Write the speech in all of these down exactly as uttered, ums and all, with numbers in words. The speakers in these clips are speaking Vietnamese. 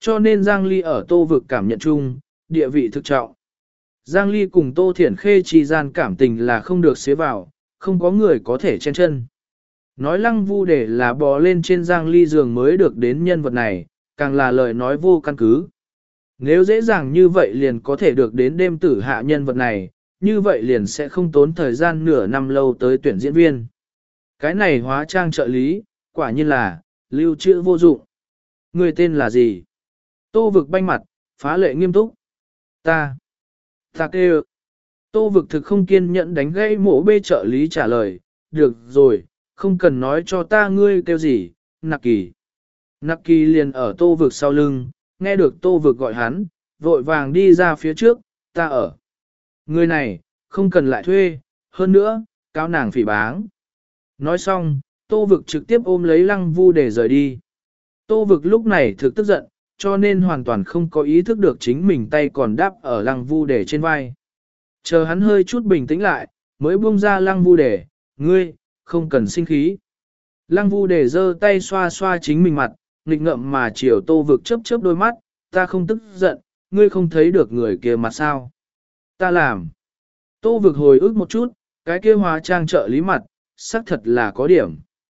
Cho nên Giang Ly ở Tô vực cảm nhận chung, địa vị thực trọng. Giang Ly cùng Tô Thiển Khê chi gian cảm tình là không được xế vào, không có người có thể chen chân. Nói Lăng Vu Đề là bò lên trên Giang Ly giường mới được đến nhân vật này, càng là lời nói vô căn cứ. Nếu dễ dàng như vậy liền có thể được đến đêm tử hạ nhân vật này, như vậy liền sẽ không tốn thời gian nửa năm lâu tới tuyển diễn viên. Cái này hóa trang trợ lý, quả nhiên là, lưu trữ vô dụng. Người tên là gì? Tô vực banh mặt, phá lệ nghiêm túc. Ta. Ta kêu. Tô vực thực không kiên nhẫn đánh gãy mộ bê trợ lý trả lời. Được rồi, không cần nói cho ta ngươi kêu gì, Nặc Kỳ. Nặc Kỳ liền ở Tô vực sau lưng, nghe được Tô vực gọi hắn, vội vàng đi ra phía trước, ta ở. Người này, không cần lại thuê, hơn nữa, cáo nàng phỉ báng. Nói xong, Tô vực trực tiếp ôm lấy Lăng Vu để rời đi. Tô vực lúc này thực tức giận, cho nên hoàn toàn không có ý thức được chính mình tay còn đáp ở Lăng Vu để trên vai. Chờ hắn hơi chút bình tĩnh lại, mới buông ra Lăng Vu để, ngươi, không cần sinh khí. Lăng Vu để giơ tay xoa xoa chính mình mặt, nghịch ngợm mà chiều Tô vực chớp chớp đôi mắt, ta không tức giận, ngươi không thấy được người kia mặt sao. Ta làm. Tô vực hồi ức một chút, cái kia hóa trang trợ lý mặt, xác thật là có điểm.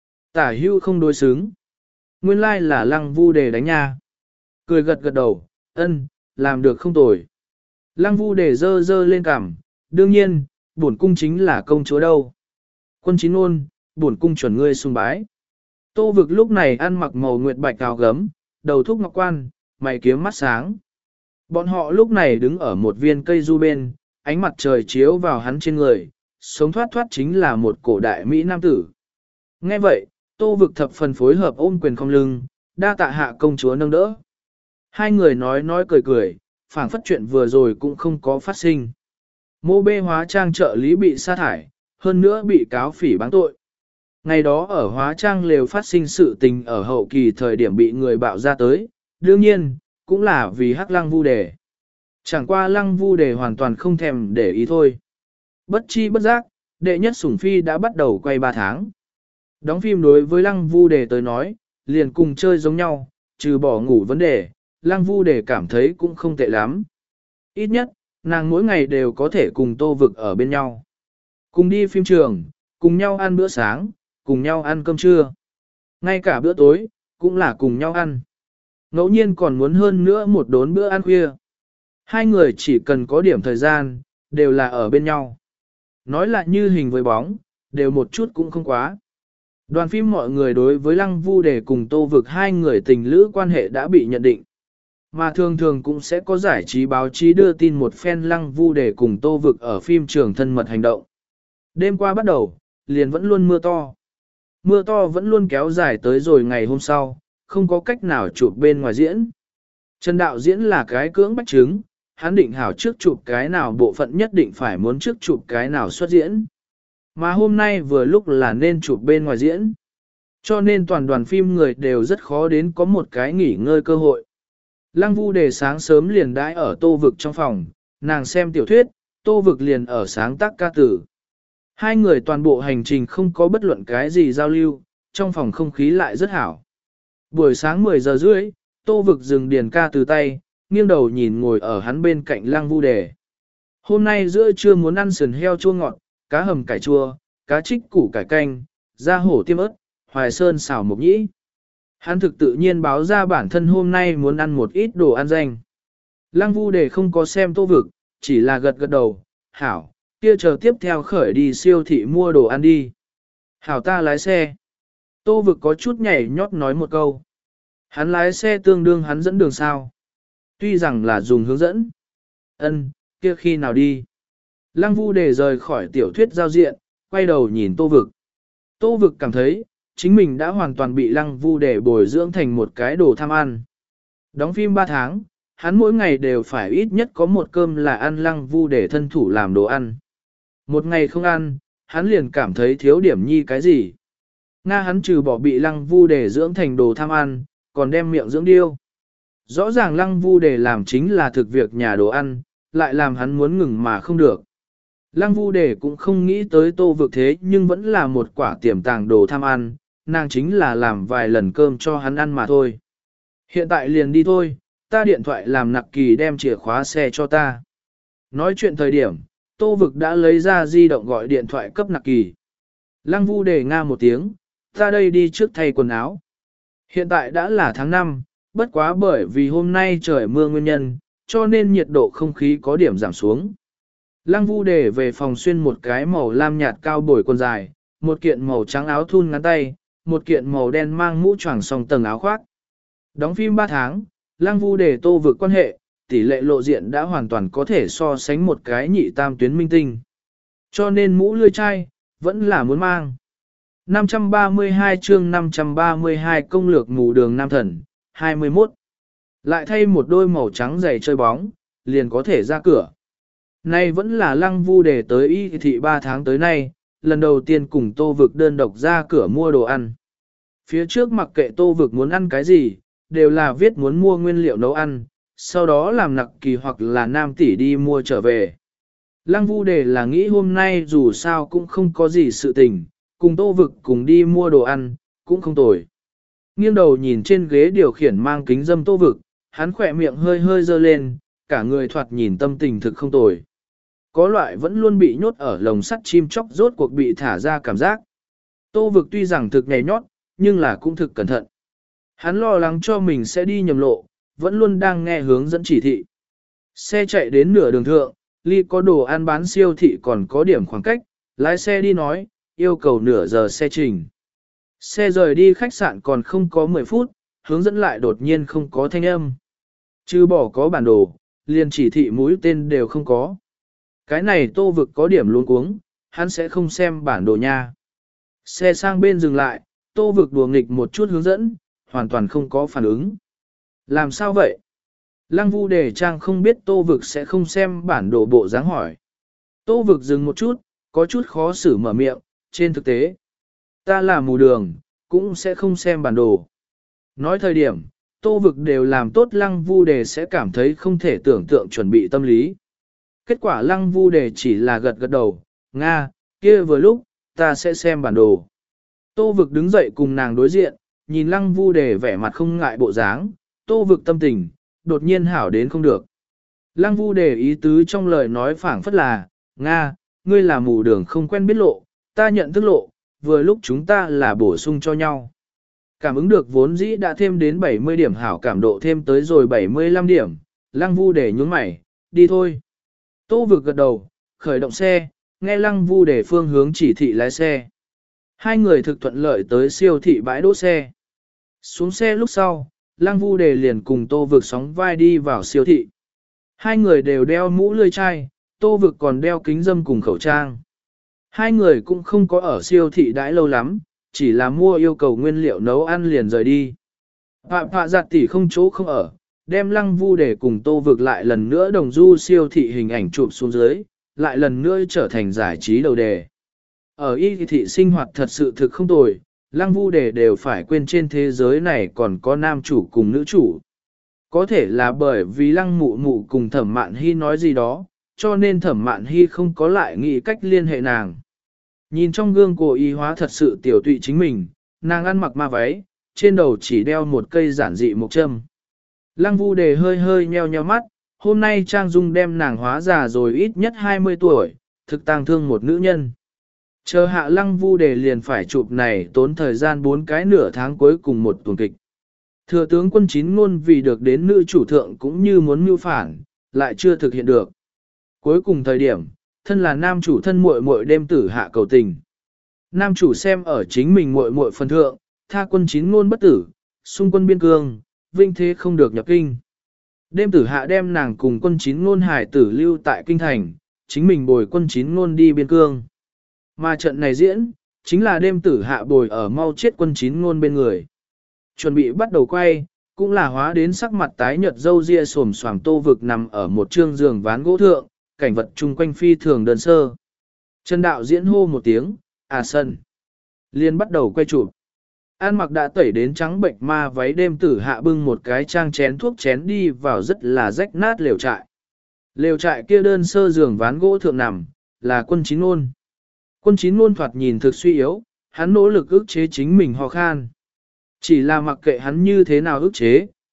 Tả hưu không đối xứng. Nguyên lai là Lăng Vu đề đánh nha. Cười gật gật đầu, ân, làm được không tồi. Lăng Vu đề dơ dơ lên cằm, đương nhiên, bổn cung chính là công chúa đâu. Quân chín ôn, bổn cung chuẩn ngươi sùng bái. Tô vực lúc này ăn mặc màu nguyệt bạch áo gấm, đầu thúc ngọc quan, mày kiếm mắt sáng. Bọn họ lúc này đứng ở một viên cây du bên, ánh mặt trời chiếu vào hắn trên người, sống thoát thoát chính là một cổ đại Mỹ nam tử. Nghe vậy, Tô vực thập phần phối hợp ôm quyền không lưng, đa tạ hạ công chúa nâng đỡ. Hai người nói nói cười cười, phảng phất chuyện vừa rồi cũng không có phát sinh. Mô bê hóa trang trợ lý bị sa thải, hơn nữa bị cáo phỉ báng tội. Ngày đó ở hóa trang lều phát sinh sự tình ở hậu kỳ thời điểm bị người bạo ra tới, đương nhiên, cũng là vì hắc Lăng Vu đề. Chẳng qua Lăng Vu đề hoàn toàn không thèm để ý thôi. Bất chi bất giác, đệ nhất sủng phi đã bắt đầu quay ba tháng. Đóng phim đối với Lăng Vu đề tới nói, liền cùng chơi giống nhau, trừ bỏ ngủ vấn đề, Lăng Vu đề cảm thấy cũng không tệ lắm. Ít nhất, nàng mỗi ngày đều có thể cùng Tô vực ở bên nhau. Cùng đi phim trường, cùng nhau ăn bữa sáng, cùng nhau ăn cơm trưa. Ngay cả bữa tối, cũng là cùng nhau ăn. Ngẫu nhiên còn muốn hơn nữa một đốn bữa ăn khuya. Hai người chỉ cần có điểm thời gian, đều là ở bên nhau. Nói lại như hình với bóng, đều một chút cũng không quá. Đoàn phim mọi người đối với Lăng Vu đề cùng Tô vực hai người tình lữ quan hệ đã bị nhận định. Mà thường thường cũng sẽ có giải trí báo chí đưa tin một phen Lăng Vu đề cùng Tô vực ở phim trường thân mật hành động. Đêm qua bắt đầu, liền vẫn luôn mưa to. Mưa to vẫn luôn kéo dài tới rồi ngày hôm sau, không có cách nào chụp bên ngoài diễn. Trần đạo diễn là cái cưỡng bách chứng, hắn định hảo trước chụp cái nào bộ phận nhất định phải muốn trước chụp cái nào xuất diễn. Mà hôm nay vừa lúc là nên chụp bên ngoài diễn. Cho nên toàn đoàn phim người đều rất khó đến có một cái nghỉ ngơi cơ hội. Lăng Vu đề sáng sớm liền đãi ở Tô vực trong phòng, nàng xem tiểu thuyết, Tô vực liền ở sáng tác ca tử. Hai người toàn bộ hành trình không có bất luận cái gì giao lưu, trong phòng không khí lại rất hảo. Buổi sáng mười giờ rưỡi, Tô vực dừng điền ca từ tay, nghiêng đầu nhìn ngồi ở hắn bên cạnh Lăng Vu đề. Hôm nay giữa trưa muốn ăn sườn heo chua ngọt, cá hầm cải chua, cá trích củ cải canh, da hổ tiêm ớt, hoài sơn xào mộc nhĩ. Hắn thực tự nhiên báo ra bản thân hôm nay muốn ăn một ít đồ ăn danh. Lăng Vu đề không có xem Tô vực, chỉ là gật gật đầu, hảo, kia chờ tiếp theo khởi đi siêu thị mua đồ ăn đi. Hảo ta lái xe. Tô vực có chút nhảy nhót nói một câu. Hắn lái xe tương đương hắn dẫn đường sao. Tuy rằng là dùng hướng dẫn. Ân, kia khi nào đi. Lăng Vu đề rời khỏi tiểu thuyết giao diện, quay đầu nhìn Tô vực. Tô vực cảm thấy, chính mình đã hoàn toàn bị Lăng Vu đề bồi dưỡng thành một cái đồ tham ăn. Đóng phim ba tháng, hắn mỗi ngày đều phải ít nhất có một cơm là ăn Lăng Vu đề thân thủ làm đồ ăn. Một ngày không ăn, hắn liền cảm thấy thiếu điểm nhi cái gì. Nga hắn trừ bỏ bị Lăng Vu đề dưỡng thành đồ tham ăn, còn đem miệng dưỡng điêu. Rõ ràng Lăng Vu đề làm chính là thực việc nhà đồ ăn, lại làm hắn muốn ngừng mà không được. Lăng Vu đề cũng không nghĩ tới Tô vực thế nhưng vẫn là một quả tiềm tàng đồ tham ăn, nàng chính là làm vài lần cơm cho hắn ăn mà thôi. Hiện tại liền đi thôi, ta điện thoại làm nặc kỳ đem chìa khóa xe cho ta. Nói chuyện thời điểm, Tô Vực đã lấy ra di động gọi điện thoại cấp nặc kỳ. Lăng Vu đề nga một tiếng, ta đây đi trước thay quần áo. Hiện tại đã là tháng năm, bất quá bởi vì hôm nay trời mưa nguyên nhân, cho nên nhiệt độ không khí có điểm giảm xuống. Lăng Vu đề về phòng xuyên một cái màu lam nhạt cao bồi quần dài, một kiện màu trắng áo thun ngắn tay, một kiện màu đen mang mũ choàng song tầng áo khoác. Đóng phim ba tháng, Lăng Vu đề Tô Vực quan hệ, tỷ lệ lộ diện đã hoàn toàn có thể so sánh một cái nhị tam tuyến minh tinh. Cho nên mũ lươi chai, vẫn là muốn mang. năm trăm ba mươi hai chương năm trăm ba mươi hai công lược mù đường nam thần, hai mươi mốt. Lại thay một đôi màu trắng giày chơi bóng, liền có thể ra cửa. Nay vẫn là Lăng Vu đề tới y thị ba tháng tới nay, lần đầu tiên cùng Tô Vực đơn độc ra cửa mua đồ ăn. Phía trước mặc kệ Tô Vực muốn ăn cái gì, đều là viết muốn mua nguyên liệu nấu ăn, sau đó làm nặc kỳ hoặc là nam tỷ đi mua trở về. Lăng Vu đề là nghĩ hôm nay dù sao cũng không có gì sự tình, cùng Tô Vực cùng đi mua đồ ăn, cũng không tồi. Nghiêng đầu nhìn trên ghế điều khiển mang kính dâm Tô Vực, hắn khỏe miệng hơi hơi dơ lên, cả người thoạt nhìn tâm tình thực không tồi. Có loại vẫn luôn bị nhốt ở lồng sắt chim chóc rốt cuộc bị thả ra cảm giác. Tô Vực tuy rằng thực nhảy nhót, nhưng là cũng thực cẩn thận. Hắn lo lắng cho mình sẽ đi nhầm lộ, vẫn luôn đang nghe hướng dẫn chỉ thị. Xe chạy đến nửa đường thượng, ly có đồ ăn bán siêu thị còn có điểm khoảng cách, lái xe đi nói, yêu cầu nửa giờ xe trình. Xe rời đi khách sạn còn không có mười phút, hướng dẫn lại đột nhiên không có thanh âm. Chứ bỏ có bản đồ, liền chỉ thị mũi tên đều không có. Cái này Tô Vực có điểm luống cuống, hắn sẽ không xem bản đồ nha. Xe sang bên dừng lại, Tô Vực đùa nghịch một chút hướng dẫn, hoàn toàn không có phản ứng. Làm sao vậy? Lăng Vu đề trang không biết Tô Vực sẽ không xem bản đồ bộ dáng hỏi. Tô Vực dừng một chút, có chút khó xử mở miệng, trên thực tế. Ta là mù đường, cũng sẽ không xem bản đồ. Nói thời điểm, Tô Vực đều làm tốt Lăng Vu đề sẽ cảm thấy không thể tưởng tượng chuẩn bị tâm lý. Kết quả Lăng Vu đề chỉ là gật gật đầu, Nga, kia vừa lúc, ta sẽ xem bản đồ. Tô Vực đứng dậy cùng nàng đối diện, nhìn Lăng Vu đề vẻ mặt không ngại bộ dáng, Tô Vực tâm tình, đột nhiên hảo đến không được. Lăng Vu đề ý tứ trong lời nói phảng phất là, Nga, ngươi là mù đường không quen biết lộ, ta nhận thức lộ, vừa lúc chúng ta là bổ sung cho nhau. Cảm ứng được vốn dĩ đã thêm đến bảy mươi điểm hảo cảm độ thêm tới rồi bảy mươi lăm điểm, Lăng Vu đề nhướng mày, đi thôi. Tô Vực gật đầu, khởi động xe, nghe Lăng Vu đề phương hướng chỉ thị lái xe. Hai người thực thuận lợi tới siêu thị bãi đỗ xe. Xuống xe lúc sau, Lăng Vu đề liền cùng Tô Vực sóng vai đi vào siêu thị. Hai người đều đeo mũ lươi chai, Tô Vực còn đeo kính dâm cùng khẩu trang. Hai người cũng không có ở siêu thị đãi lâu lắm, chỉ là mua yêu cầu nguyên liệu nấu ăn liền rời đi. Phạm Phạ Giặt tỷ không chỗ không ở, đem Lăng Vu đề cùng Tô Vực lại lần nữa đồng du siêu thị hình ảnh chụp xuống dưới, lại lần nữa trở thành giải trí đầu đề. Ở y thị sinh hoạt thật sự thực không tồi, Lăng Vu đề đều phải quên trên thế giới này còn có nam chủ cùng nữ chủ. Có thể là bởi vì Lăng Mụ Mụ cùng Thẩm Mạn Hy nói gì đó, cho nên Thẩm Mạn Hy không có lại nghĩ cách liên hệ nàng. Nhìn trong gương cô y hóa thật sự tiểu tụy chính mình, nàng ăn mặc ma váy, trên đầu chỉ đeo một cây giản dị mộc châm. Lăng Vu đề hơi hơi nheo nheo mắt, hôm nay Trang Dung đem nàng hóa già rồi ít nhất hai mươi tuổi, thực tang thương một nữ nhân. Chờ hạ Lăng Vu đề liền phải chụp này tốn thời gian bốn cái nửa tháng cuối cùng một tuần kịch. Thừa tướng Quân Chín Ngôn vì được đến nữ chủ thượng cũng như muốn mưu phản, lại chưa thực hiện được. Cuối cùng thời điểm, thân là nam chủ thân muội muội đêm tử hạ cầu tình. Nam chủ xem ở chính mình muội muội phần thượng, tha Quân Chín Ngôn bất tử, xung quân biên cương, vinh thế không được nhập kinh. Đêm tử hạ đem nàng cùng Quân Chín Ngôn hải tử lưu tại kinh thành, chính mình bồi Quân Chín Ngôn đi biên cương. Mà trận này diễn, chính là đêm tử hạ bồi ở mau chết Quân Chín Ngôn bên người. Chuẩn bị bắt đầu quay, cũng là hóa đến sắc mặt tái nhợt râu ria xồm xoàm Tô Vực nằm ở một trương giường ván gỗ thượng, cảnh vật chung quanh phi thường đơn sơ. Trần đạo diễn hô một tiếng, à sân. Liên bắt đầu quay chụp. An mặc đã tẩy đến trắng bệnh ma váy đêm tử hạ bưng một cái trang chén thuốc chén đi vào rất là rách nát lều trại. Lều trại kia đơn sơ giường ván gỗ thượng nằm, là Quân Chín Ngôn. Quân Chín Ngôn thoạt nhìn thực suy yếu, hắn nỗ lực ức chế chính mình ho khan. Chỉ là mặc kệ hắn như thế nào ức chế,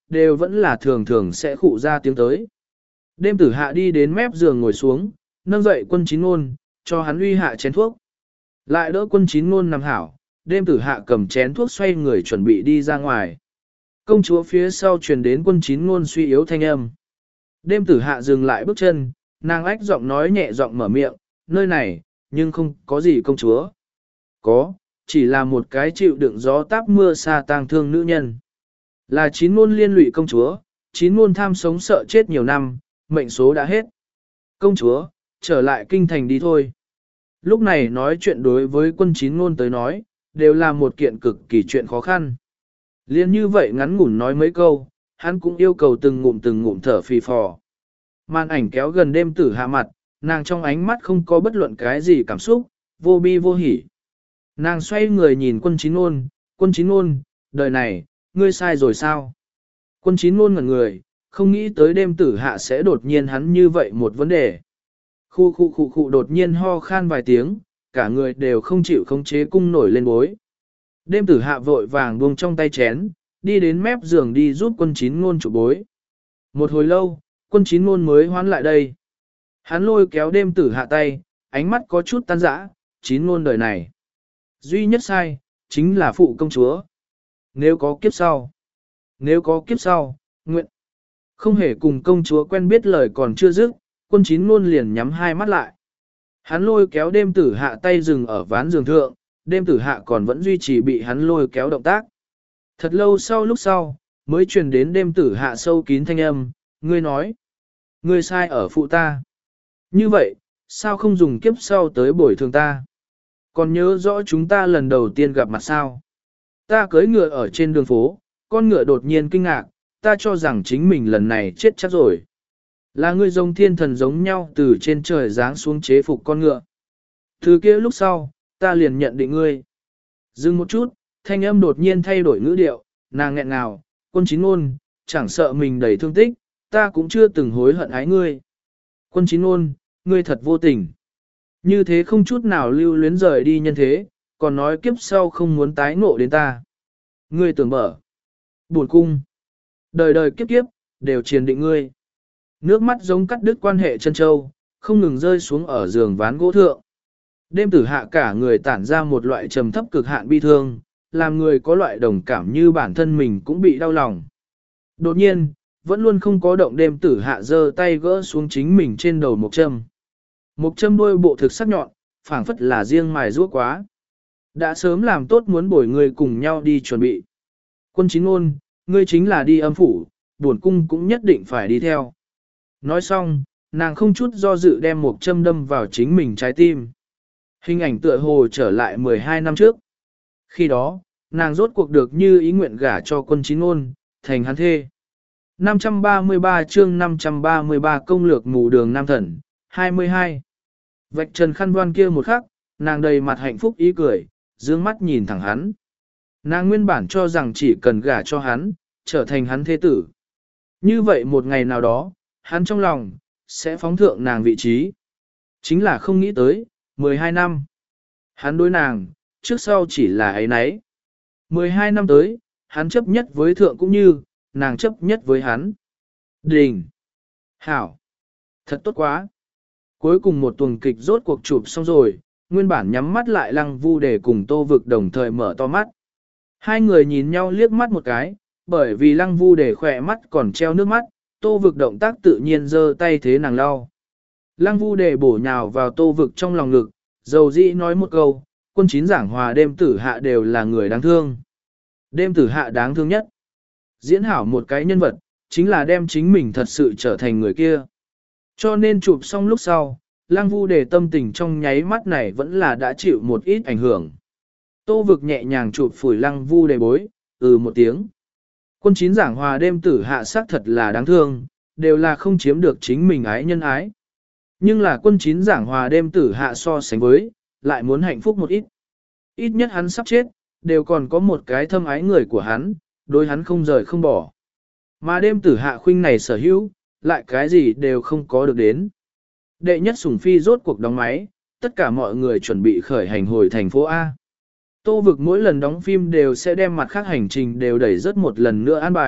đều vẫn là thường thường sẽ khụ ra tiếng tới. Đêm tử hạ đi đến mép giường ngồi xuống, nâng dậy quân chín ngôn, cho hắn uy hạ chén thuốc. Lại đỡ quân chín ngôn nằm hảo, đêm tử hạ cầm chén thuốc xoay người chuẩn bị đi ra ngoài. Công chúa phía sau truyền đến quân chín ngôn suy yếu thanh âm. Đêm tử hạ dừng lại bước chân, nàng ách giọng nói nhẹ giọng mở miệng, nơi này, nhưng không có gì công chúa. Có, chỉ là một cái chịu đựng gió táp mưa xa tang thương nữ nhân. Là chín ngôn liên lụy công chúa, chín ngôn tham sống sợ chết nhiều năm, mệnh số đã hết. Công chúa, trở lại kinh thành đi thôi. Lúc này nói chuyện đối với quân chín ngôn tới nói, đều là một kiện cực kỳ chuyện khó khăn. Liên như vậy ngắn ngủn nói mấy câu, hắn cũng yêu cầu từng ngụm từng ngụm thở phì phò. Màn ảnh kéo gần đêm tử hạ mặt, nàng trong ánh mắt không có bất luận cái gì cảm xúc, vô bi vô hỉ. Nàng xoay người nhìn quân chín ngôn, quân chín ngôn, đời này, ngươi sai rồi sao? Quân chín ngôn ngẩn người, không nghĩ tới đêm tử hạ sẽ đột nhiên hắn như vậy một vấn đề. Khu khu khu khu đột nhiên ho khan vài tiếng, cả người đều không chịu khống chế cung nổi lên bối. Đêm tử hạ vội vàng buông trong tay chén, đi đến mép giường đi giúp quân chín ngôn trụ bối. Một hồi lâu, quân chín ngôn mới hoán lại đây. Hắn lôi kéo đêm tử hạ tay, ánh mắt có chút tan rã, chín ngôn đời này. Duy nhất sai, chính là phụ công chúa. Nếu có kiếp sau, nếu có kiếp sau, nguyện. Không hề cùng công chúa quen biết lời còn chưa dứt, quân chín ngôn liền nhắm hai mắt lại. Hắn lôi kéo đêm tử hạ tay dừng ở ván giường thượng, đêm tử hạ còn vẫn duy trì bị hắn lôi kéo động tác. Thật lâu sau lúc sau, mới truyền đến đêm tử hạ sâu kín thanh âm, ngươi nói, ngươi sai ở phụ ta. Như vậy, sao không dùng kiếp sau tới bồi thường ta? Còn nhớ rõ chúng ta lần đầu tiên gặp mặt sao? Ta cưỡi ngựa ở trên đường phố, con ngựa đột nhiên kinh ngạc, ta cho rằng chính mình lần này chết chắc rồi. Là ngươi giống thiên thần giống nhau từ trên trời giáng xuống chế phục con ngựa. Từ kia lúc sau, ta liền nhận định ngươi. Dừng một chút, thanh âm đột nhiên thay đổi ngữ điệu, nàng nghẹn ngào, quân chín ngôn, chẳng sợ mình đầy thương tích, ta cũng chưa từng hối hận ái ngươi. Quân chín ngôn, ngươi thật vô tình. Như thế không chút nào lưu luyến rời đi nhân thế, còn nói kiếp sau không muốn tái ngộ đến ta. Ngươi tưởng mở. Buồn cung. Đời đời kiếp kiếp, đều triền định ngươi. Nước mắt giống cắt đứt quan hệ chân châu, không ngừng rơi xuống ở giường ván gỗ thượng. Đêm tử hạ cả người tản ra một loại trầm thấp cực hạn bi thương, làm người có loại đồng cảm như bản thân mình cũng bị đau lòng. Đột nhiên, vẫn luôn không có động đêm tử hạ giơ tay gỡ xuống chính mình trên đầu một châm. Một châm đôi bộ thực sắc nhọn, phảng phất là riêng mài ruốc quá. Đã sớm làm tốt muốn bồi người cùng nhau đi chuẩn bị. Quân chín ngôn, ngươi chính là đi âm phủ, buồn cung cũng nhất định phải đi theo. Nói xong, nàng không chút do dự đem một châm đâm vào chính mình trái tim. Hình ảnh tựa hồ trở lại mười hai năm trước. Khi đó, nàng rốt cuộc được như ý nguyện gả cho quân chín ngôn, thành hắn thê. năm trăm ba mươi ba chương năm trăm ba mươi ba công lược mù đường nam thần, hai mươi hai. Vạch trần khăn đoan kia một khắc, nàng đầy mặt hạnh phúc ý cười, dương mắt nhìn thẳng hắn. Nàng nguyên bản cho rằng chỉ cần gả cho hắn, trở thành hắn thế tử. Như vậy một ngày nào đó, hắn trong lòng, sẽ phóng thượng nàng vị trí. Chính là không nghĩ tới, mười hai năm. Hắn đối nàng, trước sau chỉ là ấy nấy. mười hai năm tới, hắn chấp nhất với thượng cũng như, nàng chấp nhất với hắn. Đình! Hảo! Thật tốt quá! Cuối cùng một tuần kịch rốt cuộc chụp xong rồi, nguyên bản nhắm mắt lại Lăng Vu để cùng Tô Vực đồng thời mở to mắt. Hai người nhìn nhau liếc mắt một cái, bởi vì Lăng Vu để khỏe mắt còn treo nước mắt, Tô Vực động tác tự nhiên giơ tay thế nàng lau. Lăng Vu để bổ nhào vào Tô Vực trong lòng ngực, dầu dĩ nói một câu, quân chín giảng hòa đêm tử hạ đều là người đáng thương. Đêm tử hạ đáng thương nhất. Diễn hảo một cái nhân vật, chính là đem chính mình thật sự trở thành người kia. Cho nên chụp xong lúc sau, Lăng Vu để tâm tình trong nháy mắt này vẫn là đã chịu một ít ảnh hưởng. Tô Vực nhẹ nhàng chụp phủi Lăng Vu để bối, ừ một tiếng. Quân chín giảng hòa đêm tử hạ xác thật là đáng thương, đều là không chiếm được chính mình ái nhân ái. Nhưng là quân chín giảng hòa đêm tử hạ so sánh với, lại muốn hạnh phúc một ít. Ít nhất hắn sắp chết, đều còn có một cái thâm ái người của hắn, đối hắn không rời không bỏ. Mà đêm tử hạ khuynh này sở hữu, lại cái gì đều không có được đến. Đệ nhất sủng phi rốt cuộc đóng máy, tất cả mọi người chuẩn bị khởi hành hồi thành phố A. Tô Vực mỗi lần đóng phim đều sẽ đem mặt khác hành trình đều đẩy rất một lần nữa an bài,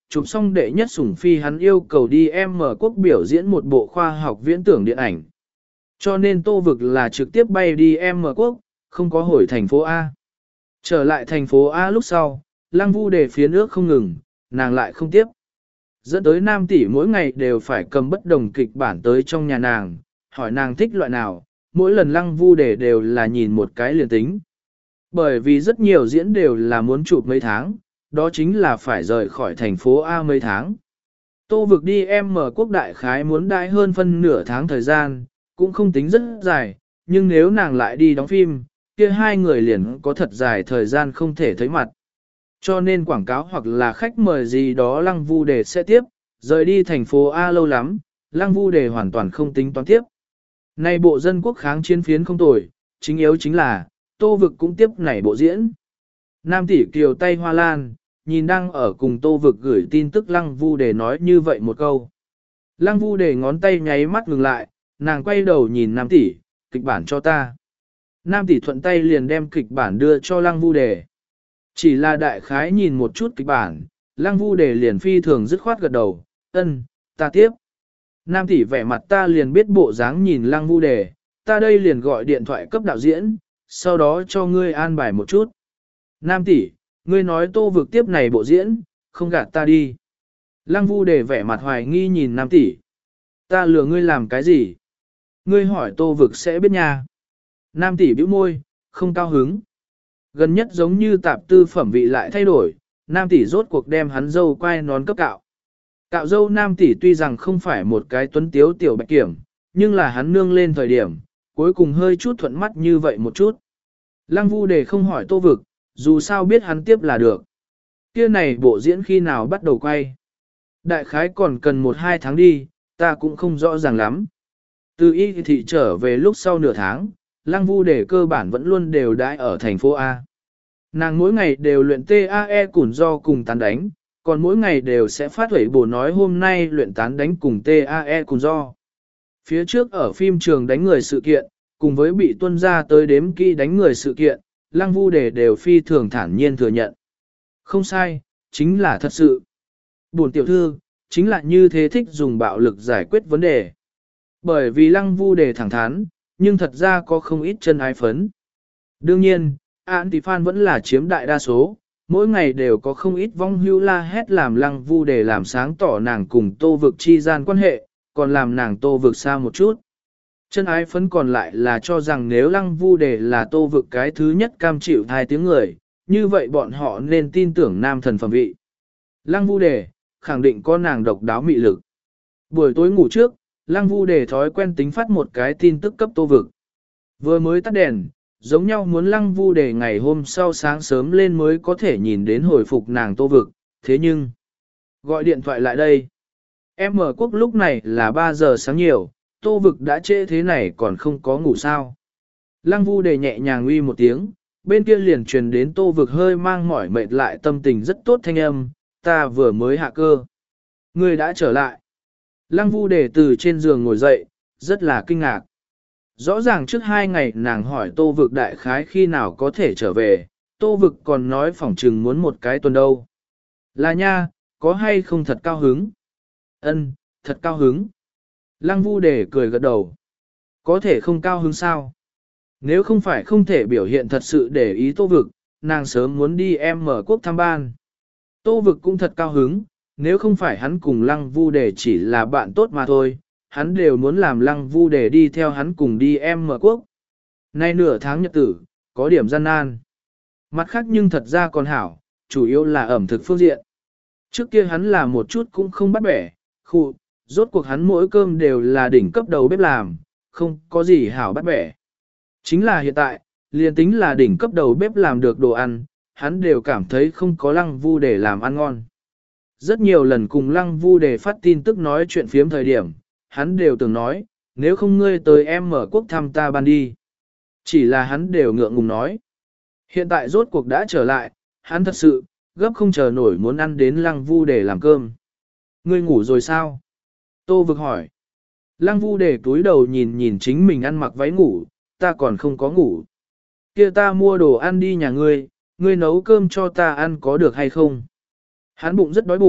chụp xong đệ nhất sủng phi hắn yêu cầu đi em mở quốc biểu diễn một bộ khoa học viễn tưởng điện ảnh. Cho nên Tô Vực là trực tiếp bay đi em mở quốc, không có hồi thành phố A. Trở lại thành phố A lúc sau, Lăng Vu Đề phía nước không ngừng, nàng lại không tiếp. Dẫn tới Nam tỷ mỗi ngày đều phải cầm bất đồng kịch bản tới trong nhà nàng, hỏi nàng thích loại nào, mỗi lần Lăng Vu Đề đều là nhìn một cái liền tính. Bởi vì rất nhiều diễn đều là muốn chụp mấy tháng, đó chính là phải rời khỏi thành phố A mấy tháng. Tô Vực đi em mở quốc đại khái muốn đại hơn phân nửa tháng thời gian, cũng không tính rất dài, nhưng nếu nàng lại đi đóng phim, kia hai người liền có thật dài thời gian không thể thấy mặt. Cho nên quảng cáo hoặc là khách mời gì đó Lăng Vu Đề sẽ tiếp, rời đi thành phố A lâu lắm, Lăng Vu Đề hoàn toàn không tính toán tiếp. Nay bộ dân quốc kháng chiến phiến không tồi, chính yếu chính là, Tô Vực cũng tiếp nảy bộ diễn. Nam tỷ kiều tay hoa lan, nhìn đang ở cùng Tô Vực gửi tin tức Lăng Vu Đề nói như vậy một câu. Lăng Vu Đề ngón tay nháy mắt ngừng lại, nàng quay đầu nhìn Nam tỷ, kịch bản cho ta. Nam tỷ thuận tay liền đem kịch bản đưa cho Lăng Vu Đề. Chỉ là đại khái nhìn một chút kịch bản, Lăng Vu Đề liền phi thường dứt khoát gật đầu, ân, ta tiếp. Nam tỷ vẻ mặt ta liền biết bộ dáng nhìn Lăng Vu Đề, ta đây liền gọi điện thoại cấp đạo diễn, sau đó cho ngươi an bài một chút. Nam tỷ, ngươi nói Tô Vực tiếp này bộ diễn, không gạt ta đi. Lăng Vu Đề vẻ mặt hoài nghi nhìn Nam tỷ. Ta lừa ngươi làm cái gì? Ngươi hỏi Tô Vực sẽ biết nha. Nam tỷ bĩu môi, không cao hứng. Gần nhất giống như tạp tư phẩm vị lại thay đổi, Nam tỷ rốt cuộc đem hắn dâu quay nón cấp cạo. Cạo dâu Nam tỷ tuy rằng không phải một cái tuấn tiếu tiểu bạch kiểm, nhưng là hắn nương lên thời điểm, cuối cùng hơi chút thuận mắt như vậy một chút. Lăng Vu Đề không hỏi Tô Vực, dù sao biết hắn tiếp là được. Kia này bộ diễn khi nào bắt đầu quay? Đại khái còn cần một hai tháng đi, ta cũng không rõ ràng lắm. Từ Y thị trở về lúc sau nửa tháng, Lăng Vu Đề cơ bản vẫn luôn đều đãi ở thành phố A. Nàng mỗi ngày đều luyện tê a e củn do cùng tán đánh, còn mỗi ngày đều sẽ phát huẩy bổ nói hôm nay luyện tán đánh cùng tê a e củn do. Phía trước ở phim trường đánh người sự kiện, cùng với bị tuân ra tới đếm kỹ đánh người sự kiện, Lăng Vu Đề đều phi thường thản nhiên thừa nhận. Không sai, chính là thật sự. Buồn tiểu thư, chính là như thế thích dùng bạo lực giải quyết vấn đề. Bởi vì Lăng Vu Đề thẳng thắn, nhưng thật ra có không ít chân ái phấn. Đương nhiên, anti-fan vẫn là chiếm đại đa số, mỗi ngày đều có không ít vong hưu la hét làm Lăng Vu Đề làm sáng tỏ nàng cùng Tô Vực chi gian quan hệ, còn làm nàng Tô Vực xa một chút. Chân ái phấn còn lại là cho rằng nếu Lăng Vu Đề là Tô Vực cái thứ nhất cam chịu hai tiếng người, như vậy bọn họ nên tin tưởng nam thần phẩm vị. Lăng Vu Đề, khẳng định có nàng độc đáo mị lực. Buổi tối ngủ trước, Lăng Vu Đề thói quen tính phát một cái tin tức cấp Tô Vực. Vừa mới tắt đèn, giống nhau muốn Lăng Vu Đề ngày hôm sau sáng sớm lên mới có thể nhìn đến hồi phục nàng Tô Vực, thế nhưng, gọi điện thoại lại đây. Em mở quốc lúc này là ba giờ sáng nhiều, Tô Vực đã trễ thế này còn không có ngủ sao. Lăng Vu Đề nhẹ nhàng uy một tiếng, bên kia liền truyền đến Tô Vực hơi mang mỏi mệt lại tâm tình rất tốt thanh âm, ta vừa mới hạ cơ. Ngươi đã trở lại. Lăng Vu Đề từ trên giường ngồi dậy, rất là kinh ngạc. Rõ ràng trước hai ngày nàng hỏi Tô Vực đại khái khi nào có thể trở về, Tô Vực còn nói phỏng chừng muốn một cái tuần đâu. Là nha, có hay không thật cao hứng? Ân, thật cao hứng. Lăng Vu Đề cười gật đầu. Có thể không cao hứng sao? Nếu không phải không thể biểu hiện thật sự để ý Tô Vực, nàng sớm muốn đi em mở quốc thăm ban. Tô Vực cũng thật cao hứng, nếu không phải hắn cùng Lăng Vu Đề chỉ là bạn tốt mà thôi, hắn đều muốn làm Lăng Vu Đề đi theo hắn cùng đi em mở quốc. Nay nửa tháng nhật tử, có điểm gian nan. Mặt khác nhưng thật ra còn hảo, chủ yếu là ẩm thực phương diện. Trước kia hắn là một chút cũng không bắt bẻ, khu, rốt cuộc hắn mỗi cơm đều là đỉnh cấp đầu bếp làm, không có gì hảo bắt bẻ. Chính là hiện tại, liền tính là đỉnh cấp đầu bếp làm được đồ ăn, hắn đều cảm thấy không có Lăng Vu Đề làm ăn ngon. Rất nhiều lần cùng Lăng Vu Đề phát tin tức nói chuyện phiếm thời điểm, hắn đều từng nói, nếu không ngươi tới em mở quốc thăm ta ban đi. Chỉ là hắn đều ngượng ngùng nói. Hiện tại rốt cuộc đã trở lại, hắn thật sự, gấp không chờ nổi muốn ăn đến Lăng Vu Đề làm cơm. Ngươi ngủ rồi sao? Tô Vực hỏi. Lăng Vu Đề túi đầu nhìn nhìn chính mình ăn mặc váy ngủ, ta còn không có ngủ. Kia ta mua đồ ăn đi nhà ngươi, ngươi nấu cơm cho ta ăn có được hay không? Hắn bụng rất đói bụng,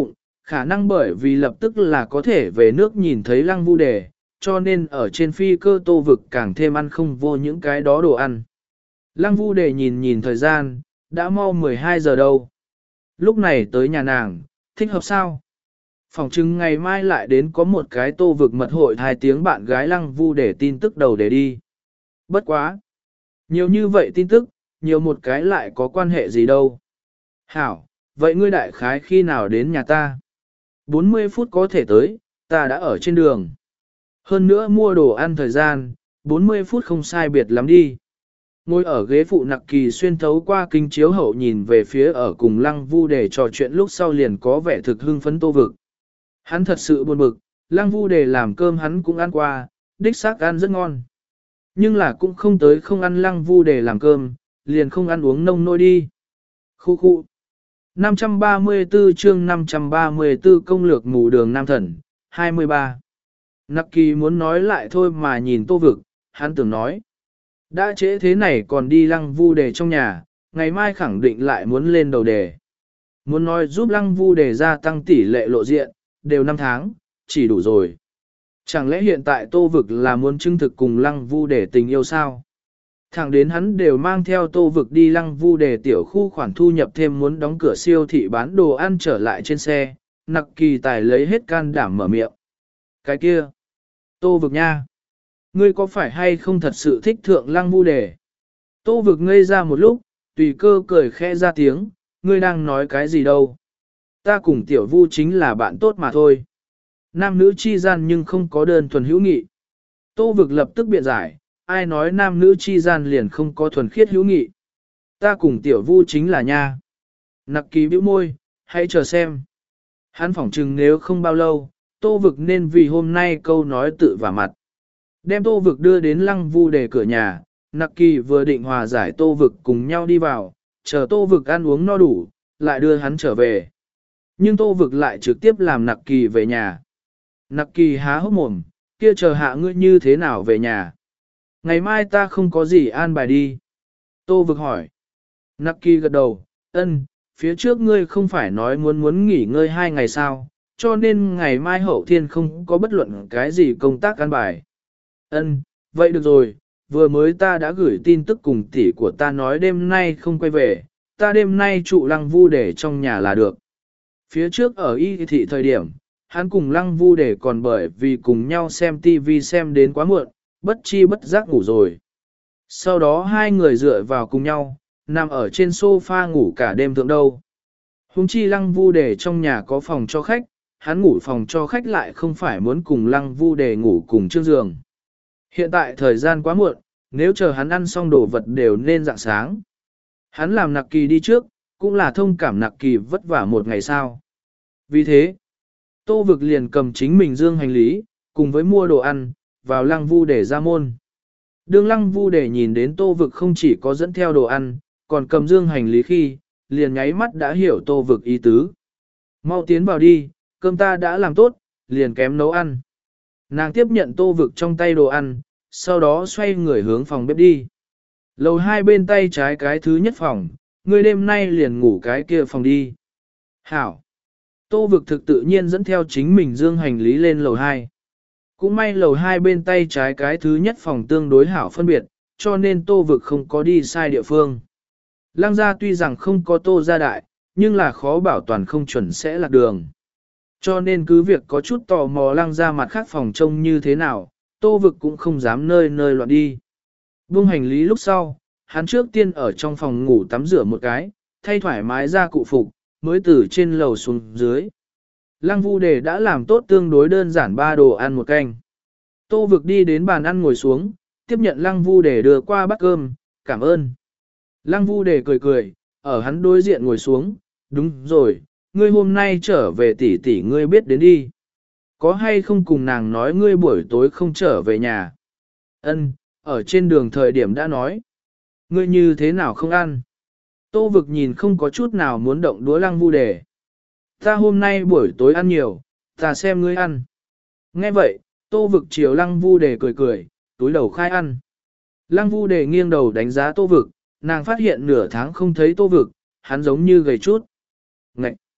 Khả năng bởi vì lập tức là có thể về nước nhìn thấy lăng vu đề, cho nên ở trên phi cơ tô vực càng thêm ăn không vô những cái đó đồ ăn. Lăng vu đề nhìn nhìn thời gian, đã mau mười hai giờ đâu. Lúc này tới nhà nàng, thích hợp sao? Phòng chừng ngày mai lại đến có một cái tô vực mật hội hai tiếng bạn gái lăng vu để tin tức đầu để đi. Bất quá. Nhiều như vậy tin tức, nhiều một cái lại có quan hệ gì đâu. Hảo, vậy ngươi đại khái khi nào đến nhà ta? bốn mươi phút có thể tới, ta đã ở trên đường. Hơn nữa mua đồ ăn thời gian, bốn mươi phút không sai biệt lắm đi. Ngồi ở ghế phụ nặc kỳ xuyên thấu qua kính chiếu hậu nhìn về phía ở cùng lăng vu để trò chuyện lúc sau liền có vẻ thực hưng phấn tô vực. Hắn thật sự buồn bực, lăng vu để làm cơm hắn cũng ăn qua, đích xác ăn rất ngon. Nhưng là cũng không tới không ăn lăng vu để làm cơm, liền không ăn uống nông nôi đi. Khu khu. năm trăm ba mươi tư chương năm trăm ba mươi tư công lược mù đường Nam Thần, hai mươi ba. Nặc kỳ muốn nói lại thôi mà nhìn tô vực, hắn tưởng nói. Đã trễ thế này còn đi lăng vu đề trong nhà, ngày mai khẳng định lại muốn lên đầu đề. Muốn nói giúp lăng vu đề gia tăng tỷ lệ lộ diện, đều năm tháng, chỉ đủ rồi. Chẳng lẽ hiện tại tô vực là muốn chứng thực cùng lăng vu đề tình yêu sao? Thẳng đến hắn đều mang theo tô vực đi lăng vu đề tiểu khu khoản thu nhập thêm muốn đóng cửa siêu thị bán đồ ăn trở lại trên xe, nặc kỳ tài lấy hết can đảm mở miệng. Cái kia, tô vực nha. Ngươi có phải hay không thật sự thích thượng lăng vu đề? Tô vực ngây ra một lúc, tùy cơ cười khẽ ra tiếng, ngươi đang nói cái gì đâu? Ta cùng tiểu vu chính là bạn tốt mà thôi. Nam nữ chi gian nhưng không có đơn thuần hữu nghị. Tô vực lập tức biện giải, ai nói nam nữ chi gian liền không có thuần khiết hữu nghị. Ta cùng tiểu vu chính là nha. Nặc kỳ bĩu môi, hãy chờ xem. Hắn phỏng chừng nếu không bao lâu, tô vực nên vì hôm nay câu nói tự vả mặt. Đem tô vực đưa đến lăng vu đề cửa nhà, nặc kỳ vừa định hòa giải tô vực cùng nhau đi vào, chờ tô vực ăn uống no đủ, lại đưa hắn trở về. Nhưng tô vực lại trực tiếp làm nặc kỳ về nhà. Nặc kỳ há hốc mồm, kia chờ hạ ngươi như thế nào về nhà? Ngày mai ta không có gì an bài đi. Tô vực hỏi. Nặc kỳ gật đầu, ân, phía trước ngươi không phải nói muốn muốn nghỉ ngơi hai ngày sao, cho nên ngày mai hậu thiên không có bất luận cái gì công tác an bài. Ân, vậy được rồi, vừa mới ta đã gửi tin tức cùng tỷ của ta nói đêm nay không quay về, ta đêm nay trụ lăng vu để trong nhà là được. Phía trước ở y thị thời điểm, hắn cùng lăng vu để còn bởi vì cùng nhau xem tivi xem đến quá muộn, bất chi bất giác ngủ rồi. Sau đó hai người dựa vào cùng nhau, nằm ở trên sofa ngủ cả đêm thượng đâu. Hùng chi lăng vu để trong nhà có phòng cho khách, hắn ngủ phòng cho khách lại không phải muốn cùng lăng vu để ngủ cùng chiếc giường. Hiện tại thời gian quá muộn, nếu chờ hắn ăn xong đồ vật đều nên rạng sáng. Hắn làm nặc kỳ đi trước, cũng là thông cảm nặc kỳ vất vả một ngày sau. Vì thế, tô vực liền cầm chính mình dương hành lý, cùng với mua đồ ăn, vào lăng vu để ra môn. Đương lăng vu để nhìn đến tô vực không chỉ có dẫn theo đồ ăn, còn cầm dương hành lý khi, liền nháy mắt đã hiểu tô vực ý tứ. Mau tiến vào đi, cơm ta đã làm tốt, liền kém nấu ăn. Nàng tiếp nhận tô vực trong tay đồ ăn, sau đó xoay người hướng phòng bếp đi. Lầu hai bên tay trái cái thứ nhất phòng, người đêm nay liền ngủ cái kia phòng đi. Hảo. Tô vực thực tự nhiên dẫn theo chính mình dương hành lý lên lầu hai. Cũng may lầu hai bên tay trái cái thứ nhất phòng tương đối hảo phân biệt, cho nên tô vực không có đi sai địa phương. Lăng gia tuy rằng không có tô gia đại, nhưng là khó bảo toàn không chuẩn sẽ lạc đường. Cho nên cứ việc có chút tò mò lăng ra mặt khác phòng trông như thế nào, tô vực cũng không dám nơi nơi loạn đi. Buông hành lý lúc sau, hắn trước tiên ở trong phòng ngủ tắm rửa một cái, thay thoải mái ra cụ phục, mới từ trên lầu xuống dưới. Lăng vu đề đã làm tốt tương đối đơn giản ba đồ ăn một canh. Tô vực đi đến bàn ăn ngồi xuống, tiếp nhận lăng vu đề đưa qua bát cơm, cảm ơn. Lăng vu đề cười cười, ở hắn đối diện ngồi xuống, đúng rồi, ngươi hôm nay trở về tỷ tỷ ngươi biết đến đi. Có hay không cùng nàng nói ngươi buổi tối không trở về nhà? Ân, ở trên đường thời điểm đã nói. Ngươi như thế nào không ăn? Tô vực nhìn không có chút nào muốn động đũa lăng vu đề. Ta hôm nay buổi tối ăn nhiều, ta xem ngươi ăn. Nghe vậy, tô vực chiều lăng vu đề cười cười, túi đầu khai ăn. Lăng vu đề nghiêng đầu đánh giá tô vực, nàng phát hiện nửa tháng không thấy tô vực, hắn giống như gầy chút. Ngậy!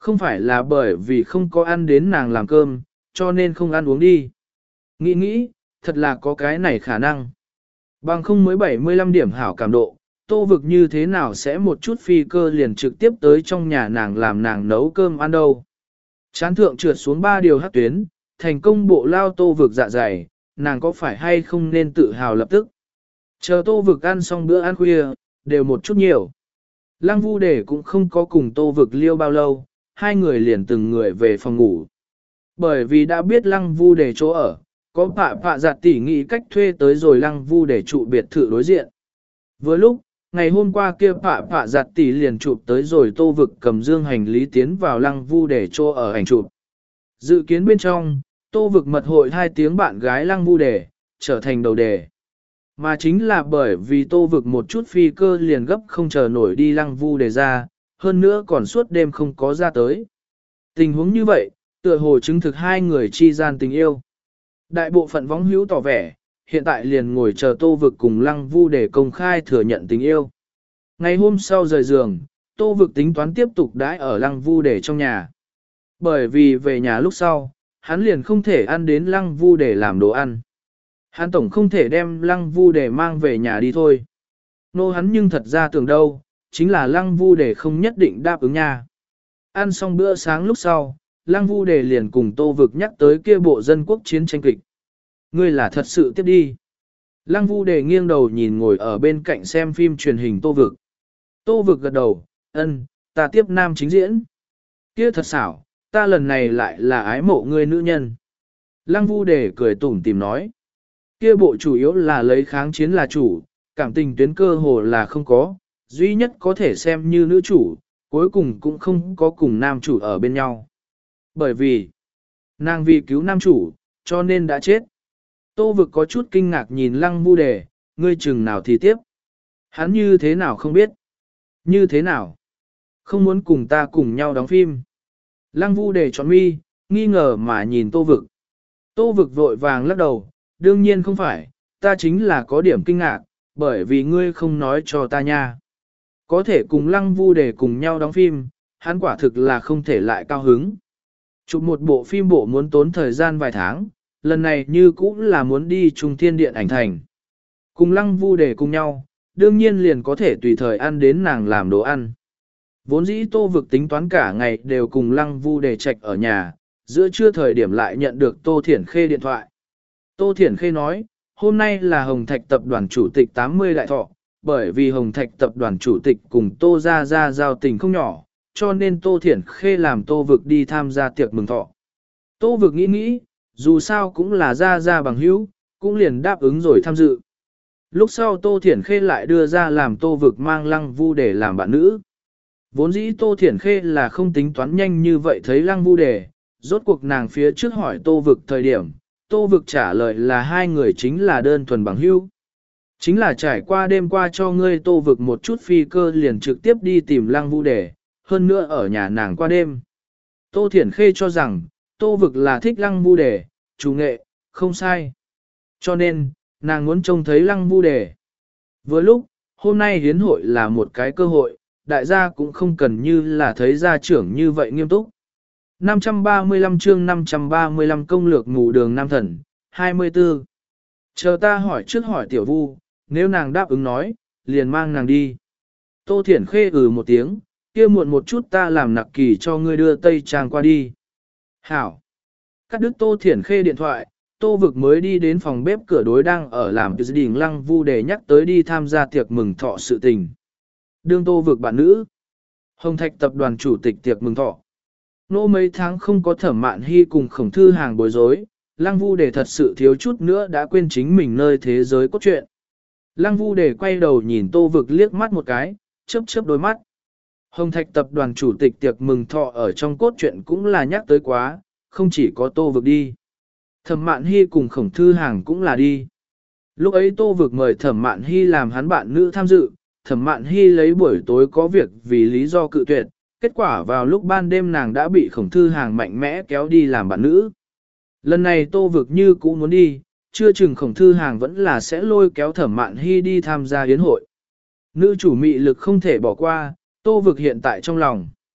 Không phải là bởi vì không có ăn đến nàng làm cơm, cho nên không ăn uống đi. Nghĩ nghĩ, thật là có cái này khả năng. Bằng không mới bảy mươi lăm điểm hảo cảm độ, Tô Vực như thế nào sẽ một chút phi cơ liền trực tiếp tới trong nhà nàng làm nàng nấu cơm ăn đâu. Chán thượng trượt xuống ba điều hắc tuyến, thành công bộ lao Tô Vực dạ dày, nàng có phải hay không nên tự hào lập tức. Chờ Tô Vực ăn xong bữa ăn khuya, đều một chút nhiều. Lăng Vu Đề cũng không có cùng Tô Vực liêu bao lâu, hai người liền từng người về phòng ngủ. Bởi vì đã biết Lăng Vu Đề chỗ ở, có phạ phạ giặt tỉ nghĩ cách thuê tới rồi Lăng Vu Đề trụ biệt thự đối diện. Vừa lúc, ngày hôm qua kia phạ phạ giặt tỉ liền chụp tới rồi Tô Vực cầm dương hành lý tiến vào Lăng Vu Đề chỗ ở ảnh chụp. Dự kiến bên trong, Tô Vực mật hội hai tiếng bạn gái Lăng Vu Đề, trở thành đầu đề. Mà chính là bởi vì Tô Vực một chút phi cơ liền gấp không chờ nổi đi Lăng Vu Đề ra, hơn nữa còn suốt đêm không có ra tới. Tình huống như vậy, tựa hồ chứng thực hai người chi gian tình yêu. Đại bộ phận võng hữu tỏ vẻ, hiện tại liền ngồi chờ Tô Vực cùng Lăng Vu để công khai thừa nhận tình yêu. Ngày hôm sau rời giường, Tô Vực tính toán tiếp tục đãi ở Lăng Vu để trong nhà. Bởi vì về nhà lúc sau, hắn liền không thể ăn đến Lăng Vu để làm đồ ăn. Hắn tổng không thể đem Lăng Vu để mang về nhà đi thôi. Nô hắn nhưng thật ra tưởng đâu, chính là Lăng Vu để không nhất định đáp ứng nha. Ăn xong bữa sáng lúc sau, Lăng Vu Đề liền cùng Tô Vực nhắc tới kia bộ dân quốc chiến tranh kịch. Ngươi là thật sự tiếp đi. Lăng Vu Đề nghiêng đầu nhìn ngồi ở bên cạnh xem phim truyền hình Tô Vực. Tô Vực gật đầu, ân, ta tiếp nam chính diễn. Kia thật xảo, ta lần này lại là ái mộ ngươi nữ nhân. Lăng Vu Đề cười tủm tìm nói. Kia bộ chủ yếu là lấy kháng chiến là chủ, cảm tình tuyến cơ hồ là không có, duy nhất có thể xem như nữ chủ, cuối cùng cũng không có cùng nam chủ ở bên nhau. Bởi vì, nàng vì cứu nam chủ, cho nên đã chết. Tô Vực có chút kinh ngạc nhìn Lăng Vu Đề, ngươi chừng nào thì tiếp. Hắn như thế nào không biết? Như thế nào? Không muốn cùng ta cùng nhau đóng phim. Lăng Vu Đề tròn mi, nghi ngờ mà nhìn Tô Vực. Tô Vực vội vàng lắc đầu, đương nhiên không phải, ta chính là có điểm kinh ngạc, bởi vì ngươi không nói cho ta nha. Có thể cùng Lăng Vu Đề cùng nhau đóng phim, hắn quả thực là không thể lại cao hứng. Chụp một bộ phim bộ muốn tốn thời gian vài tháng, lần này như cũng là muốn đi Trung Thiên Điện ảnh thành. Cùng Lăng Vu Đề cùng nhau, đương nhiên liền có thể tùy thời ăn đến nàng làm đồ ăn. Vốn dĩ Tô Vực tính toán cả ngày đều cùng Lăng Vu Đề trạch ở nhà, giữa trưa thời điểm lại nhận được Tô Thiển Khê điện thoại. Tô Thiển Khê nói, hôm nay là Hồng Thạch tập đoàn chủ tịch tám mươi đại thọ, bởi vì Hồng Thạch tập đoàn chủ tịch cùng Tô Gia Gia giao tình không nhỏ, cho nên Tô Thiển Khê làm Tô Vực đi tham gia tiệc mừng thọ. Tô Vực nghĩ nghĩ, dù sao cũng là Gia Gia bằng hữu, cũng liền đáp ứng rồi tham dự. Lúc sau Tô Thiển Khê lại đưa ra làm Tô Vực mang Lăng Vu để làm bạn nữ. Vốn dĩ Tô Thiển Khê là không tính toán nhanh như vậy thấy Lăng Vu để, rốt cuộc nàng phía trước hỏi Tô Vực thời điểm, Tô Vực trả lời là hai người chính là đơn thuần bằng hữu. Chính là trải qua đêm qua cho ngươi Tô Vực một chút phi cơ liền trực tiếp đi tìm Lăng Vu để, hơn nữa ở nhà nàng qua đêm. Tô Thiển Khê cho rằng, Tô Vực là thích Lăng Vu Đề, chủ nghệ, không sai. Cho nên, nàng muốn trông thấy Lăng Vu Đề. Vừa lúc, hôm nay hiến hội là một cái cơ hội, đại gia cũng không cần như là thấy gia trưởng như vậy nghiêm túc. năm trăm ba mươi lăm chương năm trăm ba mươi lăm công lược ngủ đường Nam Thần, hai mươi tư. Chờ ta hỏi trước hỏi Tiểu Vu, nếu nàng đáp ứng nói, liền mang nàng đi. Tô Thiển Khê ừ một tiếng, kia muộn một chút ta làm nặc kỳ cho ngươi đưa Tây Trang qua đi. Hảo. Cắt đứt Tô Thiển Khê điện thoại, Tô Vực mới đi đến phòng bếp cửa đối đang ở làm dự định Lăng Vu để nhắc tới đi tham gia tiệc mừng thọ sự tình. Đương Tô Vực bạn nữ. Hồng Thạch tập đoàn chủ tịch tiệc mừng thọ. Nô mấy tháng không có Thẩm Mạn Hy cùng Khổng Thư Hàng bối rối, Lăng Vu để thật sự thiếu chút nữa đã quên chính mình nơi thế giới cốt truyện. Lăng Vu để quay đầu nhìn Tô Vực liếc mắt một cái, chớp chớp đôi mắt. Hồng Thạch tập đoàn chủ tịch tiệc mừng thọ ở trong cốt truyện cũng là nhắc tới quá, không chỉ có Tô Vực đi. Thẩm Mạn Hy cùng Khổng Thư Hàng cũng là đi. Lúc ấy Tô Vực mời Thẩm Mạn Hy làm hắn bạn nữ tham dự, Thẩm Mạn Hy lấy buổi tối có việc vì lý do cự tuyệt, kết quả vào lúc ban đêm nàng đã bị Khổng Thư Hàng mạnh mẽ kéo đi làm bạn nữ. Lần này Tô Vực như cũ muốn đi, chưa chừng Khổng Thư Hàng vẫn là sẽ lôi kéo Thẩm Mạn Hy đi tham gia yến hội. Nữ chủ mị lực không thể bỏ qua, Tô Vực hiện tại trong lòng.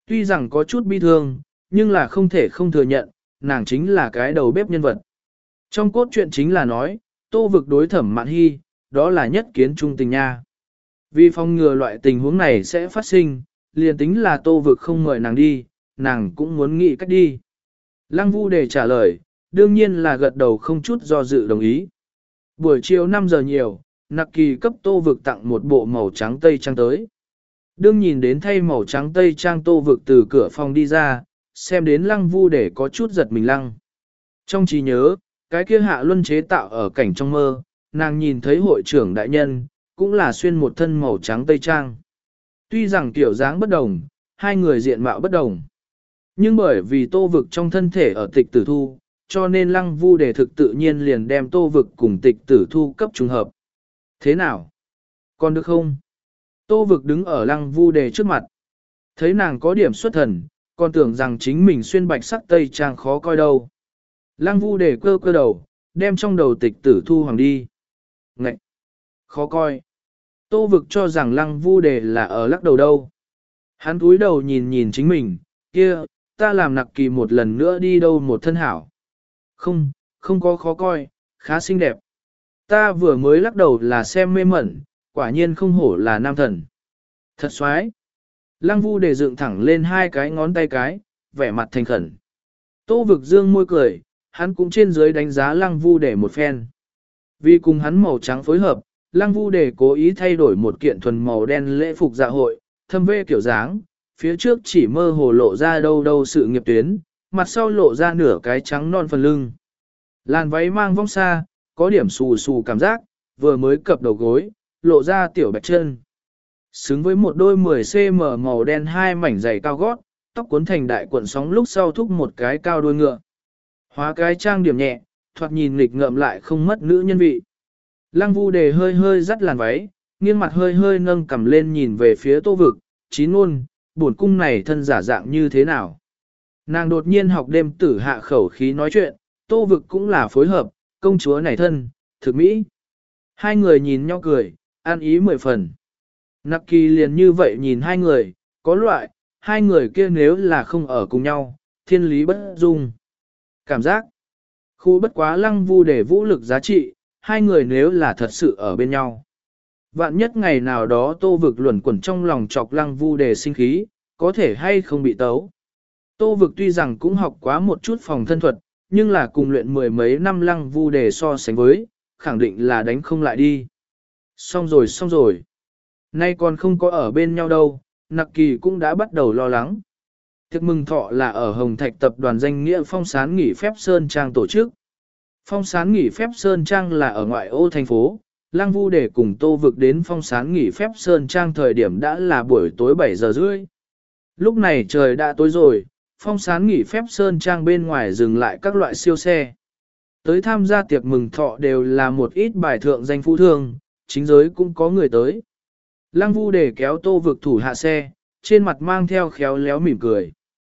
Tuy rằng có chút bi thương, nhưng là không thể không thừa nhận, nàng chính là cái đầu bếp nhân vật. Trong cốt truyện chính là nói, Tô Vực đối Thẩm Mạn Hy, đó là nhất kiến trung tình nha. Vì phòng ngừa loại tình huống này sẽ phát sinh, liền tính là Tô Vực không mời nàng đi, nàng cũng muốn nghĩ cách đi. Lăng Vu Đề trả lời, đương nhiên là gật đầu không chút do dự đồng ý. Buổi chiều năm giờ nhiều, Nặc Kỳ cấp Tô Vực tặng một bộ màu trắng tây trang tới. Đương nhìn đến thay màu trắng tây trang Tô Vực từ cửa phòng đi ra, xem đến Lăng Vu Đề có chút giật mình lăng. Trong trí nhớ, cái kia Hạ Luân chế tạo ở cảnh trong mơ, nàng nhìn thấy hội trưởng đại nhân, cũng là xuyên một thân màu trắng tây trang. Tuy rằng tiểu dáng bất đồng, hai người diện mạo bất đồng. Nhưng bởi vì Tô Vực trong thân thể ở tịch tử thu, cho nên Lăng Vu Đề thực tự nhiên liền đem Tô Vực cùng tịch tử thu cấp trùng hợp. Thế nào? Còn được không? Tô Vực đứng ở Lăng Vu Đề trước mặt. Thấy nàng có điểm xuất thần, còn tưởng rằng chính mình xuyên bạch sắc tây trang khó coi đâu. Lăng Vu Đề cơ cơ đầu, đem trong đầu tịch tử thu hoàng đi. Ngậy! Khó coi! Tô Vực cho rằng Lăng Vu Đề là ở lắc đầu đâu. Hắn cúi đầu nhìn nhìn chính mình, kia, ta làm Nặc Kỳ một lần nữa đi đâu một thân hảo. Không, không có khó coi, khá xinh đẹp. Ta vừa mới lắc đầu là xem mê mẩn, quả nhiên không hổ là nam thần. Thật xoái. Lăng Vu Đề dựng thẳng lên hai cái ngón tay cái, vẻ mặt thành khẩn. Tô Vực dương môi cười, hắn cũng trên dưới đánh giá Lăng Vu Đề một phen. Vì cùng hắn màu trắng phối hợp, Lăng Vu Đề cố ý thay đổi một kiện thuần màu đen lễ phục dạ hội, thâm vê kiểu dáng, phía trước chỉ mơ hồ lộ ra đâu đâu sự nghiệp tuyến, mặt sau lộ ra nửa cái trắng non phần lưng. Làn váy mang vong xa, có điểm xù xù cảm giác, vừa mới cập đầu gối, lộ ra tiểu bạch chân. Xứng với một đôi mười xăng ti mét màu đen hai mảnh giày cao gót, tóc cuốn thành đại cuộn sóng lúc sau thúc một cái cao đuôi ngựa. Hóa cái trang điểm nhẹ, thoạt nhìn nghịch ngợm lại không mất nữ nhân vị. Lăng Vu Đề hơi hơi dắt làn váy, nghiêng mặt hơi hơi nâng cầm lên nhìn về phía Tô Vực, Chín Ngôn, bổn cung này thân giả dạng như thế nào. Nàng đột nhiên học đêm tử hạ khẩu khí nói chuyện, Tô Vực cũng là phối hợp, công chúa này thân, thực mỹ. Hai người nhìn nhau cười, an ý mười phần. Nặc Kỳ liền như vậy nhìn hai người, có loại, hai người kia nếu là không ở cùng nhau, thiên lý bất dung. Cảm giác, khu bất quá Lăng Vu Đề vũ lực giá trị, hai người nếu là thật sự ở bên nhau. Vạn nhất ngày nào đó Tô Vực luẩn quẩn trong lòng chọc Lăng Vu Đề sinh khí, có thể hay không bị tấu. Tô Vực tuy rằng cũng học quá một chút phòng thân thuật, nhưng là cùng luyện mười mấy năm Lăng Vu Đề so sánh với, khẳng định là đánh không lại đi. Xong rồi xong rồi. Nay còn không có ở bên nhau đâu, Nặc Kỳ cũng đã bắt đầu lo lắng. Tiệc mừng thọ là ở Hồng Thạch tập đoàn danh nghĩa Phong Sán nghỉ phép Sơn Trang tổ chức. Phong Sán nghỉ phép Sơn Trang là ở ngoại ô thành phố, Lăng Vu Đề cùng Tô Vực đến Phong Sán nghỉ phép Sơn Trang thời điểm đã là buổi tối bảy giờ rưỡi. Lúc này trời đã tối rồi, Phong Sán nghỉ phép Sơn Trang bên ngoài dừng lại các loại siêu xe. Tới tham gia tiệc mừng thọ đều là một ít bài thượng danh phú thương, chính giới cũng có người tới. Lăng Vu Đề kéo Tô Vực thủ hạ xe, trên mặt mang theo khéo léo mỉm cười.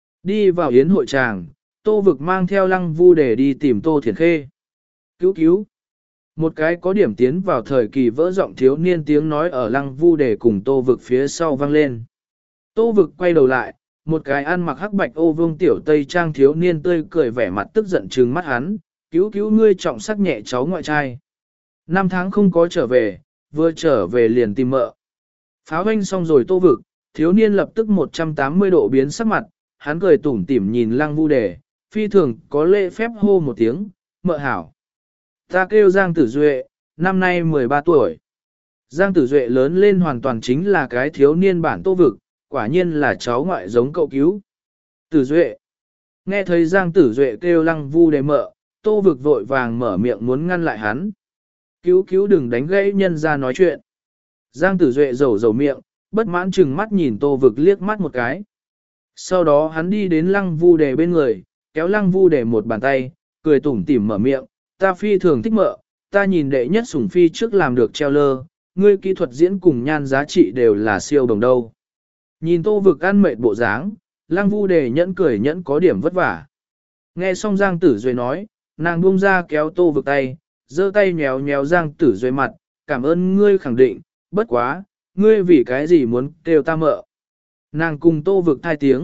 Đi vào yến hội tràng, Tô Vực mang theo Lăng Vu Đề đi tìm Tô Thiển Khê. Cứu cứu! Một cái có điểm tiến vào thời kỳ vỡ giọng thiếu niên tiếng nói ở Lăng Vu Đề cùng Tô Vực phía sau vang lên. Tô Vực quay đầu lại, một cái ăn mặc hắc bạch ô vương tiểu tây trang thiếu niên tươi cười vẻ mặt tức giận trừng mắt hắn, cứu cứu ngươi trọng sắc nhẹ cháu ngoại trai. Năm tháng không có trở về, vừa trở về liền tìm mợ. Pháo hoanh xong rồi Tô Vực, thiếu niên lập tức một trăm tám mươi độ biến sắc mặt, hắn cười tủm tỉm nhìn Lăng Vu Đề, phi thường có lễ phép hô một tiếng, mợ hảo. Ta kêu Giang Tử Duệ, năm nay mười ba tuổi. Giang Tử Duệ lớn lên hoàn toàn chính là cái thiếu niên bản Tô Vực, quả nhiên là cháu ngoại giống cậu cứu. Tử Duệ. Nghe thấy Giang Tử Duệ kêu Lăng Vu Đề mợ, Tô Vực vội vàng mở miệng muốn ngăn lại hắn. Cứu cứu đừng đánh gãy nhân ra nói chuyện. Giang Tử Duệ rầu rầu miệng, bất mãn chừng mắt nhìn Tô Vực liếc mắt một cái. Sau đó hắn đi đến Lăng Vu Đề bên người, kéo Lăng Vu Đề một bàn tay, cười tủm tỉm mở miệng, ta phi thường thích mợ, ta nhìn đệ nhất sủng phi trước làm được treo lơ, ngươi kỹ thuật diễn cùng nhan giá trị đều là siêu đồng đâu. Nhìn Tô Vực ăn mệt bộ dáng, Lăng Vu Đề nhẫn cười nhẫn có điểm vất vả. Nghe xong Giang Tử Duệ nói, nàng buông ra kéo Tô Vực tay, giơ tay nhéo nhéo Giang Tử Duệ mặt, cảm ơn ngươi khẳng định, bất quá, ngươi vì cái gì muốn kêu ta mợ. Nàng cùng Tô Vực hai tiếng,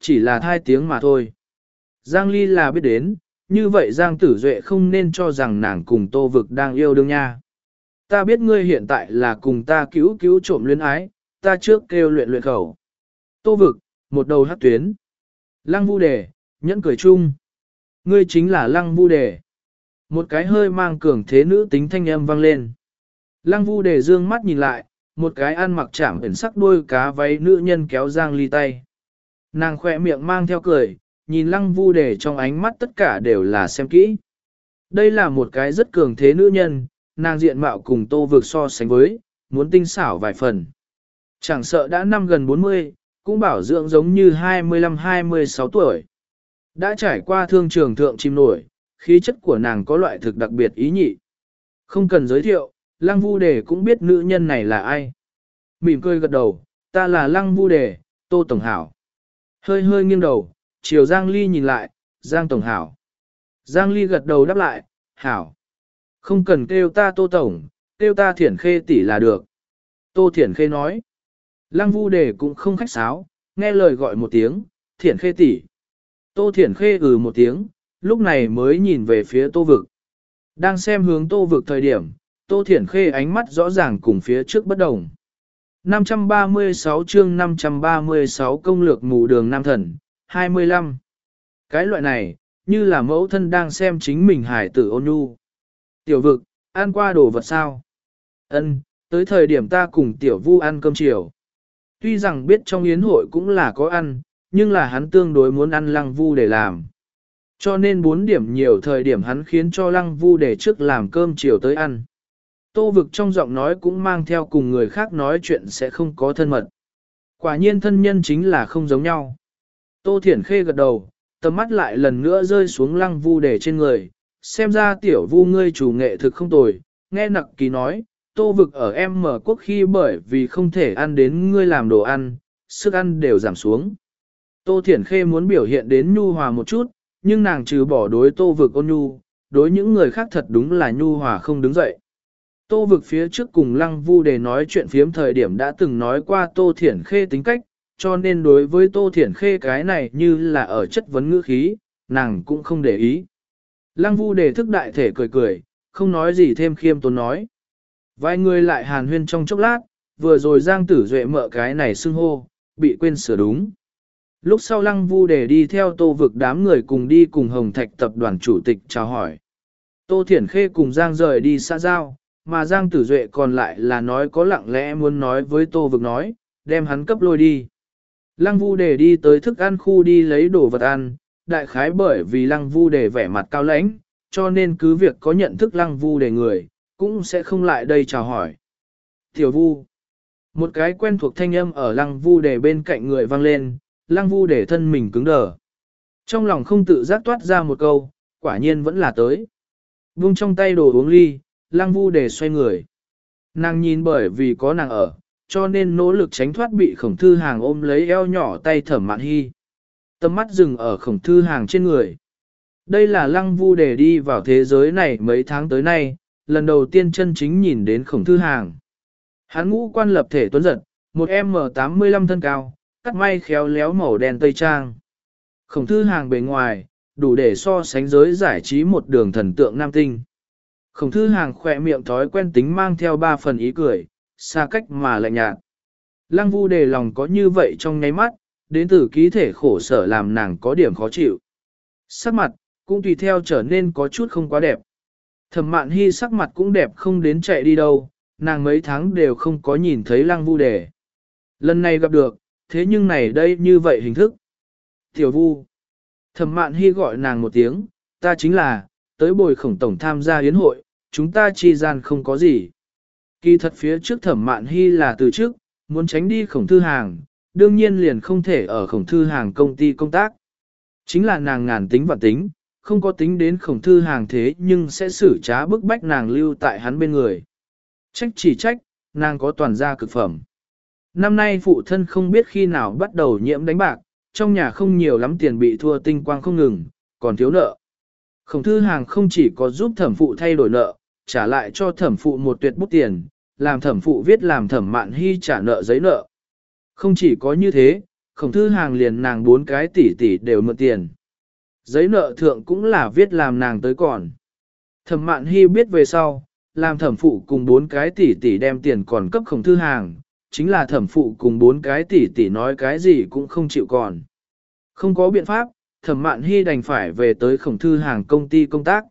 chỉ là thai tiếng mà thôi. Giang Ly là biết đến, như vậy Giang Tử Duệ không nên cho rằng nàng cùng Tô Vực đang yêu đương nha. Ta biết ngươi hiện tại là cùng ta cứu cứu trộm luyến ái, ta trước kêu luyện luyện khẩu. Tô Vực, một đầu hắc tuyến. Lăng Vu Đề, nhẫn cười chung. Ngươi chính là Lăng Vu Đề. Một cái hơi mang cường thế nữ tính thanh âm vang lên. Lăng Vu Đề dương mắt nhìn lại, một cái ăn mặc chạm ẩn sắc đuôi cá váy nữ nhân kéo Giang Ly tay. Nàng khỏe miệng mang theo cười, nhìn Lăng Vu Đề trong ánh mắt tất cả đều là xem kỹ. Đây là một cái rất cường thế nữ nhân, nàng diện mạo cùng Tô Vực so sánh với, muốn tinh xảo vài phần. Chẳng sợ đã năm gần bốn mươi, cũng bảo dưỡng giống như hai mươi lăm hai mươi sáu tuổi. Đã trải qua thương trường thượng chim nổi, khí chất của nàng có loại thực đặc biệt ý nhị. Không cần giới thiệu, Lăng Vu Đề cũng biết nữ nhân này là ai. Mỉm cười gật đầu, ta là Lăng Vu Đề, Tô Tổng Hảo. Hơi hơi nghiêng đầu, chiều Giang Ly nhìn lại, Giang Tổng Hảo. Giang Ly gật đầu đáp lại, Hảo. Không cần kêu ta Tô Tổng, kêu ta Thiển Khê tỷ là được. Tô Thiển Khê nói. Lăng Vu Đề cũng không khách sáo, nghe lời gọi một tiếng, Thiển Khê tỷ. Tô Thiển Khê ừ một tiếng, lúc này mới nhìn về phía Tô Vực. Đang xem hướng Tô Vực thời điểm, Tô Thiển Khê ánh mắt rõ ràng cùng phía trước bất đồng. năm trăm ba mươi sáu chương năm trăm ba mươi sáu công lược mù đường Nam Thần, hai mươi lăm. Cái loại này, như là mẫu thân đang xem chính mình hải tử ôn nhu. Tiểu Vực, ăn qua đồ vật sao? Ân, tới thời điểm ta cùng Tiểu Vu ăn cơm chiều. Tuy rằng biết trong yến hội cũng là có ăn, nhưng là hắn tương đối muốn ăn Lăng Vu để làm. Cho nên bốn điểm nhiều thời điểm hắn khiến cho Lăng Vu để trước làm cơm chiều tới ăn. Tô Vực trong giọng nói cũng mang theo cùng người khác nói chuyện sẽ không có thân mật. Quả nhiên thân nhân chính là không giống nhau. Tô Thiển Khê gật đầu, tầm mắt lại lần nữa rơi xuống Lăng Vu để trên người. Xem ra Tiểu Vu ngươi chủ nghệ thực không tồi, nghe Nặc Kỳ nói, Tô Vực ở em mở quốc khi bởi vì không thể ăn đến ngươi làm đồ ăn, sức ăn đều giảm xuống. Tô Thiển Khê muốn biểu hiện đến nhu hòa một chút, nhưng nàng trừ bỏ đối Tô Vực ôn nhu, đối những người khác thật đúng là nhu hòa không đứng dậy. Tô Vực phía trước cùng Lăng Vu để nói chuyện phiếm thời điểm đã từng nói qua Tô Thiển Khê tính cách, cho nên đối với Tô Thiển Khê cái này như là ở chất vấn ngữ khí, nàng cũng không để ý. Lăng Vu đề thức đại thể cười cười, không nói gì thêm khiêm tốn nói. Vài người lại hàn huyên trong chốc lát, vừa rồi Giang Tử Duệ mợ cái này xưng hô, bị quên sửa đúng. Lúc sau Lăng Vu đề đi theo Tô Vực đám người cùng đi cùng Hồng Thạch tập đoàn chủ tịch chào hỏi. Tô Thiển Khê cùng Giang rời đi xã giao, mà Giang Tử Duệ còn lại là nói có lặng lẽ muốn nói với Tô Vực nói, đem hắn cấp lôi đi. Lăng Vu đề đi tới thức ăn khu đi lấy đồ vật ăn, đại khái bởi vì Lăng Vu đề vẻ mặt cao lãnh, cho nên cứ việc có nhận thức Lăng Vu đề người, cũng sẽ không lại đây chào hỏi. Tiểu Vu. Một cái quen thuộc thanh âm ở Lăng Vu đề bên cạnh người vang lên, Lăng Vu đề thân mình cứng đờ. Trong lòng không tự giác toát ra một câu, quả nhiên vẫn là tới. Vung trong tay đồ uống ly, Lăng Vu đề xoay người. Nàng nhìn bởi vì có nàng ở, cho nên nỗ lực tránh thoát bị Khổng Thư Hàng ôm lấy eo nhỏ tay Thẩm Mạn Hy. Tầm mắt dừng ở Khổng Thư Hàng trên người. Đây là Lăng Vu đề đi vào thế giới này mấy tháng tới nay, lần đầu tiên chân chính nhìn đến Khổng Thư Hàng. Hắn ngũ quan lập thể tuấn giật, một em em tám mươi lăm thân cao, cắt may khéo léo màu đen tây trang. Khổng Thư Hàng bề ngoài, đủ để so sánh giới giải trí một đường thần tượng nam tinh. Khổng Thư Hàng khỏe miệng thói quen tính mang theo ba phần ý cười, xa cách mà lạnh nhạt. Lăng Vu đề lòng có như vậy trong nháy mắt, đến từ ký thể khổ sở làm nàng có điểm khó chịu. Sắc mặt, cũng tùy theo trở nên có chút không quá đẹp. Thẩm Mạn Hy sắc mặt cũng đẹp không đến chạy đi đâu, nàng mấy tháng đều không có nhìn thấy Lăng Vu đề. Lần này gặp được, thế nhưng này đây như vậy hình thức. Tiểu Vu. Thẩm Mạn Hy gọi nàng một tiếng, ta chính là, tới bồi Khổng tổng tham gia yến hội, chúng ta chi gian không có gì. Kỳ thật phía trước Thẩm Mạn Hy là từ trước, muốn tránh đi Khổng Thư Hàng, đương nhiên liền không thể ở Khổng Thư Hàng công ty công tác. Chính là nàng ngàn tính và tính, không có tính đến Khổng Thư Hàng thế nhưng sẽ xử trá bức bách nàng lưu tại hắn bên người. Trách chỉ trách, nàng có toàn gia cực phẩm. Năm nay phụ thân không biết khi nào bắt đầu nhiễm đánh bạc, trong nhà không nhiều lắm tiền bị thua tinh quang không ngừng, còn thiếu nợ. Khổng Thư Hàng không chỉ có giúp thẩm phụ thay đổi nợ, trả lại cho thẩm phụ một tuyệt bút tiền, làm thẩm phụ viết làm Thẩm Mạn Hy trả nợ giấy nợ. Không chỉ có như thế, khổng thư hàng liền nàng bốn cái tỷ tỷ đều mượn tiền. Giấy nợ thượng cũng là viết làm nàng tới còn. Thẩm Mạn Hy biết về sau, làm thẩm phụ cùng bốn cái tỷ tỷ đem tiền còn cấp khổng thư hàng, chính là thẩm phụ cùng bốn cái tỷ tỷ nói cái gì cũng không chịu còn. Không có biện pháp, thẩm Mạn Hy đành phải về tới khổng thư hàng công ty công tác.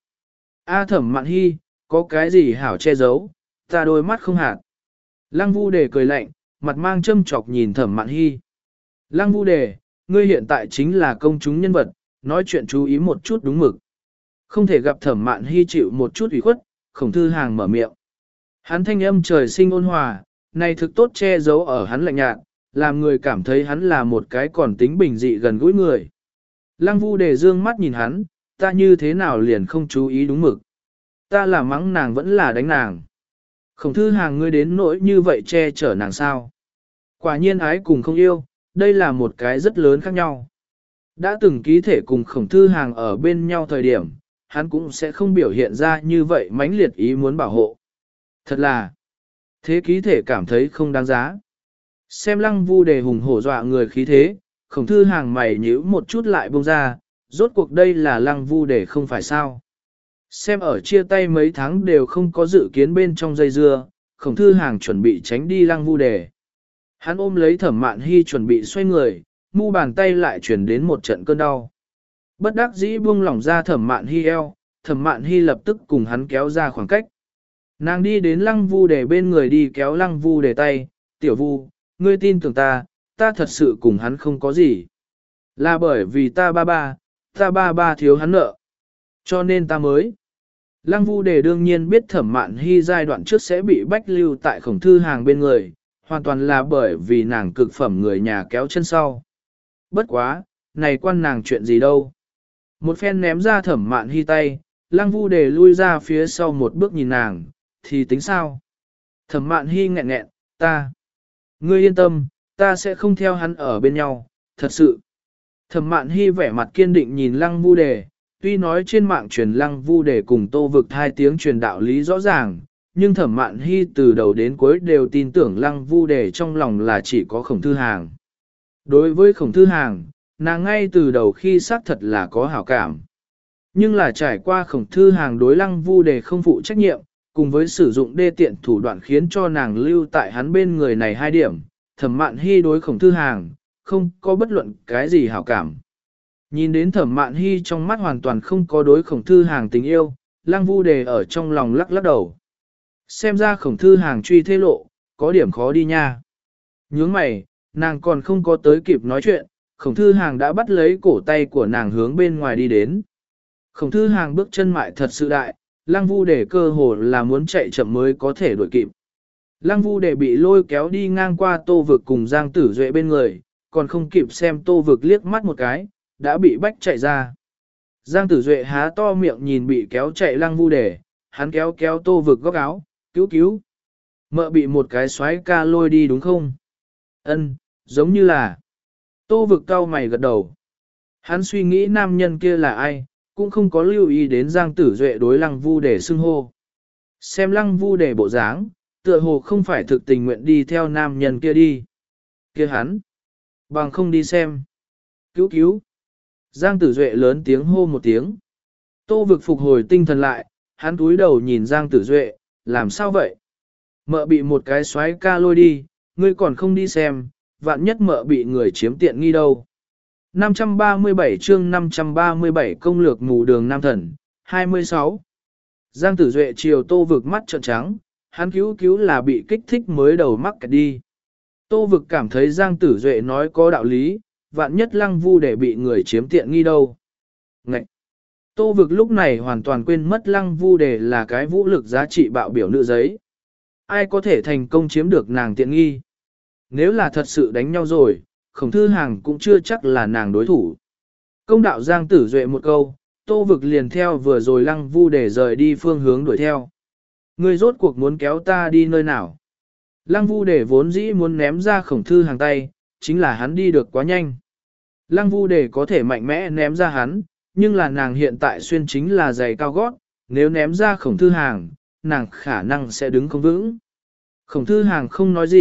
A thẩm Mạn Hy, có cái gì hảo che giấu, ta đôi mắt không hạt. Lăng Vu Đề cười lạnh, mặt mang châm chọc nhìn thẩm Mạn Hy. Lăng Vu Đề, ngươi hiện tại chính là công chúng nhân vật, nói chuyện chú ý một chút đúng mực. Không thể gặp thẩm Mạn Hy chịu một chút ủy khuất, khổng thư hàng mở miệng. Hắn thanh âm trời sinh ôn hòa, này thực tốt che giấu ở hắn lạnh nhạt, làm người cảm thấy hắn là một cái còn tính bình dị gần gũi người. Lăng Vu Đề dương mắt nhìn hắn, ta như thế nào liền không chú ý đúng mực. Ta là mắng nàng vẫn là đánh nàng. Khổng thư hàng ngươi đến nỗi như vậy che chở nàng sao. Quả nhiên ái cùng không yêu, đây là một cái rất lớn khác nhau. Đã từng ký thể cùng khổng thư hàng ở bên nhau thời điểm, hắn cũng sẽ không biểu hiện ra như vậy mãnh liệt ý muốn bảo hộ. Thật là, thế ký thể cảm thấy không đáng giá. Xem Lăng Vu Đề hùng hổ dọa người khí thế, khổng thư hàng mày nhíu một chút lại buông ra, rốt cuộc đây là Lăng Vu Đề không phải sao. Xem ở chia tay mấy tháng đều không có dự kiến bên trong dây dưa, khổng thư hàng chuẩn bị tránh đi Lăng Vu Đề. Hắn ôm lấy thẩm Mạn Hy chuẩn bị xoay người, mu bàn tay lại chuyển đến một trận cơn đau. Bất đắc dĩ buông lỏng ra thẩm Mạn Hy eo, thẩm Mạn Hy lập tức cùng hắn kéo ra khoảng cách. Nàng đi đến Lăng Vu Đề bên người đi kéo Lăng Vu Đề tay, tiểu Vu, ngươi tin tưởng ta, ta thật sự cùng hắn không có gì. Là bởi vì ta ba ba, ta ba ba thiếu hắn nợ. Cho nên ta mới. Lăng Vu Đề đương nhiên biết thẩm Mạn Hy giai đoạn trước sẽ bị bách lưu tại khổng thư hàng bên người, hoàn toàn là bởi vì nàng cực phẩm người nhà kéo chân sau. Bất quá, này quan nàng chuyện gì đâu. Một phen ném ra thẩm Mạn Hy tay, Lăng Vu Đề lui ra phía sau một bước nhìn nàng, thì tính sao? Thẩm Mạn Hy nghẹn nghẹn, ta. Ngươi yên tâm, ta sẽ không theo hắn ở bên nhau, thật sự. Thẩm Mạn Hy vẻ mặt kiên định nhìn Lăng Vu Đề, tuy nói trên mạng truyền Lăng Vu Đề cùng Tô Vực hai tiếng truyền đạo lý rõ ràng, nhưng Thẩm Mạn Hy từ đầu đến cuối đều tin tưởng Lăng Vu Đề trong lòng là chỉ có khổng thư hàng. Đối với khổng thư hàng, nàng ngay từ đầu khi xác thật là có hảo cảm. Nhưng là trải qua khổng thư hàng đối Lăng Vu Đề không phụ trách nhiệm, cùng với sử dụng đê tiện thủ đoạn khiến cho nàng lưu tại hắn bên người này hai điểm, Thẩm Mạn Hy đối khổng thư hàng, không có bất luận cái gì hảo cảm. Nhìn đến Thẩm Mạn Hy trong mắt hoàn toàn không có đối khổng thư hàng tình yêu, Lăng Vu Đề ở trong lòng lắc lắc đầu. Xem ra khổng thư hàng truy thế lộ, có điểm khó đi nha. Nhướng mày, nàng còn không có tới kịp nói chuyện, khổng thư hàng đã bắt lấy cổ tay của nàng hướng bên ngoài đi đến. Khổng thư hàng bước chân mại thật sự đại, Lăng Vu Đề cơ hồ là muốn chạy chậm mới có thể đuổi kịp. Lăng Vu Đề bị lôi kéo đi ngang qua Tô Vực cùng Giang Tử Duệ bên người, còn không kịp xem Tô Vực liếc mắt một cái, đã bị bách chạy ra. Giang Tử Duệ há to miệng nhìn bị kéo chạy Lăng Vu Đề, hắn kéo kéo Tô Vực góc áo, cứu cứu. Mợ bị một cái xoáy ca lôi đi đúng không? Ân, giống như là. Tô Vực cau mày gật đầu. Hắn suy nghĩ nam nhân kia là ai, cũng không có lưu ý đến Giang Tử Duệ đối Lăng Vu Đề xưng hô. Xem Lăng Vu Đề bộ dáng, tựa hồ không phải thực tình nguyện đi theo nam nhân kia đi. Kia hắn, bằng không đi xem. Cứu cứu. Giang Tử Duệ lớn tiếng hô một tiếng. Tô Vực phục hồi tinh thần lại, hắn túi đầu nhìn Giang Tử Duệ, làm sao vậy? Mợ bị một cái xoáy ca lôi đi, ngươi còn không đi xem, vạn nhất mợ bị người chiếm tiện nghi đâu. năm trăm ba mươi bảy chương năm trăm ba mươi bảy công lược mù đường nam thần, hai mươi sáu. Giang Tử Duệ chiều Tô Vực mắt trợn trắng, hắn cứu cứu là bị kích thích mới đầu mắc kẹt đi. Tô Vực cảm thấy Giang Tử Duệ nói có đạo lý, vạn nhất Lăng Vu để bị người chiếm tiện nghi đâu. Ngậy! Tô Vực lúc này hoàn toàn quên mất Lăng Vu Đề là cái vũ lực giá trị bạo biểu nữ giấy. Ai có thể thành công chiếm được nàng tiện nghi? Nếu là thật sự đánh nhau rồi, khổng thư hàng cũng chưa chắc là nàng đối thủ. Công đạo Giang Tử Duệ một câu, Tô Vực liền theo vừa rồi Lăng Vu để rời đi phương hướng đuổi theo. Ngươi rốt cuộc muốn kéo ta đi nơi nào? Lăng Vu để vốn dĩ muốn ném ra khổng thư hàng tay, chính là hắn đi được quá nhanh. Lăng Vu để có thể mạnh mẽ ném ra hắn, nhưng là nàng hiện tại xuyên chính là giày cao gót, nếu ném ra khổng thư hàng, nàng khả năng sẽ đứng không vững. Khổng thư hàng không nói gì,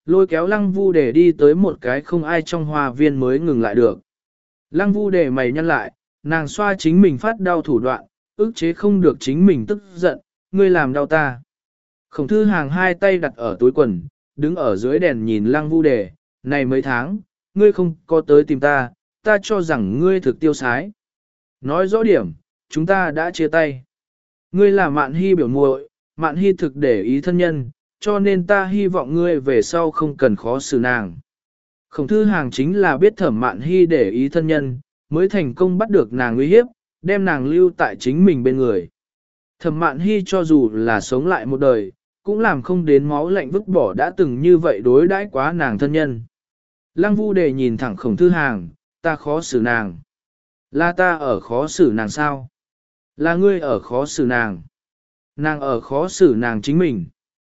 lôi kéo lăng vu để đi tới một cái không ai trong hoa viên mới ngừng lại được. Lăng vu để mày nhăn lại, nàng xoa chính mình phát đau thủ đoạn, ức chế không được chính mình tức giận, ngươi làm đau ta. Khổng thư hàng hai tay đặt ở túi quần, đứng ở dưới đèn nhìn lăng vu đề, này mấy tháng, ngươi không có tới tìm ta, ta cho rằng ngươi thực tiêu sái. Nói rõ điểm, chúng ta đã chia tay. Ngươi là Mạn Hy biểu muội, Mạn Hy thực để ý thân nhân, cho nên ta hy vọng ngươi về sau không cần khó xử nàng. Khổng thư hàng chính là biết Thẩm Mạn Hy để ý thân nhân, mới thành công bắt được nàng uy hiếp, đem nàng lưu tại chính mình bên người. Thẩm Mạn Hy cho dù là sống lại một đời, cũng làm không đến máu lạnh vứt bỏ đã từng như vậy đối đãi quá nàng thân nhân. Lăng Vu Đề nhìn thẳng Khổng thư hàng, ta khó xử nàng. Là ta ở khó xử nàng sao? Là ngươi ở khó xử nàng. Nàng ở khó xử nàng chính mình.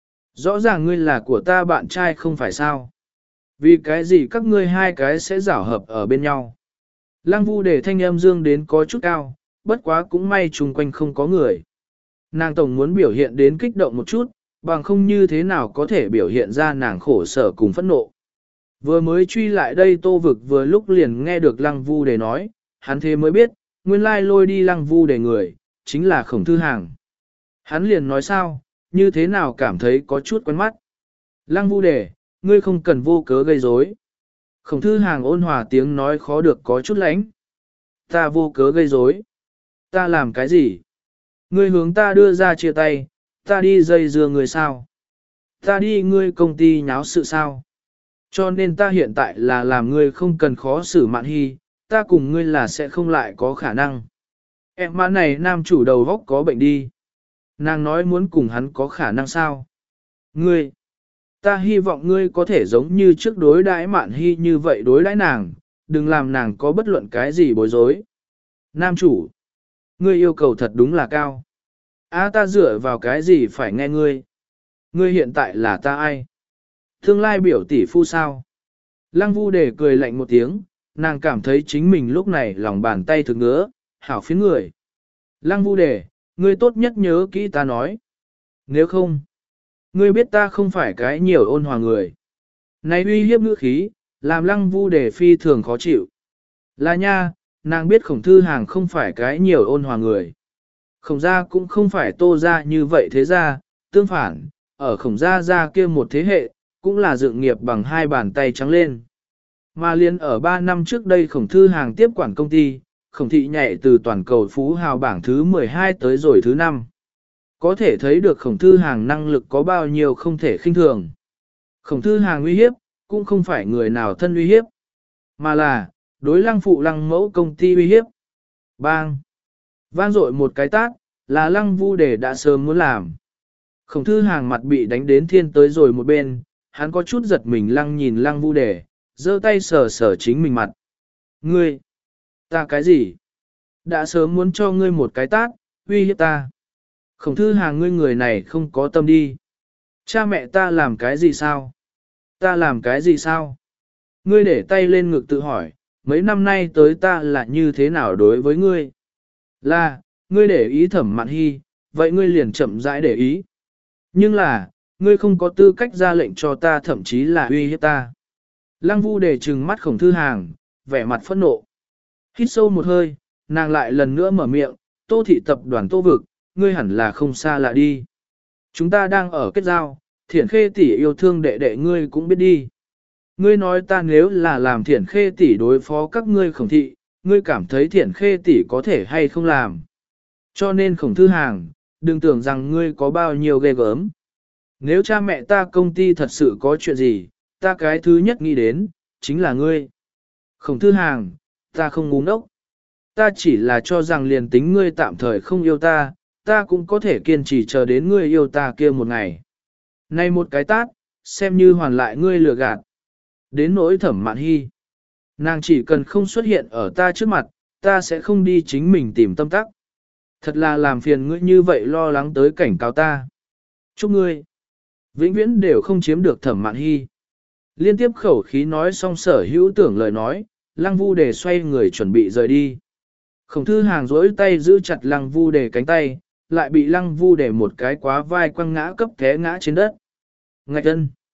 Rõ ràng ngươi là của ta bạn trai không phải sao? Vì cái gì các ngươi hai cái sẽ giảo hợp ở bên nhau? Lăng Vu Đề thanh âm dương đến có chút cao, bất quá cũng may chung quanh không có người. Nàng tổng muốn biểu hiện đến kích động một chút, bằng không như thế nào có thể biểu hiện ra nàng khổ sở cùng phẫn nộ. Vừa mới truy lại đây Tô Vực vừa lúc liền nghe được Lăng Vu Đề nói, hắn thế mới biết, nguyên lai lôi đi Lăng Vu Đề người, chính là Khổng thư hàng. Hắn liền nói sao, như thế nào cảm thấy có chút quen mắt. Lăng Vu Đề, ngươi không cần vô cớ gây rối. Khổng thư hàng ôn hòa tiếng nói khó được có chút lãnh. Ta vô cớ gây rối. Ta làm cái gì? Ngươi hướng ta đưa ra chia tay, ta đi dây dưa người sao? Ta đi ngươi công ty nháo sự sao? Cho nên ta hiện tại là làm ngươi không cần khó xử Mạn Hy, ta cùng ngươi là sẽ không lại có khả năng. Em mà này nam chủ đầu góc có bệnh đi. Nàng nói muốn cùng hắn có khả năng sao? Ngươi, ta hy vọng ngươi có thể giống như trước đối đãi Mạn Hy như vậy đối đãi nàng, đừng làm nàng có bất luận cái gì bối rối. Nam chủ, ngươi yêu cầu thật đúng là cao. À ta dựa vào cái gì phải nghe ngươi? Ngươi hiện tại là ta ai? Tương lai biểu tỷ phu sao? Lăng Vu Đề cười lạnh một tiếng, nàng cảm thấy chính mình lúc này lòng bàn tay thực ngứa, hảo phiến người. Lăng Vu Đề, ngươi tốt nhất nhớ kỹ ta nói. Nếu không, ngươi biết ta không phải cái nhiều ôn hòa người. Này uy hiếp ngữ khí, làm Lăng Vu Đề phi thường khó chịu. Là nha, nàng biết Khổng thư hàng không phải cái nhiều ôn hòa người. Khổng gia cũng không phải Tô gia như vậy thế ra, tương phản, ở Khổng gia gia kia một thế hệ, cũng là dựng nghiệp bằng hai bàn tay trắng lên. Mà liên ở ba năm trước đây Khổng thư hàng tiếp quản công ty, Khổng thị nhảy từ toàn cầu phú hào bảng thứ mười hai tới rồi thứ năm. Có thể thấy được Khổng thư hàng năng lực có bao nhiêu không thể khinh thường. Khổng thư hàng uy hiếp, cũng không phải người nào thân uy hiếp, mà là đối Lăng phụ Lăng mẫu công ty uy hiếp. Bang! Vang dội một cái tát, là Lăng Vu Đề đã sớm muốn làm. Khổng thư hàng mặt bị đánh đến thiên tới rồi một bên, hắn có chút giật mình Lăng nhìn Lăng Vu Đề, giơ tay sờ sờ chính mình mặt. Ngươi! Ta cái gì? Đã sớm muốn cho ngươi một cái tát, uy hiếp ta. Khổng thư hàng ngươi người này không có tâm đi. Cha mẹ ta làm cái gì sao? Ta làm cái gì sao? Ngươi để tay lên ngực tự hỏi, mấy năm nay tới ta là như thế nào đối với ngươi? Là, ngươi để ý Thẩm Mạn Hy, vậy ngươi liền chậm rãi để ý. Nhưng là, ngươi không có tư cách ra lệnh cho ta thậm chí là uy hiếp ta. Lăng Vu Đề trừng mắt Khổng thư hàng, vẻ mặt phẫn nộ. Hít sâu một hơi, nàng lại lần nữa mở miệng, Tô thị tập đoàn Tô Vực, ngươi hẳn là không xa lạ đi. Chúng ta đang ở kết giao, Thiển Khê tỷ yêu thương đệ đệ ngươi cũng biết đi. Ngươi nói ta nếu là làm Thiển Khê tỷ đối phó các ngươi Khổng thị, ngươi cảm thấy Thiển Khê tỷ có thể hay không làm. Cho nên Khổng thư hàng, đừng tưởng rằng ngươi có bao nhiêu ghê gớm. Nếu cha mẹ ta công ty thật sự có chuyện gì, ta cái thứ nhất nghĩ đến, chính là ngươi. Khổng thư hàng, ta không ngu ngốc. Ta chỉ là cho rằng liền tính ngươi tạm thời không yêu ta, ta cũng có thể kiên trì chờ đến ngươi yêu ta kia một ngày. Này một cái tát, xem như hoàn lại ngươi lừa gạt. Đến nỗi Thẩm Mạn Hy, nàng chỉ cần không xuất hiện ở ta trước mặt, ta sẽ không đi chính mình tìm tâm tắc. Thật là làm phiền ngươi như vậy lo lắng tới cảnh cáo ta. Chúc ngươi, vĩnh viễn đều không chiếm được Thẩm Mạn Hy. Liên tiếp khẩu khí nói xong sở hữu tưởng lời nói, Lăng Vu Đề xoay người chuẩn bị rời đi. Khổng thư hàng rỗi tay giữ chặt Lăng Vu Đề cánh tay, lại bị Lăng Vu Đề một cái quá vai quăng ngã cấp té ngã trên đất. Ngạch ân!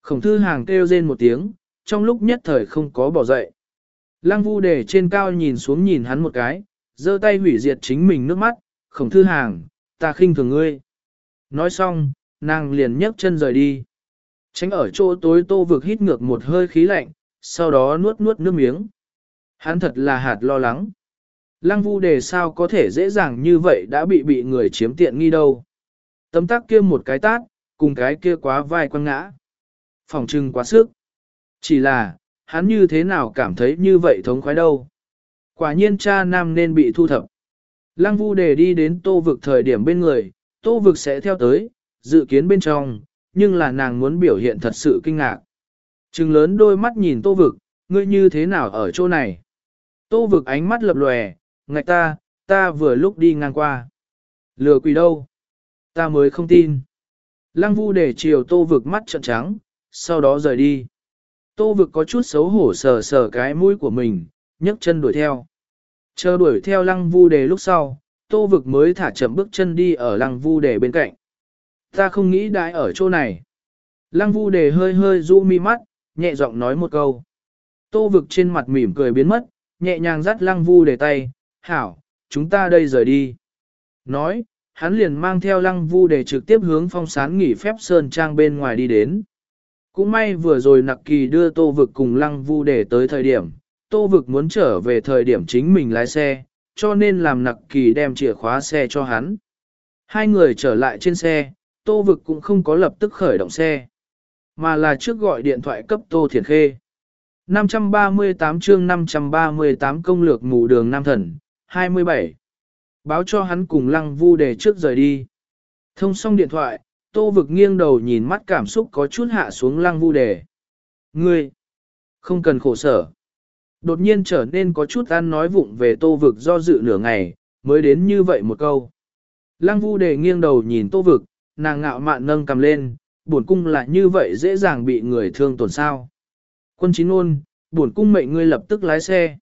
Khổng thư hàng kêu rên một tiếng, trong lúc nhất thời không có bỏ dậy. Lăng Vu Đề trên cao nhìn xuống nhìn hắn một cái, giơ tay hủy diệt chính mình nước mắt, khổng thư hàng, ta khinh thường ngươi. Nói xong, nàng liền nhấc chân rời đi. Tránh ở chỗ tối Tô Vực hít ngược một hơi khí lạnh, sau đó nuốt nuốt nước miếng. Hắn thật là hạt lo lắng. Lăng Vu Đề sao có thể dễ dàng như vậy đã bị bị người chiếm tiện nghi đâu. Tấm tắc kia một cái tát, cùng cái kia quá vai quăng ngã. Phòng trừng quá sức. Chỉ là, hắn như thế nào cảm thấy như vậy thống khoái đâu. Quả nhiên cha nam nên bị thu thập. Lăng Vu Đề đi đến Tô Vực thời điểm bên người, Tô Vực sẽ theo tới, dự kiến bên trong, nhưng là nàng muốn biểu hiện thật sự kinh ngạc. Trừng lớn đôi mắt nhìn Tô Vực, ngươi như thế nào ở chỗ này? Tô Vực ánh mắt lập lòe, ngạch ta, ta vừa lúc đi ngang qua. Lừa quỷ đâu? Ta mới không tin. Lăng Vu Đề chiều Tô Vực mắt trợn trắng, sau đó rời đi. Tô Vực có chút xấu hổ sờ sờ cái mũi của mình, nhấc chân đuổi theo. Chờ đuổi theo Lăng Vu Đề lúc sau, Tô Vực mới thả chậm bước chân đi ở Lăng Vu Đề bên cạnh. Ta không nghĩ đãi ở chỗ này. Lăng Vu Đề hơi hơi du mi mắt, nhẹ giọng nói một câu. Tô Vực trên mặt mỉm cười biến mất, nhẹ nhàng dắt Lăng Vu Đề tay, hảo, chúng ta đây rời đi. Nói, hắn liền mang theo Lăng Vu Đề trực tiếp hướng Phong Sán nghỉ phép sơn trang bên ngoài đi đến. Cũng may vừa rồi Nặc Kỳ đưa Tô Vực cùng Lăng Vu Đề tới thời điểm, Tô Vực muốn trở về thời điểm chính mình lái xe, cho nên làm Nặc Kỳ đem chìa khóa xe cho hắn. Hai người trở lại trên xe, Tô Vực cũng không có lập tức khởi động xe, mà là trước gọi điện thoại cấp Tô Thiển Khê. năm trăm ba mươi tám chương năm trăm ba mươi tám công lược mù đường Nam Thần, hai mươi bảy. Báo cho hắn cùng Lăng Vu Đề trước rời đi. Thông xong điện thoại, Tô Vực nghiêng đầu nhìn mắt cảm xúc có chút hạ xuống Lăng Vu Đề. Ngươi, không cần khổ sở. Đột nhiên trở nên có chút ăn nói vụng về Tô Vực do dự nửa ngày, mới đến như vậy một câu. Lăng Vu Đề nghiêng đầu nhìn Tô Vực, nàng ngạo mạn nâng cầm lên, bổn cung là như vậy dễ dàng bị người thương tổn sao. Quân Chín Ôn, bổn cung mệnh ngươi lập tức lái xe.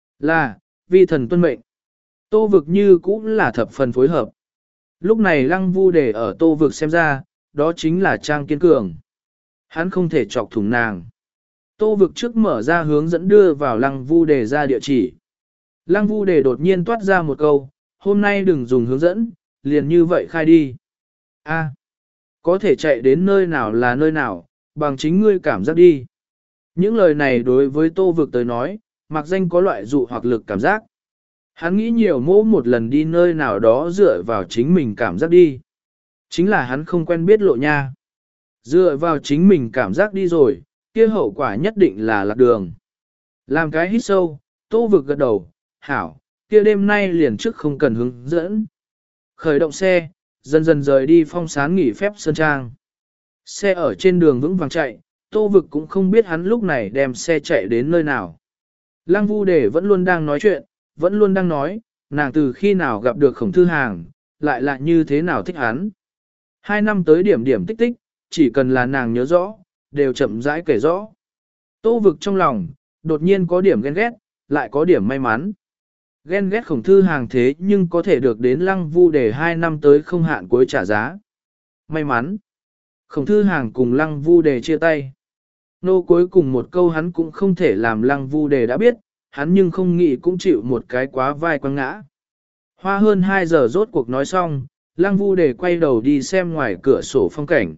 Là, vi thần tuân mệnh. Tô Vực như cũng là thập phần phối hợp. Lúc này Lăng Vu Đề ở Tô Vực xem ra, đó chính là Trang Kiên Cường. Hắn không thể chọc thủng nàng. Tô Vực trước mở ra hướng dẫn đưa vào Lăng Vu Đề ra địa chỉ. Lăng Vu Đề đột nhiên toát ra một câu, hôm nay đừng dùng hướng dẫn, liền như vậy khai đi. A, có thể chạy đến nơi nào là nơi nào, bằng chính ngươi cảm giác đi. Những lời này đối với Tô Vực tới nói, mặc danh có loại dụ hoặc lực cảm giác. Hắn nghĩ nhiều mỗ một lần đi nơi nào đó dựa vào chính mình cảm giác đi. Chính là hắn không quen biết lộ nha. Dựa vào chính mình cảm giác đi rồi, kia hậu quả nhất định là lạc đường. Làm cái hít sâu, Tô Vực gật đầu, hảo, kia đêm nay liền trước không cần hướng dẫn. Khởi động xe, dần dần rời đi Phong Sán nghỉ phép sơn trang. Xe ở trên đường vững vàng chạy, Tô Vực cũng không biết hắn lúc này đem xe chạy đến nơi nào. Lăng Vu Đề vẫn luôn đang nói chuyện, vẫn luôn đang nói, nàng từ khi nào gặp được Khổng Thư Hàng, lại là như thế nào thích hắn. Hai năm tới điểm điểm tích tích, chỉ cần là nàng nhớ rõ, đều chậm rãi kể rõ. Tô Vực trong lòng, đột nhiên có điểm ghen ghét, lại có điểm may mắn. Ghen ghét Khổng Thư Hàng thế nhưng có thể được đến Lăng Vu Đề hai năm tới không hạn cuối trả giá. May mắn. Khổng Thư Hàng cùng Lăng Vu Đề chia tay. Nô cuối cùng một câu hắn cũng không thể làm Lăng Vu Đề đã biết, hắn nhưng không nghĩ cũng chịu một cái quá vai quăng ngã. Hoa hơn hai giờ rốt cuộc nói xong, Lăng Vu Đề quay đầu đi xem ngoài cửa sổ phong cảnh.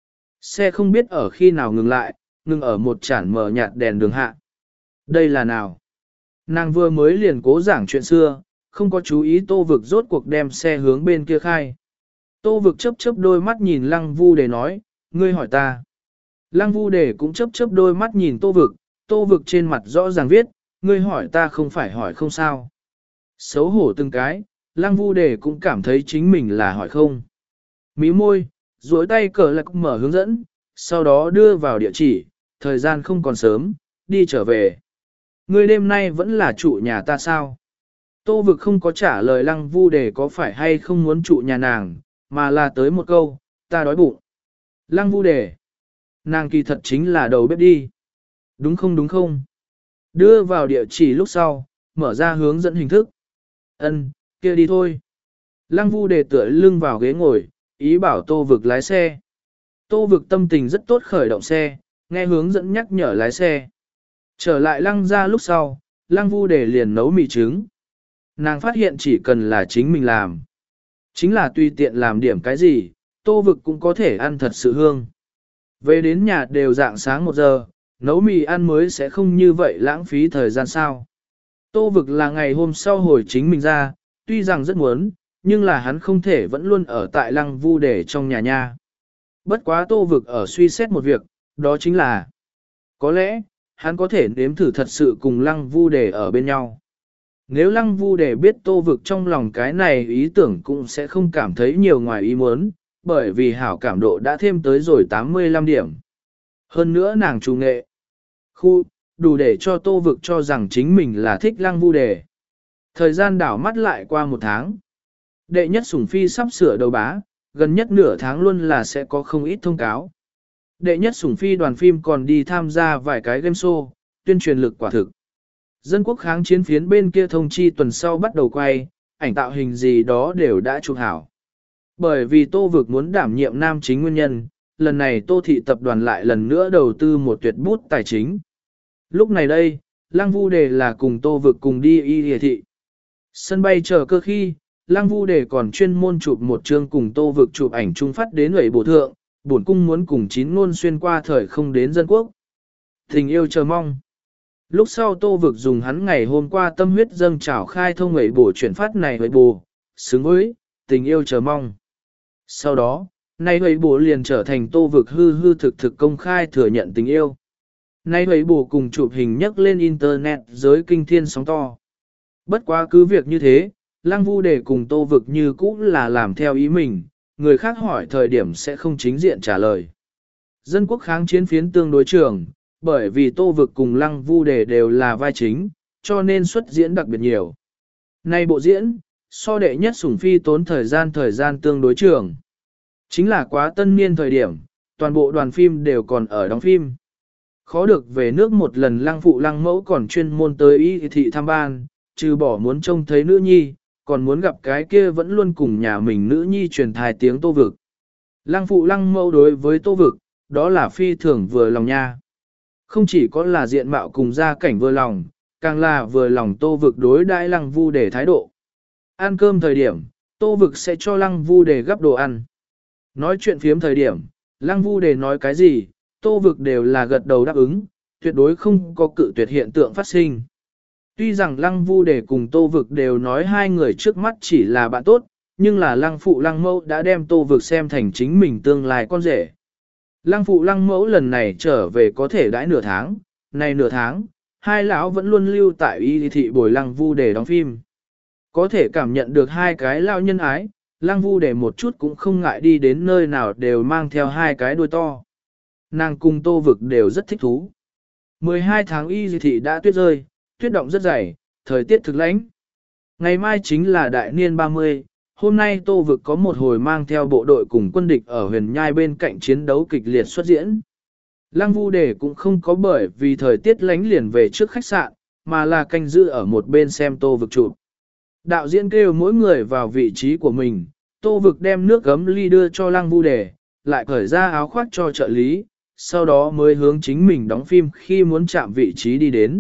Xe không biết ở khi nào ngừng lại, ngừng ở một chản mờ nhạt đèn đường hạ. Đây là nào? Nàng vừa mới liền cố giảng chuyện xưa, không có chú ý Tô Vực rốt cuộc đem xe hướng bên kia khai. Tô Vực chớp chớp đôi mắt nhìn Lăng Vu Đề nói, ngươi hỏi ta. Lăng Vu Đề cũng chớp chớp đôi mắt nhìn Tô Vực, Tô Vực trên mặt rõ ràng viết, ngươi hỏi ta không phải hỏi không sao. Xấu hổ từng cái, Lăng Vu Đề cũng cảm thấy chính mình là hỏi không. Mí môi, duỗi tay cờ lạc mở hướng dẫn, sau đó đưa vào địa chỉ, thời gian không còn sớm, đi trở về. Ngươi đêm nay vẫn là trụ nhà ta sao? Tô Vực không có trả lời Lăng Vu Đề có phải hay không muốn trụ nhà nàng, mà là tới một câu, ta đói bụng. Lăng Vu Đề, nàng kỳ thật chính là đầu bếp đi. Đúng không đúng không? Đưa vào địa chỉ lúc sau, mở ra hướng dẫn hình thức. Ân, kia đi thôi. Lăng Vu Đề tựa lưng vào ghế ngồi, ý bảo Tô Vực lái xe. Tô Vực tâm tình rất tốt khởi động xe, nghe hướng dẫn nhắc nhở lái xe. Trở lại lăng ra lúc sau, lăng vu để liền nấu mì trứng. Nàng phát hiện chỉ cần là chính mình làm. Chính là tùy tiện làm điểm cái gì, tô vực cũng có thể ăn thật sự hương. Về đến nhà đều dạng sáng một giờ, nấu mì ăn mới sẽ không như vậy lãng phí thời gian sao. Tô vực là ngày hôm sau hồi chính mình ra, tuy rằng rất muốn, nhưng là hắn không thể vẫn luôn ở tại lăng vu để trong nhà nha. Bất quá tô vực ở suy xét một việc, đó chính là có lẽ, hắn có thể nếm thử thật sự cùng lăng vu để ở bên nhau. Nếu lăng vu để biết tô vực trong lòng cái này ý tưởng cũng sẽ không cảm thấy nhiều ngoài ý muốn, bởi vì hảo cảm độ đã thêm tới rồi tám mươi lăm điểm. Hơn nữa nàng chủ nghệ. Khu, đủ để cho tô vực cho rằng chính mình là thích lăng vu đề. Thời gian đảo mắt lại qua một tháng. Đệ nhất sủng phi sắp sửa đầu bá, gần nhất nửa tháng luôn là sẽ có không ít thông cáo. Đệ nhất sủng phi đoàn phim còn đi tham gia vài cái game show, tuyên truyền lực quả thực. Dân quốc kháng chiến phiến bên kia thông chi tuần sau bắt đầu quay, ảnh tạo hình gì đó đều đã chụp hảo. Bởi vì tô vực muốn đảm nhiệm nam chính nguyên nhân, lần này tô thị tập đoàn lại lần nữa đầu tư một tuyệt bút tài chính. Lúc này đây, Lăng Vu Đề là cùng tô vực cùng đi y địa thị. Sân bay chờ cơ khi, Lăng Vu Đề còn chuyên môn chụp một chương cùng tô vực chụp ảnh chung phát đến ủy bổ thượng, bổn cung muốn cùng chín ngôn xuyên qua thời không đến dân quốc. Tình yêu chờ mong. Lúc sau tô vực dùng hắn ngày hôm qua tâm huyết dâng trào khai thông ủy bổ chuyển phát này ủy bổ, xứng với tình yêu chờ mong. Sau đó, nay ủy bổ liền trở thành tô vực hư hư thực thực công khai thừa nhận tình yêu. Nay ủy bổ cùng chụp hình nhắc lên internet giới kinh thiên sóng to. Bất quá cứ việc như thế, Lăng Vu Đề cùng tô vực như cũ là làm theo ý mình, người khác hỏi thời điểm sẽ không chính diện trả lời. Dân quốc kháng chiến phiến tương đối trường, bởi vì tô vực cùng Lăng Vu Đề đều là vai chính, cho nên xuất diễn đặc biệt nhiều. Nay bộ diễn, so đệ nhất sủng phi tốn thời gian thời gian tương đối trường. Chính là quá tân niên thời điểm, toàn bộ đoàn phim đều còn ở đóng phim. Khó được về nước một lần Lăng phụ Lăng mẫu còn chuyên môn tới y thị tham ban, trừ bỏ muốn trông thấy nữ nhi, còn muốn gặp cái kia vẫn luôn cùng nhà mình nữ nhi truyền thai tiếng tô vực. Lăng phụ Lăng mẫu đối với tô vực, đó là phi thường vừa lòng nha. Không chỉ có là diện mạo cùng gia cảnh vừa lòng, càng là vừa lòng tô vực đối đãi Lăng Vu Đề thái độ. Ăn cơm thời điểm, tô vực sẽ cho Lăng Vu Đề gắp đồ ăn. Nói chuyện phiếm thời điểm, Lăng Vu Đề nói cái gì, tô vực đều là gật đầu đáp ứng, tuyệt đối không có cự tuyệt hiện tượng phát sinh. Tuy rằng Lăng Vu Đề cùng tô vực đều nói hai người trước mắt chỉ là bạn tốt, nhưng là Lăng phụ Lăng mẫu đã đem tô vực xem thành chính mình tương lai con rể. Lăng phụ Lăng mẫu lần này trở về có thể đãi nửa tháng, này nửa tháng, hai lão vẫn luôn lưu tại y thị bồi Lăng Vu Đề đóng phim. Có thể cảm nhận được hai cái lão nhân ái, Lăng Vu Đề một chút cũng không ngại đi đến nơi nào đều mang theo hai cái đuôi to. Nàng cùng tô vực đều rất thích thú. mười hai tháng y thị đã tuyết rơi, tuyết động rất dày, thời tiết thực lãnh. Ngày mai chính là đại niên ba mươi, hôm nay tô vực có một hồi mang theo bộ đội cùng quân địch ở huyền nhai bên cạnh chiến đấu kịch liệt xuất diễn. Lăng Vu Đề cũng không có bởi vì thời tiết lánh liền về trước khách sạn, mà là canh giữ ở một bên xem tô vực chụp. Đạo diễn kêu mỗi người vào vị trí của mình, tô vực đem nước gấm ly đưa cho Lăng Vu Đề, lại cởi ra áo khoác cho trợ lý, sau đó mới hướng chính mình đóng phim khi muốn chạm vị trí đi đến.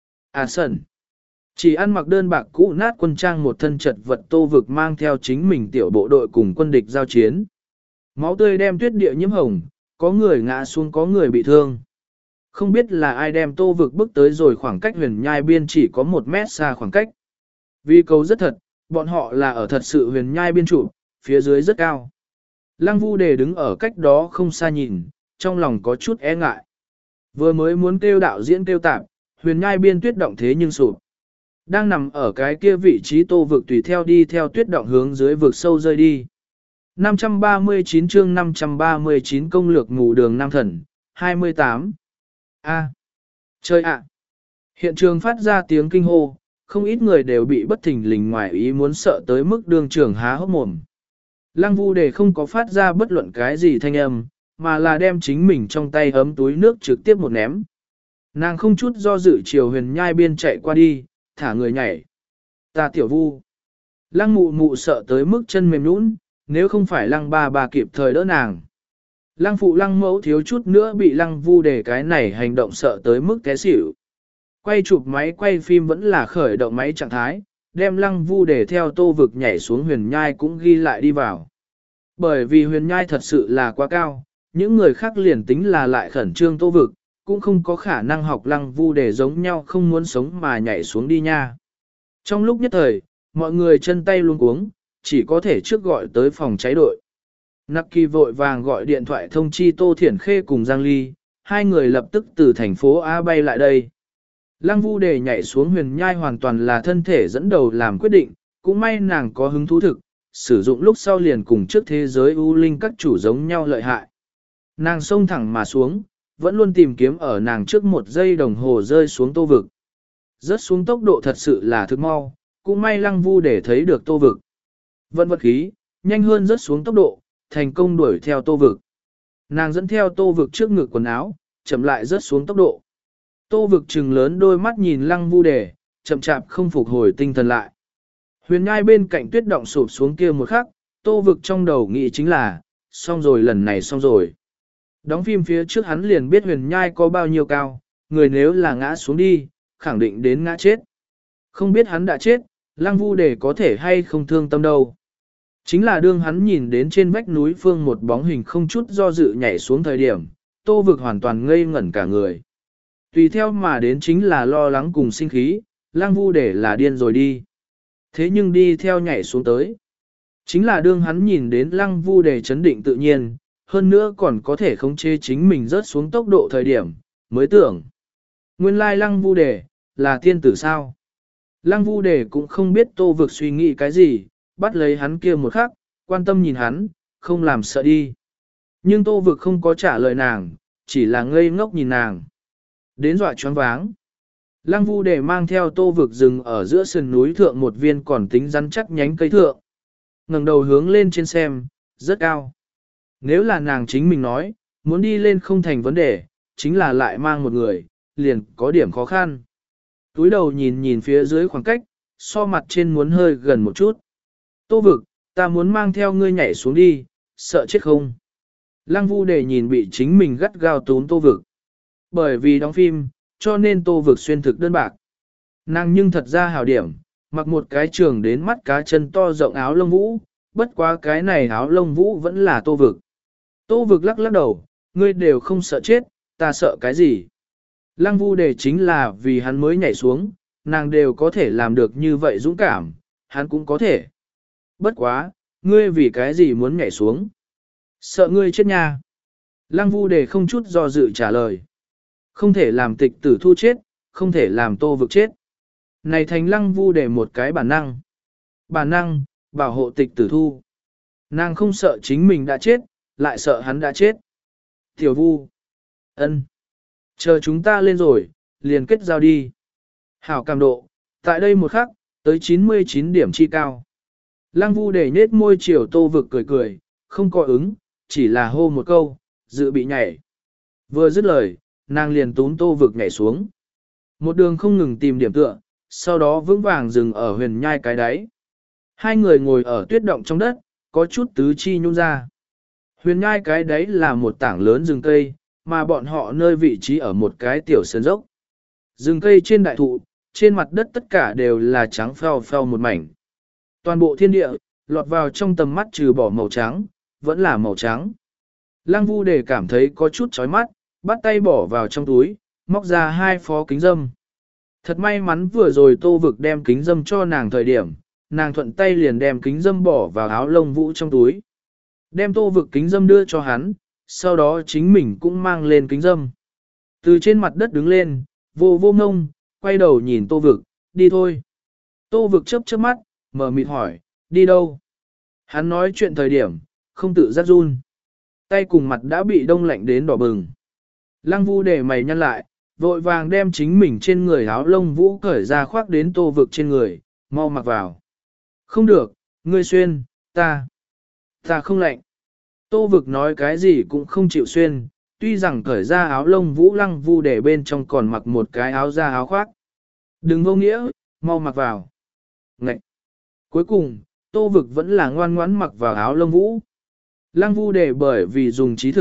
À sân. Chỉ ăn mặc đơn bạc cũ nát quân trang một thân chật vật tô vực mang theo chính mình tiểu bộ đội cùng quân địch giao chiến. Máu tươi đem tuyết địa nhiễm hồng, có người ngã xuống có người bị thương. Không biết là ai đem tô vực bước tới rồi khoảng cách huyền nhai biên chỉ có một mét xa khoảng cách. Vì cầu rất thật, bọn họ là ở thật sự huyền nhai biên trụ, phía dưới rất cao. Lăng Vu Đề đứng ở cách đó không xa nhìn, trong lòng có chút e ngại. Vừa mới muốn kêu đạo diễn kêu tạm, huyền nhai biên tuyết động thế nhưng sụp. Đang nằm ở cái kia vị trí tô vực tùy theo đi theo tuyết động hướng dưới vực sâu rơi đi. năm trăm ba mươi chín chương năm trăm ba mươi chín công lược ngủ đường Nam Thần, hai mươi tám. A. Chơi ạ. Hiện trường phát ra tiếng kinh hô, không ít người đều bị bất thình lình ngoài ý muốn sợ tới mức đường trưởng há hốc mồm. Lăng Vu Đề không có phát ra bất luận cái gì thanh âm, mà là đem chính mình trong tay ấm túi nước trực tiếp một ném. Nàng không chút do dự chiều huyền nhai biên chạy qua đi, thả người nhảy. Ta tiểu Vu. Lăng mụ mụ sợ tới mức chân mềm nhũn, nếu không phải lăng ba bà kịp thời đỡ nàng. Lăng phụ lăng mẫu thiếu chút nữa bị lăng vu để cái này hành động sợ tới mức té xỉu. Quay chụp máy quay phim vẫn là khởi động máy trạng thái, đem lăng vu để theo tô vực nhảy xuống huyền nhai cũng ghi lại đi vào. Bởi vì huyền nhai thật sự là quá cao, những người khác liền tính là lại khẩn trương tô vực, cũng không có khả năng học lăng vu để giống nhau không muốn sống mà nhảy xuống đi nha. Trong lúc nhất thời, mọi người chân tay luống cuống, chỉ có thể trước gọi tới phòng cháy đội. Nặc Kỳ vội vàng gọi điện thoại thông chi Tô Thiển Khê cùng Giang Ly, hai người lập tức từ thành phố A bay lại đây. Lăng Vu Đề nhảy xuống huyền nhai hoàn toàn là thân thể dẫn đầu làm quyết định, cũng may nàng có hứng thú thực, sử dụng lúc sau liền cùng trước thế giới U Linh các chủ giống nhau lợi hại. Nàng xông thẳng mà xuống, vẫn luôn tìm kiếm ở nàng trước một giây đồng hồ rơi xuống tô vực. Rớt xuống tốc độ thật sự là thực mau, cũng may Lăng Vu Đề thấy được tô vực. Vận vật khí, nhanh hơn rớt xuống tốc độ, thành công đuổi theo tô vực. Nàng dẫn theo tô vực trước ngực quần áo, chậm lại rớt xuống tốc độ. Tô vực trừng lớn đôi mắt nhìn Lăng Vu Đề, chậm chạp không phục hồi tinh thần lại. Huyền nhai bên cạnh tuyết động sụp xuống kia một khắc, tô vực trong đầu nghĩ chính là, xong rồi lần này xong rồi. Đóng phim phía trước hắn liền biết huyền nhai có bao nhiêu cao, người nếu là ngã xuống đi, khẳng định đến ngã chết. Không biết hắn đã chết, Lăng Vu Đề có thể hay không thương tâm đâu. Chính là đương hắn nhìn đến trên vách núi phương một bóng hình không chút do dự nhảy xuống thời điểm, tô vực hoàn toàn ngây ngẩn cả người. Tùy theo mà đến chính là lo lắng cùng sinh khí, Lăng Vu Đề là điên rồi đi. Thế nhưng đi theo nhảy xuống tới. Chính là đương hắn nhìn đến Lăng Vu Đề chấn định tự nhiên, hơn nữa còn có thể khống chế chính mình rớt xuống tốc độ thời điểm, mới tưởng. Nguyên lai Lăng Vu Đề, là tiên tử sao? Lăng Vu Đề cũng không biết tô vực suy nghĩ cái gì, bắt lấy hắn kia một khắc, quan tâm nhìn hắn, không làm sợ đi. Nhưng tô vực không có trả lời nàng, chỉ là ngây ngốc nhìn nàng. Đến dọa choáng váng. Lăng Vu Đề mang theo tô vực rừng ở giữa sườn núi thượng một viên còn tính rắn chắc nhánh cây thượng. Ngẩng đầu hướng lên trên xem, rất cao. Nếu là nàng chính mình nói, muốn đi lên không thành vấn đề, chính là lại mang một người, liền có điểm khó khăn. Túi đầu nhìn nhìn phía dưới khoảng cách, so mặt trên muốn hơi gần một chút. Tô vực, ta muốn mang theo ngươi nhảy xuống đi, sợ chết không? Lăng Vu Đề nhìn bị chính mình gắt gao túm tô vực. Bởi vì đóng phim, cho nên tô vực xuyên thực đơn bạc. Nàng nhưng thật ra hào điểm, mặc một cái trường đến mắt cá chân to rộng áo lông vũ, bất quá cái này áo lông vũ vẫn là tô vực. Tô vực lắc lắc đầu, ngươi đều không sợ chết, ta sợ cái gì? Lăng Vu Đề chính là vì hắn mới nhảy xuống, nàng đều có thể làm được như vậy dũng cảm, hắn cũng có thể. Bất quá, ngươi vì cái gì muốn nhảy xuống? Sợ ngươi chết nha. Lăng Vu Đề không chút do dự trả lời. Không thể làm tịch tử thu chết, không thể làm tô vực chết. Này thành Lăng Vu Đề một cái bản năng. Bản năng, bảo hộ tịch tử thu. Nàng không sợ chính mình đã chết, lại sợ hắn đã chết. Tiểu Vu. Ân. Chờ chúng ta lên rồi, liền kết giao đi. Hảo cảm độ, tại đây một khắc, tới chín mươi chín điểm chi cao. Lăng Vu Đề nết môi chiều tô vực cười cười, không có ứng, chỉ là hô một câu, dự bị nhảy. Vừa dứt lời, nàng liền túm tô vực nhảy xuống. Một đường không ngừng tìm điểm tựa, sau đó vững vàng dừng ở huyền nhai cái đáy. Hai người ngồi ở tuyết động trong đất, có chút tứ chi nhún ra. Huyền nhai cái đáy là một tảng lớn rừng cây, mà bọn họ nơi vị trí ở một cái tiểu sơn dốc. Rừng cây trên đại thụ, trên mặt đất tất cả đều là trắng phèo phèo một mảnh. Toàn bộ thiên địa, lọt vào trong tầm mắt trừ bỏ màu trắng, vẫn là màu trắng. Lăng Vu Đề cảm thấy có chút chói mắt, bắt tay bỏ vào trong túi, móc ra hai phó kính dâm. Thật may mắn vừa rồi tô vực đem kính dâm cho nàng thời điểm, nàng thuận tay liền đem kính dâm bỏ vào áo lông vũ trong túi. Đem tô vực kính dâm đưa cho hắn, sau đó chính mình cũng mang lên kính dâm. Từ trên mặt đất đứng lên, vô vô ngông, quay đầu nhìn tô vực, đi thôi. Tô vực chớp chớp mắt, mở mịt hỏi, đi đâu? Hắn nói chuyện thời điểm, không tự giác run. Tay cùng mặt đã bị đông lạnh đến đỏ bừng. Lăng Vu Đề mày nhăn lại, vội vàng đem chính mình trên người áo lông vũ cởi ra khoác đến tô vực trên người, mau mặc vào. Không được, ngươi xuyên, ta, ta không lạnh. Tô vực nói cái gì cũng không chịu xuyên, tuy rằng cởi ra áo lông vũ Lăng Vu Đề bên trong còn mặc một cái áo da áo khoác. Đừng vô nghĩa, mau mặc vào. Ngậy! Cuối cùng, tô vực vẫn là ngoan ngoãn mặc vào áo lông vũ. Lăng Vu Đề bởi vì dùng trí thực,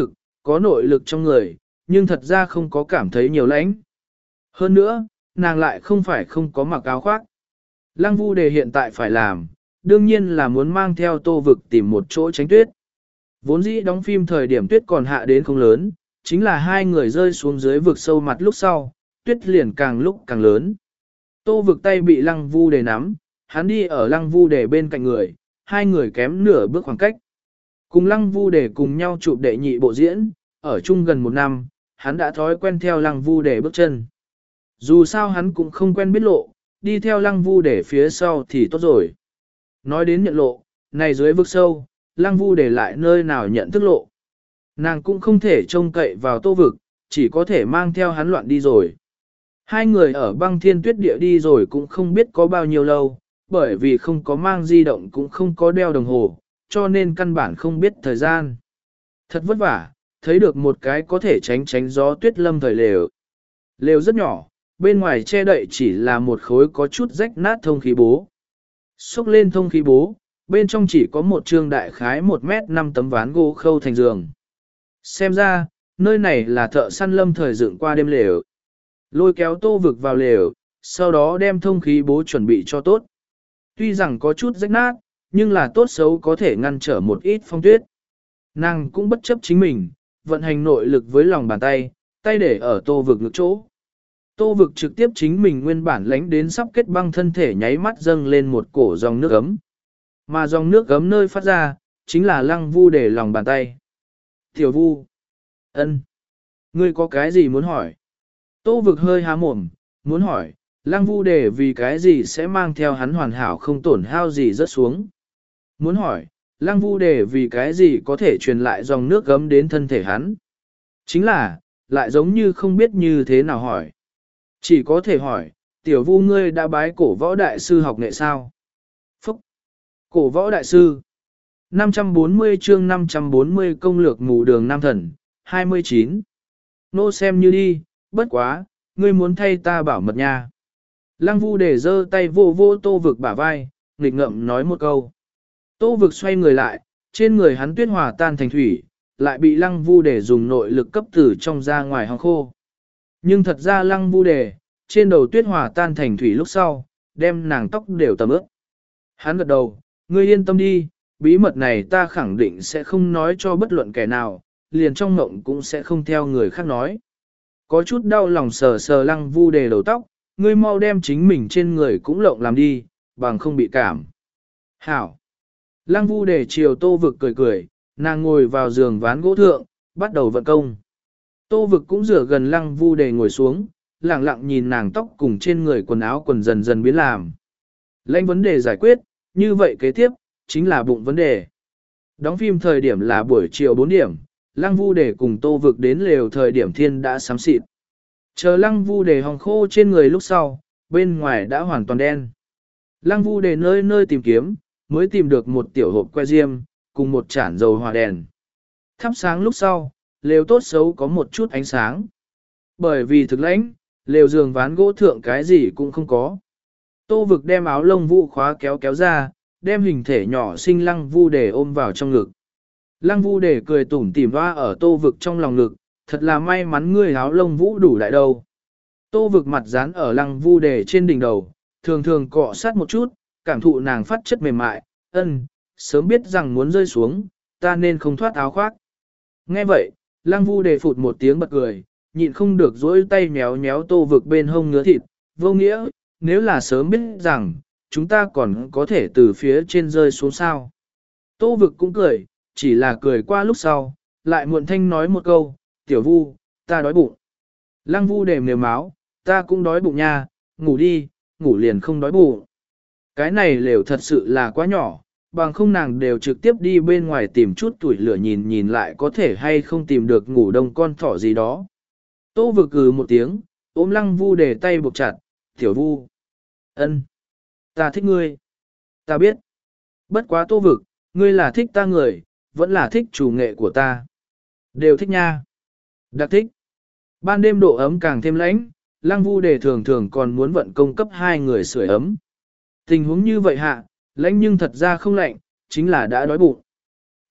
có nội lực trong người, nhưng thật ra không có cảm thấy nhiều lãnh. Hơn nữa, nàng lại không phải không có mặc áo khoác. Lăng Vu Đề hiện tại phải làm, đương nhiên là muốn mang theo Tô Vực tìm một chỗ tránh tuyết. Vốn dĩ đóng phim thời điểm tuyết còn hạ đến không lớn, chính là hai người rơi xuống dưới vực sâu mặt lúc sau, tuyết liền càng lúc càng lớn. Tô Vực tay bị Lăng Vu Đề nắm, hắn đi ở Lăng Vu Đề bên cạnh người, hai người kém nửa bước khoảng cách. Cùng Lăng Vu Đề cùng nhau chụp đệ nhị bộ diễn, ở chung gần một năm, hắn đã thói quen theo Lăng Vu Đề bước chân. Dù sao hắn cũng không quen biết lộ, đi theo Lăng Vu Đề phía sau thì tốt rồi. Nói đến nhận lộ, này dưới vực sâu, Lăng Vu Đề lại nơi nào nhận thức lộ. Nàng cũng không thể trông cậy vào Tô Vực, chỉ có thể mang theo hắn loạn đi rồi. Hai người ở băng thiên tuyết địa đi rồi cũng không biết có bao nhiêu lâu, bởi vì không có mang di động cũng không có đeo đồng hồ, cho nên căn bản không biết thời gian. Thật vất vả, thấy được một cái có thể tránh tránh gió tuyết lâm thời lều. Lều rất nhỏ, bên ngoài che đậy chỉ là một khối có chút rách nát thông khí bố. Xúc lên thông khí bố, bên trong chỉ có một trương đại khái một mét năm tấm ván gỗ khâu thành giường. Xem ra, nơi này là thợ săn lâm thời dựng qua đêm lều. Lôi kéo Tô Vực vào lều, sau đó đem thông khí bố chuẩn bị cho tốt. Tuy rằng có chút rách nát, nhưng là tốt xấu có thể ngăn trở một ít phong tuyết. Nàng cũng bất chấp chính mình, vận hành nội lực với lòng bàn tay, tay để ở Tô Vực ngực chỗ. Tô Vực trực tiếp chính mình nguyên bản lánh đến sắp kết băng thân thể nháy mắt dâng lên một cổ dòng nước ấm. Mà dòng nước ấm nơi phát ra, chính là Lăng Vu Đề lòng bàn tay. Tiểu Vu, ân, ngươi có cái gì muốn hỏi? Tô Vực hơi há mồm, muốn hỏi, Lăng Vu Đề vì cái gì sẽ mang theo hắn hoàn hảo không tổn hao gì rớt xuống. Muốn hỏi, Lăng Vu Đề vì cái gì có thể truyền lại dòng nước gấm đến thân thể hắn. Chính là, lại giống như không biết như thế nào hỏi. Chỉ có thể hỏi, tiểu Vu ngươi đã bái cổ võ đại sư học nghệ sao? Phúc! Cổ võ đại sư! năm trăm bốn mươi chương năm trăm bốn mươi công lược mù đường nam thần, hai mươi chín. Nô xem như đi, bất quá, ngươi muốn thay ta bảo mật nha. Lăng Vu Đề giơ tay vô vô Tô Vực bả vai, nghịch ngợm nói một câu. Tô Vực xoay người lại, trên người hắn tuyết hòa tan thành thủy, lại bị Lăng Vu Đề dùng nội lực cấp tử trong ra ngoài hong khô. Nhưng thật ra Lăng Vu Đề, trên đầu tuyết hòa tan thành thủy lúc sau, đem nàng tóc đều tầm ướt. Hắn gật đầu, ngươi yên tâm đi, bí mật này ta khẳng định sẽ không nói cho bất luận kẻ nào, liền trong ngộng cũng sẽ không theo người khác nói. Có chút đau lòng sờ sờ Lăng Vu Đề đầu tóc, ngươi mau đem chính mình trên người cũng lộng làm đi, bằng không bị cảm. Hảo! Lăng Vu Đề chiều Tô Vực cười cười, nàng ngồi vào giường ván gỗ thượng, bắt đầu vận công. Tô Vực cũng rửa gần Lăng Vu Đề ngồi xuống, lặng lặng nhìn nàng tóc cùng trên người quần áo quần dần dần biến làm. Lãnh vấn đề giải quyết, như vậy kế tiếp, chính là bụng vấn đề. Đóng phim thời điểm là buổi chiều bốn điểm, Lăng Vu Đề cùng Tô Vực đến lều thời điểm thiên đã sám xịt. Chờ Lăng Vu Đề hòng khô trên người lúc sau, bên ngoài đã hoàn toàn đen. Lăng Vu Đề nơi nơi tìm kiếm, mới tìm được một tiểu hộp que diêm, cùng một chản dầu hỏa đèn. Thắp sáng lúc sau, lều tốt xấu có một chút ánh sáng. Bởi vì thực lãnh, lều giường ván gỗ thượng cái gì cũng không có. Tô Vực đem áo lông vũ khóa kéo kéo ra, đem hình thể nhỏ xinh Lăng Vu Đề ôm vào trong ngực. Lăng Vu Đề cười tủm tỉm hoa ở Tô Vực trong lòng ngực, thật là may mắn ngươi áo lông vũ đủ lại đâu. Tô Vực mặt dán ở Lăng Vu Đề trên đỉnh đầu, thường thường cọ sát một chút, cảm thụ nàng phát chất mềm mại, ân, sớm biết rằng muốn rơi xuống, ta nên không thoát áo khoác. Nghe vậy, Lăng Vu Đề phụt một tiếng bật cười, nhịn không được dỗi tay méo méo Tô Vực bên hông ngứa thịt, vô nghĩa, nếu là sớm biết rằng, chúng ta còn có thể từ phía trên rơi xuống sao. Tô Vực cũng cười, chỉ là cười qua lúc sau, lại muộn thanh nói một câu, tiểu Vu, ta đói bụng. Lăng Vu Đề mềm máu, ta cũng đói bụng nha, ngủ đi, ngủ liền không đói bụng. Cái này lều thật sự là quá nhỏ, bằng không nàng đều trực tiếp đi bên ngoài tìm chút tuổi lửa nhìn nhìn lại có thể hay không tìm được ngủ đông con thỏ gì đó. Tô Vực cừ một tiếng, ôm Lăng Vu Đề tay buộc chặt, tiểu Vu. Ân, ta thích ngươi. Ta biết. Bất quá Tô Vực, ngươi là thích ta người, vẫn là thích chủ nghệ của ta. Đều thích nha. Đặc thích. Ban đêm độ ấm càng thêm lãnh, Lăng Vu Đề thường thường còn muốn vận công cấp hai người sưởi ấm. Tình huống như vậy hạ, lãnh nhưng thật ra không lạnh, chính là đã đói bụng.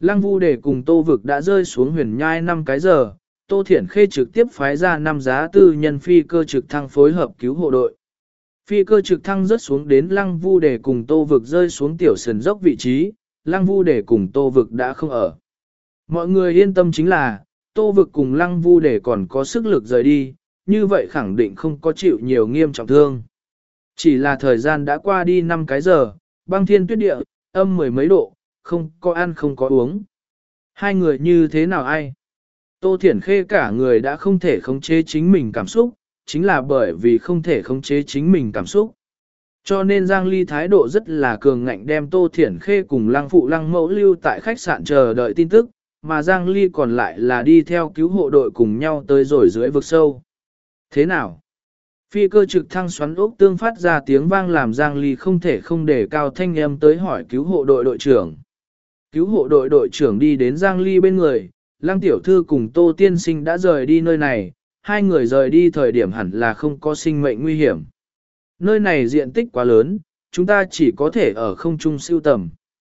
Lăng Vu Đề cùng Tô Vực đã rơi xuống huyền nhai năm cái giờ, Tô Thiển Khê trực tiếp phái ra năm giá tư nhân phi cơ trực thăng phối hợp cứu hộ đội. Phi cơ trực thăng rớt xuống đến Lăng Vu Đề cùng Tô Vực rơi xuống tiểu sườn dốc vị trí, Lăng Vu Đề cùng Tô Vực đã không ở. Mọi người yên tâm chính là, Tô Vực cùng Lăng Vu Đề còn có sức lực rời đi, như vậy khẳng định không có chịu nhiều nghiêm trọng thương. Chỉ là thời gian đã qua đi năm cái giờ, băng thiên tuyết địa, âm mười mấy độ, không có ăn không có uống. Hai người như thế nào ai? Tô Thiển Khê cả người đã không thể khống chế chính mình cảm xúc, chính là bởi vì không thể khống chế chính mình cảm xúc. Cho nên Giang Ly thái độ rất là cường ngạnh đem Tô Thiển Khê cùng Lăng Phụ Lăng Mẫu lưu tại khách sạn chờ đợi tin tức, mà Giang Ly còn lại là đi theo cứu hộ đội cùng nhau tới rồi dưới vực sâu. Thế nào? Phi cơ trực thăng xoắn ốc tương phát ra tiếng vang làm Giang Ly không thể không để cao thanh âm tới hỏi cứu hộ đội đội trưởng. Cứu hộ đội đội trưởng đi đến Giang Ly bên người, Lăng tiểu thư cùng Tô tiên sinh đã rời đi nơi này, hai người rời đi thời điểm hẳn là không có sinh mệnh nguy hiểm. Nơi này diện tích quá lớn, chúng ta chỉ có thể ở không trung siêu tầm.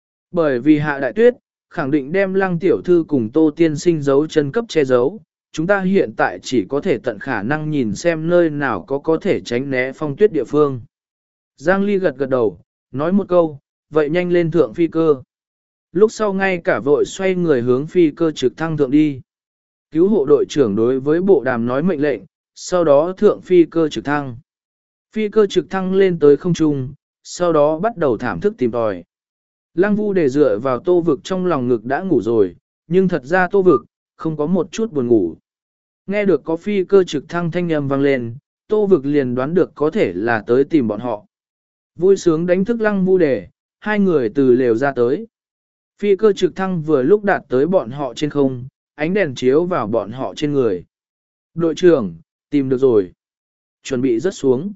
Bởi vì hạ đại tuyết, khẳng định đem Lăng tiểu thư cùng Tô tiên sinh giấu chân cấp che giấu, chúng ta hiện tại chỉ có thể tận khả năng nhìn xem nơi nào có có thể tránh né phong tuyết địa phương. Giang Ly gật gật đầu, nói một câu, vậy nhanh lên thượng phi cơ. Lúc sau ngay cả vội xoay người hướng phi cơ trực thăng thượng đi. Cứu hộ đội trưởng đối với bộ đàm nói mệnh lệnh, sau đó thượng phi cơ trực thăng. Phi cơ trực thăng lên tới không trung, sau đó bắt đầu thảm thức tìm tòi. Lăng Vu để dựa vào Tô Vực trong lòng ngực đã ngủ rồi, nhưng thật ra Tô Vực, không có một chút buồn ngủ. Nghe được có phi cơ trực thăng thanh âm vang lên, Tô Vực liền đoán được có thể là tới tìm bọn họ. Vui sướng đánh thức Lăng Vu Đề, hai người từ lều ra tới. Phi cơ trực thăng vừa lúc đạt tới bọn họ trên không, ánh đèn chiếu vào bọn họ trên người. Đội trưởng, tìm được rồi. Chuẩn bị rớt xuống.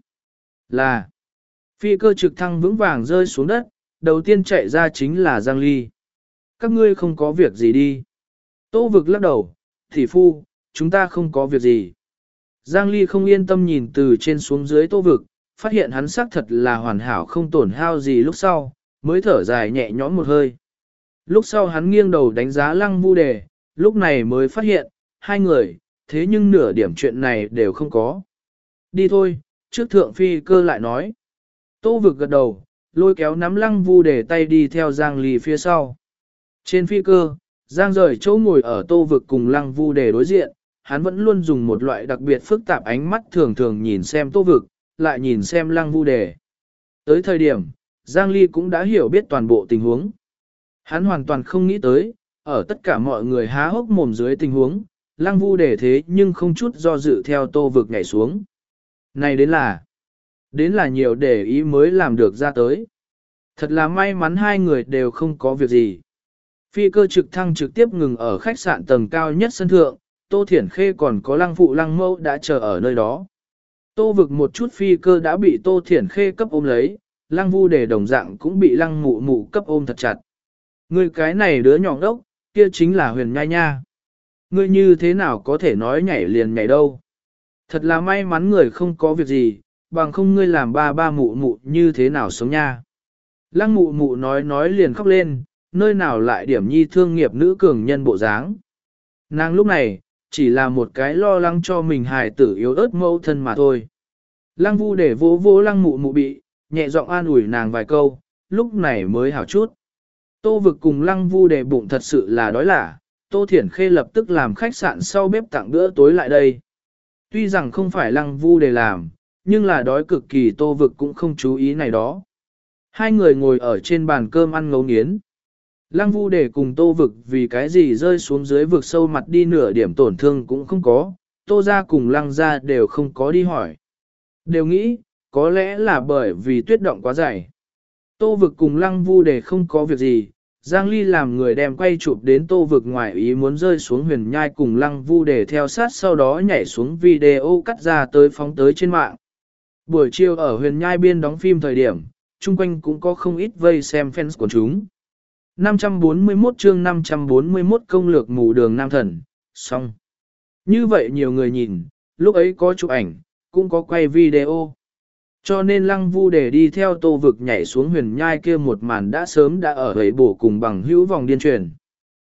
Là. Phi cơ trực thăng vững vàng rơi xuống đất, đầu tiên chạy ra chính là Giang Ly. Các ngươi không có việc gì đi. Tô Vực lắc đầu, thị phu, chúng ta không có việc gì. Giang Ly không yên tâm nhìn từ trên xuống dưới Tô Vực, phát hiện hắn xác thật là hoàn hảo không tổn hao gì lúc sau, mới thở dài nhẹ nhõm một hơi. Lúc sau hắn nghiêng đầu đánh giá Lăng Vu Đề, lúc này mới phát hiện, hai người, thế nhưng nửa điểm chuyện này đều không có. Đi thôi, trước thượng phi cơ lại nói. Tô Vực gật đầu, lôi kéo nắm Lăng Vu Đề tay đi theo Giang Ly phía sau. Trên phi cơ, Giang rời chỗ ngồi ở Tô Vực cùng Lăng Vu Đề đối diện, hắn vẫn luôn dùng một loại đặc biệt phức tạp ánh mắt thường thường nhìn xem Tô Vực, lại nhìn xem Lăng Vu Đề. Tới thời điểm, Giang Ly cũng đã hiểu biết toàn bộ tình huống. Hắn hoàn toàn không nghĩ tới, ở tất cả mọi người há hốc mồm dưới tình huống, Lăng Vu Đề thế nhưng không chút do dự theo Tô Vực nhảy xuống. Này đến là, đến là nhiều để ý mới làm được ra tới. Thật là may mắn hai người đều không có việc gì. Phi cơ trực thăng trực tiếp ngừng ở khách sạn tầng cao nhất sân thượng, Tô Thiển Khê còn có Lăng Phụ Lăng Mẫu đã chờ ở nơi đó. Tô Vực một chút phi cơ đã bị Tô Thiển Khê cấp ôm lấy, Lăng Vu Đề đồng dạng cũng bị Lăng Mụ Mụ cấp ôm thật chặt. Ngươi cái này đứa nhỏ đốc, kia chính là Huyền Nhai nha. Ngươi như thế nào có thể nói nhảy liền nhảy đâu. Thật là may mắn người không có việc gì, bằng không ngươi làm ba ba mụ mụ như thế nào sống nha. Lăng Mụ Mụ nói nói liền khóc lên, nơi nào lại điểm nhi thương nghiệp nữ cường nhân bộ dáng. Nàng lúc này, chỉ là một cái lo lắng cho mình hài tử yếu ớt mẫu thân mà thôi. Lăng Vu để vỗ vỗ Lăng Mụ Mụ bị, nhẹ giọng an ủi nàng vài câu, lúc này mới hảo chút. Tô Vực cùng Lăng Vu để bụng thật sự là đói lả, Tô Thiển Khê lập tức làm khách sạn sau bếp tặng bữa tối lại đây. Tuy rằng không phải Lăng Vu để làm, nhưng là đói cực kỳ Tô Vực cũng không chú ý này đó. Hai người ngồi ở trên bàn cơm ăn ngấu nghiến. Lăng Vu để cùng Tô Vực vì cái gì rơi xuống dưới vực sâu mặt đi nửa điểm tổn thương cũng không có, Tô gia cùng Lăng gia đều không có đi hỏi. Đều nghĩ, có lẽ là bởi vì tuyết động quá dày. Tô Vực cùng Lăng Vu để không có việc gì, Giang Ly làm người đem quay chụp đến Tô Vực ngoài ý muốn rơi xuống huyền nhai cùng Lăng Vu để theo sát sau đó nhảy xuống video cắt ra tới phóng tới trên mạng. Buổi chiều ở huyền nhai biên đóng phim thời điểm, chung quanh cũng có không ít vây xem fans của chúng. năm trăm bốn mươi mốt chương năm trăm bốn mươi mốt công lược mù đường nam thần, xong. Như vậy nhiều người nhìn, lúc ấy có chụp ảnh, cũng có quay video. Cho nên Lăng Vu để đi theo Tô Vực nhảy xuống huyền nhai kia một màn đã sớm đã ở ấy bổ cùng bằng hữu vòng điên truyền.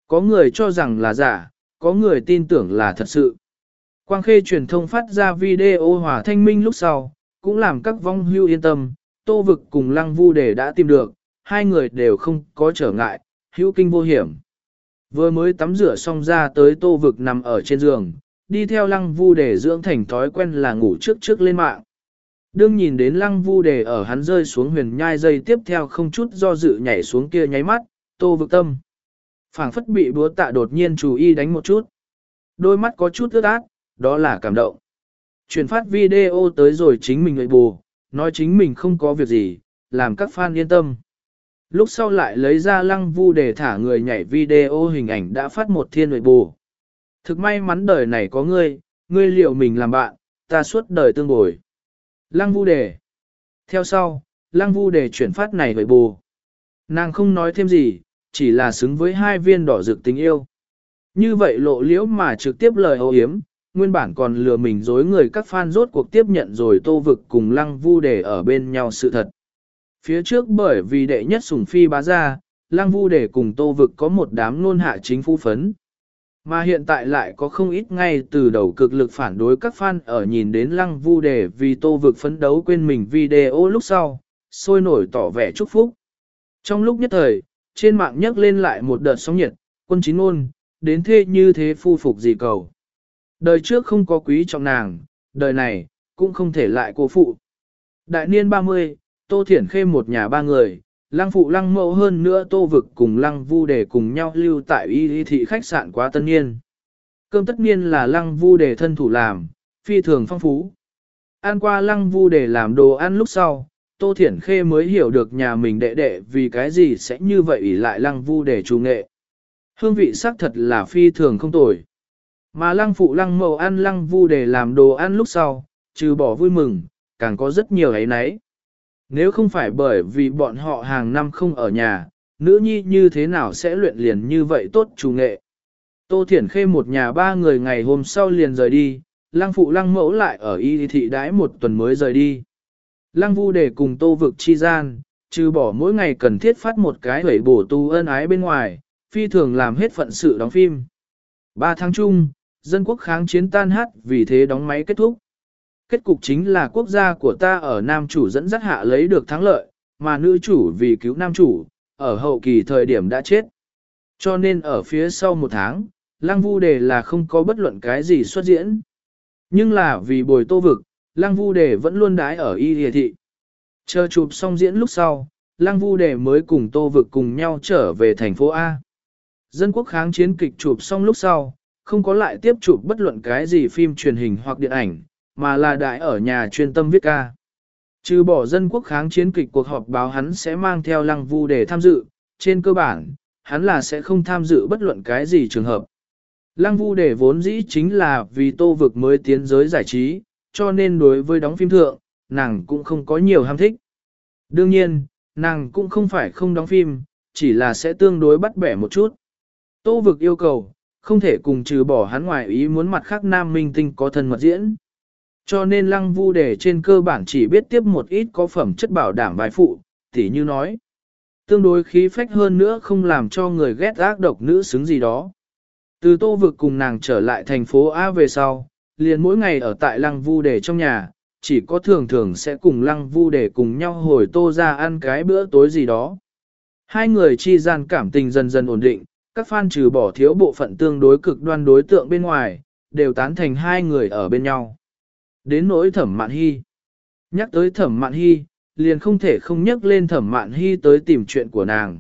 Có người cho rằng là giả, có người tin tưởng là thật sự. Quang Khê truyền thông phát ra video hòa thanh minh lúc sau, cũng làm các vong hưu yên tâm, Tô Vực cùng Lăng Vu Đề đã tìm được, hai người đều không có trở ngại, hữu kinh vô hiểm. Vừa mới tắm rửa xong ra tới Tô Vực nằm ở trên giường, đi theo Lăng Vu Đề dưỡng thành thói quen là ngủ trước trước lên mạng. Đương nhìn đến Lăng Vu Đề ở hắn rơi xuống huyền nhai dây tiếp theo không chút do dự nhảy xuống kia nháy mắt, Tô Vực tâm phảng phất bị búa tạ đột nhiên chú ý đánh một chút. Đôi mắt có chút ướt át, đó là cảm động. Truyền phát video tới rồi chính mình người bù, nói chính mình không có việc gì, làm các fan yên tâm. Lúc sau lại lấy ra Lăng Vu để thả người nhảy video hình ảnh đã phát một thiên người bù. Thực may mắn đời này có ngươi, ngươi liệu mình làm bạn, ta suốt đời tương bồi. Lăng Vu đề. Theo sau, Lăng Vu đề chuyển phát này người bù. Nàng không nói thêm gì, chỉ là xứng với hai viên đỏ rực tình yêu. Như vậy lộ liễu mà trực tiếp lời âu yếm, nguyên bản còn lừa mình dối người các fan rốt cuộc tiếp nhận rồi Tô Vực cùng Lăng Vu Đề ở bên nhau sự thật. Phía trước bởi vì đệ nhất sủng phi bá ra, Lăng Vu Đề cùng Tô Vực có một đám nôn hạ chính phu phấn. Mà hiện tại lại có không ít ngay từ đầu cực lực phản đối các fan ở nhìn đến Lăng Vu Đề vì Tô Vực phấn đấu quên mình video lúc sau, sôi nổi tỏ vẻ chúc phúc. Trong lúc nhất thời, trên mạng nhấc lên lại một đợt sóng nhiệt, quân chín ngôn, đến thế như thế phu phục gì cầu. Đời trước không có quý trọng nàng, đời này, cũng không thể lại cô phụ. Đại niên ba mươi, Tô Thiển Khê một nhà ba người, Lăng phụ Lăng mẫu hơn nữa Tô Vực cùng Lăng Vu Đề cùng nhau lưu tại y y thị khách sạn quá tân niên. Cơm tất niên là Lăng Vu Đề thân thủ làm, phi thường phong phú. Ăn qua Lăng Vu Đề làm đồ ăn lúc sau, Tô Thiển Khê mới hiểu được nhà mình đệ đệ vì cái gì sẽ như vậy ỷ lại Lăng Vu Đề chủ nghệ. Hương vị sắc thật là phi thường không tồi. Mà Lăng phụ Lăng mẫu ăn Lăng Vu Đề làm đồ ăn lúc sau, trừ bỏ vui mừng, càng có rất nhiều ấy nấy. Nếu không phải bởi vì bọn họ hàng năm không ở nhà, nữ nhi như thế nào sẽ luyện liền như vậy tốt chủ nghệ. Tô Thiển Khê một nhà ba người ngày hôm sau liền rời đi, Lăng phụ Lăng mẫu lại ở y thị đãi một tuần mới rời đi. Lăng Vu Đề cùng Tô Vực chi gian, trừ bỏ mỗi ngày cần thiết phát một cái hủy bổ tu ân ái bên ngoài, phi thường làm hết phận sự đóng phim. Ba tháng chung, dân quốc kháng chiến tan hát vì thế đóng máy kết thúc. Kết cục chính là quốc gia của ta ở nam chủ dẫn dắt hạ lấy được thắng lợi, mà nữ chủ vì cứu nam chủ, ở hậu kỳ thời điểm đã chết. Cho nên ở phía sau một tháng, Lăng Vu Đề là không có bất luận cái gì xuất diễn. Nhưng là vì bồi Tô Vực, Lăng Vu Đề vẫn luôn đái ở y địa thị. Chờ chụp xong diễn lúc sau, Lăng Vu Đề mới cùng Tô Vực cùng nhau trở về thành phố A. Dân quốc kháng chiến kịch chụp xong lúc sau, không có lại tiếp chụp bất luận cái gì phim truyền hình hoặc điện ảnh, mà là đại ở nhà chuyên tâm viết ca. Trừ bỏ dân quốc kháng chiến kịch cuộc họp báo hắn sẽ mang theo Lăng Vu để tham dự, trên cơ bản, hắn là sẽ không tham dự bất luận cái gì trường hợp. Lăng Vu để vốn dĩ chính là vì Tô Vực mới tiến giới giải trí, cho nên đối với đóng phim thượng, nàng cũng không có nhiều ham thích. Đương nhiên, nàng cũng không phải không đóng phim, chỉ là sẽ tương đối bắt bẻ một chút. Tô Vực yêu cầu, không thể cùng trừ bỏ hắn ngoài ý muốn mặt khác nam minh tinh có thân mật diễn. Cho nên Lăng Vu để trên cơ bản chỉ biết tiếp một ít có phẩm chất bảo đảm vai phụ, tỉ như nói. Tương đối khí phách hơn nữa không làm cho người ghét ác độc nữ xứng gì đó. Từ Tô Vực cùng nàng trở lại thành phố A về sau, liền mỗi ngày ở tại Lăng Vu để trong nhà, chỉ có thường thường sẽ cùng Lăng Vu để cùng nhau hồi Tô ra ăn cái bữa tối gì đó. Hai người chi gian cảm tình dần dần ổn định, các fan trừ bỏ thiếu bộ phận tương đối cực đoan đối tượng bên ngoài, đều tán thành hai người ở bên nhau. Đến nỗi Thẩm Mạn Hy. Nhắc tới Thẩm Mạn Hy, liền không thể không nhắc lên Thẩm Mạn Hy tới tìm chuyện của nàng.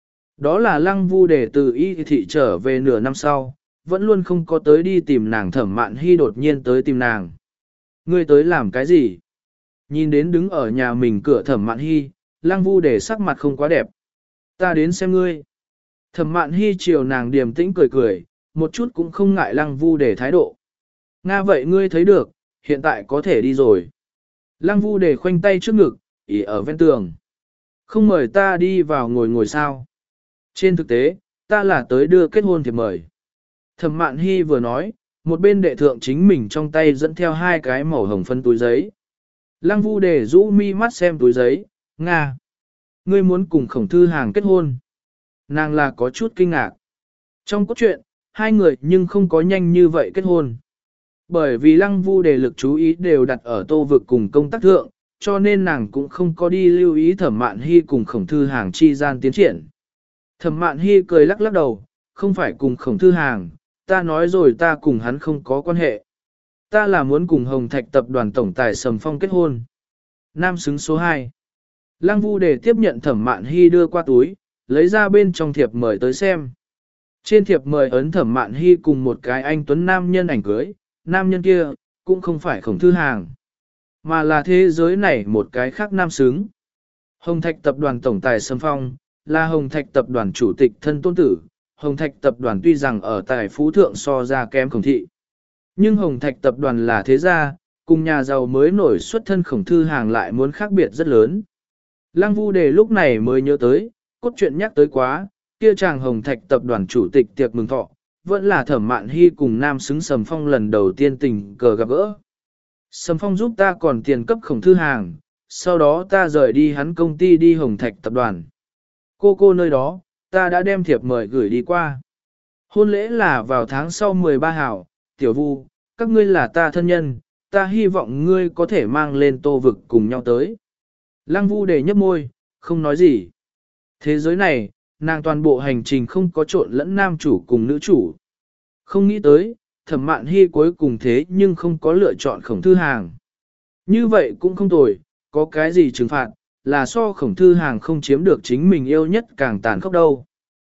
Đó là Lăng Vu để từ y thị trở về nửa năm sau, vẫn luôn không có tới đi tìm nàng. Thẩm Mạn Hy đột nhiên tới tìm nàng. Ngươi tới làm cái gì? Nhìn đến đứng ở nhà mình cửa Thẩm Mạn Hy, Lăng Vu để sắc mặt không quá đẹp. Ta đến xem ngươi. Thẩm Mạn Hy chiều nàng điềm tĩnh cười cười, một chút cũng không ngại Lăng Vu để thái độ. Nga vậy ngươi thấy được, hiện tại có thể đi rồi. Lăng Vu để khoanh tay trước ngực, ỉ ở ven tường. Không mời ta đi vào ngồi ngồi sao. Trên thực tế, ta là tới đưa kết hôn thiệp mời. Thẩm Mạn Hy vừa nói, một bên đệ thượng chính mình trong tay dẫn theo hai cái màu hồng phân túi giấy. Lăng Vu để rũ mi mắt xem túi giấy, Nga. Ngươi muốn cùng Khổng Thư Hàng kết hôn. Nàng là có chút kinh ngạc. Trong cốt truyện, hai người nhưng không có nhanh như vậy kết hôn. Bởi vì lăng vu đề lực chú ý đều đặt ở tô vực cùng công tác thượng, cho nên nàng cũng không có đi lưu ý thẩm mạn hy cùng khổng thư hàng chi gian tiến triển. Thẩm mạn hy cười lắc lắc đầu, không phải cùng khổng thư hàng, ta nói rồi ta cùng hắn không có quan hệ. Ta là muốn cùng Hồng Thạch tập đoàn tổng tài Sầm Phong kết hôn. Nam xứng số hai. Lăng vu đề tiếp nhận thẩm mạn hy đưa qua túi, lấy ra bên trong thiệp mời tới xem. Trên thiệp mời ấn thẩm mạn hy cùng một cái anh tuấn nam nhân ảnh cưới, nam nhân kia, cũng không phải khổng thư hàng, mà là thế giới này một cái khác nam xứng. Hồng Thạch tập đoàn tổng tài Sầm Phong, là Hồng Thạch tập đoàn chủ tịch thân tôn tử. Hồng Thạch tập đoàn tuy rằng ở tài phú thượng so ra kém khổng thị, nhưng Hồng Thạch tập đoàn là thế gia, cùng nhà giàu mới nổi xuất thân khổng thư hàng lại muốn khác biệt rất lớn. Lăng vu đề lúc này mới nhớ tới, cốt truyện nhắc tới quá, kia chàng Hồng Thạch tập đoàn chủ tịch tiệc mừng thọ, vẫn là thẩm mạn hy cùng nam xứng Sầm Phong lần đầu tiên tình cờ gặp gỡ. Sầm Phong giúp ta còn tiền cấp khổng thư hàng, sau đó ta rời đi hắn công ty đi Hồng Thạch tập đoàn. Cô cô nơi đó, ta đã đem thiệp mời gửi đi qua. Hôn lễ là vào tháng sau mười ba hảo, tiểu vu, các ngươi là ta thân nhân, ta hy vọng ngươi có thể mang lên tô vực cùng nhau tới. Lăng vu đề nhấp môi, không nói gì. Thế giới này, nàng toàn bộ hành trình không có trộn lẫn nam chủ cùng nữ chủ. Không nghĩ tới, thẩm mạn hy cuối cùng thế nhưng không có lựa chọn khổng thư hàng. Như vậy cũng không tồi, có cái gì trừng phạt, là so khổng thư hàng không chiếm được chính mình yêu nhất càng tàn khốc đâu.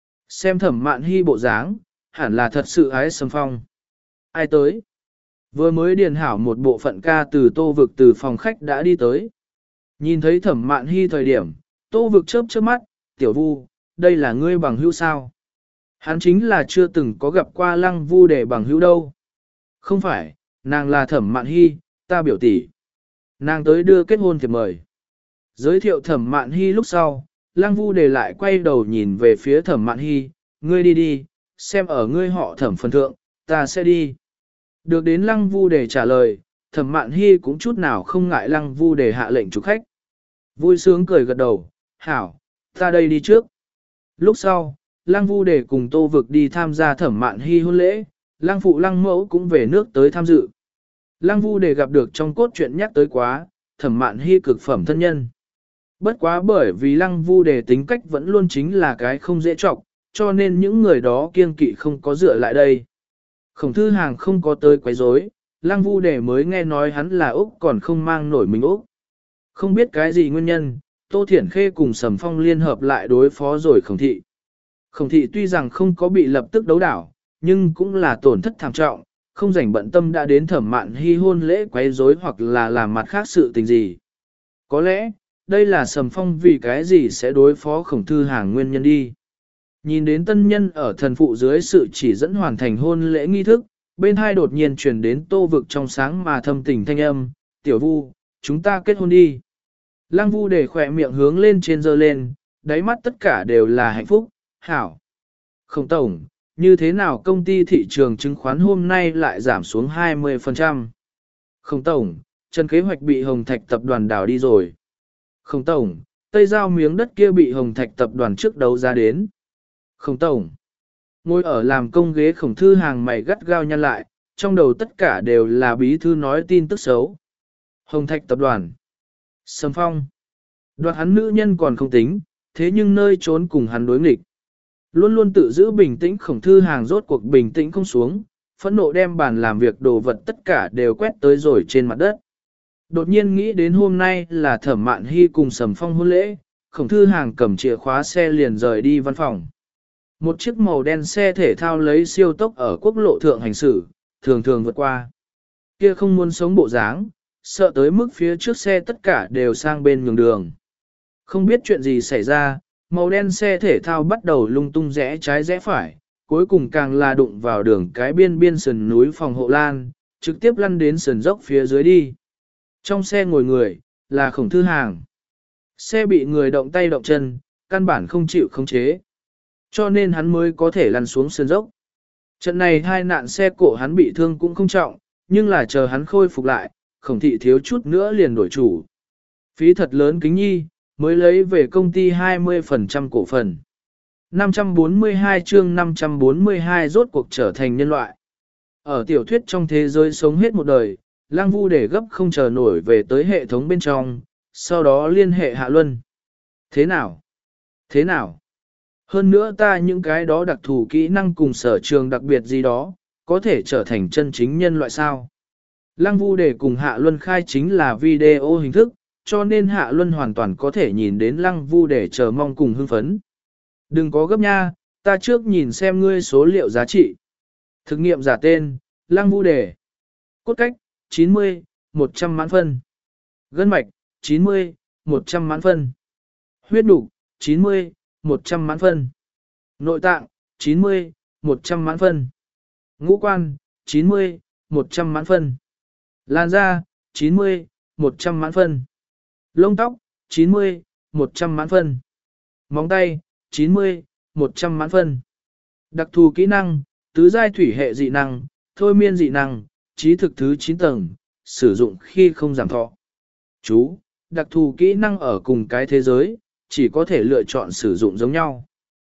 Xem thẩm mạn hy bộ dáng, hẳn là thật sự ái Sầm Phong. Ai tới? Vừa mới điền hảo một bộ phận ca từ tô vực từ phòng khách đã đi tới. Nhìn thấy thẩm mạn hy thời điểm, tô vực chớp chớp mắt, tiểu vu, đây là ngươi bằng hữu sao? Hắn chính là chưa từng có gặp qua lăng vu để bằng hữu đâu. Không phải, nàng là thẩm mạn hy, ta biểu tỷ. Nàng tới đưa kết hôn thiệp mời. Giới thiệu thẩm mạn hy lúc sau, lăng vu để lại quay đầu nhìn về phía thẩm mạn hy, ngươi đi đi, xem ở ngươi họ thẩm phần thượng, ta sẽ đi. Được đến lăng vu để trả lời, thẩm mạn hy cũng chút nào không ngại lăng vu để hạ lệnh chủ khách. Vui sướng cười gật đầu, hảo, ta đây đi trước. Lúc sau, lăng vu để cùng tô vực đi tham gia thẩm mạn hy hôn lễ, lăng phụ lăng mẫu cũng về nước tới tham dự. Lăng vu để gặp được trong cốt truyện nhắc tới quá, thẩm mạn hy cực phẩm thân nhân. Bất quá bởi vì lăng vu để tính cách vẫn luôn chính là cái không dễ trọng, cho nên những người đó kiêng kỵ không có dựa lại đây. Khổng thư hàng không có tới quấy rối, lăng vu để mới nghe nói hắn là Úc còn không mang nổi mình Úc. Không biết cái gì nguyên nhân, Tô Thiển Khê cùng Sầm Phong liên hợp lại đối phó rồi khổng thị. Khổng thị tuy rằng không có bị lập tức đấu đảo, nhưng cũng là tổn thất thảm trọng, không rảnh bận tâm đã đến thẩm mạn hy hôn lễ quấy rối hoặc là làm mặt khác sự tình gì. Có lẽ, đây là Sầm Phong vì cái gì sẽ đối phó khổng thư hàng nguyên nhân đi. Nhìn đến tân nhân ở thần phụ dưới sự chỉ dẫn hoàn thành hôn lễ nghi thức, bên hai đột nhiên truyền đến tô vực trong sáng mà thâm tình thanh âm, tiểu vu, chúng ta kết hôn đi. Lăng vu để khỏe miệng hướng lên trên dơ lên, đáy mắt tất cả đều là hạnh phúc, hảo. Khổng tổng, như thế nào công ty thị trường chứng khoán hôm nay lại giảm xuống hai mươi phần trăm? Khổng tổng, chân kế hoạch bị Hồng Thạch tập đoàn đảo đi rồi. Khổng tổng, Tây Giao miếng đất kia bị Hồng Thạch tập đoàn trước đấu ra đến. Khổng tổng, ngồi ở làm công ghế khổng thư hàng mày gắt gao nhăn lại, trong đầu tất cả đều là bí thư nói tin tức xấu. Hồng Thạch tập đoàn. Sầm Phong. Đoạt hắn nữ nhân còn không tính, thế nhưng nơi trốn cùng hắn đối nghịch. Luôn luôn tự giữ bình tĩnh khổng thư hàng rốt cuộc bình tĩnh không xuống, phẫn nộ đem bàn làm việc đồ vật tất cả đều quét tới rồi trên mặt đất. Đột nhiên nghĩ đến hôm nay là thẩm mạn hy cùng Sầm Phong hôn lễ, khổng thư hàng cầm chìa khóa xe liền rời đi văn phòng. Một chiếc màu đen xe thể thao lấy siêu tốc ở quốc lộ thượng hành xử, thường thường vượt qua. Kia không muốn sống bộ dáng, sợ tới mức phía trước xe tất cả đều sang bên nhường đường. Không biết chuyện gì xảy ra, màu đen xe thể thao bắt đầu lung tung rẽ trái rẽ phải, cuối cùng càng là đụng vào đường cái biên biên sườn núi phòng hộ lan, trực tiếp lăn đến sườn dốc phía dưới đi. Trong xe ngồi người, là khổng thư hàng. Xe bị người động tay động chân, căn bản không chịu khống chế. Cho nên hắn mới có thể lăn xuống sườn dốc. Trận này hai nạn xe cộ hắn bị thương cũng không trọng, nhưng là chờ hắn khôi phục lại, khổng thị thiếu chút nữa liền đổi chủ. Phí thật lớn kính nhi, mới lấy về công ty hai mươi phần trăm cổ phần. năm trăm bốn mươi hai chương năm trăm bốn mươi hai rốt cuộc trở thành nhân loại. Ở tiểu thuyết trong thế giới sống hết một đời, Lăng Vu để gấp không chờ nổi về tới hệ thống bên trong, sau đó liên hệ Hạ Luân. Thế nào? Thế nào? Hơn nữa ta những cái đó đặc thù kỹ năng cùng sở trường đặc biệt gì đó, có thể trở thành chân chính nhân loại sao? Lăng Vu để cùng Hạ Luân khai chính là video hình thức, cho nên Hạ Luân hoàn toàn có thể nhìn đến Lăng Vu để chờ mong cùng hưng phấn. Đừng có gấp nha, ta trước nhìn xem ngươi số liệu giá trị. Thực nghiệm giả tên, Lăng Vu đề. Cốt cách, chín mươi, một trăm mãn phân. Gân mạch, chín mươi, một trăm mãn phân. Huyết đục, chín mươi, một trăm mãn phân. Nội tạng, chín mươi, một trăm mãn phân. Ngũ quan, chín mươi, một trăm mãn phân. Làn da, chín mươi, một trăm mãn phân. Lông tóc, chín mươi, một trăm mãn phân. Móng tay, chín mươi, một trăm mãn phân. Đặc thù kỹ năng, tứ giai thủy hệ dị năng, thôi miên dị năng, trí thực thứ chín tầng, sử dụng khi không giảm thọ. Chú, đặc thù kỹ năng ở cùng cái thế giới, chỉ có thể lựa chọn sử dụng giống nhau.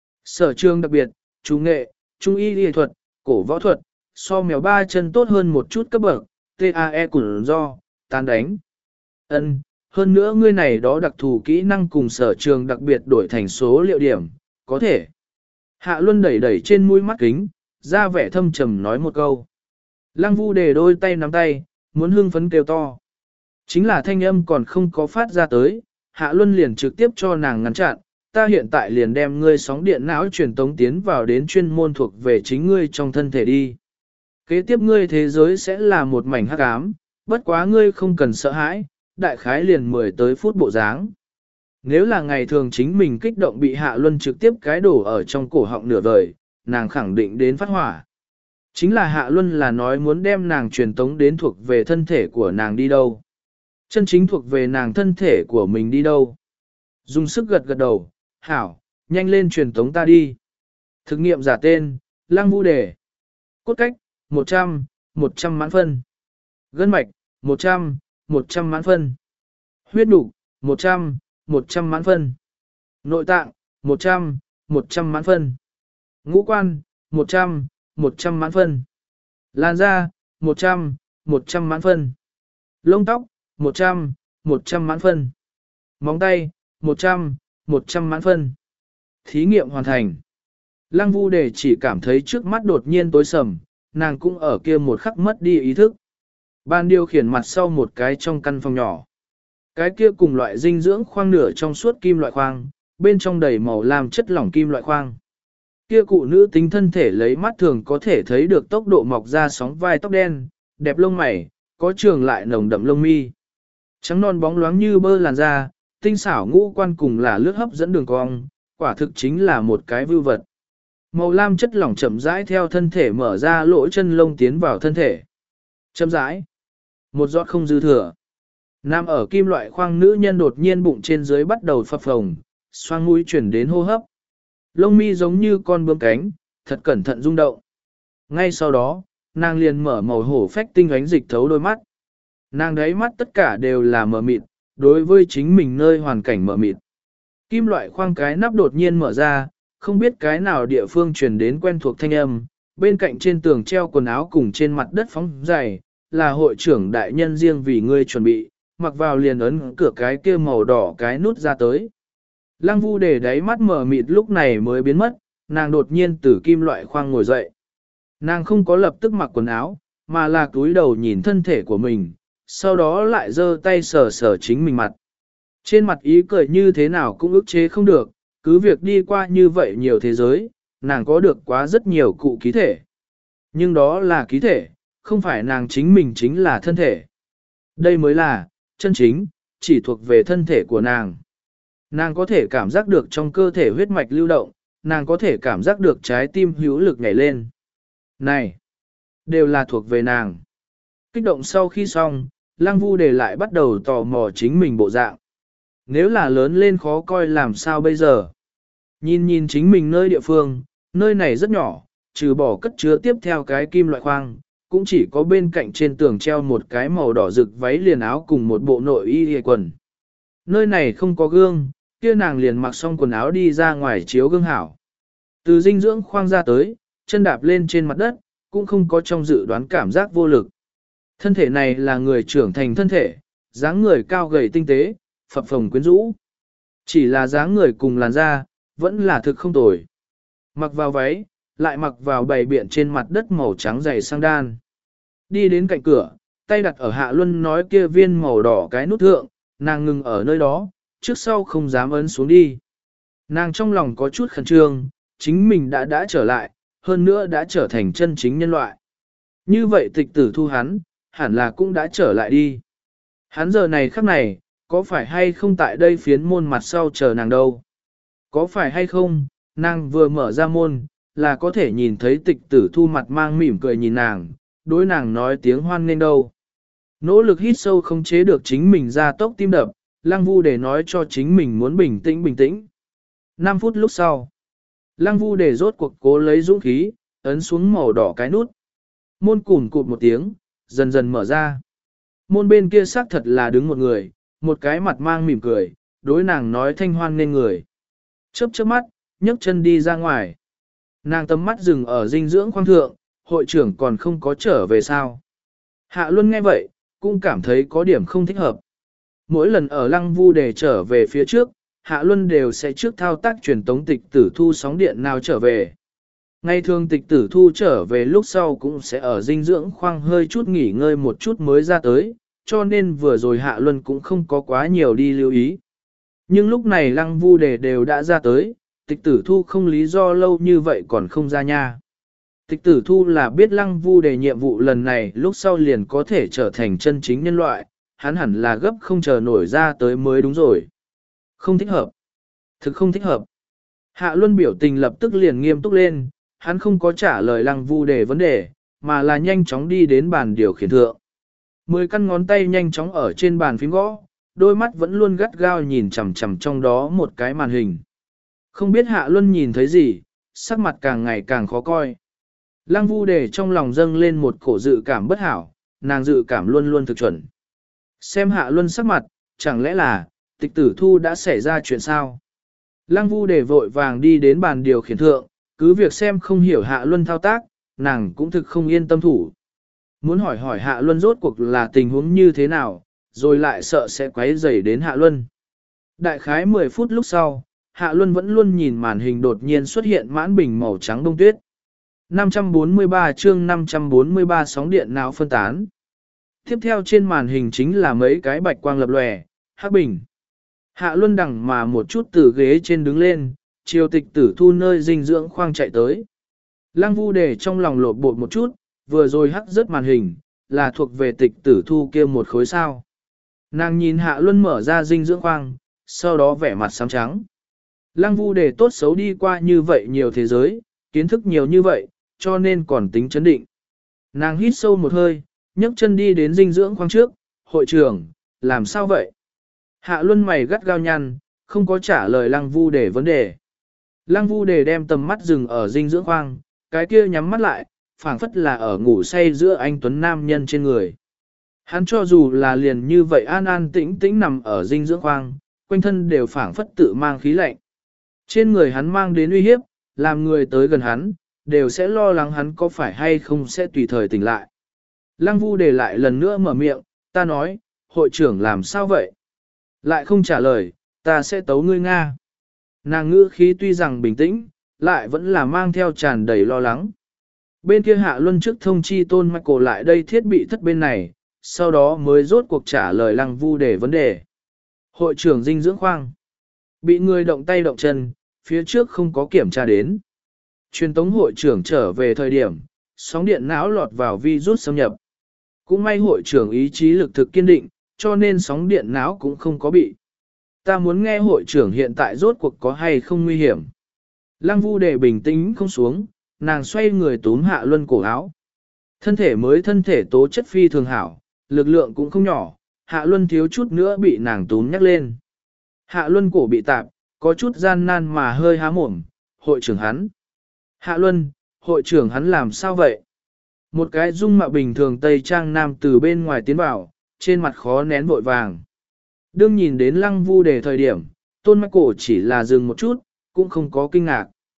Sở trường đặc biệt, chú nghệ, trung y y thuật, cổ võ thuật, so mèo ba chân tốt hơn một chút cấp bậc, tê a e cùng do, tán đánh. Ân, hơn nữa ngươi này đó đặc thù kỹ năng cùng sở trường đặc biệt đổi thành số liệu điểm, có thể. Hạ Luân đẩy đẩy trên mũi mắt kính, ra vẻ thâm trầm nói một câu. Lăng Vu để đôi tay nắm tay, muốn hưng phấn kêu to. Chính là thanh âm còn không có phát ra tới, Hạ Luân liền trực tiếp cho nàng ngăn chặn, ta hiện tại liền đem ngươi sóng điện não truyền tống tiến vào đến chuyên môn thuộc về chính ngươi trong thân thể đi. Kế tiếp ngươi thế giới sẽ là một mảnh hắc ám, bất quá ngươi không cần sợ hãi, đại khái liền mười tới phút bộ dáng. Nếu là ngày thường chính mình kích động bị Hạ Luân trực tiếp cái đổ ở trong cổ họng nửa vời, nàng khẳng định đến phát hỏa. Chính là Hạ Luân là nói muốn đem nàng truyền tống đến thuộc về thân thể của nàng đi đâu. Chân chính thuộc về nàng thân thể của mình đi đâu. Dùng sức gật gật đầu, hảo, nhanh lên truyền tống ta đi. Thực nghiệm giả tên, Lăng Vu đề. Cốt cách, một trăm, một trăm mãn phân. Gân mạch, một trăm, một trăm mãn phân. Huyết đục, một trăm, một trăm mãn phân. Nội tạng, một trăm, một trăm mãn phân. Ngũ quan, một trăm, một trăm mãn phân. Làn da, một trăm, một trăm mãn phân. Lông tóc, một trăm, một trăm mãn phân. Móng tay, một trăm, một trăm mãn phân. Thí nghiệm hoàn thành. Lăng Vu để chỉ cảm thấy trước mắt đột nhiên tối sầm, nàng cũng ở kia một khắc mất đi ý thức. Ban điều khiển mặt sau một cái trong căn phòng nhỏ. Cái kia cùng loại dinh dưỡng khoang nửa trong suốt kim loại khoang, bên trong đầy màu làm chất lỏng kim loại khoang. Kia cụ nữ tính thân thể lấy mắt thường có thể thấy được tốc độ mọc ra sóng vai tóc đen, đẹp lông mày, có trường lại nồng đậm lông mi. Trắng non bóng loáng như bơ làn da, tinh xảo ngũ quan cùng là lướt hấp dẫn đường cong, quả thực chính là một cái vưu vật. Màu lam chất lỏng chậm rãi theo thân thể mở ra lỗ chân lông tiến vào thân thể. Chậm rãi. Một giọt không dư thừa. Nam ở kim loại khoang nữ nhân đột nhiên bụng trên dưới bắt đầu phập phồng, xoang mũi chuyển đến hô hấp. Lông mi giống như con bướm cánh, thật cẩn thận rung động. Ngay sau đó, nàng liền mở màu hổ phách tinh ánh dịch thấu đôi mắt. Nàng đấy mắt tất cả đều là mờ mịt, đối với chính mình nơi hoàn cảnh mờ mịt. Kim loại khoang cái nắp đột nhiên mở ra, không biết cái nào địa phương truyền đến quen thuộc thanh âm, bên cạnh trên tường treo quần áo cùng trên mặt đất phóng giày, là hội trưởng đại nhân riêng vì ngươi chuẩn bị, mặc vào liền ấn cửa cái kia màu đỏ cái nút ra tới. Lăng Vu để đáy mắt mở mịt lúc này mới biến mất, nàng đột nhiên từ kim loại khoang ngồi dậy. Nàng không có lập tức mặc quần áo, mà là cúi đầu nhìn thân thể của mình, sau đó lại giơ tay sờ sờ chính mình mặt. Trên mặt ý cười như thế nào cũng ức chế không được, cứ việc đi qua như vậy nhiều thế giới, nàng có được quá rất nhiều cụ ký thể. Nhưng đó là ký thể, không phải nàng chính mình chính là thân thể. Đây mới là, chân chính, chỉ thuộc về thân thể của nàng. Nàng có thể cảm giác được trong cơ thể huyết mạch lưu động, nàng có thể cảm giác được trái tim hữu lực nhảy lên. Này, đều là thuộc về nàng. Kích động sau khi xong, Lăng Vu để lại bắt đầu tò mò chính mình bộ dạng. Nếu là lớn lên khó coi làm sao bây giờ? Nhìn nhìn chính mình nơi địa phương, nơi này rất nhỏ, trừ bỏ cất chứa tiếp theo cái kim loại khoang, cũng chỉ có bên cạnh trên tường treo một cái màu đỏ rực váy liền áo cùng một bộ nội y hề quần. Nơi này không có gương, kia nàng liền mặc xong quần áo đi ra ngoài chiếu gương hảo. Từ dinh dưỡng khoang ra tới, chân đạp lên trên mặt đất, cũng không có trong dự đoán cảm giác vô lực. Thân thể này là người trưởng thành thân thể, dáng người cao gầy tinh tế, phập phồng quyến rũ. Chỉ là dáng người cùng làn da, vẫn là thực không tồi. Mặc vào váy, lại mặc vào bày biện trên mặt đất màu trắng dày sang đan. Đi đến cạnh cửa, tay đặt ở Hạ Luân nói kia viên màu đỏ cái nút thượng, nàng ngừng ở nơi đó, trước sau không dám ấn xuống đi. Nàng trong lòng có chút khẩn trương, chính mình đã đã trở lại, hơn nữa đã trở thành chân chính nhân loại. Như vậy tịch tử thu hắn, hẳn là cũng đã trở lại đi. Hắn giờ này khắc này, có phải hay không tại đây phiến môn mặt sau chờ nàng đâu? Có phải hay không, nàng vừa mở ra môn, là có thể nhìn thấy tịch tử thu mặt mang mỉm cười nhìn nàng, đối nàng nói tiếng hoan nghênh đâu. Nỗ lực hít sâu không chế được chính mình ra tốc tim đập, Lăng Vu để nói cho chính mình muốn bình tĩnh bình tĩnh. năm phút lúc sau, Lăng Vu để rốt cuộc cố lấy dũng khí, ấn xuống màu đỏ cái nút. Môn cùn cụt một tiếng, dần dần mở ra. Môn bên kia xác thật là đứng một người, một cái mặt mang mỉm cười, đối nàng nói thanh hoan nên người. Chớp chớp mắt, nhấc chân đi ra ngoài. Nàng tầm mắt dừng ở dinh dưỡng khoang thượng, hội trưởng còn không có trở về sao. Hạ Luân nghe vậy, cũng cảm thấy có điểm không thích hợp. Mỗi lần ở Lăng Vu để trở về phía trước, Hạ Luân đều sẽ trước thao tác truyền tống tịch tử thu sóng điện nào trở về. Ngày thường tịch tử thu trở về lúc sau cũng sẽ ở dinh dưỡng khoang hơi chút nghỉ ngơi một chút mới ra tới, cho nên vừa rồi Hạ Luân cũng không có quá nhiều đi lưu ý. Nhưng lúc này Lăng Vu đề đều đã ra tới, tịch tử thu không lý do lâu như vậy còn không ra nha. Tịch tử thu là biết Lăng Vu đề nhiệm vụ lần này lúc sau liền có thể trở thành chân chính nhân loại, hắn hẳn là gấp không chờ nổi ra tới mới đúng rồi. Không thích hợp. Thực không thích hợp. Hạ Luân biểu tình lập tức liền nghiêm túc lên, hắn không có trả lời Lăng Vu đề vấn đề, mà là nhanh chóng đi đến bàn điều khiển thượng. Mười căn ngón tay nhanh chóng ở trên bàn phím gõ, đôi mắt vẫn luôn gắt gao nhìn chằm chằm trong đó một cái màn hình. Không biết Hạ Luân nhìn thấy gì, sắc mặt càng ngày càng khó coi. Lăng Vu đề trong lòng dâng lên một cổ dự cảm bất hảo, nàng dự cảm luôn luôn thực chuẩn. Xem Hạ Luân sắc mặt, chẳng lẽ là, tịch tử thu đã xảy ra chuyện sao? Lăng Vu đề vội vàng đi đến bàn điều khiển thượng, cứ việc xem không hiểu Hạ Luân thao tác, nàng cũng thực không yên tâm thủ. Muốn hỏi hỏi Hạ Luân rốt cuộc là tình huống như thế nào, rồi lại sợ sẽ quấy rầy đến Hạ Luân. Đại khái mười phút lúc sau, Hạ Luân vẫn luôn nhìn màn hình đột nhiên xuất hiện mãn bình màu trắng đông tuyết. năm trăm bốn mươi ba chương năm trăm bốn mươi ba sóng điện não phân tán. Tiếp theo trên màn hình chính là mấy cái bạch quang lập lòe, hắc bình. Hạ Luân đằng mà một chút từ ghế trên đứng lên, chiều tịch tử thu nơi dinh dưỡng khoang chạy tới. Lăng Vu đề trong lòng lột bột một chút, vừa rồi hắc rớt màn hình, là thuộc về tịch tử thu kia một khối sao. Nàng nhìn Hạ Luân mở ra dinh dưỡng khoang, sau đó vẻ mặt xám trắng. Lăng Vu đề tốt xấu đi qua như vậy nhiều thế giới, kiến thức nhiều như vậy, cho nên còn tính chấn định. Nàng hít sâu một hơi, nhấc chân đi đến dinh dưỡng khoang trước, hội trưởng, làm sao vậy? Hạ Luân mày gắt gao nhăn, không có trả lời Lăng Vu đề vấn đề. Lăng Vu đề đem tầm mắt dừng ở dinh dưỡng khoang, cái kia nhắm mắt lại, phảng phất là ở ngủ say giữa anh tuấn nam nhân trên người. Hắn cho dù là liền như vậy an an tĩnh tĩnh nằm ở dinh dưỡng khoang, quanh thân đều phảng phất tự mang khí lạnh. Trên người hắn mang đến uy hiếp, làm người tới gần hắn, đều sẽ lo lắng hắn có phải hay không sẽ tùy thời tỉnh lại. Lăng Vu đề lại lần nữa mở miệng, ta nói, hội trưởng làm sao vậy? Lại không trả lời, ta sẽ tấu ngươi Nga. Nàng ngữ khí tuy rằng bình tĩnh, lại vẫn là mang theo tràn đầy lo lắng. Bên kia Hạ Luân trước thông chi Tôn Michael lại đây thiết bị thất bên này, sau đó mới rốt cuộc trả lời Lăng Vu đề vấn đề. Hội trưởng dinh dưỡng khoang. Bị người động tay động chân, phía trước không có kiểm tra đến. Truyền tống hội trưởng trở về thời điểm, sóng điện não lọt vào virus xâm nhập. Cũng may hội trưởng ý chí lực thực kiên định, cho nên sóng điện não cũng không có bị. Ta muốn nghe hội trưởng hiện tại rốt cuộc có hay không nguy hiểm. Lăng Vu đề bình tĩnh không xuống, nàng xoay người túm Hạ Luân cổ áo. Thân thể mới thân thể tố chất phi thường hảo, lực lượng cũng không nhỏ, Hạ Luân thiếu chút nữa bị nàng túm nhắc lên. Hạ Luân cổ bị tạp, có chút gian nan mà hơi há mồm, hội trưởng hắn. Hạ Luân, hội trưởng hắn làm sao vậy? Một cái dung mạo bình thường Tây Trang nam từ bên ngoài tiến vào, trên mặt khó nén vội vàng. Đương nhìn đến Lăng Vu đề thời điểm, Tôn Michael chỉ là dừng một chút, cũng không có kinh ngạc.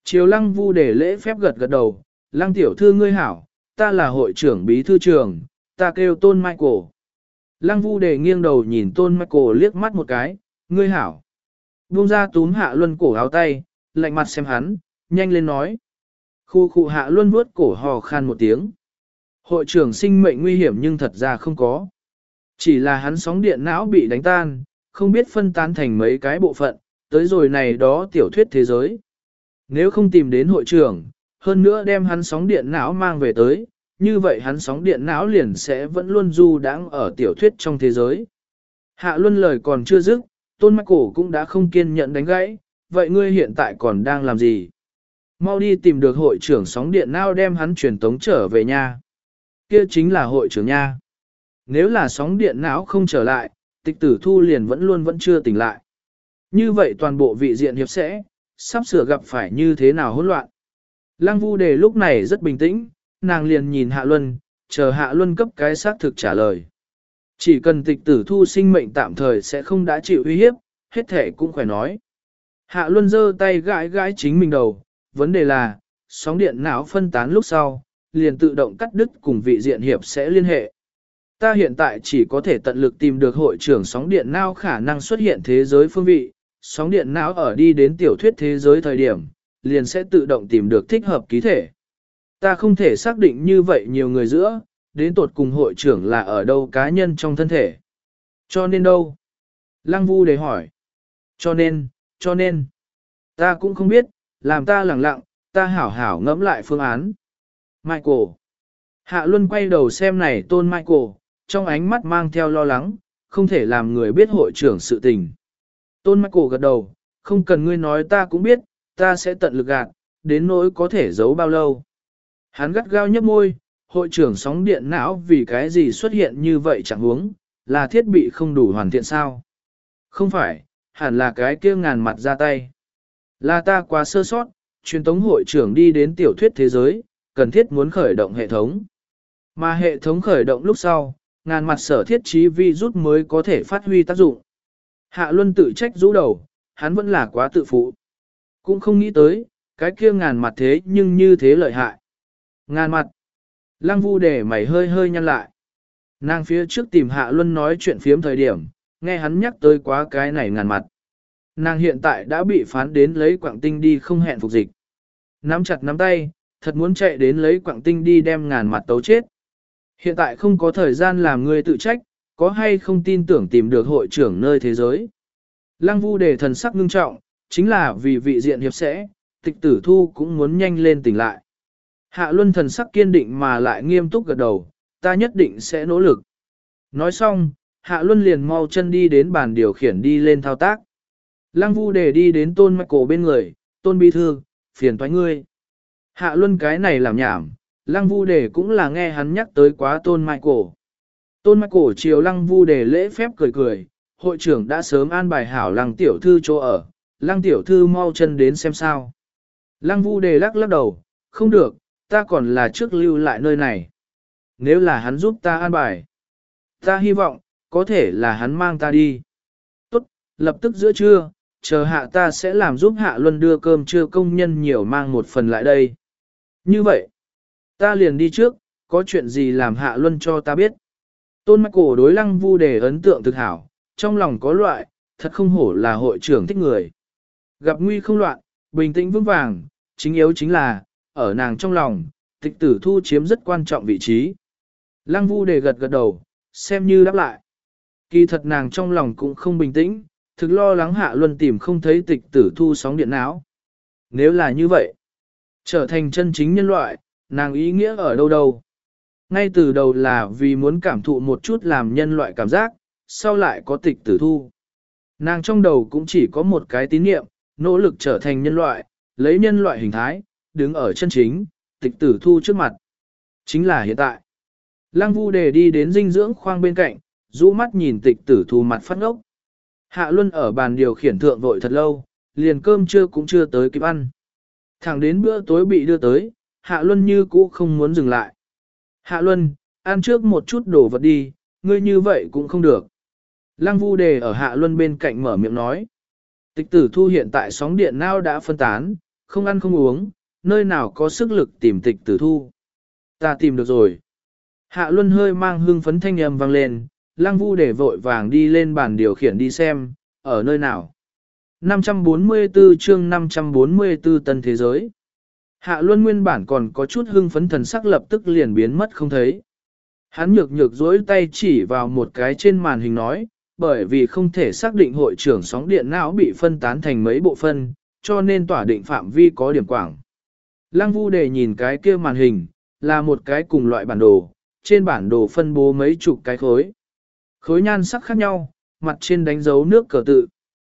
Chiều lăng vu để lễ phép gật gật đầu, lăng tiểu thư ngươi hảo, ta là hội trưởng bí thư trường, ta kêu tôn Michael. Lăng vu để nghiêng đầu nhìn tôn Michael liếc mắt một cái, ngươi hảo. Buông ra túm Hạ Luân cổ áo tay, lạnh mặt xem hắn, nhanh lên nói. Khu khu Hạ Luân vuốt cổ hò khan một tiếng. Hội trưởng sinh mệnh nguy hiểm nhưng thật ra không có. Chỉ là hắn sóng điện não bị đánh tan, không biết phân tán thành mấy cái bộ phận, tới rồi này đó tiểu thuyết thế giới. Nếu không tìm đến hội trưởng, hơn nữa đem hắn sóng điện não mang về tới, như vậy hắn sóng điện não liền sẽ vẫn luôn du đãng ở tiểu thuyết trong thế giới. Hạ Luân lời còn chưa dứt, Tôn Michael cũng đã không kiên nhẫn đánh gãy, vậy ngươi hiện tại còn đang làm gì? Mau đi tìm được hội trưởng sóng điện não đem hắn truyền tống trở về nhà. Kia chính là hội trưởng nha. Nếu là sóng điện não không trở lại, tịch tử thu liền vẫn luôn vẫn chưa tỉnh lại. Như vậy toàn bộ vị diện hiệp sẽ, sắp sửa gặp phải như thế nào hỗn loạn. Lăng Vu Đề lúc này rất bình tĩnh, nàng liền nhìn Hạ Luân, chờ Hạ Luân cấp cái xác thực trả lời. Chỉ cần tịch tử thu sinh mệnh tạm thời sẽ không đã chịu uy hiếp, hết thể cũng phải nói. Hạ Luân giơ tay gãi gãi chính mình đầu, vấn đề là, sóng điện não phân tán lúc sau, liền tự động cắt đứt cùng vị diện hiệp sẽ liên hệ. Ta hiện tại chỉ có thể tận lực tìm được hội trưởng sóng điện não khả năng xuất hiện thế giới phương vị, sóng điện não ở đi đến tiểu thuyết thế giới thời điểm, liền sẽ tự động tìm được thích hợp ký thể. Ta không thể xác định như vậy nhiều người giữa, đến tột cùng hội trưởng là ở đâu cá nhân trong thân thể. Cho nên đâu? Lăng Vu Đề hỏi. Cho nên, cho nên, ta cũng không biết, làm ta lẳng lặng, ta hảo hảo ngẫm lại phương án. Michael. Hạ Luân quay đầu xem này Tôn Michael, trong ánh mắt mang theo lo lắng, không thể làm người biết hội trưởng sự tình. Tôn Michael gật đầu, không cần ngươi nói ta cũng biết, ta sẽ tận lực gạt, đến nỗi có thể giấu bao lâu. Hắn gắt gao nhấp môi, hội trưởng sóng điện não vì cái gì xuất hiện như vậy chẳng huống, là thiết bị không đủ hoàn thiện sao? Không phải, hẳn là cái kia ngàn mặt ra tay. Là ta quá sơ sót, truyền tống hội trưởng đi đến tiểu thuyết thế giới, cần thiết muốn khởi động hệ thống. Mà hệ thống khởi động lúc sau, ngàn mặt sở thiết trí vi rút mới có thể phát huy tác dụng. Hạ Luân tự trách rũ đầu, hắn vẫn là quá tự phụ. Cũng không nghĩ tới, cái kia ngàn mặt thế nhưng như thế lợi hại. Ngàn mặt. Lăng Vu để mày hơi hơi nhăn lại. Nàng phía trước tìm Hạ Luân nói chuyện phiếm thời điểm, nghe hắn nhắc tới quá cái này ngàn mặt. Nàng hiện tại đã bị phán đến lấy quạng tinh đi không hẹn phục dịch. Nắm chặt nắm tay, thật muốn chạy đến lấy quạng tinh đi đem ngàn mặt tấu chết. Hiện tại không có thời gian làm người tự trách, có hay không tin tưởng tìm được hội trưởng nơi thế giới. Lăng Vu để thần sắc ngưng trọng, chính là vì vị diện hiệp sẽ, tịch tử thu cũng muốn nhanh lên tỉnh lại. Hạ Luân thần sắc kiên định mà lại nghiêm túc gật đầu, ta nhất định sẽ nỗ lực. Nói xong, Hạ Luân liền mau chân đi đến bàn điều khiển đi lên thao tác. Lăng Vu để đi đến Tôn Michael bên người, Tôn Bí Thư, phiền toái ngươi. Hạ Luân cái này làm nhảm, Lăng Vu để cũng là nghe hắn nhắc tới quá Tôn Michael. Tôn Michael chiều Lăng Vu để lễ phép cười cười, hội trưởng đã sớm an bài hảo Lăng tiểu thư chỗ ở, Lăng tiểu thư mau chân đến xem sao. Lăng Vu để lắc lắc đầu, không được, ta còn là trước lưu lại nơi này. Nếu là hắn giúp ta an bài, ta hy vọng, có thể là hắn mang ta đi. Tốt, lập tức giữa trưa, chờ hạ ta sẽ làm giúp Hạ Luân đưa cơm trưa công nhân nhiều mang một phần lại đây. Như vậy, ta liền đi trước, có chuyện gì làm Hạ Luân cho ta biết. Tôn Michael đối Lăng Vu để ấn tượng thực hảo, trong lòng có loại, thật không hổ là hội trưởng thích người. Gặp nguy không loạn, bình tĩnh vững vàng, chính yếu chính là, ở nàng trong lòng, tịch tử thu chiếm rất quan trọng vị trí. Lăng Vu để gật gật đầu, xem như đáp lại. Kỳ thật nàng trong lòng cũng không bình tĩnh, thực lo lắng Hạ Luân tìm không thấy tịch tử thu sóng điện não. Nếu là như vậy, trở thành chân chính nhân loại, nàng ý nghĩa ở đâu đâu. Ngay từ đầu là vì muốn cảm thụ một chút làm nhân loại cảm giác, sau lại có tịch tử thu. Nàng trong đầu cũng chỉ có một cái tín niệm, nỗ lực trở thành nhân loại, lấy nhân loại hình thái, đứng ở chân chính, tịch tử thu trước mặt. Chính là hiện tại. Lăng Vu để đi đến dinh dưỡng khoang bên cạnh, rũ mắt nhìn tịch tử thu mặt phát ngốc. Hạ Luân ở bàn điều khiển thượng vội thật lâu, liền cơm trưa cũng chưa tới kịp ăn. Thẳng đến bữa tối bị đưa tới, Hạ Luân như cũ không muốn dừng lại. Hạ Luân, ăn trước một chút đồ vật đi, ngươi như vậy cũng không được. Lăng Vu đề ở Hạ Luân bên cạnh mở miệng nói. Tịch tử thu hiện tại sóng điện não đã phân tán, không ăn không uống, nơi nào có sức lực tìm tịch tử thu. Ta tìm được rồi. Hạ Luân hơi mang hương phấn thanh âm vang lên, Lăng Vu để vội vàng đi lên bàn điều khiển đi xem, ở nơi nào. năm trăm bốn mươi tư chương năm trăm bốn mươi tư tân thế giới. Hạ Luân nguyên bản còn có chút hưng phấn thần sắc lập tức liền biến mất không thấy. Hắn nhược nhược dối tay chỉ vào một cái trên màn hình nói, bởi vì không thể xác định hội trưởng sóng điện não bị phân tán thành mấy bộ phân, cho nên tỏa định phạm vi có điểm quảng. Lăng Vu để nhìn cái kia màn hình, là một cái cùng loại bản đồ, trên bản đồ phân bố mấy chục cái khối. Khối nhan sắc khác nhau, mặt trên đánh dấu nước cờ tự.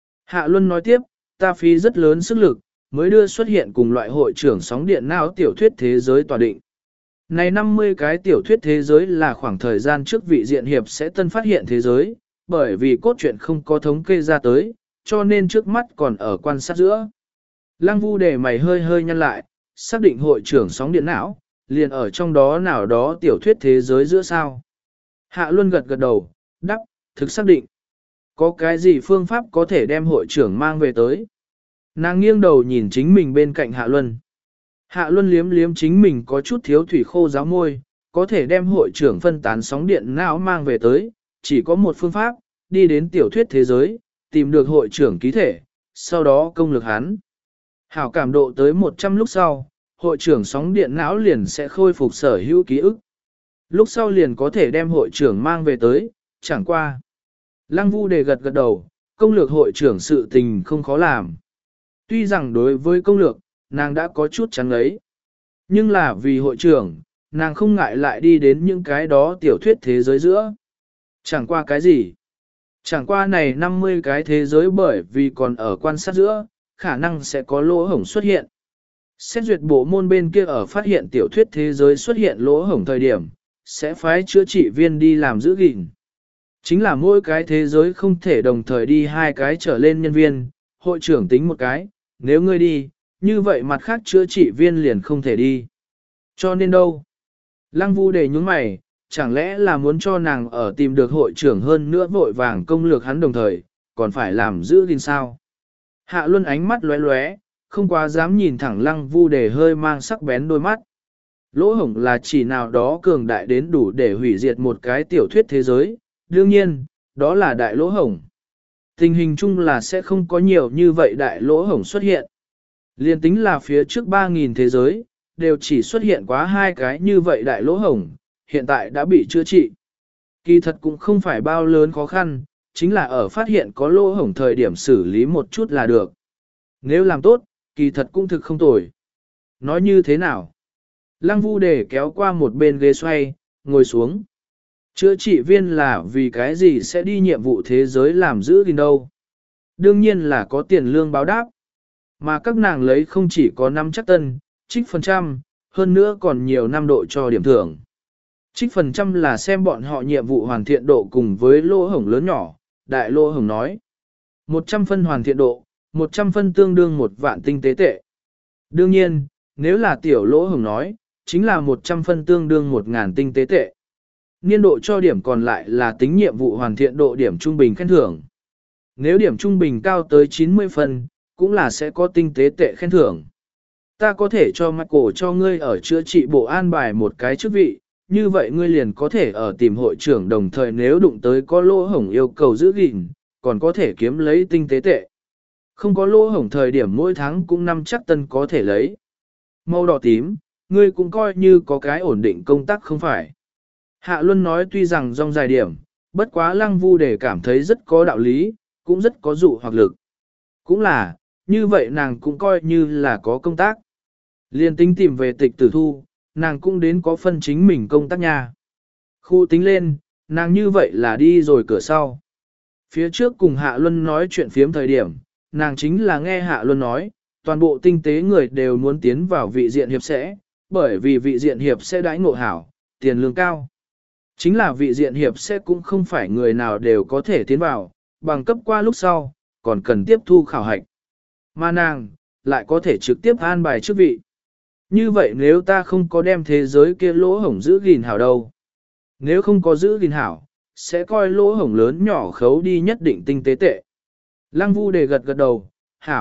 Hạ Luân nói tiếp, ta phí rất lớn sức lực, mới đưa xuất hiện cùng loại hội trưởng sóng điện não tiểu thuyết thế giới tòa định. Này năm mươi cái tiểu thuyết thế giới là khoảng thời gian trước vị diện hiệp sẽ tân phát hiện thế giới, bởi vì cốt truyện không có thống kê ra tới, cho nên trước mắt còn ở quan sát giữa. Lăng Vu để mày hơi hơi nhăn lại, xác định hội trưởng sóng điện não, liền ở trong đó nào đó tiểu thuyết thế giới giữa sao. Hạ Luân gật gật đầu, đáp, thực xác định. Có cái gì phương pháp có thể đem hội trưởng mang về tới? Nàng nghiêng đầu nhìn chính mình bên cạnh Hạ Luân. Hạ Luân liếm liếm chính mình có chút thiếu thủy khô giáo môi, có thể đem hội trưởng phân tán sóng điện não mang về tới, chỉ có một phương pháp, đi đến tiểu thuyết thế giới, tìm được hội trưởng ký thể, sau đó công lực hắn. Hảo cảm độ tới một trăm lúc sau, hội trưởng sóng điện não liền sẽ khôi phục sở hữu ký ức. Lúc sau liền có thể đem hội trưởng mang về tới, chẳng qua. Lăng Vu đề gật gật đầu, công lược hội trưởng sự tình không khó làm. Tuy rằng đối với công lược, nàng đã có chút chán ấy. Nhưng là vì hội trưởng, nàng không ngại lại đi đến những cái đó tiểu thuyết thế giới giữa. Chẳng qua cái gì. Chẳng qua này năm mươi cái thế giới bởi vì còn ở quan sát giữa, khả năng sẽ có lỗ hổng xuất hiện. Xét duyệt bộ môn bên kia ở phát hiện tiểu thuyết thế giới xuất hiện lỗ hổng thời điểm, sẽ phái chữa trị viên đi làm giữ gìn. Chính là mỗi cái thế giới không thể đồng thời đi hai cái trở lên nhân viên, hội trưởng tính một cái, nếu ngươi đi, như vậy mặt khác chữa trị viên liền không thể đi. Cho nên đâu? Lăng Vu đề nhúng mày, chẳng lẽ là muốn cho nàng ở tìm được hội trưởng hơn nữa vội vàng công lược hắn đồng thời, còn phải làm giữ gìn sao? Hạ Luân ánh mắt lóe lóe, không quá dám nhìn thẳng Lăng Vu đề hơi mang sắc bén đôi mắt. Lỗ hổng là chỉ nào đó cường đại đến đủ để hủy diệt một cái tiểu thuyết thế giới, đương nhiên, đó là đại lỗ hổng. Tình hình chung là sẽ không có nhiều như vậy đại lỗ hổng xuất hiện. Liên tính là phía trước ba nghìn thế giới, đều chỉ xuất hiện quá hai cái như vậy đại lỗ hổng, hiện tại đã bị chữa trị. Kỳ thật cũng không phải bao lớn khó khăn, chính là ở phát hiện có lỗ hổng thời điểm xử lý một chút là được. Nếu làm tốt, kỳ thật cũng thực không tồi. Nói như thế nào? Lăng Vu để kéo qua một bên ghế xoay, ngồi xuống. Chữa trị viên là vì cái gì sẽ đi nhiệm vụ thế giới làm giữ gìn đâu? Đương nhiên là có tiền lương báo đáp. Mà các nàng lấy không chỉ có năm chắc tân, trích phần trăm, hơn nữa còn nhiều năm độ cho điểm thưởng. Trích phần trăm là xem bọn họ nhiệm vụ hoàn thiện độ cùng với lỗ hổng lớn nhỏ, đại lỗ hổng nói. một trăm phân hoàn thiện độ, một trăm phân tương đương một vạn tinh tế tệ. Đương nhiên, nếu là tiểu lỗ hổng nói, chính là một trăm phân tương đương một ngàn tinh tế tệ. Niên độ cho điểm còn lại là tính nhiệm vụ hoàn thiện độ điểm trung bình khen thưởng. Nếu điểm trung bình cao tới chín mươi phân, cũng là sẽ có tinh tế tệ khen thưởng. Ta có thể cho Michael cho ngươi ở chữa trị bộ an bài một cái chức vị, như vậy ngươi liền có thể ở tìm hội trưởng đồng thời nếu đụng tới có lỗ hổng yêu cầu giữ gìn, còn có thể kiếm lấy tinh tế tệ. Không có lỗ hổng thời điểm mỗi tháng cũng năm chắc tân có thể lấy. Màu đỏ tím, ngươi cũng coi như có cái ổn định công tác không phải. Hạ Luân nói tuy rằng rong dài điểm, bất quá Lăng Vu để cảm thấy rất có đạo lý, cũng rất có dụ hoặc lực. Cũng là, như vậy nàng cũng coi như là có công tác. Liên tính tìm về tịch tử thu, nàng cũng đến có phân chính mình công tác nha. Khu tính lên, nàng như vậy là đi rồi cửa sau. Phía trước cùng Hạ Luân nói chuyện phiếm thời điểm, nàng chính là nghe Hạ Luân nói, toàn bộ tinh tế người đều muốn tiến vào vị diện hiệp sẽ, bởi vì vị diện hiệp sẽ đãi ngộ hảo, tiền lương cao. Chính là vị diện hiệp sẽ cũng không phải người nào đều có thể tiến vào, bằng cấp qua lúc sau, còn cần tiếp thu khảo hạch. Mà nàng, lại có thể trực tiếp an bài chức vị. Như vậy nếu ta không có đem thế giới kia lỗ hổng giữ gìn hảo đâu. Nếu không có giữ gìn hảo, sẽ coi lỗ hổng lớn nhỏ khấu đi nhất định tinh tế tệ. Lăng Vu đề gật gật đầu, hảo,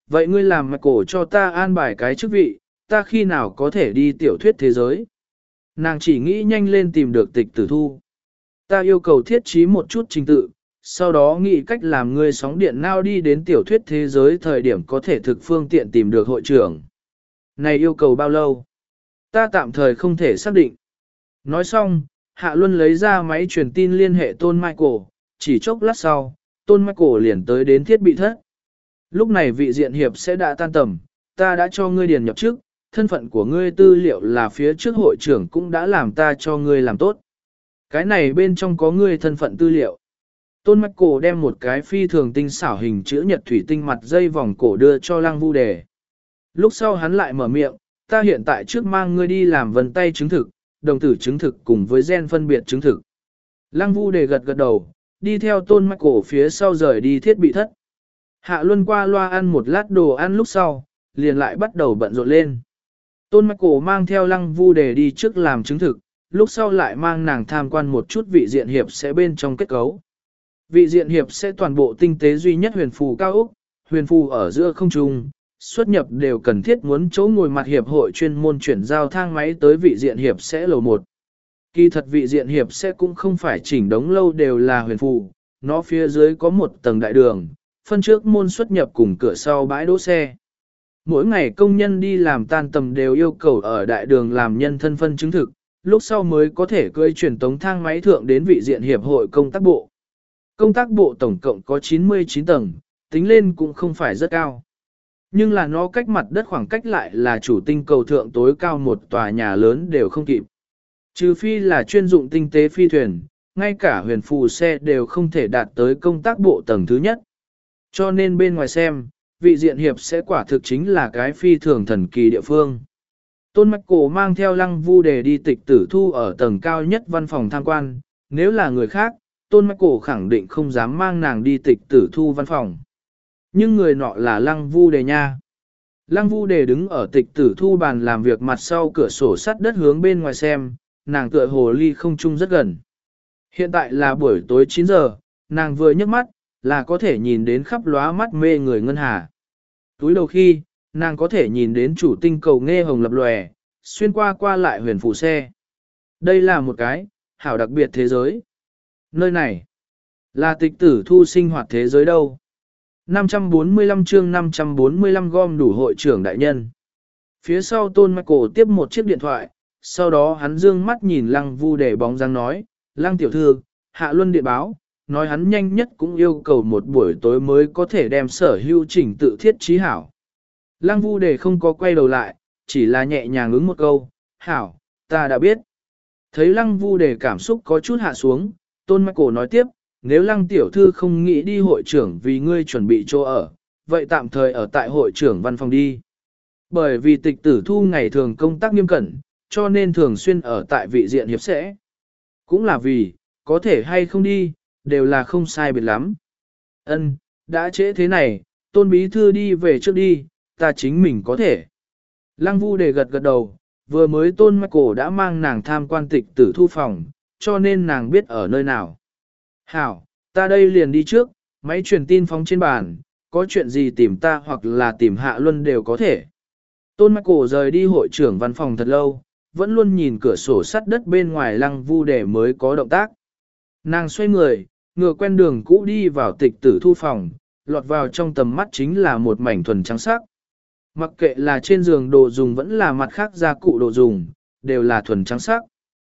vậy ngươi làm mặt cổ cho ta an bài cái chức vị, ta khi nào có thể đi tiểu thuyết thế giới. Nàng chỉ nghĩ nhanh lên tìm được tịch tử thu. Ta yêu cầu thiết trí một chút trình tự, sau đó nghĩ cách làm ngươi sóng điện nào đi đến tiểu thuyết thế giới thời điểm có thể thực phương tiện tìm được hội trưởng. Này yêu cầu bao lâu? Ta tạm thời không thể xác định. Nói xong, Hạ Luân lấy ra máy truyền tin liên hệ Tôn Michael, chỉ chốc lát sau, Tôn Michael liền tới đến thiết bị thất. Lúc này vị diện hiệp sẽ đã tan tầm, ta đã cho ngươi điền nhập trước, thân phận của ngươi tư liệu là phía trước hội trưởng cũng đã làm ta cho ngươi làm tốt. Cái này bên trong có ngươi thân phận tư liệu. Tôn Michael đem một cái phi thường tinh xảo hình chữ nhật thủy tinh mặt dây vòng cổ đưa cho Lăng Vu Đề. Lúc sau hắn lại mở miệng, ta hiện tại trước mang ngươi đi làm vân tay chứng thực, đồng tử chứng thực cùng với gen phân biệt chứng thực. Lăng Vu Đề gật gật đầu, đi theo Tôn Michael phía sau rời đi thiết bị thất. Hạ Luân qua loa ăn một lát đồ ăn lúc sau, liền lại bắt đầu bận rộn lên. Tôn Michael mang theo Lăng Vu Đề đi trước làm chứng thực, lúc sau lại mang nàng tham quan một chút vị diện hiệp sẽ bên trong kết cấu. Vị diện hiệp sẽ toàn bộ tinh tế duy nhất huyền phù cao ốc, huyền phù ở giữa không trung, xuất nhập đều cần thiết muốn chỗ ngồi mặt hiệp hội chuyên môn chuyển giao thang máy tới vị diện hiệp sẽ lầu một. Kỳ thật vị diện hiệp sẽ cũng không phải chỉnh đống lâu đều là huyền phù, nó phía dưới có một tầng đại đường, phân trước môn xuất nhập cùng cửa sau bãi đỗ xe. Mỗi ngày công nhân đi làm tan tầm đều yêu cầu ở đại đường làm nhân thân phân chứng thực, lúc sau mới có thể cưỡi truyền tống thang máy thượng đến vị diện hiệp hội công tác bộ. Công tác bộ tổng cộng có chín mươi chín tầng, tính lên cũng không phải rất cao. Nhưng là nó cách mặt đất khoảng cách lại là chủ tinh cầu thượng tối cao một tòa nhà lớn đều không kịp. Trừ phi là chuyên dụng tinh tế phi thuyền, ngay cả huyền phù xe đều không thể đạt tới công tác bộ tầng thứ nhất. Cho nên bên ngoài xem, vị diện hiệp sẽ quả thực chính là cái phi thường thần kỳ địa phương. Tôn Michael mang theo Lăng Vu Đề đi tịch tử thu ở tầng cao nhất văn phòng tham quan, nếu là người khác, Tôn Michael khẳng định không dám mang nàng đi tịch tử thu văn phòng. Nhưng người nọ là Lăng Vu Đề nha. Lăng Vu Đề đứng ở tịch tử thu bàn làm việc mặt sau cửa sổ sắt đất hướng bên ngoài xem, nàng tựa hồ ly không trung rất gần. Hiện tại là buổi tối chín giờ, nàng vừa nhấc mắt, là có thể nhìn đến khắp lóa mắt mê người ngân hà. Túi đầu khi, nàng có thể nhìn đến chủ tinh cầu nghe hồng lập lòe, xuyên qua qua lại huyền phù xe. Đây là một cái, hảo đặc biệt thế giới. Nơi này, là tịch tử thu sinh hoạt thế giới đâu. năm trăm bốn mươi lăm chương năm trăm bốn mươi lăm gom đủ hội trưởng đại nhân. Phía sau Tôn Michael tiếp một chiếc điện thoại, sau đó hắn dương mắt nhìn Lăng Vu Đề bóng dáng nói, Lăng tiểu thư, Hạ Luân điện báo, nói hắn nhanh nhất cũng yêu cầu một buổi tối mới có thể đem sở hữu chỉnh tự thiết trí hảo. Lăng Vu Đề không có quay đầu lại, chỉ là nhẹ nhàng ứng một câu, hảo, ta đã biết. Thấy Lăng Vu Đề cảm xúc có chút hạ xuống, Tôn Michael nói tiếp, nếu Lăng tiểu thư không nghĩ đi hội trưởng vì ngươi chuẩn bị chỗ ở, vậy tạm thời ở tại hội trưởng văn phòng đi. Bởi vì tịch tử thu ngày thường công tác nghiêm cẩn, cho nên thường xuyên ở tại vị diện hiệp sẽ. Cũng là vì, có thể hay không đi, đều là không sai biệt lắm. Ân, đã trễ thế này, Tôn bí thư đi về trước đi, ta chính mình có thể. Lăng Vu Đề gật gật đầu, vừa mới Tôn Michael đã mang nàng tham quan tịch tử thu phòng, cho nên nàng biết ở nơi nào. Hảo, ta đây liền đi trước, máy truyền tin phóng trên bàn, có chuyện gì tìm ta hoặc là tìm Hạ Luân đều có thể. Tôn Michael rời đi hội trưởng văn phòng thật lâu, vẫn luôn nhìn cửa sổ sắt đất bên ngoài Lăng Vu Đề mới có động tác. Nàng xoay người, ngựa quen đường cũ đi vào tịch tử thu phòng, lọt vào trong tầm mắt chính là một mảnh thuần trắng sắc. Mặc kệ là trên giường đồ dùng vẫn là mặt khác gia cụ đồ dùng, đều là thuần trắng sắc.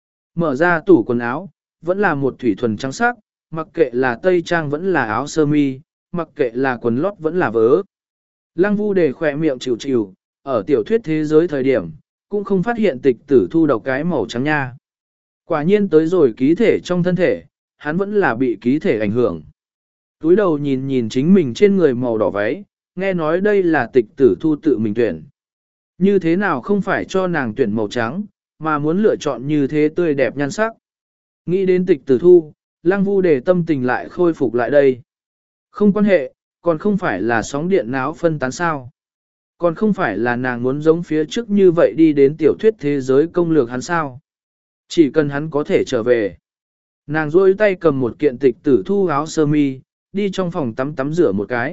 Mở ra tủ quần áo, vẫn là một thủy thuần trắng sắc, mặc kệ là tây trang vẫn là áo sơ mi, mặc kệ là quần lót vẫn là vớ. Lăng Vu Đề khỏe miệng chịu chịu, ở tiểu thuyết thế giới thời điểm, cũng không phát hiện tịch tử thu độc cái màu trắng nha. Quả nhiên tới rồi ký thể trong thân thể, hắn vẫn là bị ký thể ảnh hưởng. Túi đầu nhìn nhìn chính mình trên người màu đỏ váy, nghe nói đây là tịch tử thu tự mình tuyển. Như thế nào không phải cho nàng tuyển màu trắng, mà muốn lựa chọn như thế tươi đẹp nhan sắc. Nghĩ đến tịch tử thu, Lăng Vu Đề tâm tình lại khôi phục lại đây. Không quan hệ, còn không phải là sóng điện náo phân tán sao. Còn không phải là nàng muốn giống phía trước như vậy đi đến tiểu thuyết thế giới công lược hắn sao. Chỉ cần hắn có thể trở về. Nàng duỗi tay cầm một kiện tịch tử thu áo sơ mi, đi trong phòng tắm tắm rửa một cái,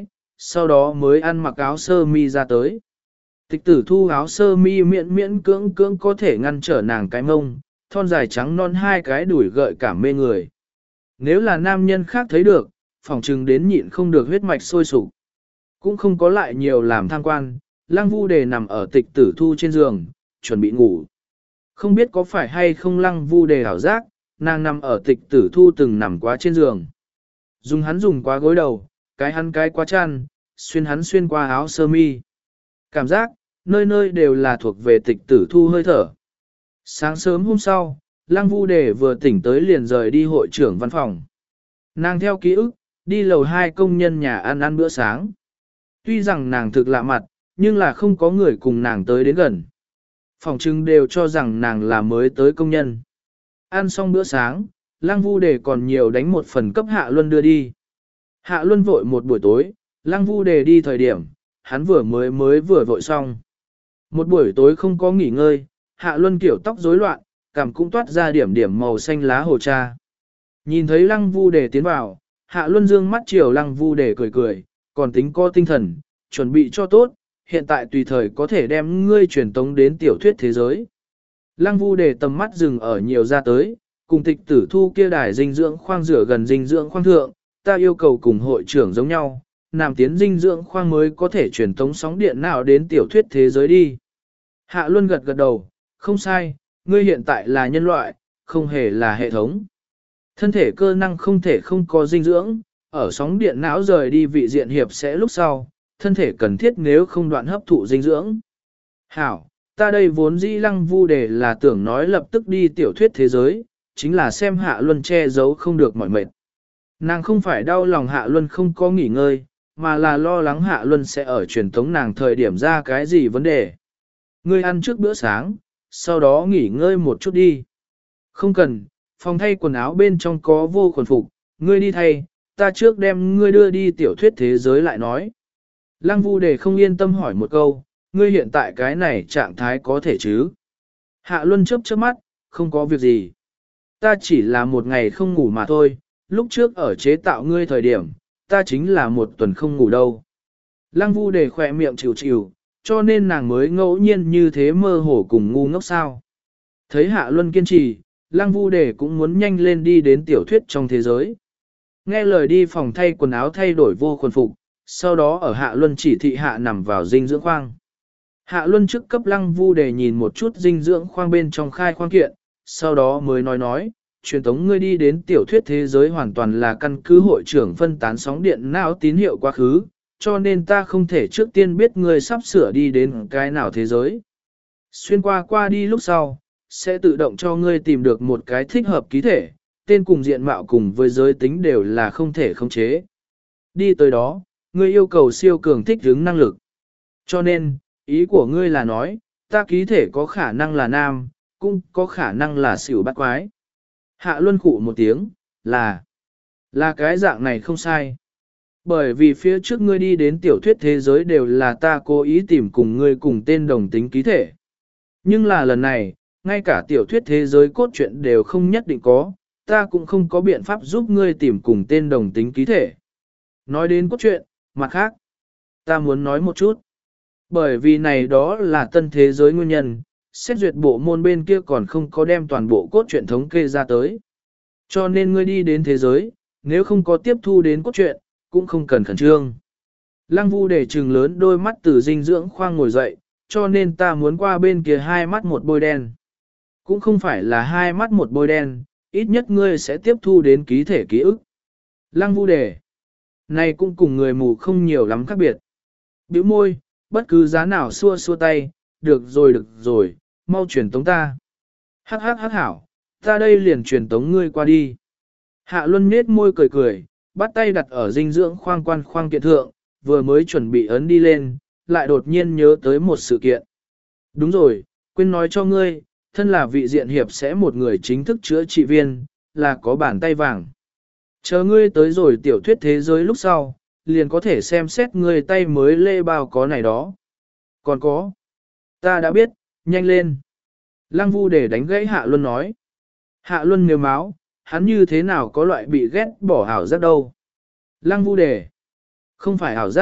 sau đó mới ăn mặc áo sơ mi ra tới. Tịch tử thu áo sơ mi miễn miễn cưỡng cưỡng có thể ngăn trở nàng cái mông, thon dài trắng non hai cái đùi gợi cảm mê người. Nếu là nam nhân khác thấy được, phỏng chừng đến nhịn không được huyết mạch sôi sục. Cũng không có lại nhiều làm tham quan, Lăng Vu Đề nằm ở tịch tử thu trên giường, chuẩn bị ngủ. Không biết có phải hay không Lăng Vu Đề ảo giác, nàng nằm ở tịch tử thu từng nằm quá trên giường. Dùng hắn dùng quá gối đầu, cái hắn cái quá chăn, xuyên hắn xuyên qua áo sơ mi. Cảm giác, nơi nơi đều là thuộc về tịch tử thu hơi thở. Sáng sớm hôm sau, Lăng Vu Đề vừa tỉnh tới liền rời đi hội trưởng văn phòng. Nàng theo ký ức, đi lầu hai công nhân nhà ăn ăn bữa sáng. Tuy rằng nàng thực lạ mặt, nhưng là không có người cùng nàng tới đến gần. Phòng trưng đều cho rằng nàng là mới tới công nhân. Ăn xong bữa sáng, Lăng Vu Đề còn nhiều đánh một phần cấp Hạ Luân đưa đi. Hạ Luân vội một buổi tối, Lăng Vu Đề đi thời điểm, hắn vừa mới mới vừa vội xong. Một buổi tối không có nghỉ ngơi, Hạ Luân kiểu tóc rối loạn, cằm cũng toát ra điểm điểm màu xanh lá hồ cha. Nhìn thấy Lăng Vu Đề tiến vào, Hạ Luân dương mắt chiều Lăng Vu Đề cười cười, còn tính có tinh thần, chuẩn bị cho tốt, hiện tại tùy thời có thể đem ngươi truyền tống đến tiểu thuyết thế giới. Lăng Vu Đề tầm mắt dừng ở nhiều ra tới, cùng tịch tử thu kia đài dinh dưỡng khoang rửa gần dinh dưỡng khoang thượng, ta yêu cầu cùng hội trưởng giống nhau, làm tiến dinh dưỡng khoang mới có thể truyền tống sóng điện nào đến tiểu thuyết thế giới đi. Hạ Luân gật gật đầu, không sai, ngươi hiện tại là nhân loại, không hề là hệ thống. Thân thể cơ năng không thể không có dinh dưỡng, ở sóng điện não rời đi vị diện hiệp sẽ lúc sau, thân thể cần thiết nếu không đoạn hấp thụ dinh dưỡng. Hảo, ta đây vốn dĩ Lăng Vu Đề là tưởng nói lập tức đi tiểu thuyết thế giới, chính là xem Hạ Luân che giấu không được mỏi mệt. Nàng không phải đau lòng Hạ Luân không có nghỉ ngơi, mà là lo lắng Hạ Luân sẽ ở truyền tống nàng thời điểm ra cái gì vấn đề. Ngươi ăn trước bữa sáng, sau đó nghỉ ngơi một chút đi. Không cần, phòng thay quần áo bên trong có vô quần phục, ngươi đi thay, ta trước đem ngươi đưa đi tiểu thuyết thế giới lại nói. Lăng Vu Đề không yên tâm hỏi một câu, ngươi hiện tại cái này trạng thái có thể chứ? Hạ Luân chớp chớp mắt, không có việc gì. Ta chỉ là một ngày không ngủ mà thôi, lúc trước ở chế tạo ngươi thời điểm, ta chính là một tuần không ngủ đâu. Lăng Vu Đề khỏe miệng chịu chịu, cho nên nàng mới ngẫu nhiên như thế mơ hồ cùng ngu ngốc sao. Thấy Hạ Luân kiên trì, Lăng Vu Đề cũng muốn nhanh lên đi đến tiểu thuyết trong thế giới. Nghe lời đi phòng thay quần áo thay đổi vô quần phục, sau đó ở Hạ Luân chỉ thị hạ nằm vào dinh dưỡng khoang. Hạ Luân trước cấp Lăng Vu Đề nhìn một chút dinh dưỡng khoang bên trong khai khoang kiện, sau đó mới nói nói, truyền tống ngươi đi đến tiểu thuyết thế giới hoàn toàn là căn cứ hội trưởng phân tán sóng điện não tín hiệu quá khứ, cho nên ta không thể trước tiên biết ngươi sắp sửa đi đến cái nào thế giới. Xuyên qua qua đi lúc sau, sẽ tự động cho ngươi tìm được một cái thích hợp ký thể, tên cùng diện mạo cùng với giới tính đều là không thể khống chế. Đi tới đó, ngươi yêu cầu siêu cường thích ứng năng lực. Cho nên, ý của ngươi là nói, ta ký thể có khả năng là nam, cũng có khả năng là xỉu bắt quái. Hạ Luân khụ một tiếng, là, là cái dạng này không sai. Bởi vì phía trước ngươi đi đến tiểu thuyết thế giới đều là ta cố ý tìm cùng ngươi cùng tên đồng tính ký thể. Nhưng là lần này, ngay cả tiểu thuyết thế giới cốt truyện đều không nhất định có, ta cũng không có biện pháp giúp ngươi tìm cùng tên đồng tính ký thể. Nói đến cốt truyện, mặt khác, ta muốn nói một chút. Bởi vì này đó là tân thế giới nguyên nhân, xét duyệt bộ môn bên kia còn không có đem toàn bộ cốt truyện thống kê ra tới. Cho nên ngươi đi đến thế giới, nếu không có tiếp thu đến cốt truyện, cũng không cần khẩn trương. Lăng Vu để trừng lớn đôi mắt từ dinh dưỡng khoang ngồi dậy, cho nên ta muốn qua bên kia hai mắt một bôi đen. Cũng không phải là hai mắt một bôi đen, ít nhất ngươi sẽ tiếp thu đến ký thể ký ức. Lăng Vu đề. Này cũng cùng người mù không nhiều lắm khác biệt. Bĩu môi, bất cứ giá nào xua xua tay, được rồi được rồi, mau truyền tống ta. Hắc hắc hắc hảo, ta đây liền truyền tống ngươi qua đi. Hạ Luân nết môi cười cười, bắt tay đặt ở dinh dưỡng khoang quan khoang kiện thượng, vừa mới chuẩn bị ấn đi lên, lại đột nhiên nhớ tới một sự kiện. Đúng rồi, quên nói cho ngươi, thân là vị diện hiệp sẽ một người chính thức chữa trị viên, là có bàn tay vàng. Chờ ngươi tới rồi tiểu thuyết thế giới lúc sau, liền có thể xem xét ngươi tay mới lê bao có này đó. Còn có, ta đã biết, nhanh lên. Lăng Vu để đánh gãy Hạ Luân nói. Hạ Luân nếu máu, hắn như thế nào có loại bị ghét bỏ ảo giác đâu. Lăng Vu đề. Không phải ảo giác,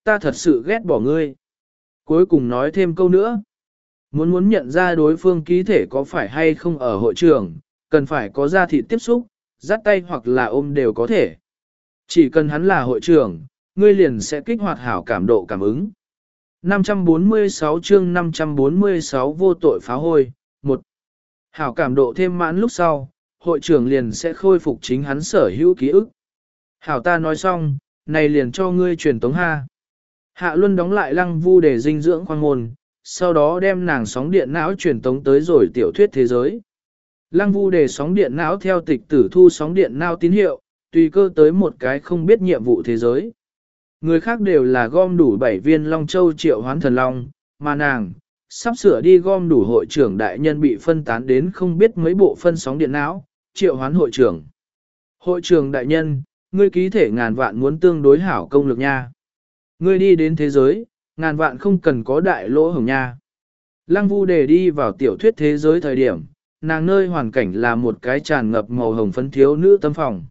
ta thật sự ghét bỏ ngươi. Cuối cùng nói thêm câu nữa. Muốn muốn nhận ra đối phương ký thể có phải hay không ở hội trường, cần phải có da thịt tiếp xúc, dắt tay hoặc là ôm đều có thể. Chỉ cần hắn là hội trưởng, ngươi liền sẽ kích hoạt hảo cảm độ cảm ứng. năm trăm bốn mươi sáu chương năm trăm bốn mươi sáu vô tội phá hôi. một. Hảo cảm độ thêm mãn lúc sau, hội trưởng liền sẽ khôi phục chính hắn sở hữu ký ức. Hảo ta nói xong, này liền cho ngươi truyền tống ha. Hạ Luân đóng lại Lăng Vu để dinh dưỡng khoang môn, sau đó đem nàng sóng điện não truyền tống tới rồi tiểu thuyết thế giới. Lăng Vu để sóng điện não theo tịch tử thu sóng điện não tín hiệu, tùy cơ tới một cái không biết nhiệm vụ thế giới. Người khác đều là gom đủ bảy viên Long Châu triệu hoán thần long, mà nàng, sắp sửa đi gom đủ hội trưởng đại nhân bị phân tán đến không biết mấy bộ phân sóng điện não, triệu hoán hội trưởng. Hội trưởng đại nhân, ngươi ký thể ngàn vạn muốn tương đối hảo công lực nha. Ngươi đi đến thế giới, ngàn vạn không cần có đại lỗ hổng nha. Lăng Vu để đi vào tiểu thuyết thế giới thời điểm, nàng nơi hoàn cảnh là một cái tràn ngập màu hồng phấn thiếu nữ tâm phòng.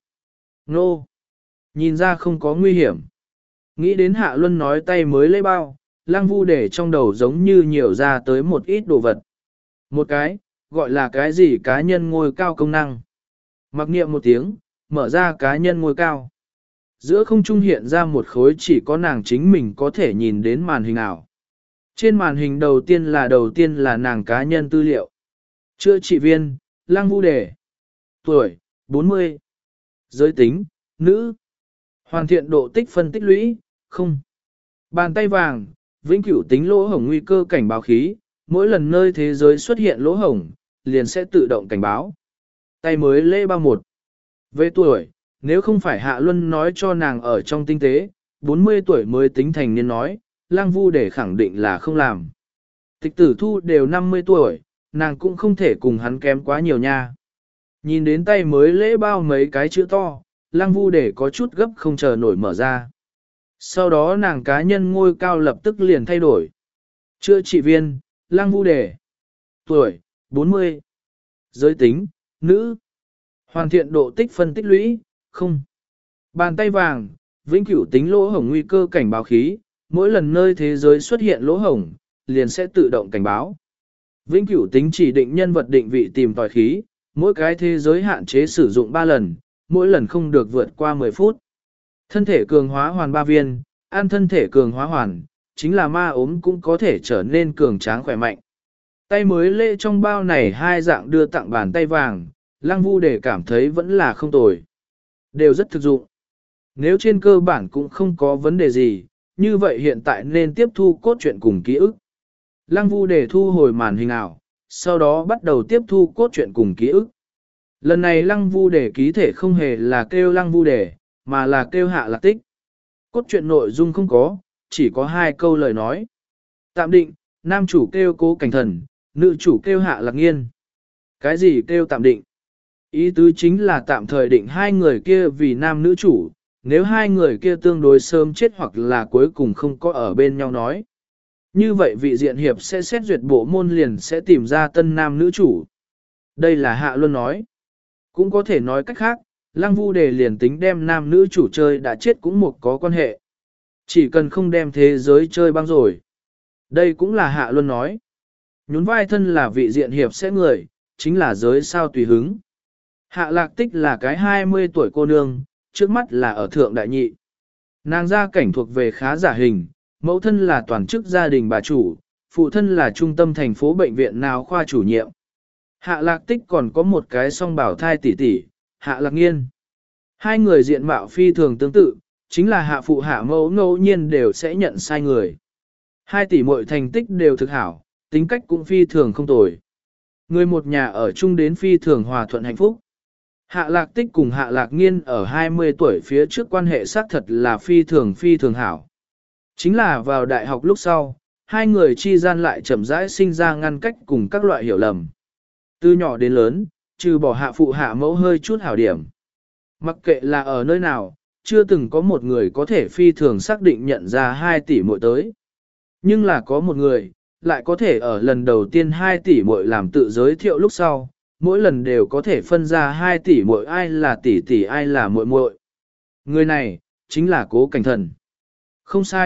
Nô! Nhìn ra không có nguy hiểm. Nghĩ đến Hạ Luân nói tay mới lấy bao, Lăng Vu để trong đầu giống như nhiều ra tới một ít đồ vật. Một cái, gọi là cái gì cá nhân ngôi cao công năng. Mặc niệm một tiếng, mở ra cá nhân ngôi cao. Giữa không trung hiện ra một khối chỉ có nàng chính mình có thể nhìn đến màn hình ảo. Trên màn hình đầu tiên là đầu tiên là nàng cá nhân tư liệu. Chữa trị viên, Lăng Vu Đề. Tuổi, bốn mươi. Giới tính, nữ. Hoàn thiện độ tích phân tích lũy, không. Bàn tay vàng, vĩnh cửu tính lỗ hổng nguy cơ cảnh báo khí, mỗi lần nơi thế giới xuất hiện lỗ hổng, liền sẽ tự động cảnh báo. Tay mới lễ ba một. Về tuổi, nếu không phải Hạ Luân nói cho nàng ở trong tinh tế, bốn mươi tuổi mới tính thành niên nói, Lăng Vu để khẳng định là không làm. Tịch tử thu đều năm mươi tuổi, nàng cũng không thể cùng hắn kém quá nhiều nha. Nhìn đến tay mới lễ bao mấy cái chữ to, Lăng Vu để có chút gấp không chờ nổi mở ra. Sau đó nàng cá nhân ngôi cao lập tức liền thay đổi. Chữa trị viên, Lăng Vu để. Tuổi, bốn mươi. Giới tính, nữ. Hoàn thiện độ tích phân tích lũy, không. Bàn tay vàng, vĩnh cửu tính lỗ hổng nguy cơ cảnh báo khí, mỗi lần nơi thế giới xuất hiện lỗ hổng, liền sẽ tự động cảnh báo. Vĩnh cửu tính chỉ định nhân vật định vị tìm tòi khí, mỗi cái thế giới hạn chế sử dụng ba lần, mỗi lần không được vượt qua mười phút. Thân thể cường hóa hoàn ba viên, ăn thân thể cường hóa hoàn, chính là ma ốm cũng có thể trở nên cường tráng khỏe mạnh. Tay mới lễ trong bao này hai dạng đưa tặng bàn tay vàng, Lăng Vu để cảm thấy vẫn là không tồi. Đều rất thực dụng. Nếu trên cơ bản cũng không có vấn đề gì, như vậy hiện tại nên tiếp thu cốt truyện cùng ký ức. Lăng Vu để thu hồi màn hình ảo, sau đó bắt đầu tiếp thu cốt truyện cùng ký ức. Lần này Lăng Vu để ký thể không hề là kêu Lăng Vu để, mà là kêu Hạ Lạc Tích. Cốt truyện nội dung không có, chỉ có hai câu lời nói. Tạm định, nam chủ kêu Cố Cảnh Thần, nữ chủ kêu Hạ Lạc Nghiên. Cái gì kêu tạm định? Ý tứ chính là tạm thời định hai người kia vì nam nữ chủ, nếu hai người kia tương đối sớm chết hoặc là cuối cùng không có ở bên nhau nói. Như vậy vị diện hiệp sẽ xét duyệt bộ môn liền sẽ tìm ra tân nam nữ chủ. Đây là Hạ Luân nói. Cũng có thể nói cách khác, Lăng Vu đề liền tính đem nam nữ chủ chơi đã chết cũng một có quan hệ. Chỉ cần không đem thế giới chơi băng rồi. Đây cũng là Hạ Luân nói. Nhún vai thân là vị diện hiệp sẽ người, chính là giới sao tùy hứng. Hạ Lạc Tích là cái hai mươi tuổi cô nương, trước mắt là ở thượng đại nhị. Nàng gia cảnh thuộc về khá giả hình, mẫu thân là toàn chức gia đình bà chủ, phụ thân là trung tâm thành phố bệnh viện nào khoa chủ nhiệm. Hạ Lạc Tích còn có một cái song bảo thai tỷ tỷ, Hạ Lạc Nghiên. Hai người diện mạo phi thường tương tự, chính là hạ phụ hạ mẫu ngẫu nhiên đều sẽ nhận sai người. Hai tỷ muội thành tích đều thực hảo, tính cách cũng phi thường không tồi. Người một nhà ở chung đến phi thường hòa thuận hạnh phúc. Hạ Lạc Tích cùng Hạ Lạc Nghiên ở hai mươi tuổi phía trước quan hệ xác thật là phi thường phi thường hảo. Chính là vào đại học lúc sau, hai người chi gian lại chậm rãi sinh ra ngăn cách cùng các loại hiểu lầm. Từ nhỏ đến lớn, trừ bỏ hạ phụ hạ mẫu hơi chút hảo điểm. Mặc kệ là ở nơi nào, chưa từng có một người có thể phi thường xác định nhận ra hai tỷ muội tới. Nhưng là có một người, lại có thể ở lần đầu tiên hai tỷ muội làm tự giới thiệu lúc sau, mỗi lần đều có thể phân ra hai tỷ muội ai là tỷ tỷ ai là muội muội. Người này, chính là Cố Cảnh Thần. Không sai,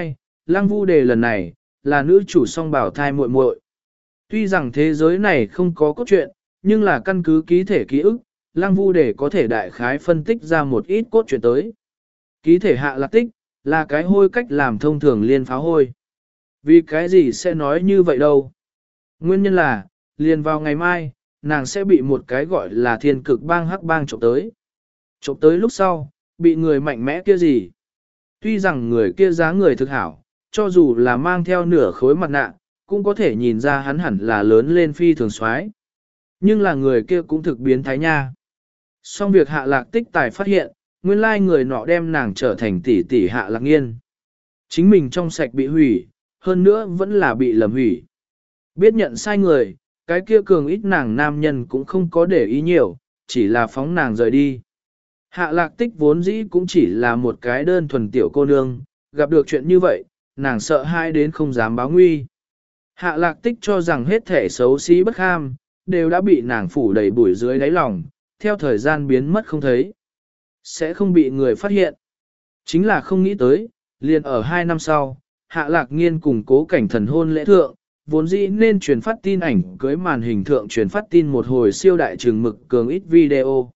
Lăng Vu Đề lần này, là nữ chủ song bảo thai muội muội. Tuy rằng thế giới này không có cốt truyện, nhưng là căn cứ ký thể ký ức, Lăng Vu Đề có thể đại khái phân tích ra một ít cốt truyện tới. Ký thể Hạ Lạc Tích, là cái hôi cách làm thông thường liên pháo hôi. Vì cái gì sẽ nói như vậy đâu? Nguyên nhân là, liền vào ngày mai, nàng sẽ bị một cái gọi là thiên cực bang hắc bang trộm tới. Trộm tới lúc sau, bị người mạnh mẽ kia gì? Tuy rằng người kia giá người thực hảo, cho dù là mang theo nửa khối mặt nạ, cũng có thể nhìn ra hắn hẳn là lớn lên phi thường soái. Nhưng là người kia cũng thực biến thái nha. Xong việc Hạ Lạc Tích tài phát hiện, nguyên lai người nọ đem nàng trở thành tỷ tỷ Hạ Lạc Nghiên. Chính mình trong sạch bị hủy, hơn nữa vẫn là bị lầm hủy. Biết nhận sai người, cái kia cường ít nàng nam nhân cũng không có để ý nhiều, chỉ là phóng nàng rời đi. Hạ Lạc Tích vốn dĩ cũng chỉ là một cái đơn thuần tiểu cô nương, gặp được chuyện như vậy, nàng sợ hãi đến không dám báo nguy. Hạ Lạc Tích cho rằng hết thể xấu xí bất kham, đều đã bị nàng phủ đầy bụi dưới đáy lòng, theo thời gian biến mất không thấy. Sẽ không bị người phát hiện. Chính là không nghĩ tới, liền ở hai năm sau, Hạ Lạc Nghiên cùng Cố Cảnh Thần hôn lễ thượng, vốn dĩ nên truyền phát tin ảnh cưới màn hình thượng truyền phát tin một hồi siêu đại trường mực cường ít video.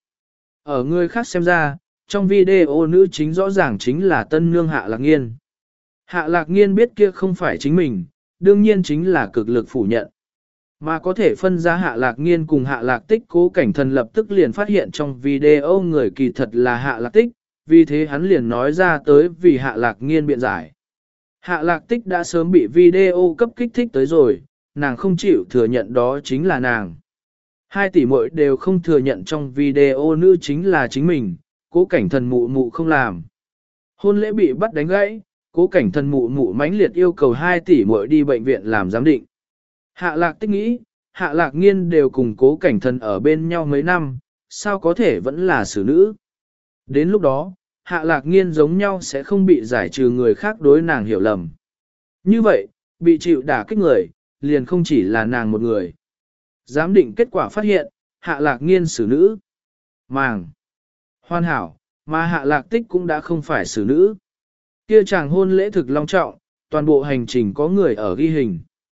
Ở người khác xem ra, trong video nữ chính rõ ràng chính là tân nương Hạ Lạc Nghiên. Hạ Lạc Nghiên biết kia không phải chính mình, đương nhiên chính là cực lực phủ nhận. Mà có thể phân ra Hạ Lạc Nghiên cùng Hạ Lạc Tích, Cố Cảnh Thần lập tức liền phát hiện trong video người kỳ thật là Hạ Lạc Tích, vì thế hắn liền nói ra tới vì Hạ Lạc Nghiên biện giải. Hạ Lạc Tích đã sớm bị video cấp kích thích tới rồi, nàng không chịu thừa nhận đó chính là nàng. Hai tỷ muội đều không thừa nhận trong video nữ chính là chính mình, Cố Cảnh Thần mụ mụ không làm. Hôn lễ bị bắt đánh gãy, Cố Cảnh Thần mụ mụ mãnh liệt yêu cầu hai tỷ muội đi bệnh viện làm giám định. Hạ Lạc Tích nghĩ, Hạ Lạc Nghiên đều cùng Cố Cảnh Thần ở bên nhau mấy năm, sao có thể vẫn là xử nữ. Đến lúc đó, Hạ Lạc Nghiên giống nhau sẽ không bị giải trừ người khác đối nàng hiểu lầm. Như vậy, bị chịu đả kích người, liền không chỉ là nàng một người. Giám định kết quả phát hiện, Hạ Lạc Nghiên xử nữ. Màng. Hoàn hảo, mà Hạ Lạc Tích cũng đã không phải xử nữ. Kia chàng hôn lễ thực long trọng, toàn bộ hành trình có người ở ghi hình.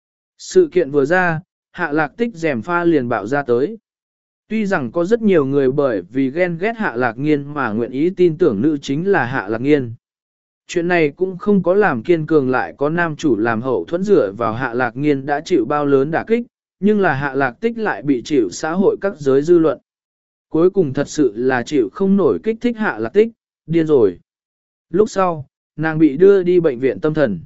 Sự kiện vừa ra, Hạ Lạc Tích rèm pha liền bạo ra tới. Tuy rằng có rất nhiều người bởi vì ghen ghét Hạ Lạc Nghiên mà nguyện ý tin tưởng nữ chính là Hạ Lạc Nghiên. Chuyện này cũng không có làm kiên cường lại có nam chủ làm hậu thuẫn dựa vào Hạ Lạc Nghiên đã chịu bao lớn đả kích, nhưng là Hạ Lạc Tích lại bị chịu xã hội các giới dư luận. Cuối cùng thật sự là chịu không nổi kích thích Hạ Lạc Tích, điên rồi. Lúc sau, nàng bị đưa đi bệnh viện tâm thần.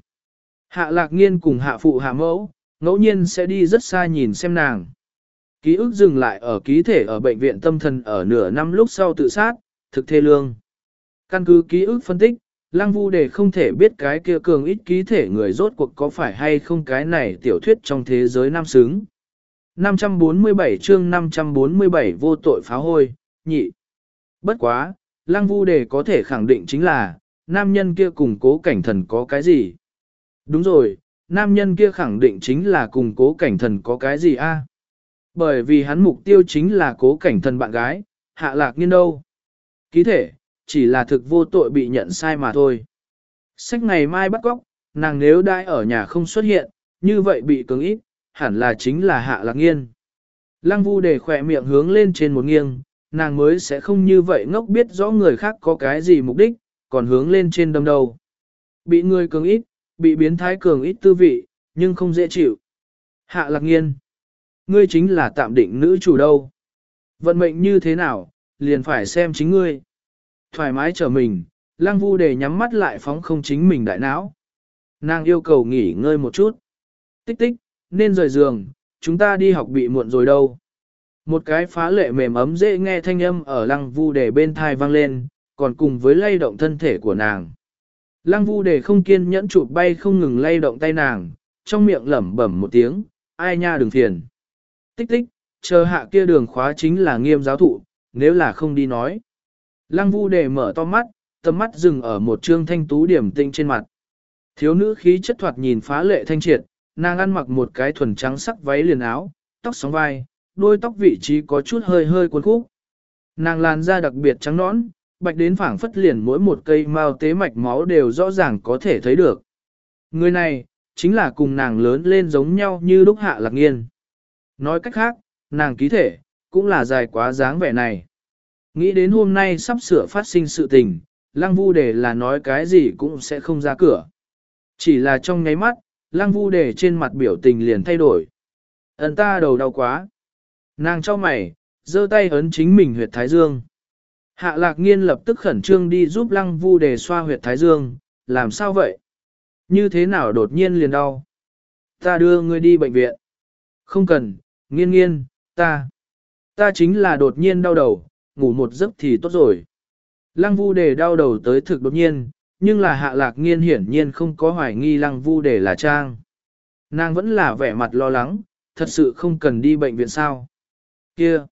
Hạ Lạc Nghiên cùng Hạ Phụ Hạ Mẫu, ngẫu nhiên sẽ đi rất xa nhìn xem nàng. Ký ức dừng lại ở ký thể ở bệnh viện tâm thần ở nửa năm lúc sau tự sát, thực thê lương. Căn cứ ký ức phân tích, Lăng Vu Đề không thể biết cái kia cường ít ký thể người rốt cuộc có phải hay không cái này tiểu thuyết trong thế giới nam xứng. năm trăm bốn mươi bảy chương năm trăm bốn mươi bảy vô tội phá hôi, nhị. Bất quá, Lăng Vu Đề có thể khẳng định chính là, nam nhân kia cùng Cố Cảnh Thần có cái gì? Đúng rồi, nam nhân kia khẳng định chính là cùng Cố Cảnh Thần có cái gì a? Bởi vì hắn mục tiêu chính là Cố Cảnh Thần bạn gái, Hạ Lạc Nghiên đâu. Ký thể, chỉ là thực vô tội bị nhận sai mà thôi. Sách ngày mai bắt góc, nàng nếu đai ở nhà không xuất hiện, như vậy bị cứng ít, hẳn là chính là Hạ Lạc Nghiên. Lăng Vu Đề khỏe miệng hướng lên trên một nghiêng, nàng mới sẽ không như vậy ngốc biết rõ người khác có cái gì mục đích, còn hướng lên trên đâm đầu. Bị người cường ít, bị biến thái cường ít tư vị, nhưng không dễ chịu. Hạ Lạc Nghiên, ngươi chính là tạm định nữ chủ đâu. Vận mệnh như thế nào, liền phải xem chính ngươi. Thoải mái trở mình, Lăng Vu Đề nhắm mắt lại phóng không chính mình đại não. Nàng yêu cầu nghỉ ngơi một chút. Tích tích, nên rời giường, chúng ta đi học bị muộn rồi đâu. Một cái phá lệ mềm ấm dễ nghe thanh âm ở Lăng Vu Đề bên thai vang lên, còn cùng với lay động thân thể của nàng. Lăng Vu Đề không kiên nhẫn chụp bay không ngừng lay động tay nàng, trong miệng lẩm bẩm một tiếng, ai nha đừng phiền. Tích tích, chờ hạ kia đường khóa chính là nghiêm giáo thụ, nếu là không đi nói. Lăng Vu Đề mở to mắt, tầm mắt dừng ở một trương thanh tú điểm tinh trên mặt. Thiếu nữ khí chất thoạt nhìn phá lệ thanh triệt, nàng ăn mặc một cái thuần trắng sắc váy liền áo, tóc sóng vai, đôi tóc vị trí có chút hơi hơi cuốn khúc. Nàng làn da đặc biệt trắng nõn, bạch đến phảng phất liền mỗi một cây mao tế mạch máu đều rõ ràng có thể thấy được. Người này, chính là cùng nàng lớn lên giống nhau như lúc Hạ Lạc Nghiên. Nói cách khác, nàng ký thể, cũng là dài quá dáng vẻ này. Nghĩ đến hôm nay sắp sửa phát sinh sự tình, Lăng Vu Đề là nói cái gì cũng sẽ không ra cửa. Chỉ là trong nháy mắt, Lăng Vu Đề trên mặt biểu tình liền thay đổi. Ấn ta đầu đau quá. Nàng cho mày, giơ tay ấn chính mình huyệt thái dương. Hạ Lạc Nghiên lập tức khẩn trương đi giúp Lăng Vu Đề xoa huyệt thái dương, làm sao vậy? Như thế nào đột nhiên liền đau? Ta đưa ngươi đi bệnh viện. Không cần, Nghiên Nghiên, ta. Ta chính là đột nhiên đau đầu, ngủ một giấc thì tốt rồi. Lăng Vu Đề đau đầu tới thực đột nhiên, nhưng là Hạ Lạc Nghiên hiển nhiên không có hoài nghi Lăng Vu Đề là trang. Nàng vẫn là vẻ mặt lo lắng, thật sự không cần đi bệnh viện sao? Kia!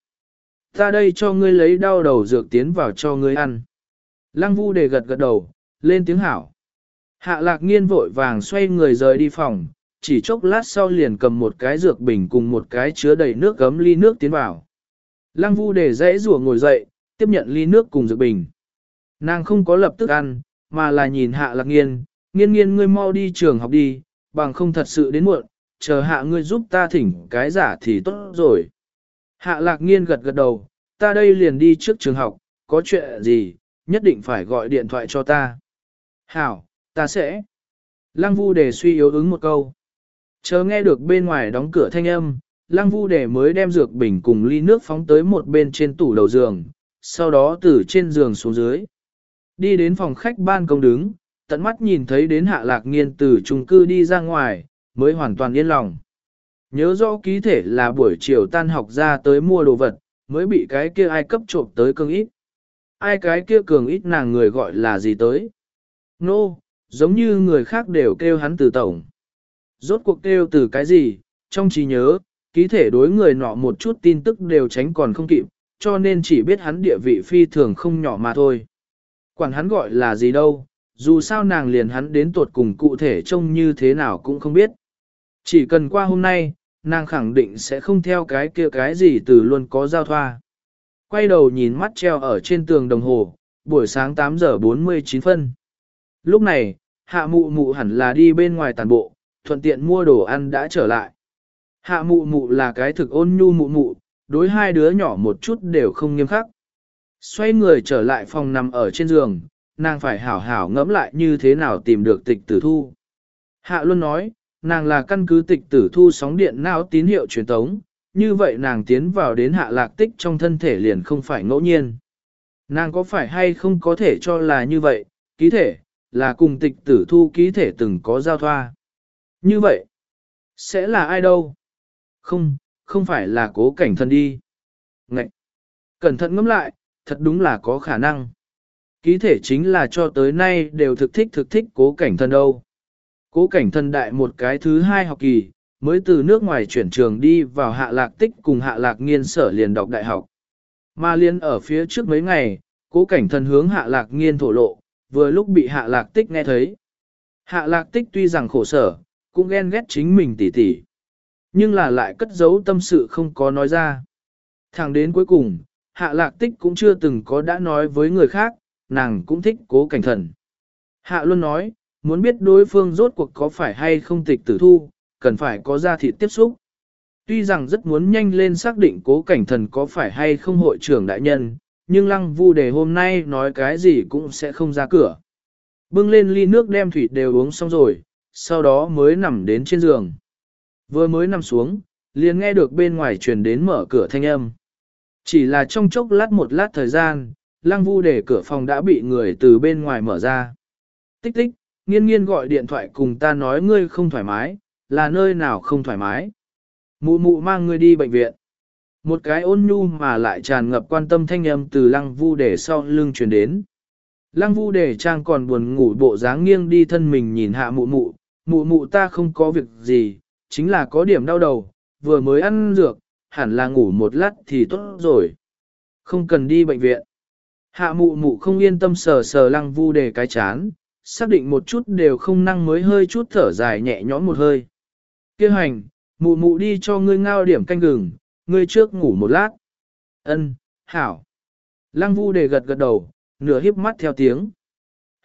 Ta đây cho ngươi lấy đau đầu dược tiến vào cho ngươi ăn. Lăng Vu Đề gật gật đầu, lên tiếng hảo. Hạ Lạc Nghiên vội vàng xoay người rời đi phòng, chỉ chốc lát sau liền cầm một cái dược bình cùng một cái chứa đầy nước gấm ly nước tiến vào. Lăng Vu Đề dãy rủa ngồi dậy, tiếp nhận ly nước cùng dược bình. Nàng không có lập tức ăn, mà là nhìn Hạ Lạc Nghiên, Nghiên Nghiên ngươi mau đi trường học đi, bằng không thật sự đến muộn, chờ Hạ ngươi giúp ta thỉnh cái giả thì tốt rồi. Hạ Lạc Nghiên gật gật đầu, ta đây liền đi trước trường học, có chuyện gì, nhất định phải gọi điện thoại cho ta. Hảo, ta sẽ. Lăng Vu Đề suy yếu ứng một câu. Chờ nghe được bên ngoài đóng cửa thanh âm, Lăng Vu Đề mới đem dược bình cùng ly nước phóng tới một bên trên tủ đầu giường, sau đó từ trên giường xuống dưới. Đi đến phòng khách ban công đứng, tận mắt nhìn thấy đến Hạ Lạc Nghiên từ chung cư đi ra ngoài, mới hoàn toàn yên lòng. Nhớ rõ ký thể là buổi chiều tan học ra tới mua đồ vật, mới bị cái kia ai cấp trộm tới cường ít. Ai cái kia cường ít nàng người gọi là gì tới? Nô, no, giống như người khác đều kêu hắn từ tổng. Rốt cuộc kêu từ cái gì? Trong trí nhớ, ký thể đối người nọ một chút tin tức đều tránh còn không kịp, cho nên chỉ biết hắn địa vị phi thường không nhỏ mà thôi. Quản hắn gọi là gì đâu, dù sao nàng liền hắn đến tuột cùng cụ thể trông như thế nào cũng không biết. Chỉ cần qua hôm nay, nàng khẳng định sẽ không theo cái kia cái gì từ luôn có giao thoa. Quay đầu nhìn mắt treo ở trên tường đồng hồ, buổi sáng tám giờ bốn mươi chín phân. Lúc này, Hạ Mụ Mụ hẳn là đi bên ngoài tàn bộ, thuận tiện mua đồ ăn đã trở lại. Hạ Mụ Mụ là cái thực ôn nhu mụ mụ, đối hai đứa nhỏ một chút đều không nghiêm khắc. Xoay người trở lại phòng nằm ở trên giường, nàng phải hảo hảo ngẫm lại như thế nào tìm được tịch tử thu. Hạ luôn nói, nàng là căn cứ tịch tử thu sóng điện não tín hiệu truyền tống, như vậy nàng tiến vào đến Hạ Lạc Tích trong thân thể liền không phải ngẫu nhiên. Nàng có phải hay không có thể cho là như vậy, ký thể, là cùng tịch tử thu ký thể từng có giao thoa. Như vậy, sẽ là ai đâu? Không, không phải là Cố Cảnh Thần đi. Ngậy! Cẩn thận ngẫm lại, thật đúng là có khả năng. Ký thể chính là cho tới nay đều thực thích thực thích Cố Cảnh Thần đâu. Cố Cảnh Thần đại một cái thứ hai học kỳ, mới từ nước ngoài chuyển trường đi vào Hạ Lạc Tích cùng Hạ Lạc Nghiên sở liền đọc đại học. Mà liên ở phía trước mấy ngày, Cố Cảnh Thần hướng Hạ Lạc Nghiên thổ lộ, vừa lúc bị Hạ Lạc Tích nghe thấy. Hạ Lạc Tích tuy rằng khổ sở, cũng ghen ghét chính mình tỉ tỉ, nhưng là lại cất giấu tâm sự không có nói ra. Thẳng đến cuối cùng, Hạ Lạc Tích cũng chưa từng có đã nói với người khác, nàng cũng thích Cố Cảnh Thần. Hạ luôn nói, muốn biết đối phương rốt cuộc có phải hay không tịch tử thu, cần phải có ra thịt tiếp xúc. Tuy rằng rất muốn nhanh lên xác định Cố Cảnh Thần có phải hay không hội trưởng đại nhân, nhưng Lăng Vu Đề hôm nay nói cái gì cũng sẽ không ra cửa. Bưng lên ly nước đem thủy đều uống xong rồi, sau đó mới nằm đến trên giường. Vừa mới nằm xuống, liền nghe được bên ngoài truyền đến mở cửa thanh âm. Chỉ là trong chốc lát một lát thời gian, Lăng Vu Đề cửa phòng đã bị người từ bên ngoài mở ra. Tích tích, Nghiên Nghiên gọi điện thoại cùng ta nói ngươi không thoải mái, là nơi nào không thoải mái. Mụ mụ mang ngươi đi bệnh viện. Một cái ôn nhu mà lại tràn ngập quan tâm thanh âm từ Lăng Vu Đề sau lưng truyền đến. Lăng Vu Đề trang còn buồn ngủ bộ dáng nghiêng đi thân mình nhìn hạ mụ mụ, mụ mụ ta không có việc gì, chính là có điểm đau đầu, vừa mới ăn dược, hẳn là ngủ một lát thì tốt rồi. Không cần đi bệnh viện. Hạ mụ mụ không yên tâm sờ sờ Lăng Vu Đề cái chán, xác định một chút đều không năng mới hơi chút thở dài nhẹ nhõm một hơi. Kêu hành, mụ mụ đi cho ngươi ngao điểm canh gừng, ngươi trước ngủ một lát. Ân, hảo. Lăng Vu Đề gật gật đầu, nửa híp mắt theo tiếng.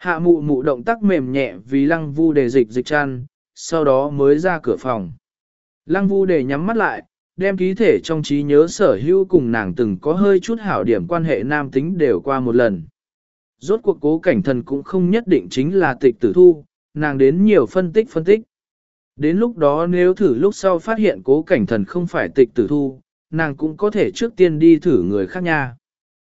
Hạ mụ mụ động tác mềm nhẹ vì lăng vu đề dịch dịch chăn, sau đó mới ra cửa phòng. Lăng vu đề nhắm mắt lại, đem ký thể trong trí nhớ sở hữu cùng nàng từng có hơi chút hảo điểm quan hệ nam tính đều qua một lần. Rốt cuộc Cố Cảnh Thần cũng không nhất định chính là Tịch Tử Thu, nàng đến nhiều phân tích phân tích. Đến lúc đó nếu thử lúc sau phát hiện Cố Cảnh Thần không phải Tịch Tử Thu, nàng cũng có thể trước tiên đi thử người khác nha.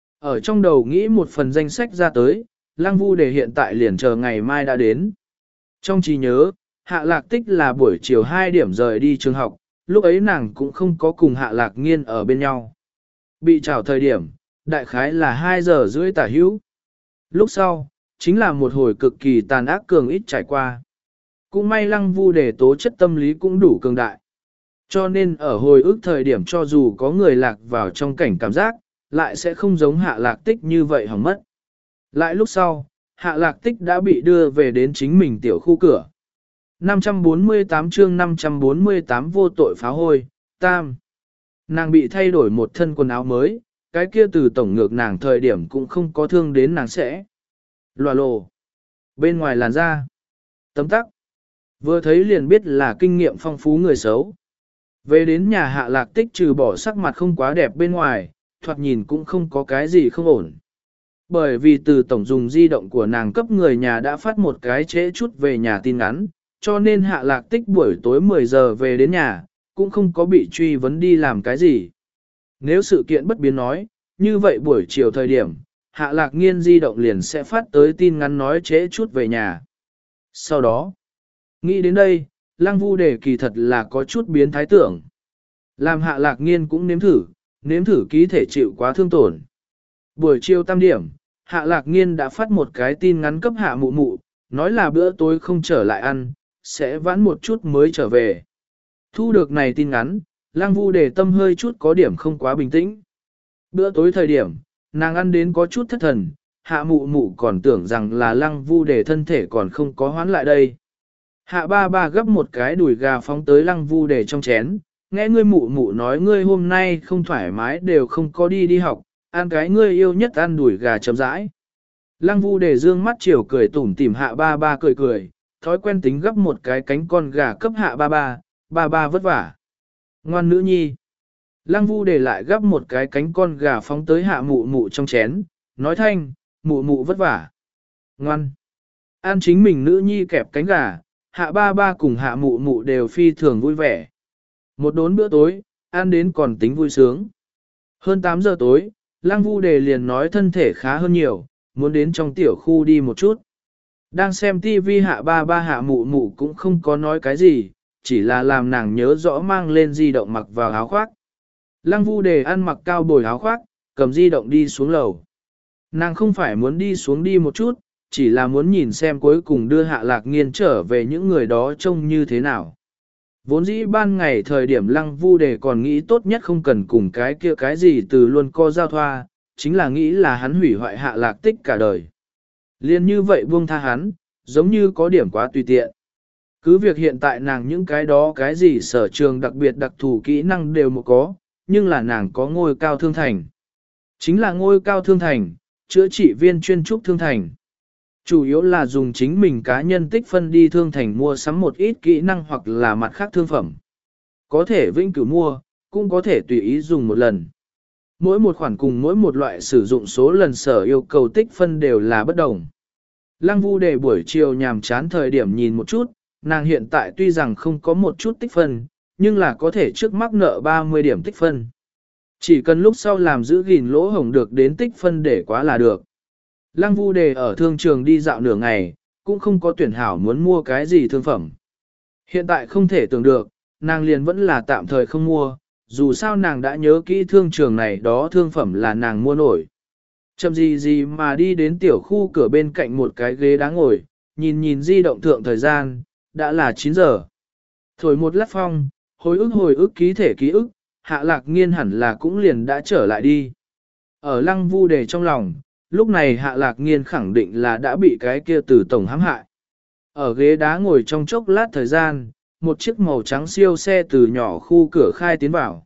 Ở trong đầu nghĩ một phần danh sách ra tới, Lăng Vu Đề hiện tại liền chờ ngày mai đã đến. Trong trí nhớ, Hạ Lạc Tích là buổi chiều hai điểm rời đi trường học, lúc ấy nàng cũng không có cùng Hạ Lạc Nghiên ở bên nhau. Bị trảo thời điểm, đại khái là hai giờ rưỡi tả hữu. Lúc sau, chính là một hồi cực kỳ tàn ác cường ít trải qua. Cũng may Lăng Vu Đề tố chất tâm lý cũng đủ cường đại. Cho nên ở hồi ức thời điểm cho dù có người lạc vào trong cảnh cảm giác, lại sẽ không giống Hạ Lạc Tích như vậy hỏng mất. Lại lúc sau, Hạ Lạc Tích đã bị đưa về đến chính mình tiểu khu cửa. năm trăm bốn mươi tám chương năm trăm bốn mươi tám vô tội phá hôi, tam. Nàng bị thay đổi một thân quần áo mới, cái kia từ tổng ngược nàng thời điểm cũng không có thương đến nàng sẽ. Loà lồ. Bên ngoài làn da. Tấm tắc. Vừa thấy liền biết là kinh nghiệm phong phú người xấu. Về đến nhà Hạ Lạc Tích trừ bỏ sắc mặt không quá đẹp bên ngoài, thoạt nhìn cũng không có cái gì không ổn. Bởi vì từ tổng dùng di động của nàng cấp người nhà đã phát một cái trễ chút về nhà tin ngắn, cho nên Hạ Lạc Tích buổi tối mười giờ về đến nhà, cũng không có bị truy vấn đi làm cái gì. Nếu sự kiện bất biến nói, như vậy buổi chiều thời điểm, Hạ Lạc Nghiên di động liền sẽ phát tới tin ngắn nói trễ chút về nhà. Sau đó, nghĩ đến đây, Lăng Vu Đề kỳ thật là có chút biến thái tưởng. Làm Hạ Lạc Nghiên cũng nếm thử, nếm thử ký thể chịu quá thương tổn. Buổi chiều tam điểm, Hạ Lạc Nghiên đã phát một cái tin ngắn cấp Hạ Mụ Mụ, nói là bữa tối không trở lại ăn, sẽ vãn một chút mới trở về. Thu được này tin ngắn, Lăng Vu Đề tâm hơi chút có điểm không quá bình tĩnh. Bữa tối thời điểm, nàng ăn đến có chút thất thần, Hạ Mụ Mụ còn tưởng rằng là Lăng Vu Đề thân thể còn không có hoán lại đây. Hạ ba ba gấp một cái đùi gà phóng tới Lăng Vu Đề trong chén, nghe ngươi mụ mụ nói ngươi hôm nay không thoải mái đều không có đi đi học, ăn cái ngươi yêu nhất ăn đùi gà chấm rãi. Lăng Vu Đề dương mắt chiều cười tủm tỉm Hạ ba ba cười cười, thói quen tính gấp một cái cánh con gà cấp Hạ ba ba, ba ba vất vả. Ngoan nữ nhi. Lăng Vu Đề lại gấp một cái cánh con gà phóng tới Hạ mụ mụ trong chén, nói thanh, mụ mụ vất vả. Ngoan. Ăn chính mình nữ nhi kẹp cánh gà, Hạ ba ba cùng Hạ mụ mụ đều phi thường vui vẻ. Một đốn bữa tối, ăn đến còn tính vui sướng. Hơn tám giờ tối, Lăng Vu Đề liền nói thân thể khá hơn nhiều, muốn đến trong tiểu khu đi một chút. Đang xem tivi Hạ ba ba Hạ mụ mụ cũng không có nói cái gì, chỉ là làm nàng nhớ rõ mang lên di động mặc vào áo khoác. Lăng Vu Đề ăn mặc cao bồi áo khoác, cầm di động đi xuống lầu. Nàng không phải muốn đi xuống đi một chút, chỉ là muốn nhìn xem cuối cùng đưa Hạ Lạc Nghiên trở về những người đó trông như thế nào. Vốn dĩ ban ngày thời điểm Lăng Vu Đề còn nghĩ tốt nhất không cần cùng cái kia cái gì từ luôn co giao thoa, chính là nghĩ là hắn hủy hoại Hạ Lạc Tích cả đời. Liên như vậy buông tha hắn, giống như có điểm quá tùy tiện. Cứ việc hiện tại nàng những cái đó cái gì sở trường đặc biệt đặc thù kỹ năng đều một có, nhưng là nàng có ngôi cao thương thành. Chính là ngôi cao thương thành, chữa trị viên chuyên trúc thương thành. Chủ yếu là dùng chính mình cá nhân tích phân đi thương thành mua sắm một ít kỹ năng hoặc là mặt khác thương phẩm. Có thể vĩnh cửu mua, cũng có thể tùy ý dùng một lần. Mỗi một khoản cùng mỗi một loại sử dụng số lần sở yêu cầu tích phân đều là bất đồng. Lăng Vu Đề buổi chiều nhàm chán thời điểm nhìn một chút, nàng hiện tại tuy rằng không có một chút tích phân, nhưng là có thể trước mắc nợ ba mươi điểm tích phân. Chỉ cần lúc sau làm giữ gìn lỗ hổng được đến tích phân để quá là được. Lăng Vu Đề ở thương trường đi dạo nửa ngày, cũng không có tuyển hảo muốn mua cái gì thương phẩm. Hiện tại không thể tưởng được, nàng liền vẫn là tạm thời không mua, dù sao nàng đã nhớ kỹ thương trường này đó thương phẩm là nàng mua nổi. Chậm gì gì mà đi đến tiểu khu cửa bên cạnh một cái ghế đá ngồi, nhìn nhìn di động thượng thời gian, đã là chín giờ. Thổi một lát phong, hồi ức hồi ức ký thể ký ức, Hạ Lạc Nghiên hẳn là cũng liền đã trở lại đi. Ở Lăng Vu Đề trong lòng, lúc này Hạ Lạc Nghiên khẳng định là đã bị cái kia từ tổng hãm hại. Ở ghế đá ngồi trong chốc lát thời gian, một chiếc màu trắng siêu xe từ nhỏ khu cửa khai tiến vào.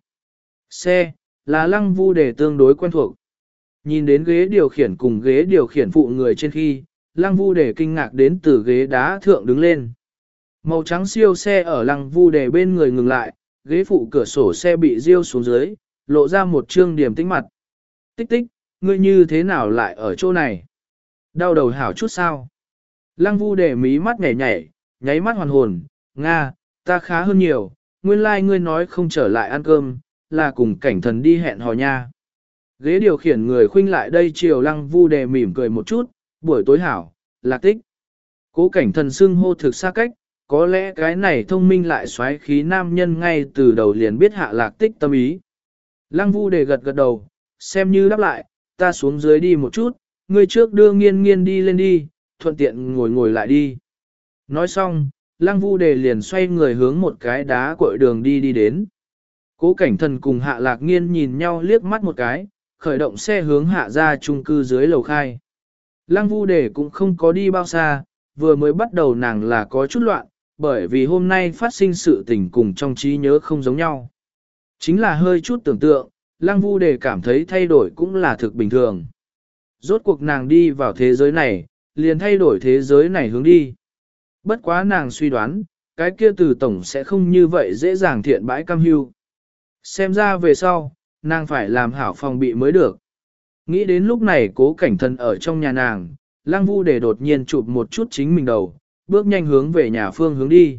Xe, là Lăng Vu Đề tương đối quen thuộc. Nhìn đến ghế điều khiển cùng ghế điều khiển phụ người trên khi, Lăng Vu Đề kinh ngạc đến từ ghế đá thượng đứng lên. Màu trắng siêu xe ở Lăng Vu Đề bên người ngừng lại, ghế phụ cửa sổ xe bị riêu xuống dưới, lộ ra một trương điểm tĩnh mặt. Tích tích, ngươi như thế nào lại ở chỗ này? Đau đầu hảo chút sao? Lăng Vu Đề mí mắt nhảy nhảy, nháy mắt hoàn hồn, Nga, ta khá hơn nhiều, nguyên lai like ngươi nói không trở lại ăn cơm, là cùng cảnh thần đi hẹn hò nha. Ghế điều khiển người khuynh lại đây chiều Lăng Vu Đề mỉm cười một chút, buổi tối hảo, Lạc Tích. Cố cảnh thần xưng hô thực xa cách, có lẽ cái này thông minh lại xoáy khí nam nhân ngay từ đầu liền biết Hạ Lạc Tích tâm ý. Lăng Vu Đề gật gật đầu, xem như đáp lại, ta xuống dưới đi một chút, ngươi trước đưa nghiên nghiên đi lên đi, thuận tiện ngồi ngồi lại đi. Nói xong, Lăng Vu Đề liền xoay người hướng một cái đá cội đường đi đi đến. Cố cảnh thần cùng Hạ Lạc Nghiên nhìn nhau liếc mắt một cái, khởi động xe hướng hạ ra chung cư dưới lầu khai. Lăng Vu Đề cũng không có đi bao xa, vừa mới bắt đầu nàng là có chút loạn, bởi vì hôm nay phát sinh sự tình cùng trong trí nhớ không giống nhau. Chính là hơi chút tưởng tượng, Lăng Vu Đề cảm thấy thay đổi cũng là thực bình thường. Rốt cuộc nàng đi vào thế giới này, liền thay đổi thế giới này hướng đi. Bất quá nàng suy đoán, cái kia từ tổng sẽ không như vậy dễ dàng thiện bãi cam hưu. Xem ra về sau, nàng phải làm hảo phòng bị mới được. Nghĩ đến lúc này cố cảnh thần ở trong nhà nàng, Lăng Vu Đề đột nhiên chụp một chút chính mình đầu, bước nhanh hướng về nhà phương hướng đi.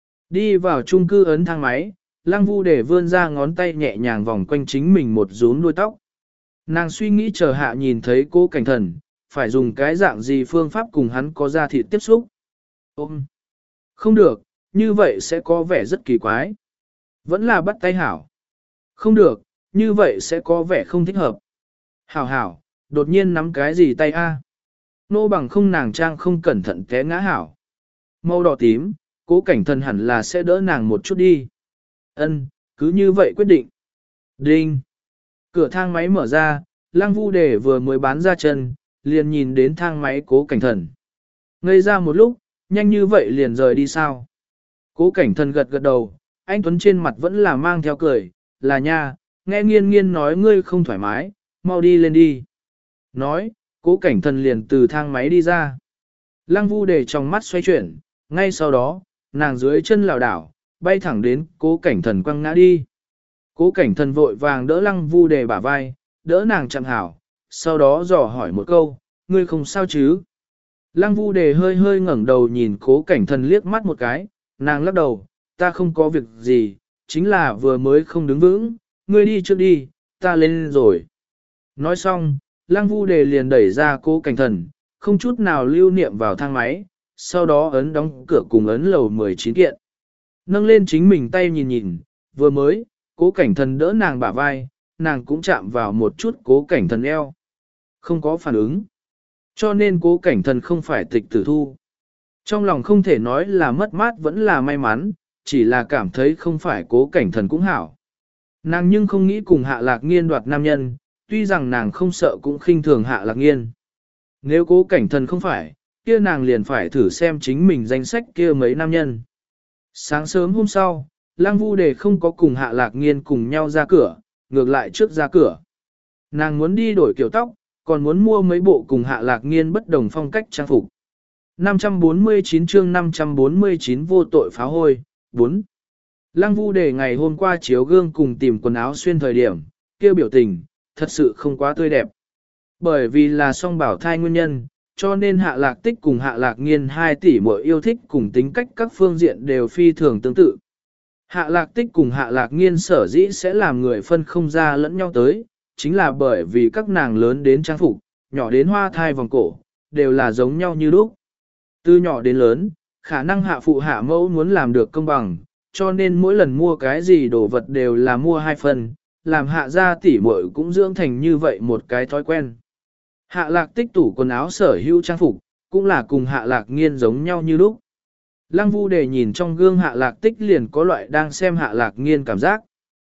Đi vào chung cư ấn thang máy, Lăng Vu Đề vươn ra ngón tay nhẹ nhàng vòng quanh chính mình một rúm đuôi tóc. Nàng suy nghĩ chờ hạ nhìn thấy cố cảnh thần, phải dùng cái dạng gì phương pháp cùng hắn có ra thịt tiếp xúc. Ôm! Không được, như vậy sẽ có vẻ rất kỳ quái. Vẫn là bắt tay hảo. Không được, như vậy sẽ có vẻ không thích hợp. Hảo hảo, đột nhiên nắm cái gì tay a? Nô bằng không nàng trang không cẩn thận té ngã hảo. Màu đỏ tím, cố cảnh thần hẳn là sẽ đỡ nàng một chút đi. Ân, cứ như vậy quyết định. Đinh! Cửa thang máy mở ra, Lăng Vu Đề vừa mới bán ra chân, liền nhìn đến thang máy cố cảnh thần. Ngây ra một lúc, nhanh như vậy liền rời đi sao? Cố cảnh thần gật gật đầu, anh Tuấn trên mặt vẫn là mang theo cười, là nha, nghe nghiên nghiên nói ngươi không thoải mái, mau đi lên đi. Nói, cố cảnh thần liền từ thang máy đi ra. Lăng Vu Đề trong mắt xoay chuyển, ngay sau đó, nàng dưới chân lảo đảo, bay thẳng đến cố cảnh thần quăng ngã đi. Cố cảnh thần vội vàng đỡ Lăng Vu Đề bả vai, đỡ nàng chạm hảo, sau đó dò hỏi một câu, ngươi không sao chứ? Lăng Vu Đề hơi hơi ngẩng đầu nhìn cố cảnh thần liếc mắt một cái, nàng lắc đầu, ta không có việc gì, chính là vừa mới không đứng vững, ngươi đi trước đi, ta lên rồi. Nói xong, Lăng Vu Đề liền đẩy ra cố cảnh thần, không chút nào lưu niệm vào thang máy, sau đó ấn đóng cửa cùng ấn lầu mười chín kiện. Nâng lên chính mình tay nhìn nhìn, vừa mới, cố cảnh thần đỡ nàng bả vai, nàng cũng chạm vào một chút cố cảnh thần eo. Không có phản ứng. Cho nên cố cảnh thần không phải tịch tử thu. Trong lòng không thể nói là mất mát vẫn là may mắn, chỉ là cảm thấy không phải cố cảnh thần cũng hảo. Nàng nhưng không nghĩ cùng Hạ Lạc Nghiên đoạt nam nhân, tuy rằng nàng không sợ cũng khinh thường Hạ Lạc Nghiên. Nếu cố cảnh thần không phải, kia nàng liền phải thử xem chính mình danh sách kia mấy nam nhân. Sáng sớm hôm sau, Lăng Vu Đề không có cùng Hạ Lạc Nghiên cùng nhau ra cửa, ngược lại trước ra cửa. Nàng muốn đi đổi kiểu tóc, còn muốn mua mấy bộ cùng Hạ Lạc Nghiên bất đồng phong cách trang phục. năm trăm bốn mươi chín chương năm trăm bốn mươi chín vô tội phá hôi, bốn. Lăng Vu Đề ngày hôm qua chiếu gương cùng tìm quần áo xuyên thời điểm, kêu biểu tình, thật sự không quá tươi đẹp. Bởi vì là song bảo thai nguyên nhân, cho nên Hạ Lạc Tích cùng Hạ Lạc Nghiên hai tỷ muội yêu thích cùng tính cách các phương diện đều phi thường tương tự. Hạ Lạc Tích cùng Hạ Lạc Nghiên sở dĩ sẽ làm người phân không ra lẫn nhau tới, chính là bởi vì các nàng lớn đến trang phục, nhỏ đến hoa thai vòng cổ, đều là giống nhau như lúc. Từ nhỏ đến lớn, khả năng hạ phụ hạ mẫu muốn làm được công bằng, cho nên mỗi lần mua cái gì đồ vật đều là mua hai phần, làm hạ gia tỷ muội cũng dưỡng thành như vậy một cái thói quen. Hạ Lạc Tích tủ quần áo sở hữu trang phục, cũng là cùng Hạ Lạc Nghiên giống nhau như lúc. Lăng Vu Đề nhìn trong gương Hạ Lạc Tích liền có loại đang xem Hạ Lạc Nghiên cảm giác.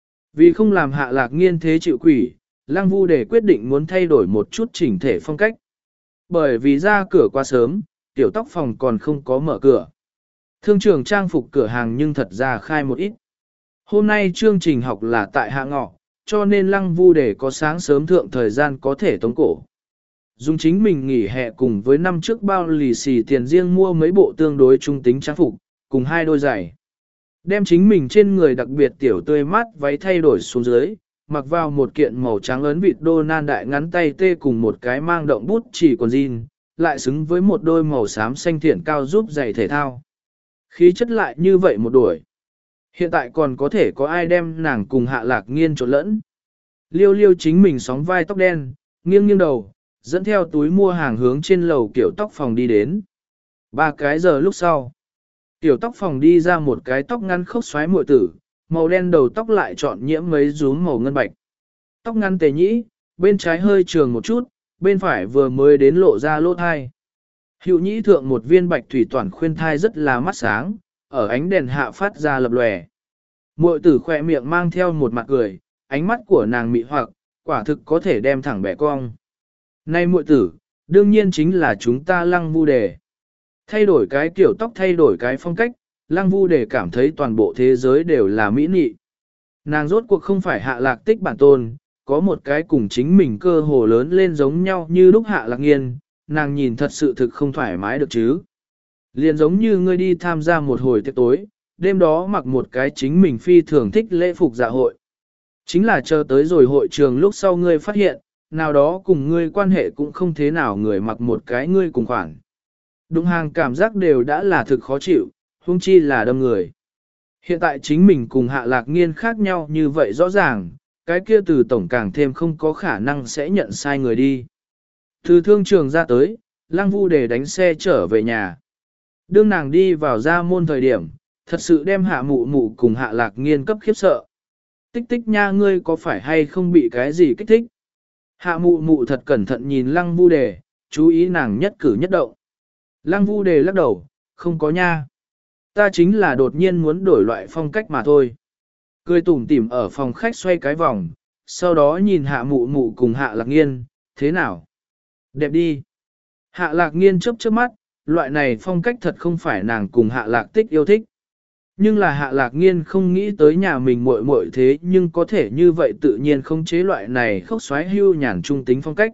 Vì không làm Hạ Lạc Nghiên thế chịu quỷ, Lăng Vu Đề quyết định muốn thay đổi một chút chỉnh thể phong cách. Bởi vì ra cửa quá sớm, tiểu tóc phòng còn không có mở cửa. Thương trường trang phục cửa hàng nhưng thật ra khai một ít. Hôm nay chương trình học là tại Hạ Ngọ, cho nên Lăng Vu Đề có sáng sớm thượng thời gian có thể tống cổ. dùng chính mình nghỉ hè cùng với năm trước bao lì xì tiền riêng mua mấy bộ tương đối trung tính trang phục, cùng hai đôi giày. Đem chính mình trên người đặc biệt tiểu tươi mát váy thay đổi xuống dưới, mặc vào một kiện màu trắng ấn vịt đô nan đại ngắn tay tê cùng một cái mang động bút chỉ quần jean, lại xứng với một đôi màu xám xanh thiện cao giúp giày thể thao. Khí chất lại như vậy một đuổi. Hiện tại còn có thể có ai đem nàng cùng Hạ Lạc Nghiên trộn lẫn. Liêu liêu chính mình sóng vai tóc đen, nghiêng nghiêng đầu, dẫn theo túi mua hàng hướng trên lầu kiểu tóc phòng đi đến. Ba cái giờ lúc sau, kiểu tóc phòng đi ra một cái tóc ngắn khốc xoáy muội tử, màu đen đầu tóc lại chọn nhiễm mấy rúm màu ngân bạch. Tóc ngắn tề nhĩ, bên trái hơi trường một chút, bên phải vừa mới đến lộ ra lỗ thai. Hữu nhĩ thượng một viên bạch thủy toàn khuyên thai rất là mắt sáng, ở ánh đèn hạ phát ra lập lòe. Muội tử khỏe miệng mang theo một mặt cười, ánh mắt của nàng mị hoặc, quả thực có thể đem thẳng bẻ cong. Này muội tử, đương nhiên chính là chúng ta Lăng Vu Đề. Thay đổi cái kiểu tóc, thay đổi cái phong cách, Lăng Vu Đề cảm thấy toàn bộ thế giới đều là mỹ nị. Nàng rốt cuộc không phải Hạ Lạc Tích bản tôn, có một cái cùng chính mình cơ hồ lớn lên giống nhau như lúc Hạ Lạc Nghiên, nàng nhìn thật sự thực không thoải mái được chứ. Liền giống như ngươi đi tham gia một hồi tiệc tối, đêm đó mặc một cái chính mình phi thường thích lễ phục dạ hội. Chính là chờ tới rồi hội trường lúc sau ngươi phát hiện, nào đó cùng ngươi quan hệ cũng không thế nào người mặc một cái ngươi cùng khoản. Đúng hàng cảm giác đều đã là thực khó chịu, huống chi là đâm người. Hiện tại chính mình cùng Hạ Lạc Nghiên khác nhau như vậy rõ ràng, cái kia từ tổng càng thêm không có khả năng sẽ nhận sai người đi. Từ thương trường ra tới, Lăng Vu Đề đánh xe trở về nhà. Đương nàng đi vào ra môn thời điểm, thật sự đem Hạ Mụ Mụ cùng Hạ Lạc Nghiên cấp khiếp sợ. Tích tích nha, ngươi có phải hay không bị cái gì kích thích? Hạ Mụ Mụ thật cẩn thận nhìn Lăng Vu Đề, chú ý nàng nhất cử nhất động. Lăng Vu Đề lắc đầu, không có nha. Ta chính là đột nhiên muốn đổi loại phong cách mà thôi. Cười tủm tỉm ở phòng khách xoay cái vòng, sau đó nhìn Hạ Mụ Mụ cùng Hạ Lạc Nghiên, thế nào? Đẹp đi. Hạ Lạc Nghiên chớp chớp mắt, loại này phong cách thật không phải nàng cùng Hạ Lạc Tích yêu thích. Nhưng là Hạ Lạc Nghiên không nghĩ tới nhà mình muội muội thế nhưng có thể như vậy tự nhiên không chế loại này khốc xoáy hưu nhàn trung tính phong cách.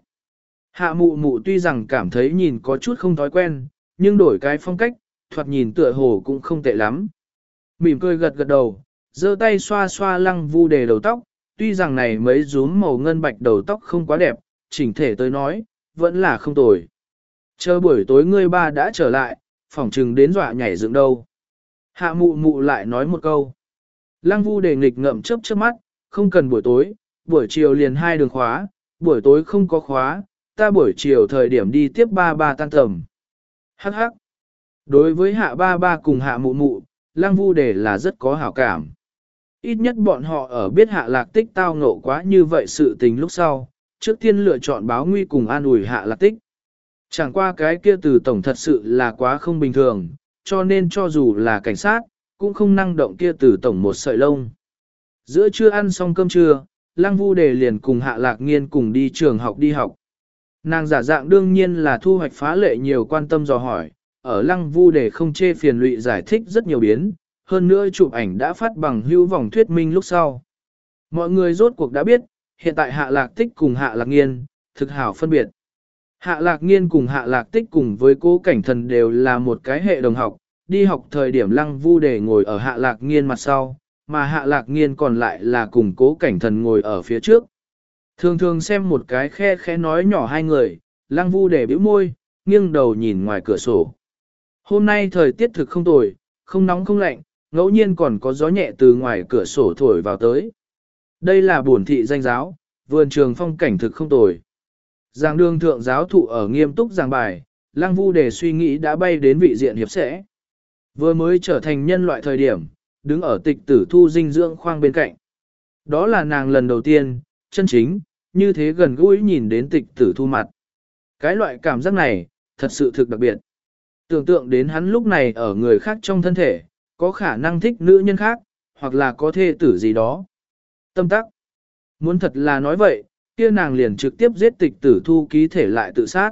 Hạ Mụ Mụ tuy rằng cảm thấy nhìn có chút không thói quen, nhưng đổi cái phong cách, thoạt nhìn tựa hồ cũng không tệ lắm. Mỉm cười gật gật đầu, giơ tay xoa xoa Lăng Vu Đề đầu tóc, tuy rằng này mấy rúm màu ngân bạch đầu tóc không quá đẹp, chỉnh thể tới nói, vẫn là không tồi. Chờ buổi tối ngươi ba đã trở lại, phỏng chừng đến dọa nhảy dựng đâu. Hạ Mụ Mụ lại nói một câu. Lăng Vu Đề nghịch ngậm chớp chớp mắt, không cần buổi tối, buổi chiều liền hai đường khóa, buổi tối không có khóa, ta buổi chiều thời điểm đi tiếp ba ba tan tầm. Hắc hắc. Đối với Hạ ba ba cùng Hạ Mụ Mụ, Lăng Vu Đề là rất có hảo cảm. Ít nhất bọn họ ở biết Hạ Lạc Tích tao ngộ quá như vậy sự tình lúc sau, trước tiên lựa chọn báo nguy cùng an ủi Hạ Lạc Tích. Chẳng qua cái kia từ tổng thật sự là quá không bình thường, cho nên cho dù là cảnh sát, cũng không năng động kia từ tổng một sợi lông. Giữa trưa ăn xong cơm trưa, Lăng Vu Đề liền cùng Hạ Lạc Nghiên cùng đi trường học đi học. Nàng giả dạng đương nhiên là thu hoạch phá lệ nhiều quan tâm dò hỏi, ở Lăng Vu Đề không chê phiền lụy giải thích rất nhiều biến, hơn nữa chụp ảnh đã phát bằng hữu vòng thuyết minh lúc sau. Mọi người rốt cuộc đã biết, hiện tại Hạ Lạc Tích cùng Hạ Lạc Nghiên, thực hảo phân biệt. Hạ Lạc Nghiên cùng Hạ Lạc Tích cùng với Cố Cảnh Thần đều là một cái hệ đồng học, đi học thời điểm Lăng Vu Đề ngồi ở Hạ Lạc Nghiên mặt sau, mà Hạ Lạc Nghiên còn lại là cùng Cố Cảnh Thần ngồi ở phía trước. Thường thường xem một cái khe khẽ nói nhỏ hai người, Lăng Vu Đề bĩu môi, nghiêng đầu nhìn ngoài cửa sổ. Hôm nay thời tiết thực không tồi, không nóng không lạnh, ngẫu nhiên còn có gió nhẹ từ ngoài cửa sổ thổi vào tới. Đây là bổn thị danh giáo, vườn trường phong cảnh thực không tồi. Giảng đường thượng giáo thụ ở nghiêm túc giảng bài, Lăng Vu Đề suy nghĩ đã bay đến vị diện hiệp sẽ. Vừa mới trở thành nhân loại thời điểm, đứng ở tịch tử thu dinh dưỡng khoang bên cạnh. Đó là nàng lần đầu tiên, chân chính, như thế gần gũi nhìn đến tịch tử thu mặt. Cái loại cảm giác này, thật sự thực đặc biệt. Tưởng tượng đến hắn lúc này ở người khác trong thân thể, có khả năng thích nữ nhân khác, hoặc là có thê tử gì đó. Tâm tắc. Muốn thật là nói vậy, kia nàng liền trực tiếp giết tịch tử thu ký thể lại tự sát.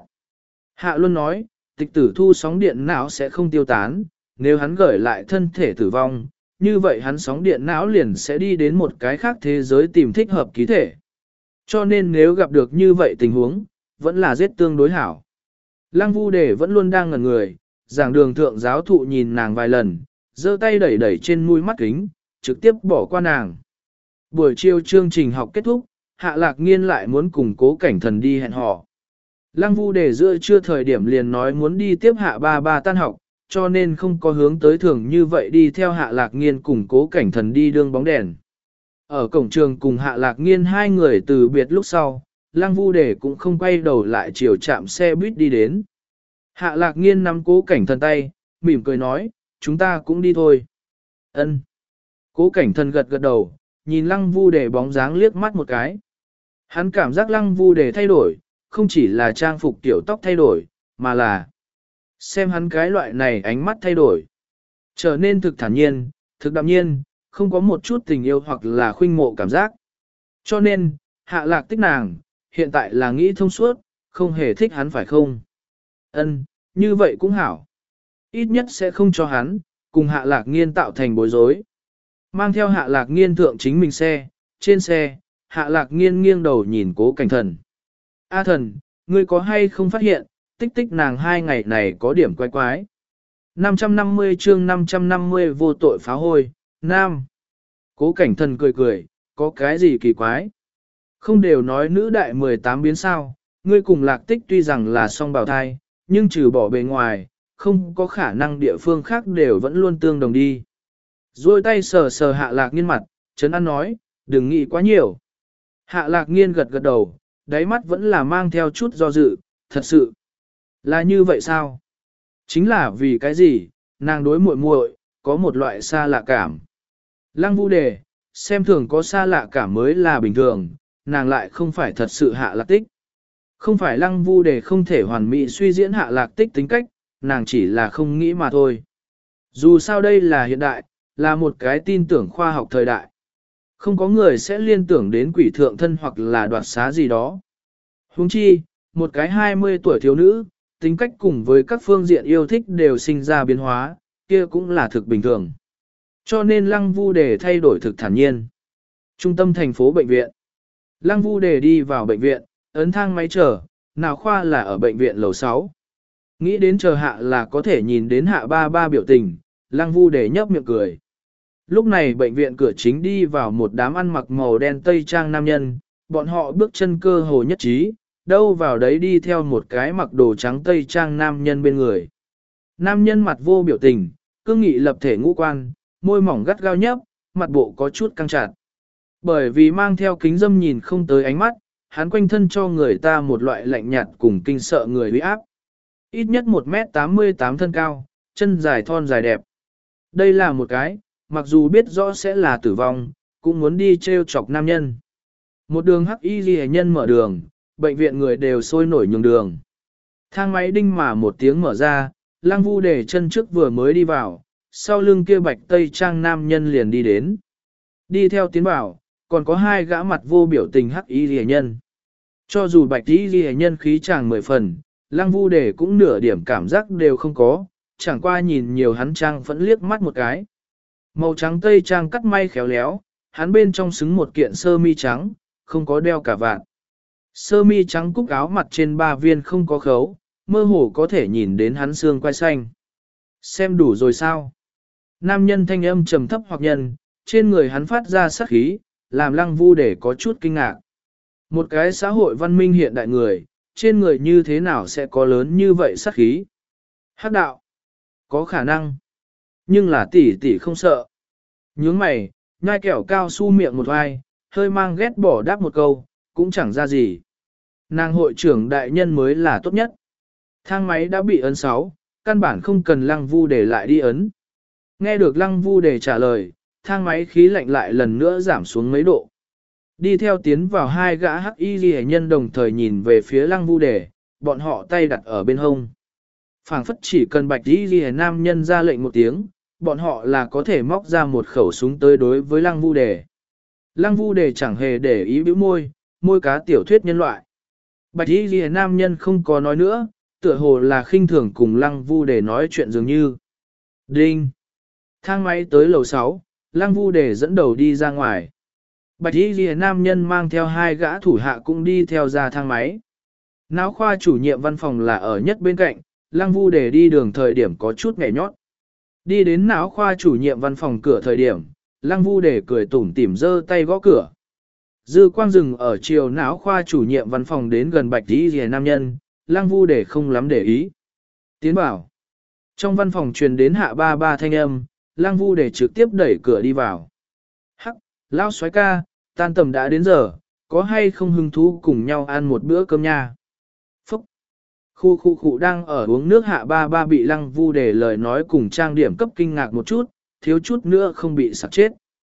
Hạ Luân nói, tịch tử thu sóng điện não sẽ không tiêu tán, nếu hắn gửi lại thân thể tử vong, như vậy hắn sóng điện não liền sẽ đi đến một cái khác thế giới tìm thích hợp ký thể. Cho nên nếu gặp được như vậy tình huống, vẫn là giết tương đối hảo. Lăng Vu Đề vẫn luôn đang ngẩn người, giảng đường thượng giáo thụ nhìn nàng vài lần, giơ tay đẩy đẩy trên mũi mắt kính, trực tiếp bỏ qua nàng. Buổi chiều chương trình học kết thúc, Hạ Lạc Nghiên lại muốn cùng Cố Cảnh Thần đi hẹn hò. Lăng Vu Đề giữa trưa thời điểm liền nói muốn đi tiếp Hạ ba ba tan học, cho nên không có hướng tới thường như vậy đi theo Hạ Lạc Nghiên cùng Cố Cảnh Thần đi đương bóng đèn. Ở cổng trường cùng Hạ Lạc Nghiên hai người từ biệt lúc sau, Lăng Vu Đề cũng không quay đầu lại chiều chạm xe buýt đi đến. Hạ Lạc Nghiên nắm Cố Cảnh Thần tay, mỉm cười nói, chúng ta cũng đi thôi. Ân. Cố Cảnh Thần gật gật đầu, nhìn Lăng Vu Đề bóng dáng liếc mắt một cái. Hắn cảm giác Lăng Vu Đề thay đổi, không chỉ là trang phục tiểu tóc thay đổi, mà là xem hắn cái loại này ánh mắt thay đổi. Trở nên thực thản nhiên, thực đạm nhiên, không có một chút tình yêu hoặc là khuynh mộ cảm giác. Cho nên, Hạ Lạc thích nàng, hiện tại là nghĩ thông suốt, không hề thích hắn phải không? Ân, như vậy cũng hảo. Ít nhất sẽ không cho hắn, cùng Hạ Lạc Nghiên tạo thành bối rối. Mang theo Hạ Lạc Nghiên thượng chính mình xe, trên xe, Hạ Lạc Nghiên nghiêng đầu nhìn Cố Cảnh Thần. A thần, ngươi có hay không phát hiện, tích tích nàng hai ngày này có điểm quái quái. năm trăm năm mươi chương năm trăm năm mươi vô tội phá hôi, nam. Cố Cảnh Thần cười cười, có cái gì kỳ quái? Không đều nói nữ đại mười tám biến sao, ngươi cùng Lạc Tích tuy rằng là song bào thai, nhưng trừ bỏ bề ngoài, không có khả năng địa phương khác đều vẫn luôn tương đồng đi. Rồi tay sờ sờ Hạ Lạc Nghiên mặt, Trấn An nói, đừng nghĩ quá nhiều. Hạ Lạc Nghiên gật gật đầu, đáy mắt vẫn là mang theo chút do dự, thật sự. Là như vậy sao? Chính là vì cái gì, nàng đối muội muội có một loại xa lạ cảm. Lăng Vu Đề, xem thường có xa lạ cảm mới là bình thường, nàng lại không phải thật sự Hạ Lạc Tích. Không phải Lăng Vu Đề không thể hoàn mỹ suy diễn Hạ Lạc Tích tính cách, nàng chỉ là không nghĩ mà thôi. Dù sao đây là hiện đại, là một cái tin tưởng khoa học thời đại. Không có người sẽ liên tưởng đến quỷ thượng thân hoặc là đoạt xá gì đó. Huống chi, một cái hai mươi tuổi thiếu nữ, tính cách cùng với các phương diện yêu thích đều sinh ra biến hóa, kia cũng là thực bình thường. Cho nên Lăng Vu Đề thay đổi thực thản nhiên. Trung tâm thành phố bệnh viện. Lăng Vu Đề đi vào bệnh viện, ấn thang máy chờ, nào khoa là ở bệnh viện lầu sáu. Nghĩ đến chờ hạ là có thể nhìn đến Hạ ba ba biểu tình, Lăng Vu Đề nhấp miệng cười. Lúc này bệnh viện cửa chính đi vào một đám ăn mặc màu đen tây trang nam nhân, bọn họ bước chân cơ hồ nhất trí, đâu vào đấy đi theo một cái mặc đồ trắng tây trang nam nhân bên người. Nam nhân mặt vô biểu tình, cương nghị lập thể ngũ quan, môi mỏng gắt gao nhấp, mặt bộ có chút căng chặt. Bởi vì mang theo kính dâm nhìn không tới ánh mắt, hắn quanh thân cho người ta một loại lạnh nhạt cùng kinh sợ người uy áp. Ít nhất một mét tám mươi tám thân cao, chân dài thon dài đẹp. Đây là một cái, mặc dù biết rõ sẽ là tử vong, cũng muốn đi treo chọc nam nhân. Một đường hắc y ghi nhân mở đường, bệnh viện người đều sôi nổi nhường đường. Thang máy đinh mà một tiếng mở ra, Lăng Vu Đề chân trước vừa mới đi vào, sau lưng kia bạch tây trang nam nhân liền đi đến. Đi theo tiến bảo, còn có hai gã mặt vô biểu tình hắc y ghi nhân. Cho dù bạch y ghi nhân khí chàng mười phần, Lăng Vu Đề cũng nửa điểm cảm giác đều không có, chẳng qua nhìn nhiều hắn trang vẫn liếc mắt một cái. Màu trắng tây trang cắt may khéo léo, hắn bên trong xứng một kiện sơ mi trắng, không có đeo cả vạt. Sơ mi trắng cúc áo mặt trên ba viên không có khấu, mơ hồ có thể nhìn đến hắn xương quai xanh. Xem đủ rồi sao? Nam nhân thanh âm trầm thấp hoặc nhân, trên người hắn phát ra sát khí, làm Lăng Vu Đề có chút kinh ngạc. Một cái xã hội văn minh hiện đại người, trên người như thế nào sẽ có lớn như vậy sát khí? Hắc đạo. Có khả năng. Nhưng là tỷ tỷ không sợ. Nhướng mày, nhai kẹo cao su miệng một hoài, hơi mang ghét bỏ đáp một câu, cũng chẳng ra gì. Nàng hội trưởng đại nhân mới là tốt nhất. Thang máy đã bị ấn sáu, căn bản không cần Lăng Vu Đề lại đi ấn. Nghe được Lăng Vu Đề trả lời, thang máy khí lạnh lại lần nữa giảm xuống mấy độ. Đi theo tiến vào hai gã hắc y ghi nhân đồng thời nhìn về phía Lăng Vu Đề, bọn họ tay đặt ở bên hông. Phảng phất chỉ cần bạch y ghi nam nhân ra lệnh một tiếng, bọn họ là có thể móc ra một khẩu súng tới đối với Lăng Vu Đề. Lăng Vu Đề chẳng hề để ý bĩu môi, môi cá tiểu thuyết nhân loại. Bạch y ghi nam nhân không có nói nữa, tựa hồ là khinh thường cùng Lăng Vu Đề nói chuyện dường như. Đinh! Thang máy tới lầu sáu, Lăng Vu Đề dẫn đầu đi ra ngoài. Bạch y ghi nam nhân mang theo hai gã thủ hạ cũng đi theo ra thang máy. Não khoa chủ nhiệm văn phòng là ở nhất bên cạnh, Lăng Vu Đề đi đường thời điểm có chút nhẹ nhót. Đi đến não khoa chủ nhiệm văn phòng cửa thời điểm, Lăng Vu Đề cười tủm tỉm giơ tay gõ cửa. Dư quang dừng ở chiều não khoa chủ nhiệm văn phòng đến gần bạch tí rìa nam nhân, Lăng Vu Đề không lắm để ý. Tiến bảo. Trong văn phòng truyền đến hạ ba ba thanh âm, Lăng Vu Đề trực tiếp đẩy cửa đi vào. Hắc, lão soái ca, tan tầm đã đến giờ, có hay không hứng thú cùng nhau ăn một bữa cơm nha. Phúc. Khu khu khu đang ở uống nước hạ ba ba bị Lăng Vu Đề lời nói cùng trang điểm cấp kinh ngạc một chút, thiếu chút nữa không bị sặc chết.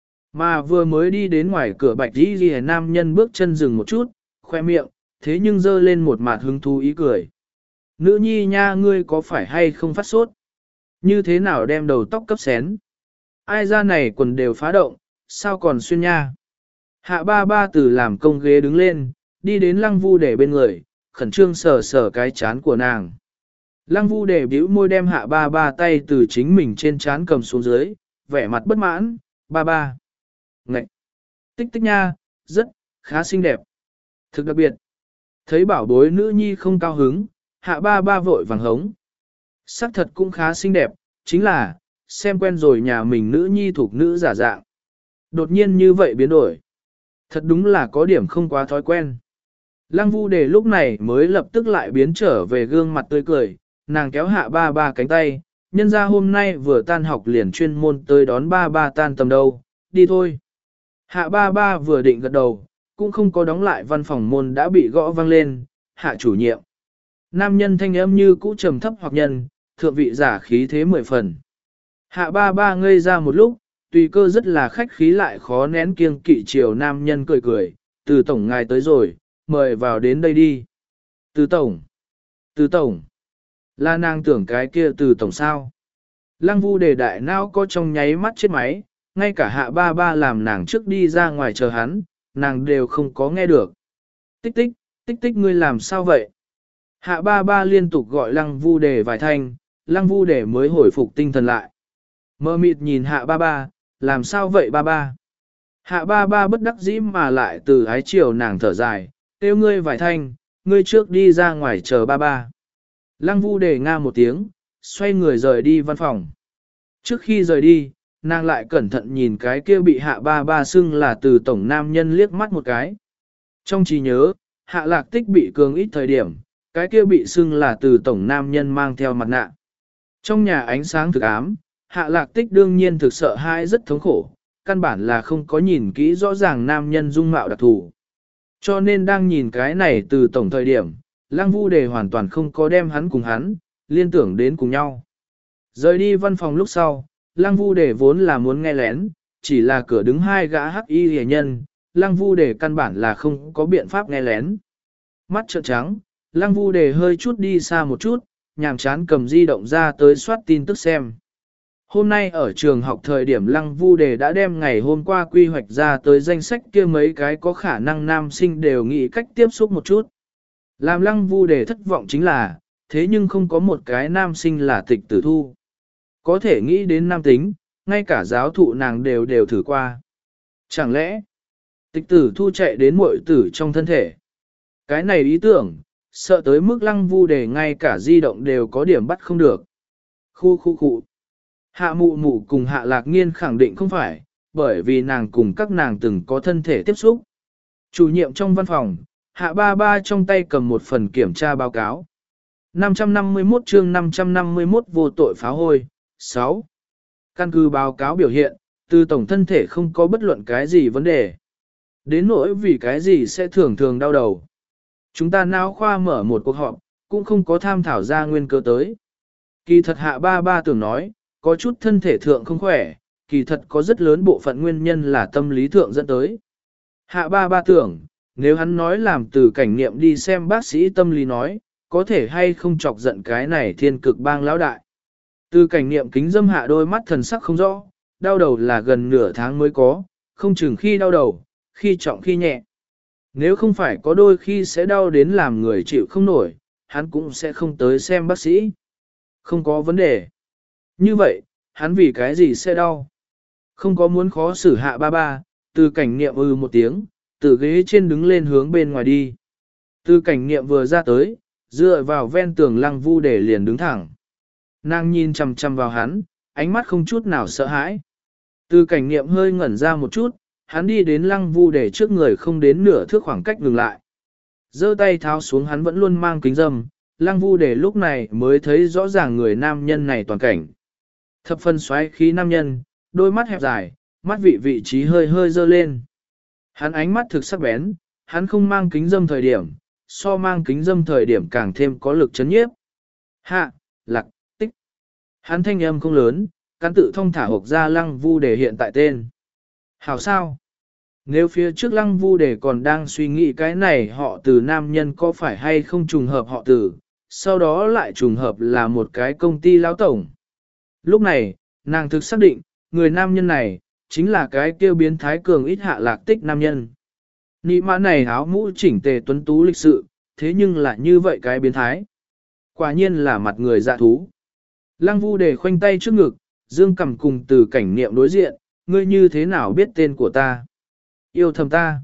Mà vừa mới đi đến ngoài cửa bạch đi ghi nam nhân bước chân dừng một chút, khoe miệng, thế nhưng dơ lên một mặt hứng thú ý cười. Nữ nhi nha, ngươi có phải hay không phát sốt? Như thế nào đem đầu tóc cấp xén? Ai ra này quần đều phá động, sao còn xuyên nha? Hạ ba ba từ làm công ghế đứng lên, đi đến Lăng Vu Đề bên người, khẩn trương sờ sờ cái chán của nàng. Lăng Vu Đề bĩu môi đem hạ ba ba tay từ chính mình trên chán cầm xuống dưới, vẻ mặt bất mãn, ba ba. Ngậy! Tích tích nha, rất, khá xinh đẹp. Thực đặc biệt. Thấy bảo bối nữ nhi không cao hứng, hạ ba ba vội vàng hống. Sắc thật cũng khá xinh đẹp, chính là, xem quen rồi nhà mình nữ nhi thuộc nữ giả dạng. Đột nhiên như vậy biến đổi. Thật đúng là có điểm không quá thói quen. Lăng Vu Đề lúc này mới lập tức lại biến trở về gương mặt tươi cười, nàng kéo hạ ba ba cánh tay, nhân ra hôm nay vừa tan học liền chuyên môn tới đón ba ba tan tầm đâu, đi thôi. Hạ ba ba vừa định gật đầu, cũng không có đóng lại văn phòng môn đã bị gõ vang lên, hạ chủ nhiệm. Nam nhân thanh âm như cũ trầm thấp hoặc nhân, thượng vị giả khí thế mười phần. Hạ ba ba ngây ra một lúc, tùy cơ rất là khách khí lại khó nén kiêng kỵ chiều nam nhân cười cười, từ tổng ngài tới rồi, mời vào đến đây đi. Từ tổng, từ tổng, là nàng tưởng cái kia từ tổng sao. Lăng Vu Đề đại não có trong nháy mắt chết máy, ngay cả hạ ba ba làm nàng trước đi ra ngoài chờ hắn, nàng đều không có nghe được. Tích tích, tích tích ngươi làm sao vậy? Hạ ba ba liên tục gọi Lăng Vu Đề vài thanh, Lăng Vu Đề mới hồi phục tinh thần lại. Mơ mịt nhìn hạ ba ba, làm sao vậy ba ba? Hạ ba ba bất đắc dĩ mà lại từ ái chiều nàng thở dài, kêu ngươi vài thanh, ngươi trước đi ra ngoài chờ ba ba. Lăng Vu Đề nga một tiếng, xoay người rời đi văn phòng. Trước khi rời đi, nàng lại cẩn thận nhìn cái kia bị hạ ba ba xưng là từ tổng nam nhân liếc mắt một cái. Trong trí nhớ, hạ lạc tích bị cường ít thời điểm, cái kia bị xưng là từ tổng nam nhân mang theo mặt nạ. Trong nhà ánh sáng thực ám, hạ lạc tích đương nhiên thực sợ hãi rất thống khổ, căn bản là không có nhìn kỹ rõ ràng nam nhân dung mạo đặc thù. Cho nên đang nhìn cái này từ tổng thời điểm, Lăng Vu Đề hoàn toàn không có đem hắn cùng hắn, liên tưởng đến cùng nhau. Rời đi văn phòng lúc sau, Lăng Vu Đề vốn là muốn nghe lén, chỉ là cửa đứng hai gã hắc y hề nhân, Lăng Vu Đề căn bản là không có biện pháp nghe lén. Mắt trợn trắng, Lăng Vu Đề hơi chút đi xa một chút, nhàm chán cầm di động ra tới soát tin tức xem. Hôm nay ở trường học thời điểm Lăng Vu Đề đã đem ngày hôm qua quy hoạch ra tới danh sách kia mấy cái có khả năng nam sinh đều nghĩ cách tiếp xúc một chút. Làm Lăng Vu Đề thất vọng chính là, thế nhưng không có một cái nam sinh là Tịch Tử Thu. Có thể nghĩ đến nam tính, ngay cả giáo thụ nàng đều đều thử qua. Chẳng lẽ, Tịch Tử Thu chạy đến muội tử trong thân thể? Cái này ý tưởng, sợ tới mức Lăng Vu Đề ngay cả di động đều có điểm bắt không được. Khu khu khu. Hạ mụ mụ cùng hạ lạc nghiên khẳng định không phải, bởi vì nàng cùng các nàng từng có thân thể tiếp xúc. Chủ nhiệm trong văn phòng, hạ ba ba trong tay cầm một phần kiểm tra báo cáo. năm trăm năm mươi mốt chương năm trăm năm mươi mốt vô tội phá hôi. sáu. Căn cứ báo cáo biểu hiện, từ tổng thân thể không có bất luận cái gì vấn đề. Đến nỗi vì cái gì sẽ thường thường đau đầu. Chúng ta não khoa mở một cuộc họp, cũng không có tham thảo ra nguyên cơ tới. Kỳ thật hạ ba ba tưởng nói, có chút thân thể thượng không khỏe, kỳ thật có rất lớn bộ phận nguyên nhân là tâm lý thượng dẫn tới. Hạ ba ba tưởng, nếu hắn nói làm từ cảnh nghiệm đi xem bác sĩ tâm lý nói, có thể hay không chọc giận cái này thiên cực bang lão đại. Từ cảnh nghiệm kính dâm hạ đôi mắt thần sắc không rõ, đau đầu là gần nửa tháng mới có, không chừng khi đau đầu, khi trọng khi nhẹ. Nếu không phải có đôi khi sẽ đau đến làm người chịu không nổi, hắn cũng sẽ không tới xem bác sĩ. Không có vấn đề. Như vậy, hắn vì cái gì sẽ đau? Không có muốn khó xử hạ ba ba, từ cảnh niệm ư một tiếng, từ ghế trên đứng lên hướng bên ngoài đi. Từ cảnh niệm vừa ra tới, dựa vào ven tường lăng vu để liền đứng thẳng. Nàng nhìn chằm chằm vào hắn, ánh mắt không chút nào sợ hãi. Từ cảnh niệm hơi ngẩn ra một chút, hắn đi đến lăng vu để trước người không đến nửa thước khoảng cách ngừng lại. Giơ tay tháo xuống hắn vẫn luôn mang kính dâm, lăng vu để lúc này mới thấy rõ ràng người nam nhân này toàn cảnh. Thập phân xoáy khí nam nhân, đôi mắt hẹp dài, mắt vị vị trí hơi hơi dơ lên. Hắn ánh mắt thực sắc bén, hắn không mang kính dâm thời điểm, so mang kính dâm thời điểm càng thêm có lực chấn nhiếp. Hạ, lạc, tích. Hắn thanh âm không lớn, cán tự thông thả hộp ra lăng vu để hiện tại tên. Hảo sao? Nếu phía trước lăng vu để còn đang suy nghĩ cái này họ từ nam nhân có phải hay không trùng hợp họ từ, sau đó lại trùng hợp là một cái công ty lão tổng. Lúc này, nàng thực xác định, người nam nhân này, chính là cái kêu biến thái cường ít hạ lạc tích nam nhân. Nị mã này áo mũ chỉnh tề tuấn tú lịch sự, thế nhưng lại như vậy cái biến thái. Quả nhiên là mặt người dạ thú. Lăng vu để khoanh tay trước ngực, dương cầm cùng từ cảnh niệm đối diện, ngươi như thế nào biết tên của ta? Yêu thầm ta.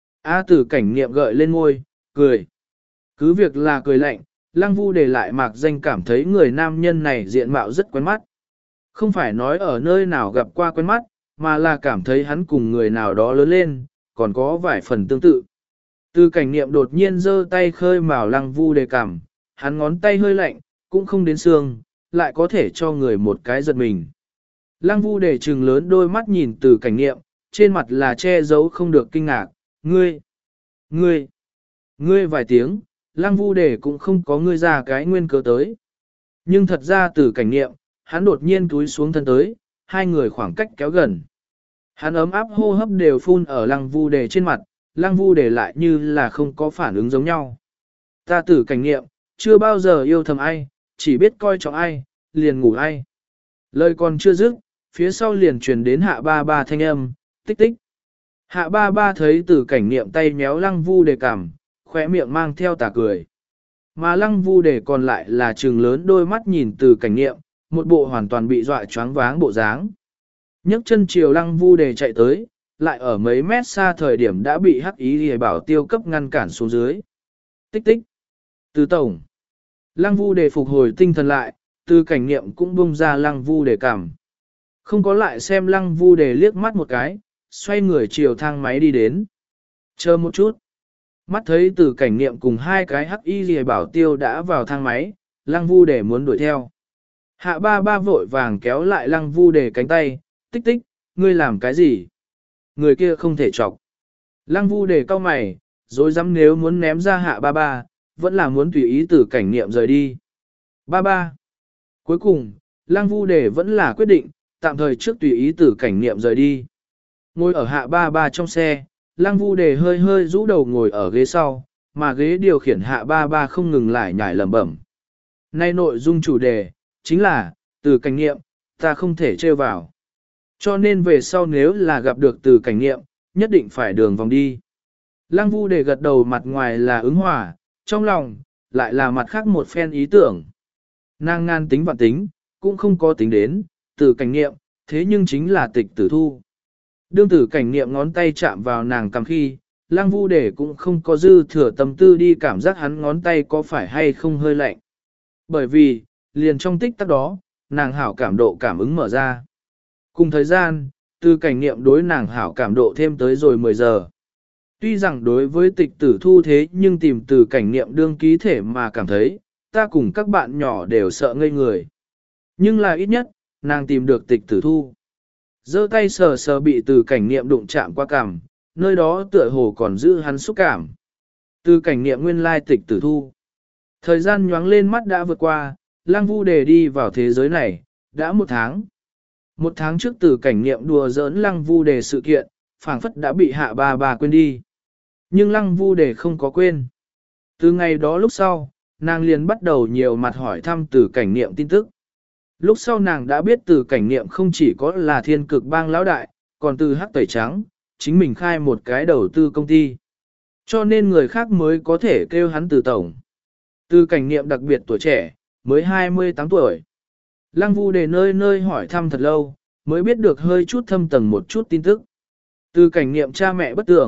A từ cảnh niệm gợi lên ngôi, cười. Cứ việc là cười lạnh, lăng vu để lại mạc danh cảm thấy người nam nhân này diện mạo rất quen mắt. Không phải nói ở nơi nào gặp qua quen mắt, mà là cảm thấy hắn cùng người nào đó lớn lên, còn có vài phần tương tự. Từ cảnh niệm đột nhiên giơ tay khơi mào lăng vu đề cảm, hắn ngón tay hơi lạnh, cũng không đến xương, lại có thể cho người một cái giật mình. Lăng vu đề trừng lớn đôi mắt nhìn từ cảnh niệm, trên mặt là che giấu không được kinh ngạc, ngươi, ngươi, ngươi vài tiếng, lăng vu đề cũng không có ngươi ra cái nguyên cớ tới. Nhưng thật ra từ cảnh niệm, hắn đột nhiên túi xuống thân tới, hai người khoảng cách kéo gần. Hắn ấm áp hô hấp đều phun ở lăng vu đề trên mặt, lăng vu đề lại như là không có phản ứng giống nhau. Ta tử cảnh nghiệm, chưa bao giờ yêu thầm ai, chỉ biết coi trọng ai, liền ngủ ai. Lời còn chưa dứt, phía sau liền truyền đến hạ ba ba thanh âm, tích tích. Hạ ba ba thấy tử cảnh nghiệm tay méo lăng vu đề cảm, khóe miệng mang theo tà cười. Mà lăng vu đề còn lại là trừng lớn đôi mắt nhìn từ cảnh nghiệm, một bộ hoàn toàn bị dọa choáng váng bộ dáng. nhấc chân chiều lăng vu đề chạy tới, lại ở mấy mét xa thời điểm đã bị hắc ý hề bảo tiêu cấp ngăn cản xuống dưới. Tích tích. Từ tổng. Lăng vu đề phục hồi tinh thần lại, từ cảnh nghiệm cũng bung ra lăng vu đề cảm. Không có lại xem lăng vu đề liếc mắt một cái, xoay người chiều thang máy đi đến. Chờ một chút. Mắt thấy từ cảnh nghiệm cùng hai cái hắc y hề bảo tiêu đã vào thang máy, lăng vu đề muốn đuổi theo. Hạ ba ba vội vàng kéo lại lăng vu đề cánh tay, tích tích, ngươi làm cái gì? Người kia không thể chọc. Lăng vu đề cau mày, rồi dám nếu muốn ném ra hạ ba ba, vẫn là muốn tùy ý từ cảnh niệm rời đi. Ba ba. Cuối cùng, lăng vu đề vẫn là quyết định, tạm thời trước tùy ý từ cảnh niệm rời đi. Ngồi ở hạ ba ba trong xe, lăng vu đề hơi hơi rũ đầu ngồi ở ghế sau, mà ghế điều khiển hạ ba ba không ngừng lại nhảy lẩm bẩm. Nay nội dung chủ đề, chính là, từ cảnh niệm, ta không thể trêu vào. Cho nên về sau nếu là gặp được từ cảnh niệm, nhất định phải đường vòng đi. Lăng vu đề gật đầu mặt ngoài là ứng hòa, trong lòng, lại là mặt khác một phen ý tưởng. Nàng ngan tính vạn tính, cũng không có tính đến, từ cảnh niệm, thế nhưng chính là tịch tử thu. Đương tử cảnh niệm ngón tay chạm vào nàng cầm khi, lăng vu đề cũng không có dư thừa tâm tư đi cảm giác hắn ngón tay có phải hay không hơi lạnh. Bởi vì, liền trong tích tắc đó, nàng hảo cảm độ cảm ứng mở ra. Cùng thời gian, từ cảnh niệm đối nàng hảo cảm độ thêm tới rồi mười giờ. Tuy rằng đối với tịch tử thu thế nhưng tìm từ cảnh niệm đương ký thể mà cảm thấy, ta cùng các bạn nhỏ đều sợ ngây người. Nhưng là ít nhất, nàng tìm được tịch tử thu. Giơ tay sờ sờ bị từ cảnh niệm đụng chạm qua cằm, nơi đó tựa hồ còn giữ hắn xúc cảm. Từ cảnh niệm nguyên lai tịch tử thu. Thời gian nhoáng lên mắt đã vượt qua, Lăng Vu đề đi vào thế giới này, đã một tháng. Một tháng trước từ cảnh niệm đùa giỡn Lăng Vu đề sự kiện, phảng phất đã bị hạ ba bà quên đi. Nhưng Lăng Vu đề không có quên. Từ ngày đó lúc sau, nàng liền bắt đầu nhiều mặt hỏi thăm từ cảnh niệm tin tức. Lúc sau nàng đã biết từ cảnh niệm không chỉ có là thiên cực bang lão đại, còn từ hắc tẩy trắng, chính mình khai một cái đầu tư công ty. Cho nên người khác mới có thể kêu hắn từ tổng. Từ cảnh niệm đặc biệt tuổi trẻ, mới hai mươi tám tuổi. Lăng Vu đề nơi nơi hỏi thăm thật lâu, mới biết được hơi chút thâm tầng một chút tin tức. Từ cảnh niệm cha mẹ bất tưởng,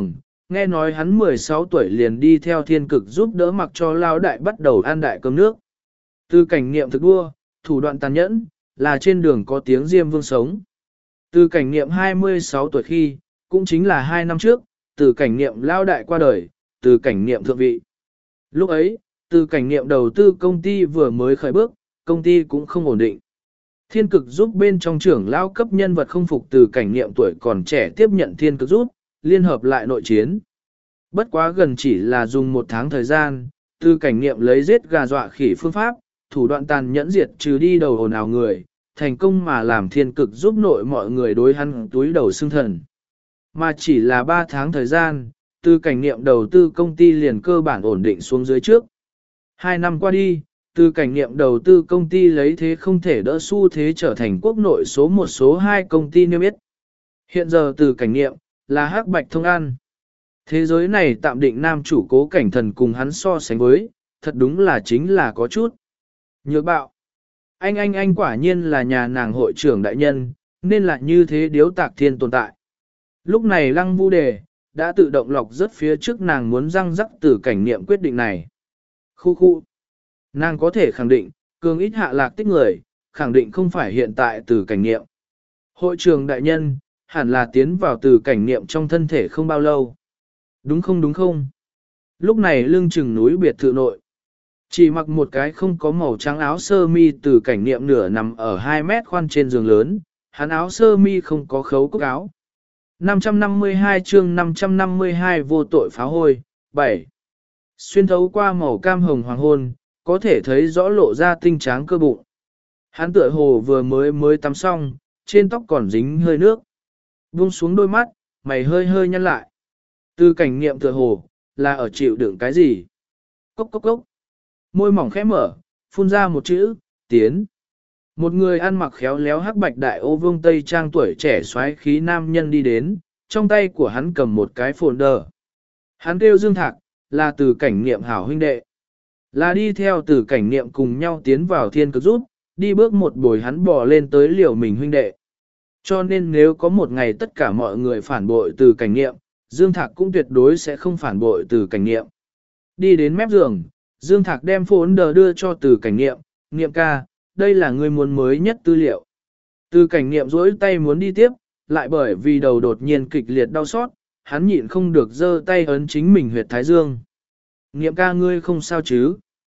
Nghe nói hắn mười sáu tuổi liền đi theo thiên cực giúp đỡ mặc cho lao đại bắt đầu ăn đại cơm nước. Từ cảnh niệm thực đua, thủ đoạn tàn nhẫn, là trên đường có tiếng Diêm Vương sống. Từ cảnh niệm hai mươi sáu tuổi khi, cũng chính là hai năm trước, từ cảnh niệm lao đại qua đời, từ cảnh niệm thượng vị. Lúc ấy, từ cảnh niệm đầu tư công ty vừa mới khởi bước, công ty cũng không ổn định. Thiên cực giúp bên trong trưởng lao cấp nhân vật không phục từ cảnh niệm tuổi còn trẻ tiếp nhận thiên cực giúp, liên hợp lại nội chiến. Bất quá gần chỉ là dùng một tháng thời gian, từ cảnh niệm lấy giết gà dọa khỉ phương pháp, thủ đoạn tàn nhẫn diệt trừ đi đầu ồn ào người, thành công mà làm thiên cực giúp nội mọi người đối hắn túi đầu xương thần. Mà chỉ là ba tháng thời gian, từ cảnh niệm đầu tư công ty liền cơ bản ổn định xuống dưới trước. Hai năm qua đi, từ cảnh niệm đầu tư công ty lấy thế không thể đỡ xu thế trở thành quốc nội số một số hai công ty niêm yết. Hiện giờ từ cảnh niệm là hắc bạch thông an. Thế giới này tạm định nam chủ Cố Cảnh Thần cùng hắn so sánh với, thật đúng là chính là có chút. Nhược bạo. Anh anh anh quả nhiên là nhà nàng hội trưởng đại nhân, nên là như thế điếu tạc thiên tồn tại. Lúc này Lăng Vu Đề đã tự động lọc rất phía trước nàng muốn răng rắc từ cảnh niệm quyết định này. Khu khu. Nàng có thể khẳng định, cường ít hạ lạc tích người, khẳng định không phải hiện tại từ cảnh niệm. Hội trưởng đại nhân, hẳn là tiến vào từ cảnh niệm trong thân thể không bao lâu. Đúng không đúng không? Lúc này lưng chừng núi biệt thự nội. Chỉ mặc một cái không có màu trắng áo sơ mi từ cảnh niệm nửa nằm ở hai mét khoan trên giường lớn, hắn áo sơ mi không có khấu cúc áo. năm trăm năm mươi hai chương năm trăm năm mươi hai vô tội phá hôi, bảy. Xuyên thấu qua màu cam hồng hoàng hôn, có thể thấy rõ lộ ra tinh tráng cơ bụng. Hắn tựa hồ vừa mới mới tắm xong, trên tóc còn dính hơi nước. Buông xuống đôi mắt, mày hơi hơi nhăn lại. Từ cảnh niệm tựa hồ, là ở chịu đựng cái gì? Cốc cốc cốc. Môi mỏng khẽ mở, phun ra một chữ, tiến. Một người ăn mặc khéo léo hắc bạch đại ô vương tây trang tuổi trẻ xoáy khí nam nhân đi đến, trong tay của hắn cầm một cái folder. Hắn kêu Dương Thạc, là từ cảnh niệm hảo huynh đệ. Là đi theo từ cảnh niệm cùng nhau tiến vào thiên cực rút, đi bước một bồi hắn bò lên tới liều mình huynh đệ. Cho nên nếu có một ngày tất cả mọi người phản bội từ cảnh niệm, Dương Thạc cũng tuyệt đối sẽ không phản bội từ cảnh niệm. Đi đến mép giường, Dương Thạc đem folder đưa cho từ cảnh niệm, niệm ca, đây là người muốn mới nhất tư liệu. Từ cảnh niệm duỗi tay muốn đi tiếp, lại bởi vì đầu đột nhiên kịch liệt đau xót, hắn nhịn không được giơ tay ấn chính mình huyệt thái dương. Niệm ca ngươi không sao chứ?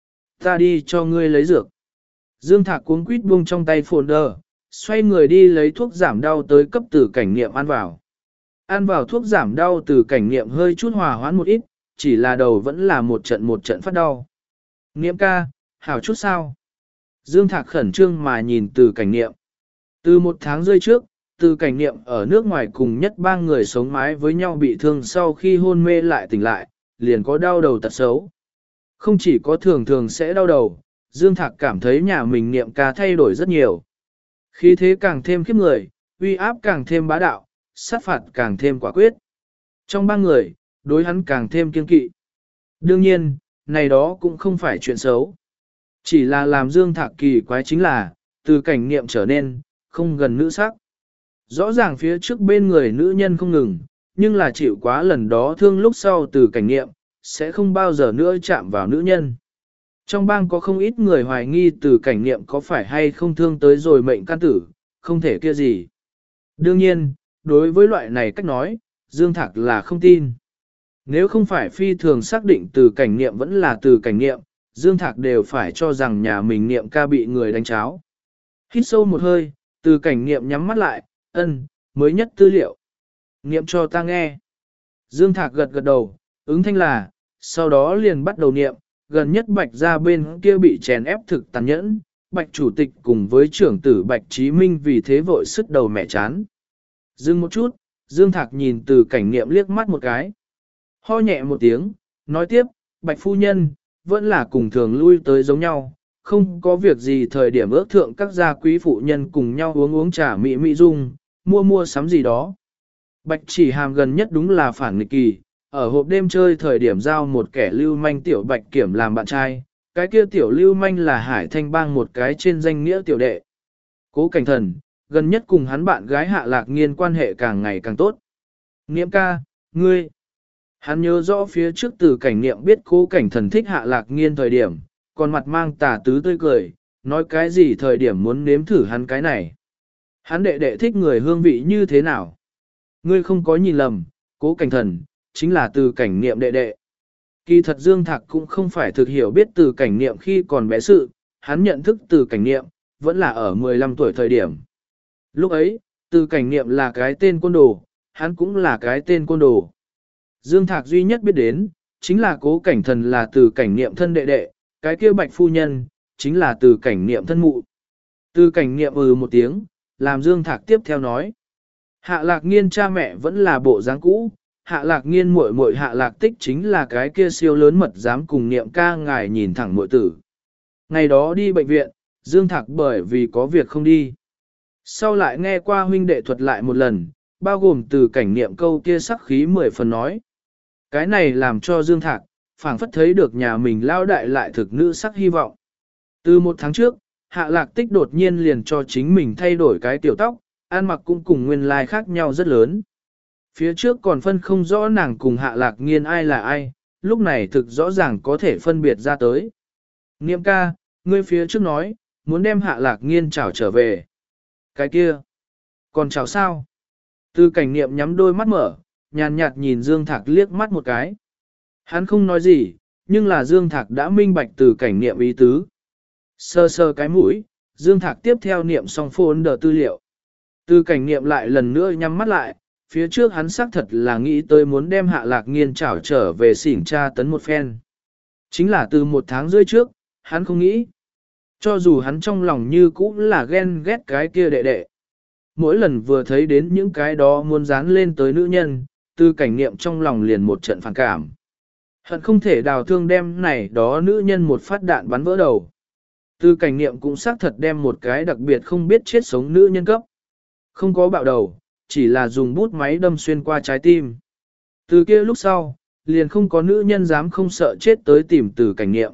Ta đi cho ngươi lấy dược. Dương Thạc cuống quýt buông trong tay folder, xoay người đi lấy thuốc giảm đau tới cấp từ cảnh niệm ăn vào. Ăn vào thuốc giảm đau từ cảnh niệm hơi chút hòa hoãn một ít, chỉ là đầu vẫn là một trận một trận phát đau. Niệm ca, hảo chút sao? Dương Thạc khẩn trương mà nhìn từ cảnh niệm. Từ một tháng rơi trước, từ cảnh niệm ở nước ngoài cùng nhất ba người sống mái với nhau bị thương sau khi hôn mê lại tỉnh lại, liền có đau đầu tật xấu. Không chỉ có thường thường sẽ đau đầu, Dương Thạc cảm thấy nhà mình niệm ca thay đổi rất nhiều. Khí thế càng thêm khiếp người, uy áp càng thêm bá đạo, sát phạt càng thêm quả quyết. Trong ba người, đối hắn càng thêm kiên kỵ. Đương nhiên, này đó cũng không phải chuyện xấu. Chỉ là làm Dương Thạc kỳ quái chính là, từ cảnh niệm trở nên, không gần nữ sắc. Rõ ràng phía trước bên người nữ nhân không ngừng, nhưng là chịu quá lần đó thương lúc sau từ cảnh niệm, sẽ không bao giờ nữa chạm vào nữ nhân. Trong bang có không ít người hoài nghi từ cảnh niệm có phải hay không thương tới rồi mệnh can tử, không thể kia gì. Đương nhiên, đối với loại này cách nói, Dương Thạc là không tin. Nếu không phải phi thường xác định từ cảnh niệm vẫn là từ cảnh niệm, Dương Thạc đều phải cho rằng nhà mình niệm ca bị người đánh cháo. Hít sâu một hơi, từ cảnh niệm nhắm mắt lại, ân, mới nhất tư liệu. Niệm cho ta nghe. Dương Thạc gật gật đầu, ứng thanh là, sau đó liền bắt đầu niệm, gần nhất Bạch ra bên kia bị chèn ép thực tàn nhẫn, Bạch chủ tịch cùng với trưởng tử Bạch Chí Minh vì thế vội sứt đầu mẹ chán. Dừng một chút, Dương Thạc nhìn từ cảnh niệm liếc mắt một cái. Ho nhẹ một tiếng, nói tiếp, Bạch phu nhân, vẫn là cùng thường lui tới giống nhau, không có việc gì thời điểm ước thượng các gia quý phụ nhân cùng nhau uống uống trà mỹ mỹ dung, mua mua sắm gì đó. Bạch chỉ hàm gần nhất đúng là phản nghịch kỳ, ở hộp đêm chơi thời điểm giao một kẻ lưu manh tiểu Bạch Kiểm làm bạn trai, cái kia tiểu lưu manh là Hải Thanh Bang một cái trên danh nghĩa tiểu đệ. Cố Cảnh Thần, gần nhất cùng hắn bạn gái Hạ Lạc Nghiên quan hệ càng ngày càng tốt. Niệm ca, ngươi, Hắn nhớ rõ phía trước từ cảnh niệm biết cố cảnh thần thích hạ lạc nghiên thời điểm, còn mặt mang tà tứ tươi cười, nói cái gì thời điểm muốn nếm thử hắn cái này. Hắn đệ đệ thích người hương vị như thế nào? Ngươi không có nhìn lầm, cố cảnh thần, chính là từ cảnh niệm đệ đệ. Kỳ thật Dương Thạc cũng không phải thực hiểu biết từ cảnh niệm khi còn bé sự, hắn nhận thức từ cảnh niệm, vẫn là ở mười lăm tuổi thời điểm. Lúc ấy, từ cảnh niệm là cái tên côn đồ, hắn cũng là cái tên côn đồ. Dương Thạc duy nhất biết đến, chính là cố cảnh thần là từ cảnh niệm thân đệ đệ, cái kia bạch phu nhân, chính là từ cảnh niệm thân mụ. Từ cảnh niệm ừ một tiếng, làm Dương Thạc tiếp theo nói. Hạ lạc nghiên cha mẹ vẫn là bộ dáng cũ, hạ lạc nghiên muội muội hạ lạc tích chính là cái kia siêu lớn mật dám cùng niệm ca ngài nhìn thẳng muội tử. Ngày đó đi bệnh viện, Dương Thạc bởi vì có việc không đi. Sau lại nghe qua huynh đệ thuật lại một lần, bao gồm từ cảnh niệm câu kia sắc khí mười phần nói. Cái này làm cho Dương Thạc, phảng phất thấy được nhà mình lao đại lại thực nữ sắc hy vọng. Từ một tháng trước, hạ lạc tích đột nhiên liền cho chính mình thay đổi cái tiểu tóc, ăn mặc cũng cùng nguyên lai khác nhau rất lớn. Phía trước còn phân không rõ nàng cùng hạ lạc nghiên ai là ai, lúc này thực rõ ràng có thể phân biệt ra tới. Niệm ca, ngươi phía trước nói, muốn đem hạ lạc nghiên chảo trở về. Cái kia, còn chảo sao? Từ cảnh niệm nhắm đôi mắt mở, nhàn nhạt nhìn Dương Thạc liếc mắt một cái. Hắn không nói gì, nhưng là Dương Thạc đã minh bạch từ cảnh niệm ý tứ. Sơ sơ cái mũi, Dương Thạc tiếp theo niệm xong phôn đờ tư liệu. Từ cảnh niệm lại lần nữa nhắm mắt lại, phía trước hắn xác thật là nghĩ tới muốn đem hạ lạc nghiên trảo trở về xỉn tra tấn một phen. Chính là từ một tháng rưỡi trước, hắn không nghĩ. Cho dù hắn trong lòng như cũ là ghen ghét cái kia đệ đệ. Mỗi lần vừa thấy đến những cái đó muốn dán lên tới nữ nhân, từ cảnh niệm trong lòng liền một trận phản cảm. Hận không thể đào thương đem này đó nữ nhân một phát đạn bắn vỡ đầu. Từ cảnh niệm cũng xác thật đem một cái đặc biệt không biết chết sống nữ nhân cấp. Không có bạo đầu, chỉ là dùng bút máy đâm xuyên qua trái tim. Từ kia lúc sau, liền không có nữ nhân dám không sợ chết tới tìm từ cảnh niệm.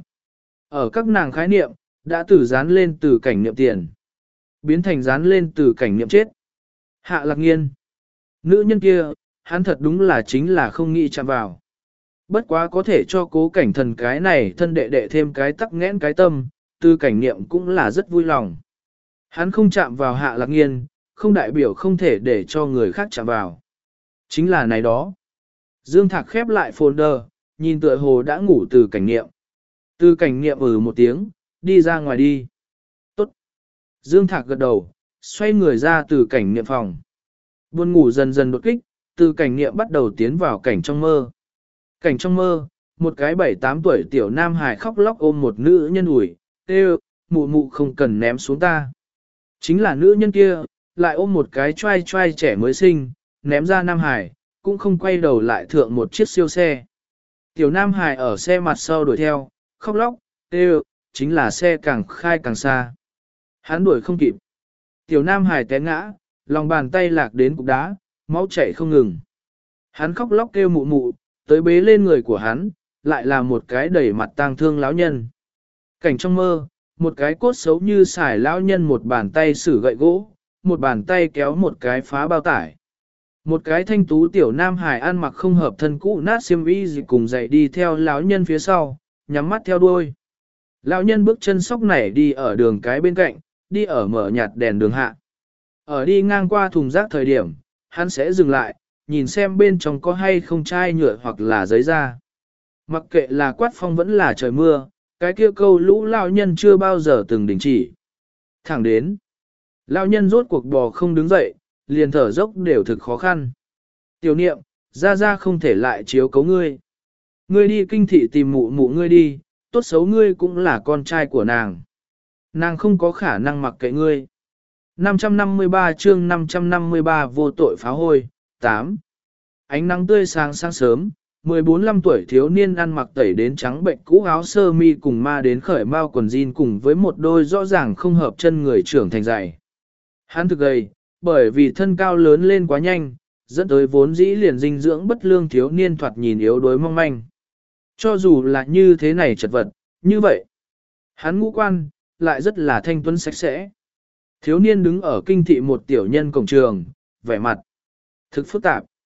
Ở các nàng khái niệm, đã từ dán lên từ cảnh niệm tiền. Biến thành dán lên từ cảnh niệm chết. Hạ lạc nghiên. Nữ nhân kia, hắn thật đúng là chính là không nghĩ chạm vào. Bất quá có thể cho cố cảnh thần cái này thân đệ đệ thêm cái tắc nghẽn cái tâm, từ cảnh niệm cũng là rất vui lòng. Hắn không chạm vào hạ lạc nghiên, không đại biểu không thể để cho người khác chạm vào. Chính là này đó. Dương Thạc khép lại folder, nhìn tựa hồ đã ngủ từ cảnh niệm. Từ cảnh niệm ừ một tiếng, đi ra ngoài đi. Tốt. Dương Thạc gật đầu, xoay người ra từ cảnh niệm phòng. Buồn ngủ dần dần đột kích, từ cảnh niệm bắt đầu tiến vào cảnh trong mơ. Cảnh trong mơ, một cái bảy tám tuổi tiểu nam hài khóc lóc ôm một nữ nhân ủi, kêu, mụ mụ không cần ném xuống ta. Chính là nữ nhân kia, lại ôm một cái trai trai trẻ mới sinh, ném ra nam hải, cũng không quay đầu lại thượng một chiếc siêu xe. Tiểu nam hải ở xe mặt sau đuổi theo, khóc lóc, kêu, chính là xe càng khai càng xa. Hắn đuổi không kịp. Tiểu nam hải té ngã, lòng bàn tay lạc đến cục đá, máu chảy không ngừng. Hắn khóc lóc kêu mụ mụ, tới bế lên người của hắn, lại là một cái đẩy mặt tang thương lão nhân. Cảnh trong mơ, một cái cốt xấu như xài lão nhân một bàn tay sử gậy gỗ, một bàn tay kéo một cái phá bao tải. Một cái thanh tú tiểu nam hài ăn mặc không hợp thân cũ nát xiêm y gì cùng dậy đi theo lão nhân phía sau, nhắm mắt theo đuôi. Lão nhân bước chân sóc nảy đi ở đường cái bên cạnh, đi ở mở nhạt đèn đường hạ. Ở đi ngang qua thùng rác thời điểm, hắn sẽ dừng lại, nhìn xem bên trong có hay không chai nhựa hoặc là giấy da. Mặc kệ là quát phong vẫn là trời mưa, cái kia câu lũ lão nhân chưa bao giờ từng đình chỉ. Thẳng đến, lão nhân rốt cuộc bò không đứng dậy, liền thở dốc đều thực khó khăn. Tiểu niệm, ra ra không thể lại chiếu cấu ngươi. Ngươi đi kinh thị tìm mụ mụ ngươi đi, tốt xấu ngươi cũng là con trai của nàng. Nàng không có khả năng mặc kệ ngươi. năm trăm năm mươi ba chương năm trăm năm mươi ba vô tội phá hôi, tám. Ánh nắng tươi sáng sáng sớm, mười bốn lăm tuổi thiếu niên ăn mặc tẩy đến trắng bệnh cũ áo sơ mi cùng ma đến khởi mao quần jean cùng với một đôi rõ ràng không hợp chân người trưởng thành dày. Hắn thực gầy, bởi vì thân cao lớn lên quá nhanh, dẫn tới vốn dĩ liền dinh dưỡng bất lương thiếu niên thoạt nhìn yếu đuối mong manh. Cho dù là như thế này chật vật, như vậy, hắn ngũ quan, lại rất là thanh tuấn sạch sẽ. Thiếu niên đứng ở kinh thị một tiểu nhân cổng trường, vẻ mặt thực phức tạp.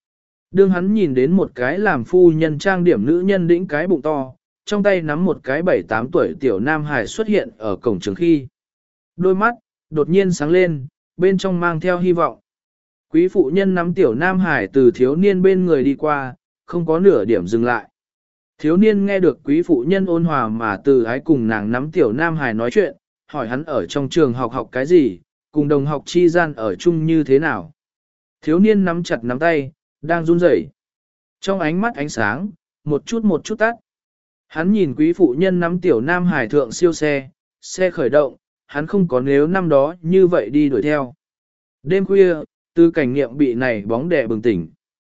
Đương hắn nhìn đến một cái làm phu nhân trang điểm nữ nhân đĩnh cái bụng to, trong tay nắm một cái bảy tám tuổi tiểu nam hài xuất hiện ở cổng trường khi. Đôi mắt, đột nhiên sáng lên, bên trong mang theo hy vọng. Quý phụ nhân nắm tiểu nam hải từ thiếu niên bên người đi qua, không có nửa điểm dừng lại. Thiếu niên nghe được quý phụ nhân ôn hòa mà từ ái cùng nàng nắm tiểu nam hải nói chuyện, hỏi hắn ở trong trường học học cái gì, cùng đồng học chi gian ở chung như thế nào. Thiếu niên nắm chặt nắm tay, đang run rẩy. Trong ánh mắt ánh sáng, một chút một chút tắt. Hắn nhìn quý phụ nhân nắm tiểu nam hải thượng siêu xe, xe khởi động, hắn không có nếu năm đó như vậy đi đuổi theo. Đêm khuya, Từ Cảnh Niệm bị này bóng đè bừng tỉnh.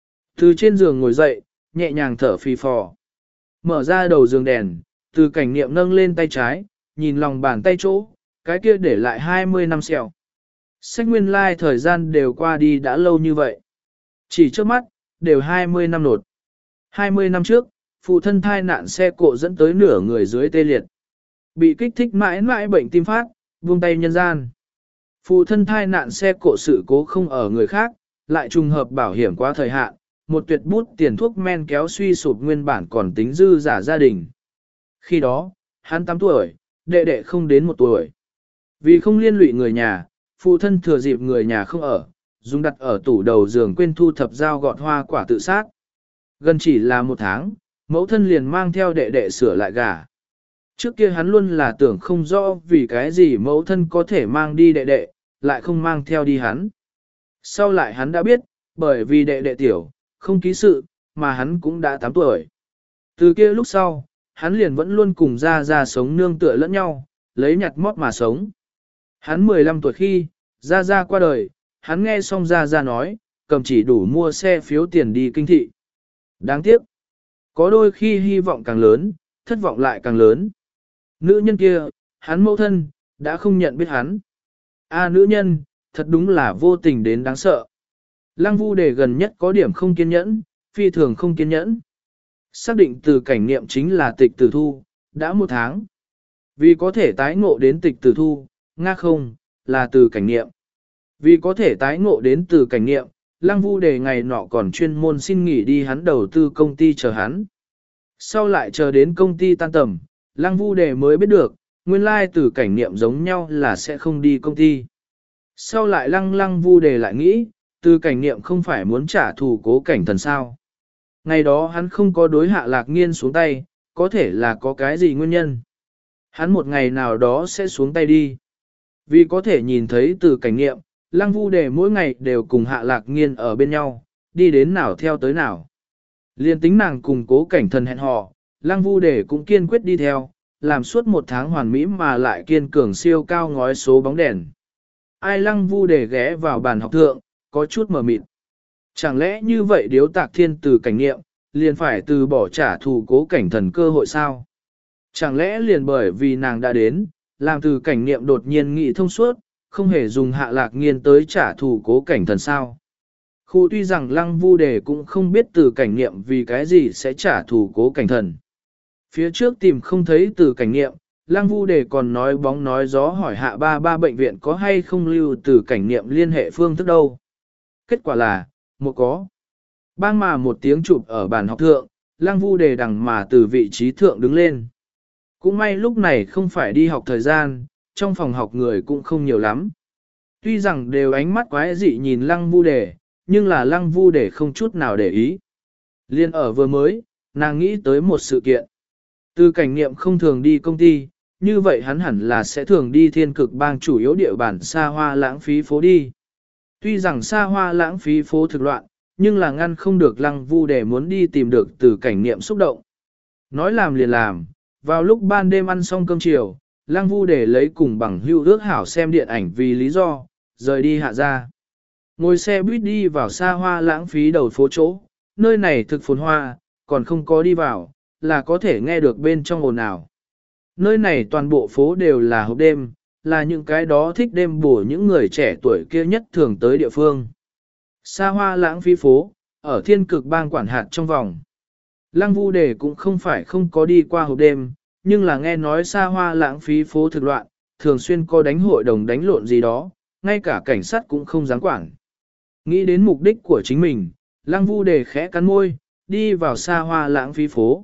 Từ trên giường ngồi dậy, nhẹ nhàng thở phì phò. Mở ra đầu giường đèn, Từ Cảnh Niệm nâng lên tay trái, nhìn lòng bàn tay chỗ, cái kia để lại hai mươi năm sẹo. Sách nguyên lai like thời gian đều qua đi đã lâu như vậy. Chỉ trước mắt, đều hai mươi năm nột. hai mươi năm trước, phụ thân thai nạn xe cộ dẫn tới nửa người dưới tê liệt. Bị kích thích mãi mãi bệnh tim phát, buông tay nhân gian. Phụ thân thai nạn xe cộ sự cố không ở người khác, lại trùng hợp bảo hiểm quá thời hạn, một tuyệt bút tiền thuốc men kéo suy sụp nguyên bản còn tính dư giả gia đình. Khi đó, hắn tám tuổi, đệ đệ không đến một tuổi. Vì không liên lụy người nhà, phụ thân thừa dịp người nhà không ở, dùng đặt ở tủ đầu giường quên thu thập dao gọt hoa quả tự sát. Gần chỉ là một tháng, mẫu thân liền mang theo đệ đệ sửa lại gả. Trước kia hắn luôn là tưởng không rõ vì cái gì mẫu thân có thể mang đi đệ đệ, lại không mang theo đi hắn. Sau lại hắn đã biết, bởi vì đệ đệ tiểu, không ký sự, mà hắn cũng đã tám tuổi. Từ kia lúc sau, hắn liền vẫn luôn cùng ra ra sống nương tựa lẫn nhau, lấy nhặt mót mà sống. Hắn mười lăm tuổi khi, ra ra qua đời, hắn nghe xong ra ra nói, cầm chỉ đủ mua xe phiếu tiền đi kinh thị. Đáng tiếc, có đôi khi hy vọng càng lớn, thất vọng lại càng lớn. Nữ nhân kia, hắn mẫu thân, đã không nhận biết hắn. A nữ nhân, thật đúng là vô tình đến đáng sợ. Lăng Vu Đề gần nhất có điểm không kiên nhẫn, phi thường không kiên nhẫn. Xác định Từ Cảnh Niệm chính là Tịch Tử Thu, đã một tháng. Vì có thể tái ngộ đến Tịch Tử Thu, nga không, là Từ Cảnh Niệm. Vì có thể tái ngộ đến Từ Cảnh Niệm, Lăng Vu Đề ngày nọ còn chuyên môn xin nghỉ đi hắn đầu tư công ty chờ hắn. Sau lại chờ đến công ty tan tầm, Lăng Vu Đề mới biết được, nguyên lai Từ Cảnh Niệm giống nhau là sẽ không đi công ty. Sau lại Lăng Lăng Vu Đề lại nghĩ, Từ Cảnh Niệm không phải muốn trả thù Cố Cảnh Thần sao. Ngày đó hắn không có đối Hạ Lạc Nghiên xuống tay, có thể là có cái gì nguyên nhân. Hắn một ngày nào đó sẽ xuống tay đi. Vì có thể nhìn thấy Từ Cảnh Niệm, Lăng Vu Đề mỗi ngày đều cùng Hạ Lạc Nghiên ở bên nhau, đi đến nào theo tới nào. Liên tính nàng cùng Cố Cảnh Thần hẹn hò, Lăng Vu Đề cũng kiên quyết đi theo, làm suốt một tháng hoàn mỹ mà lại kiên cường siêu cao ngói số bóng đèn. Ai Lăng Vu Đề ghé vào bàn học thượng, có chút mờ mịt. Chẳng lẽ như vậy Điếu Tạc Thiên Từ Cảnh Niệm, liền phải từ bỏ trả thù Cố Cảnh Thần cơ hội sao? Chẳng lẽ liền bởi vì nàng đã đến, làm Từ Cảnh Niệm đột nhiên nghĩ thông suốt, không hề dùng Hạ Lạc Nghiên tới trả thù Cố Cảnh Thần sao? Khu tuy rằng Lăng Vu Đề cũng không biết Từ Cảnh Niệm vì cái gì sẽ trả thù Cố Cảnh Thần. Phía trước tìm không thấy Từ Cảnh Niệm, Lăng Vu Đề còn nói bóng nói gió hỏi Hạ ba ba bệnh viện có hay không lưu Từ Cảnh Niệm liên hệ phương thức đâu. Kết quả là, một có. Bang mà một tiếng chụp ở bàn học thượng, Lăng Vu Đề đằng mà từ vị trí thượng đứng lên. Cũng may lúc này không phải đi học thời gian, trong phòng học người cũng không nhiều lắm. Tuy rằng đều ánh mắt quái dị nhìn Lăng Vu Đề, nhưng là Lăng Vu Đề không chút nào để ý. Liên ở vừa mới, nàng nghĩ tới một sự kiện. Từ Cảnh Niệm không thường đi công ty, như vậy hắn hẳn là sẽ thường đi Thiên Cực Bang chủ yếu địa bản xa hoa lãng phí phố đi. Tuy rằng xa hoa lãng phí phố thực loạn, nhưng là ngăn không được Lăng Vu Đề muốn đi tìm được Từ Cảnh Niệm xúc động. Nói làm liền làm, vào lúc ban đêm ăn xong cơm chiều, Lăng Vu Đề lấy cùng bằng hữu ước hảo xem điện ảnh vì lý do, rời đi Hạ ra. Ngồi xe buýt đi vào xa hoa lãng phí đầu phố chỗ, nơi này thực phồn hoa, còn không có đi vào, là có thể nghe được bên trong ồn ào. Nơi này toàn bộ phố đều là hộp đêm, là những cái đó thích đêm bổ những người trẻ tuổi kia nhất thường tới địa phương. Xa hoa lãng phí phố, ở Thiên Cực Bang quản hạt trong vòng. Lăng Vu Đề cũng không phải không có đi qua hộp đêm, nhưng là nghe nói xa hoa lãng phí phố thực loạn, thường xuyên có đánh hội đồng đánh lộn gì đó, ngay cả cảnh sát cũng không dám quản. Nghĩ đến mục đích của chính mình, Lăng Vu Đề khẽ cắn môi, đi vào xa hoa lãng phí phố.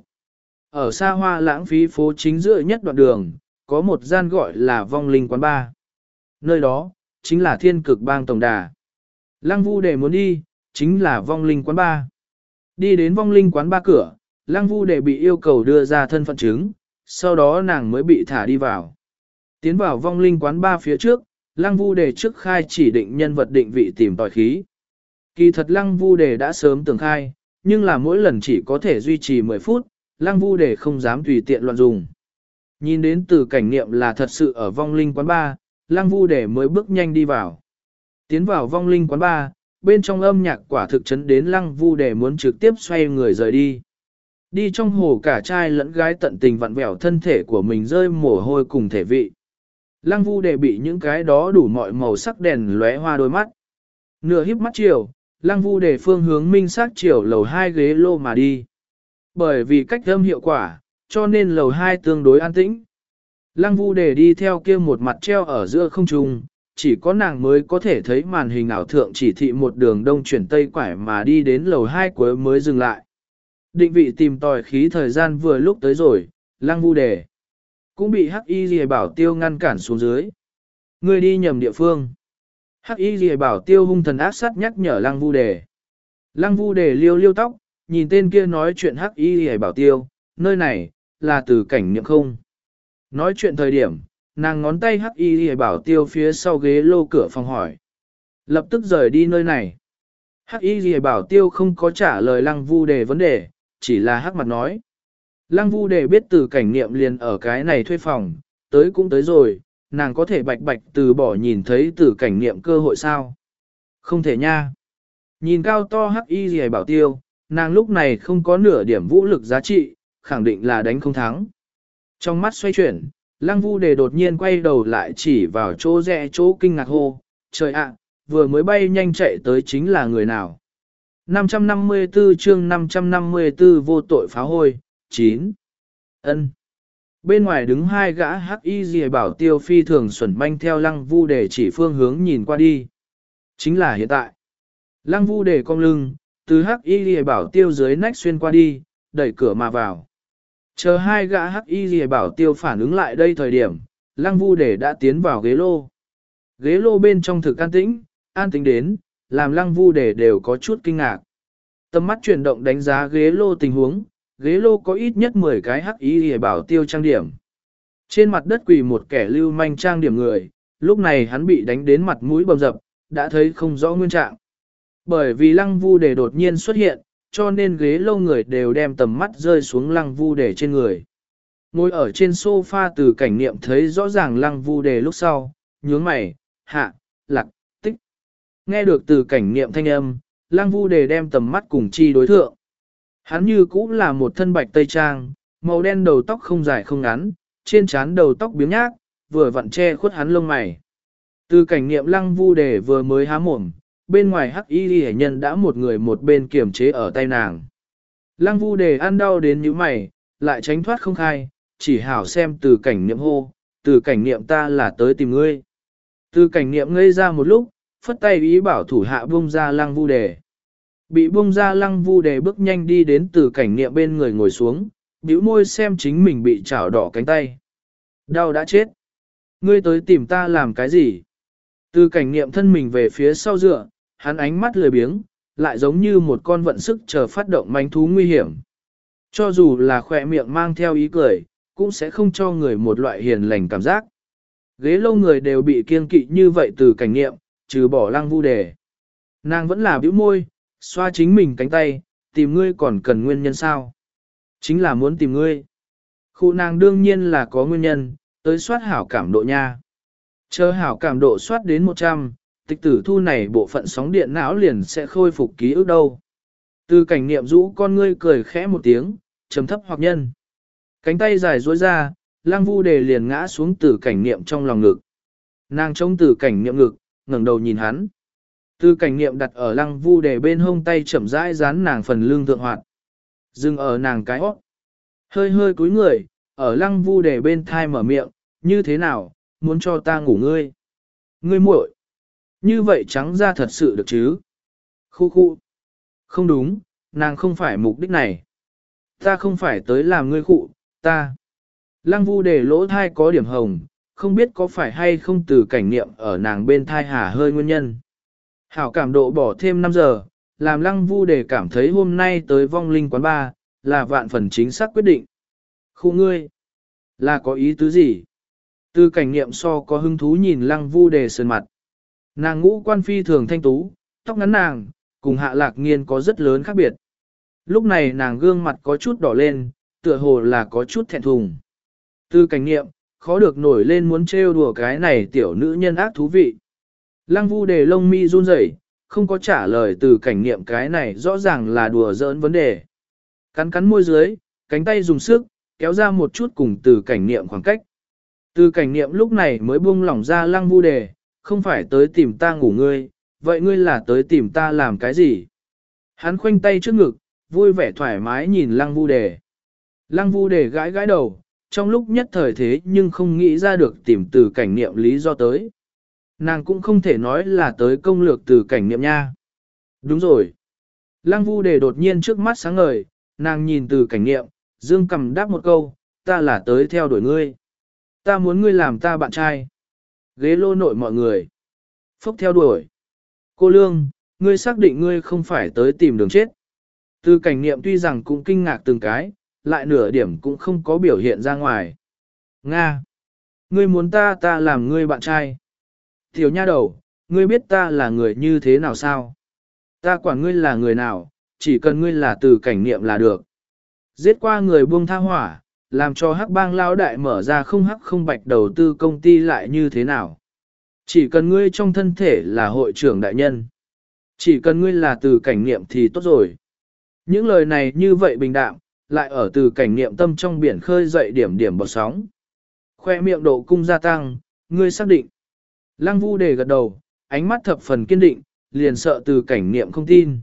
Ở xa hoa lãng phí phố chính giữa nhất đoạn đường, có một gian gọi là vong linh quán bar. Nơi đó, chính là thiên cực bang tổng đà. Lăng Vu Đề muốn đi, chính là vong linh quán bar. Đi đến vong linh quán bar cửa, Lăng Vu Đề bị yêu cầu đưa ra thân phận chứng, sau đó nàng mới bị thả đi vào. Tiến vào vong linh quán bar phía trước, Lăng Vu Đề trước khai chỉ định nhân vật định vị tìm tòi khí. Kỳ thật Lăng Vu Đề đã sớm tưởng khai, nhưng là mỗi lần chỉ có thể duy trì mười phút, Lăng Vu Đề không dám tùy tiện loạn dùng. Nhìn đến từ cảnh niệm là thật sự ở vong linh quán bar, Lăng Vu Đề mới bước nhanh đi vào. Tiến vào vong linh quán bar, bên trong âm nhạc quả thực chấn đến Lăng Vu Đề muốn trực tiếp xoay người rời đi. Đi trong hồ cả trai lẫn gái tận tình vặn vẹo thân thể của mình rơi mồ hôi cùng thể vị. Lăng Vu Đề bị những cái đó đủ mọi màu sắc đèn lóe hoa đôi mắt. Nửa híp mắt chiều, Lăng Vu Đề phương hướng minh sát chiều lầu hai ghế lô mà đi. Bởi vì cách âm hiệu quả, cho nên lầu hai tương đối an tĩnh. Lăng Vu Đề đi theo kia một mặt treo ở giữa không trung, chỉ có nàng mới có thể thấy màn hình ảo thượng chỉ thị một đường đông chuyển tây quải mà đi đến lầu hai cuối mới dừng lại. Định vị tìm tòi khí thời gian vừa lúc tới rồi, Lăng Vu Đề cũng bị Hắc Y Lìa Bảo Tiêu ngăn cản xuống dưới. Người đi nhầm địa phương. Hắc Y Lìa Bảo Tiêu hung thần ác sát nhắc nhở Lăng Vu Đề. Lăng Vu Đề liêu liêu tóc, nhìn tên kia nói chuyện Hắc Y Lìa Bảo Tiêu, nơi này, là từ cảnh niệm không. Nói chuyện thời điểm, nàng ngón tay Hắc Y Lìa Bảo Tiêu phía sau ghế lô cửa phòng hỏi. Lập tức rời đi nơi này. Hắc Y Lìa Bảo Tiêu không có trả lời Lăng Vu Đề vấn đề, chỉ là hắc mặt nói. Lăng Vu Đề biết từ cảnh niệm liền ở cái này thuê phòng, tới cũng tới rồi, nàng có thể bạch bạch từ bỏ nhìn thấy từ cảnh niệm cơ hội sao? Không thể nha. Nhìn cao to Hắc Y Lìa Bảo Tiêu, nàng lúc này không có nửa điểm vũ lực giá trị, khẳng định là đánh không thắng. Trong mắt xoay chuyển, Lăng Vu Đề đột nhiên quay đầu lại chỉ vào chỗ rẽ chỗ kinh ngạc hô, trời ạ, vừa mới bay nhanh chạy tới chính là người nào? năm trăm năm mươi tư chương năm trăm năm mươi tư vô tội phá hôi, chín. Ân. Bên ngoài đứng hai gã Hắc Y Lìa Bảo Tiêu phi thường xuẩn manh theo Lăng Vu Đề chỉ phương hướng nhìn qua đi. Chính là hiện tại. Lăng Vu Đề cong lưng, từ Hắc Y Lìa Bảo Tiêu dưới nách xuyên qua đi, đẩy cửa mà vào. Chờ hai gã Hắc Y Lìa Bảo Tiêu phản ứng lại đây thời điểm, Lăng Vu Đề đã tiến vào ghế lô. Ghế lô bên trong thực an tĩnh, an tĩnh đến, làm Lăng Vu Đề đều có chút kinh ngạc. Tầm mắt chuyển động đánh giá ghế lô tình huống, ghế lô có ít nhất mười cái Hắc Y Lìa Bảo Tiêu trang điểm. Trên mặt đất quỳ một kẻ lưu manh trang điểm người, lúc này hắn bị đánh đến mặt mũi bầm dập, đã thấy không rõ nguyên trạng. Bởi vì Lăng Vu Đề đột nhiên xuất hiện, cho nên ghế lô người đều đem tầm mắt rơi xuống Lăng Vu Đề trên người. Ngồi ở trên sofa từ cảnh niệm thấy rõ ràng Lăng Vu Đề lúc sau, nhướng mày, hạ, lạc, tích. Nghe được từ cảnh niệm thanh âm, Lăng Vu Đề đem tầm mắt cùng chi đối thượng. Hắn như cũng là một thân bạch tây trang, màu đen đầu tóc không dài không ngắn, trên trán đầu tóc biếng nhác, vừa vặn che khuất hắn lông mày. Từ cảnh niệm Lăng Vu Đề vừa mới há mồm, bên ngoài Hắc Y Lìa nhân đã một người một bên kiềm chế ở tay nàng. Lăng Vu Đề ăn đau đến nhíu mày, lại tránh thoát không khai, chỉ hảo xem từ cảnh niệm hô, từ cảnh niệm ta là tới tìm ngươi. Từ cảnh niệm ngây ra một lúc, phất tay ý bảo thủ hạ buông ra Lăng Vu Đề. Bị buông ra Lăng Vu Đề bước nhanh đi đến từ cảnh niệm bên người ngồi xuống, bĩu môi xem chính mình bị chảo đỏ cánh tay. Đau đã chết. Ngươi tới tìm ta làm cái gì? Từ cảnh niệm thân mình về phía sau dựa, hắn ánh mắt lười biếng, lại giống như một con vận sức chờ phát động manh thú nguy hiểm. Cho dù là khỏe miệng mang theo ý cười, cũng sẽ không cho người một loại hiền lành cảm giác. Ghế lâu người đều bị kiêng kỵ như vậy từ cảnh niệm, trừ bỏ Lăng Vu Đề. Nàng vẫn là bĩu môi, xoa chính mình cánh tay, tìm ngươi còn cần nguyên nhân sao? Chính là muốn tìm ngươi. Khu nàng đương nhiên là có nguyên nhân, tới soát hảo cảm độ nha. Chờ hảo cảm độ soát đến một trăm, tịch tử thu này bộ phận sóng điện não liền sẽ khôi phục ký ức đâu. Từ cảnh niệm rũ con ngươi cười khẽ một tiếng, trầm thấp hoặc nhân. Cánh tay dài duỗi ra, Lăng Vu Đề liền ngã xuống từ cảnh niệm trong lòng ngực. Nàng trông từ cảnh niệm ngực, ngẩng đầu nhìn hắn. Từ cảnh niệm đặt ở Lăng Vu Đề bên hông tay chậm rãi dán nàng phần lưng thượng hoạt. Dừng ở nàng cái hót. Hơi hơi cúi người, ở Lăng Vu Đề bên thai mở miệng, như thế nào, muốn cho ta ngủ ngươi. Ngươi muội. Như vậy trắng ra thật sự được chứ? Khu khu. Không đúng, nàng không phải mục đích này. Ta không phải tới làm ngươi khụ, ta. Lăng vu để lỗ thai có điểm hồng, không biết có phải hay không từ cảnh niệm ở nàng bên thai hà hơi nguyên nhân. Hảo cảm độ bỏ thêm năm giờ, làm lăng vu để cảm thấy hôm nay tới vong linh quán ba, là vạn phần chính xác quyết định. Khu ngươi, là có ý tứ gì? Từ cảnh niệm so có hứng thú nhìn lăng vu đề sơn mặt. Nàng ngũ quan phi thường thanh tú, tóc ngắn nàng, cùng hạ lạc nghiên có rất lớn khác biệt. Lúc này nàng gương mặt có chút đỏ lên, tựa hồ là có chút thẹn thùng. Từ cảnh niệm, khó được nổi lên muốn trêu đùa cái này tiểu nữ nhân ác thú vị. Lăng vu đề lông mi run rẩy, không có trả lời từ cảnh niệm cái này rõ ràng là đùa giỡn vấn đề. Cắn cắn môi dưới, cánh tay dùng sức, kéo ra một chút cùng từ cảnh niệm khoảng cách. Từ cảnh niệm lúc này mới buông lỏng ra lăng vu đề, không phải tới tìm ta ngủ ngươi, vậy ngươi là tới tìm ta làm cái gì? Hắn khoanh tay trước ngực, vui vẻ thoải mái nhìn lăng vu đề. Lăng vu đề gãi gãi đầu, trong lúc nhất thời thế nhưng không nghĩ ra được tìm từ cảnh niệm lý do tới. Nàng cũng không thể nói là tới công lược từ cảnh niệm nha. Đúng rồi. Lăng vu đề đột nhiên trước mắt sáng ngời, nàng nhìn từ cảnh niệm, dương cầm đáp một câu, ta là tới theo đuổi ngươi. Ta muốn ngươi làm ta bạn trai. Ghế lô nội mọi người. Phốc theo đuổi. Cô Lương, ngươi xác định ngươi không phải tới tìm đường chết. Từ cảnh niệm tuy rằng cũng kinh ngạc từng cái, lại nửa điểm cũng không có biểu hiện ra ngoài. Nga. Ngươi muốn ta ta làm ngươi bạn trai. Tiểu nha đầu, ngươi biết ta là người như thế nào sao? Ta quản ngươi là người nào, chỉ cần ngươi là từ cảnh niệm là được. Giết qua người buông tha hỏa, làm cho hắc bang lao đại mở ra không hắc không bạch đầu tư công ty lại như thế nào. Chỉ cần ngươi trong thân thể là hội trưởng đại nhân. Chỉ cần ngươi là từ cảnh niệm thì tốt rồi. Những lời này như vậy bình đạm, lại ở từ cảnh niệm tâm trong biển khơi dậy điểm điểm bọt sóng. Khoe miệng độ cung gia tăng, ngươi xác định. Lăng vu đề gật đầu, ánh mắt thập phần kiên định, liền sợ từ cảnh niệm không tin.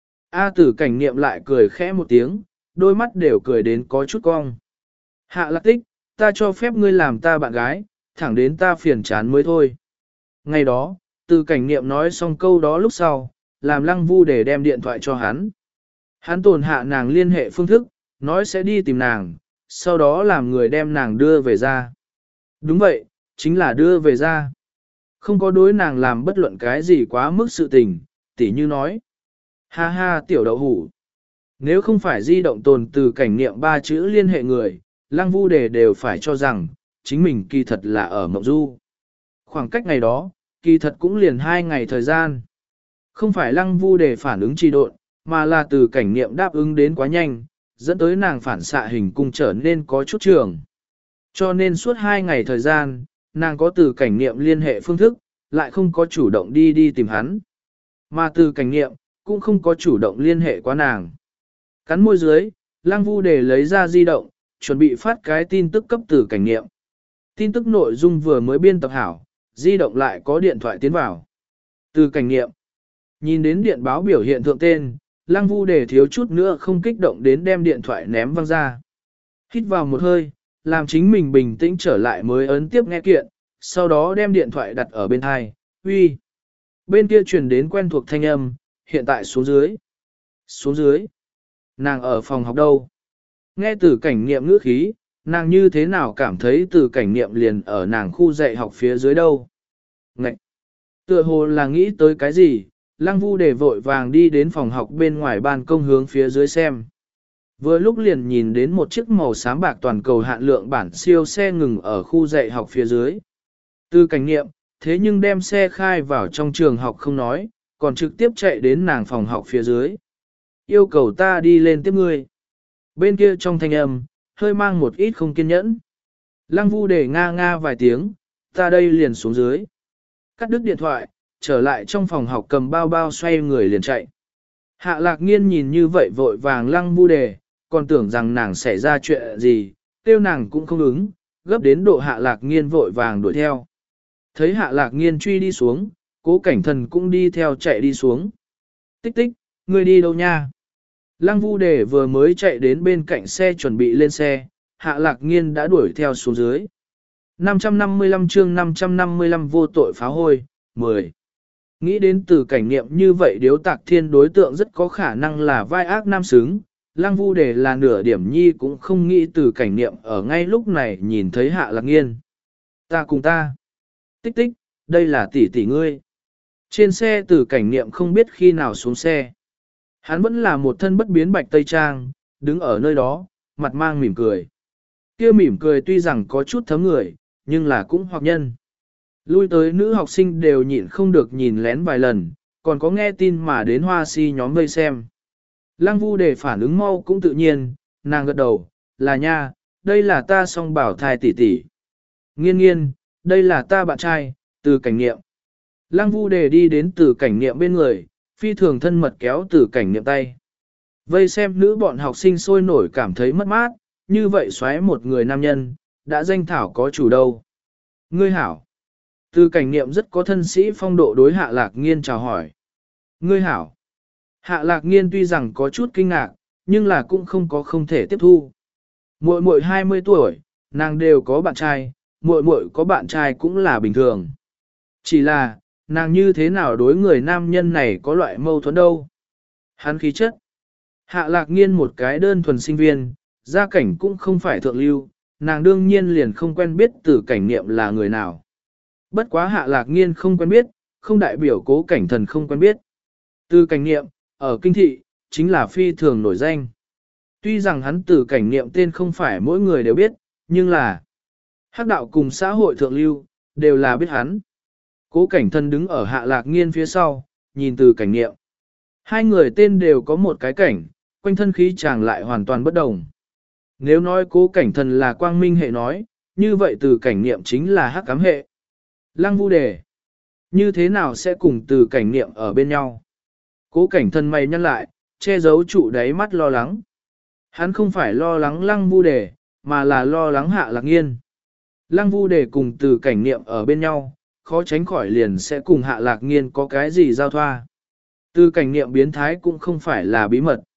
A từ cảnh niệm lại cười khẽ một tiếng, đôi mắt đều cười đến có chút cong. Hạ lạc tích, ta cho phép ngươi làm ta bạn gái, thẳng đến ta phiền chán mới thôi. Ngày đó, từ cảnh niệm nói xong câu đó lúc sau, làm lăng vu để đem điện thoại cho hắn. Hắn tồn hạ nàng liên hệ phương thức, nói sẽ đi tìm nàng, sau đó làm người đem nàng đưa về ra. Đúng vậy, chính là đưa về ra. Không có đối nàng làm bất luận cái gì quá mức sự tình, tỉ như nói. Ha ha tiểu đậu hủ. Nếu không phải di động tồn từ cảnh niệm ba chữ liên hệ người, lăng vu đề đều phải cho rằng, chính mình kỳ thật là ở mộng du. Khoảng cách ngày đó, kỳ thật cũng liền hai ngày thời gian. Không phải lăng vu đề phản ứng trì độn, mà là từ cảnh niệm đáp ứng đến quá nhanh, dẫn tới nàng phản xạ hình cung trở nên có chút trường. Cho nên suốt hai ngày thời gian, nàng có từ cảnh niệm liên hệ phương thức, lại không có chủ động đi đi tìm hắn. Mà từ cảnh niệm, cũng không có chủ động liên hệ qua nàng. Cắn môi dưới, lăng vu đề lấy ra di động, chuẩn bị phát cái tin tức cấp từ cảnh niệm. Tin tức nội dung vừa mới biên tập hảo, di động lại có điện thoại tiến vào. Từ cảnh niệm. Nhìn đến điện báo biểu hiện thượng tên, lăng vu đề thiếu chút nữa không kích động đến đem điện thoại ném văng ra. Hít vào một hơi, làm chính mình bình tĩnh trở lại mới ấn tiếp nghe kiện, sau đó đem điện thoại đặt ở bên hai, uy. Bên kia truyền đến quen thuộc thanh âm, hiện tại xuống dưới. Xuống dưới. Nàng ở phòng học đâu? Nghe từ cảnh niệm ngữ khí, nàng như thế nào cảm thấy từ cảnh niệm liền ở nàng khu dạy học phía dưới đâu? Ngậy! Tựa hồ là nghĩ tới cái gì, lăng vu để vội vàng đi đến phòng học bên ngoài ban công hướng phía dưới xem. Vừa lúc liền nhìn đến một chiếc màu xám bạc toàn cầu hạn lượng bản siêu xe ngừng ở khu dạy học phía dưới. Từ cảnh niệm, thế nhưng đem xe khai vào trong trường học không nói, còn trực tiếp chạy đến nàng phòng học phía dưới. Yêu cầu ta đi lên tiếp ngươi. Bên kia trong thanh âm, hơi mang một ít không kiên nhẫn. Lăng vu để nga nga vài tiếng, ta đây liền xuống dưới. Cắt đứt điện thoại, trở lại trong phòng học cầm bao bao xoay người liền chạy. Hạ lạc nghiên nhìn như vậy vội vàng lăng vu đề, còn tưởng rằng nàng xảy ra chuyện gì, tiêu nàng cũng không ứng, gấp đến độ hạ lạc nghiên vội vàng đuổi theo. Thấy hạ lạc nghiên truy đi xuống, cố cảnh thần cũng đi theo chạy đi xuống. Tích tích, ngươi đi đâu nha? Lăng vu đề vừa mới chạy đến bên cạnh xe chuẩn bị lên xe, hạ lạc nghiên đã đuổi theo xuống dưới. năm trăm năm mươi lăm chương năm trăm năm mươi lăm vô tội phá hôi, mười. Nghĩ đến từ cảnh niệm như vậy điếu tạc thiên đối tượng rất có khả năng là vai ác nam xứng, Lăng Vu Đề là nửa điểm nhi cũng không nghĩ từ cảnh niệm ở ngay lúc này nhìn thấy Hạ Lạc Nghiên. Ta cùng ta. Tích tích, đây là tỷ tỷ ngươi. Trên xe từ cảnh niệm không biết khi nào xuống xe. Hắn vẫn là một thân bất biến bạch tây trang, đứng ở nơi đó, mặt mang mỉm cười. Kia mỉm cười tuy rằng có chút thấm người, nhưng là cũng hoặc nhân. Lui tới nữ học sinh đều nhịn không được nhìn lén vài lần, còn có nghe tin mà đến hoa si nhóm vây xem. Lăng Vu Đề phản ứng mau cũng tự nhiên, nàng gật đầu, là nha, đây là ta song bảo thai tỷ tỷ. Nghiên nghiên, đây là ta bạn trai, từ cảnh niệm. Lăng Vu Đề đi đến từ cảnh niệm bên người, phi thường thân mật kéo từ cảnh niệm tay. Vây xem nữ bọn học sinh sôi nổi cảm thấy mất mát, như vậy xoáy một người nam nhân, đã danh thảo có chủ đâu. Ngươi hảo. Từ cảnh niệm rất có thân sĩ phong độ đối Hạ Lạc Nghiên chào hỏi. Ngươi hảo. Hạ Lạc Nghiên tuy rằng có chút kinh ngạc, nhưng là cũng không có không thể tiếp thu. Muội muội hai mươi tuổi, nàng đều có bạn trai, muội muội có bạn trai cũng là bình thường. Chỉ là, nàng như thế nào đối người nam nhân này có loại mâu thuẫn đâu. Hắn khí chất. Hạ Lạc Nghiên một cái đơn thuần sinh viên, gia cảnh cũng không phải thượng lưu, nàng đương nhiên liền không quen biết từ cảnh niệm là người nào. Bất quá Hạ Lạc Nghiên không quen biết, không đại biểu Cố Cảnh Thần không quen biết. Từ cảnh niệm, ở kinh thị, chính là phi thường nổi danh. Tuy rằng hắn từ cảnh niệm tên không phải mỗi người đều biết, nhưng là hắc đạo cùng xã hội thượng lưu, đều là biết hắn. Cố Cảnh Thần đứng ở Hạ Lạc Nghiên phía sau, nhìn từ cảnh niệm. Hai người tên đều có một cái cảnh, quanh thân khí chàng lại hoàn toàn bất đồng. Nếu nói Cố Cảnh Thần là quang minh hệ nói, như vậy từ cảnh niệm chính là hắc ám hệ. Lăng Vu Đề, như thế nào sẽ cùng từ cảnh niệm ở bên nhau? Cố Cảnh Thần mày nhăn lại, che giấu trụ đáy mắt lo lắng. Hắn không phải lo lắng Lăng Vu Đề, mà là lo lắng Hạ Lạc Nghiên. Lăng Vu Đề cùng từ cảnh niệm ở bên nhau, khó tránh khỏi liền sẽ cùng Hạ Lạc Nghiên có cái gì giao thoa. Từ cảnh niệm biến thái cũng không phải là bí mật.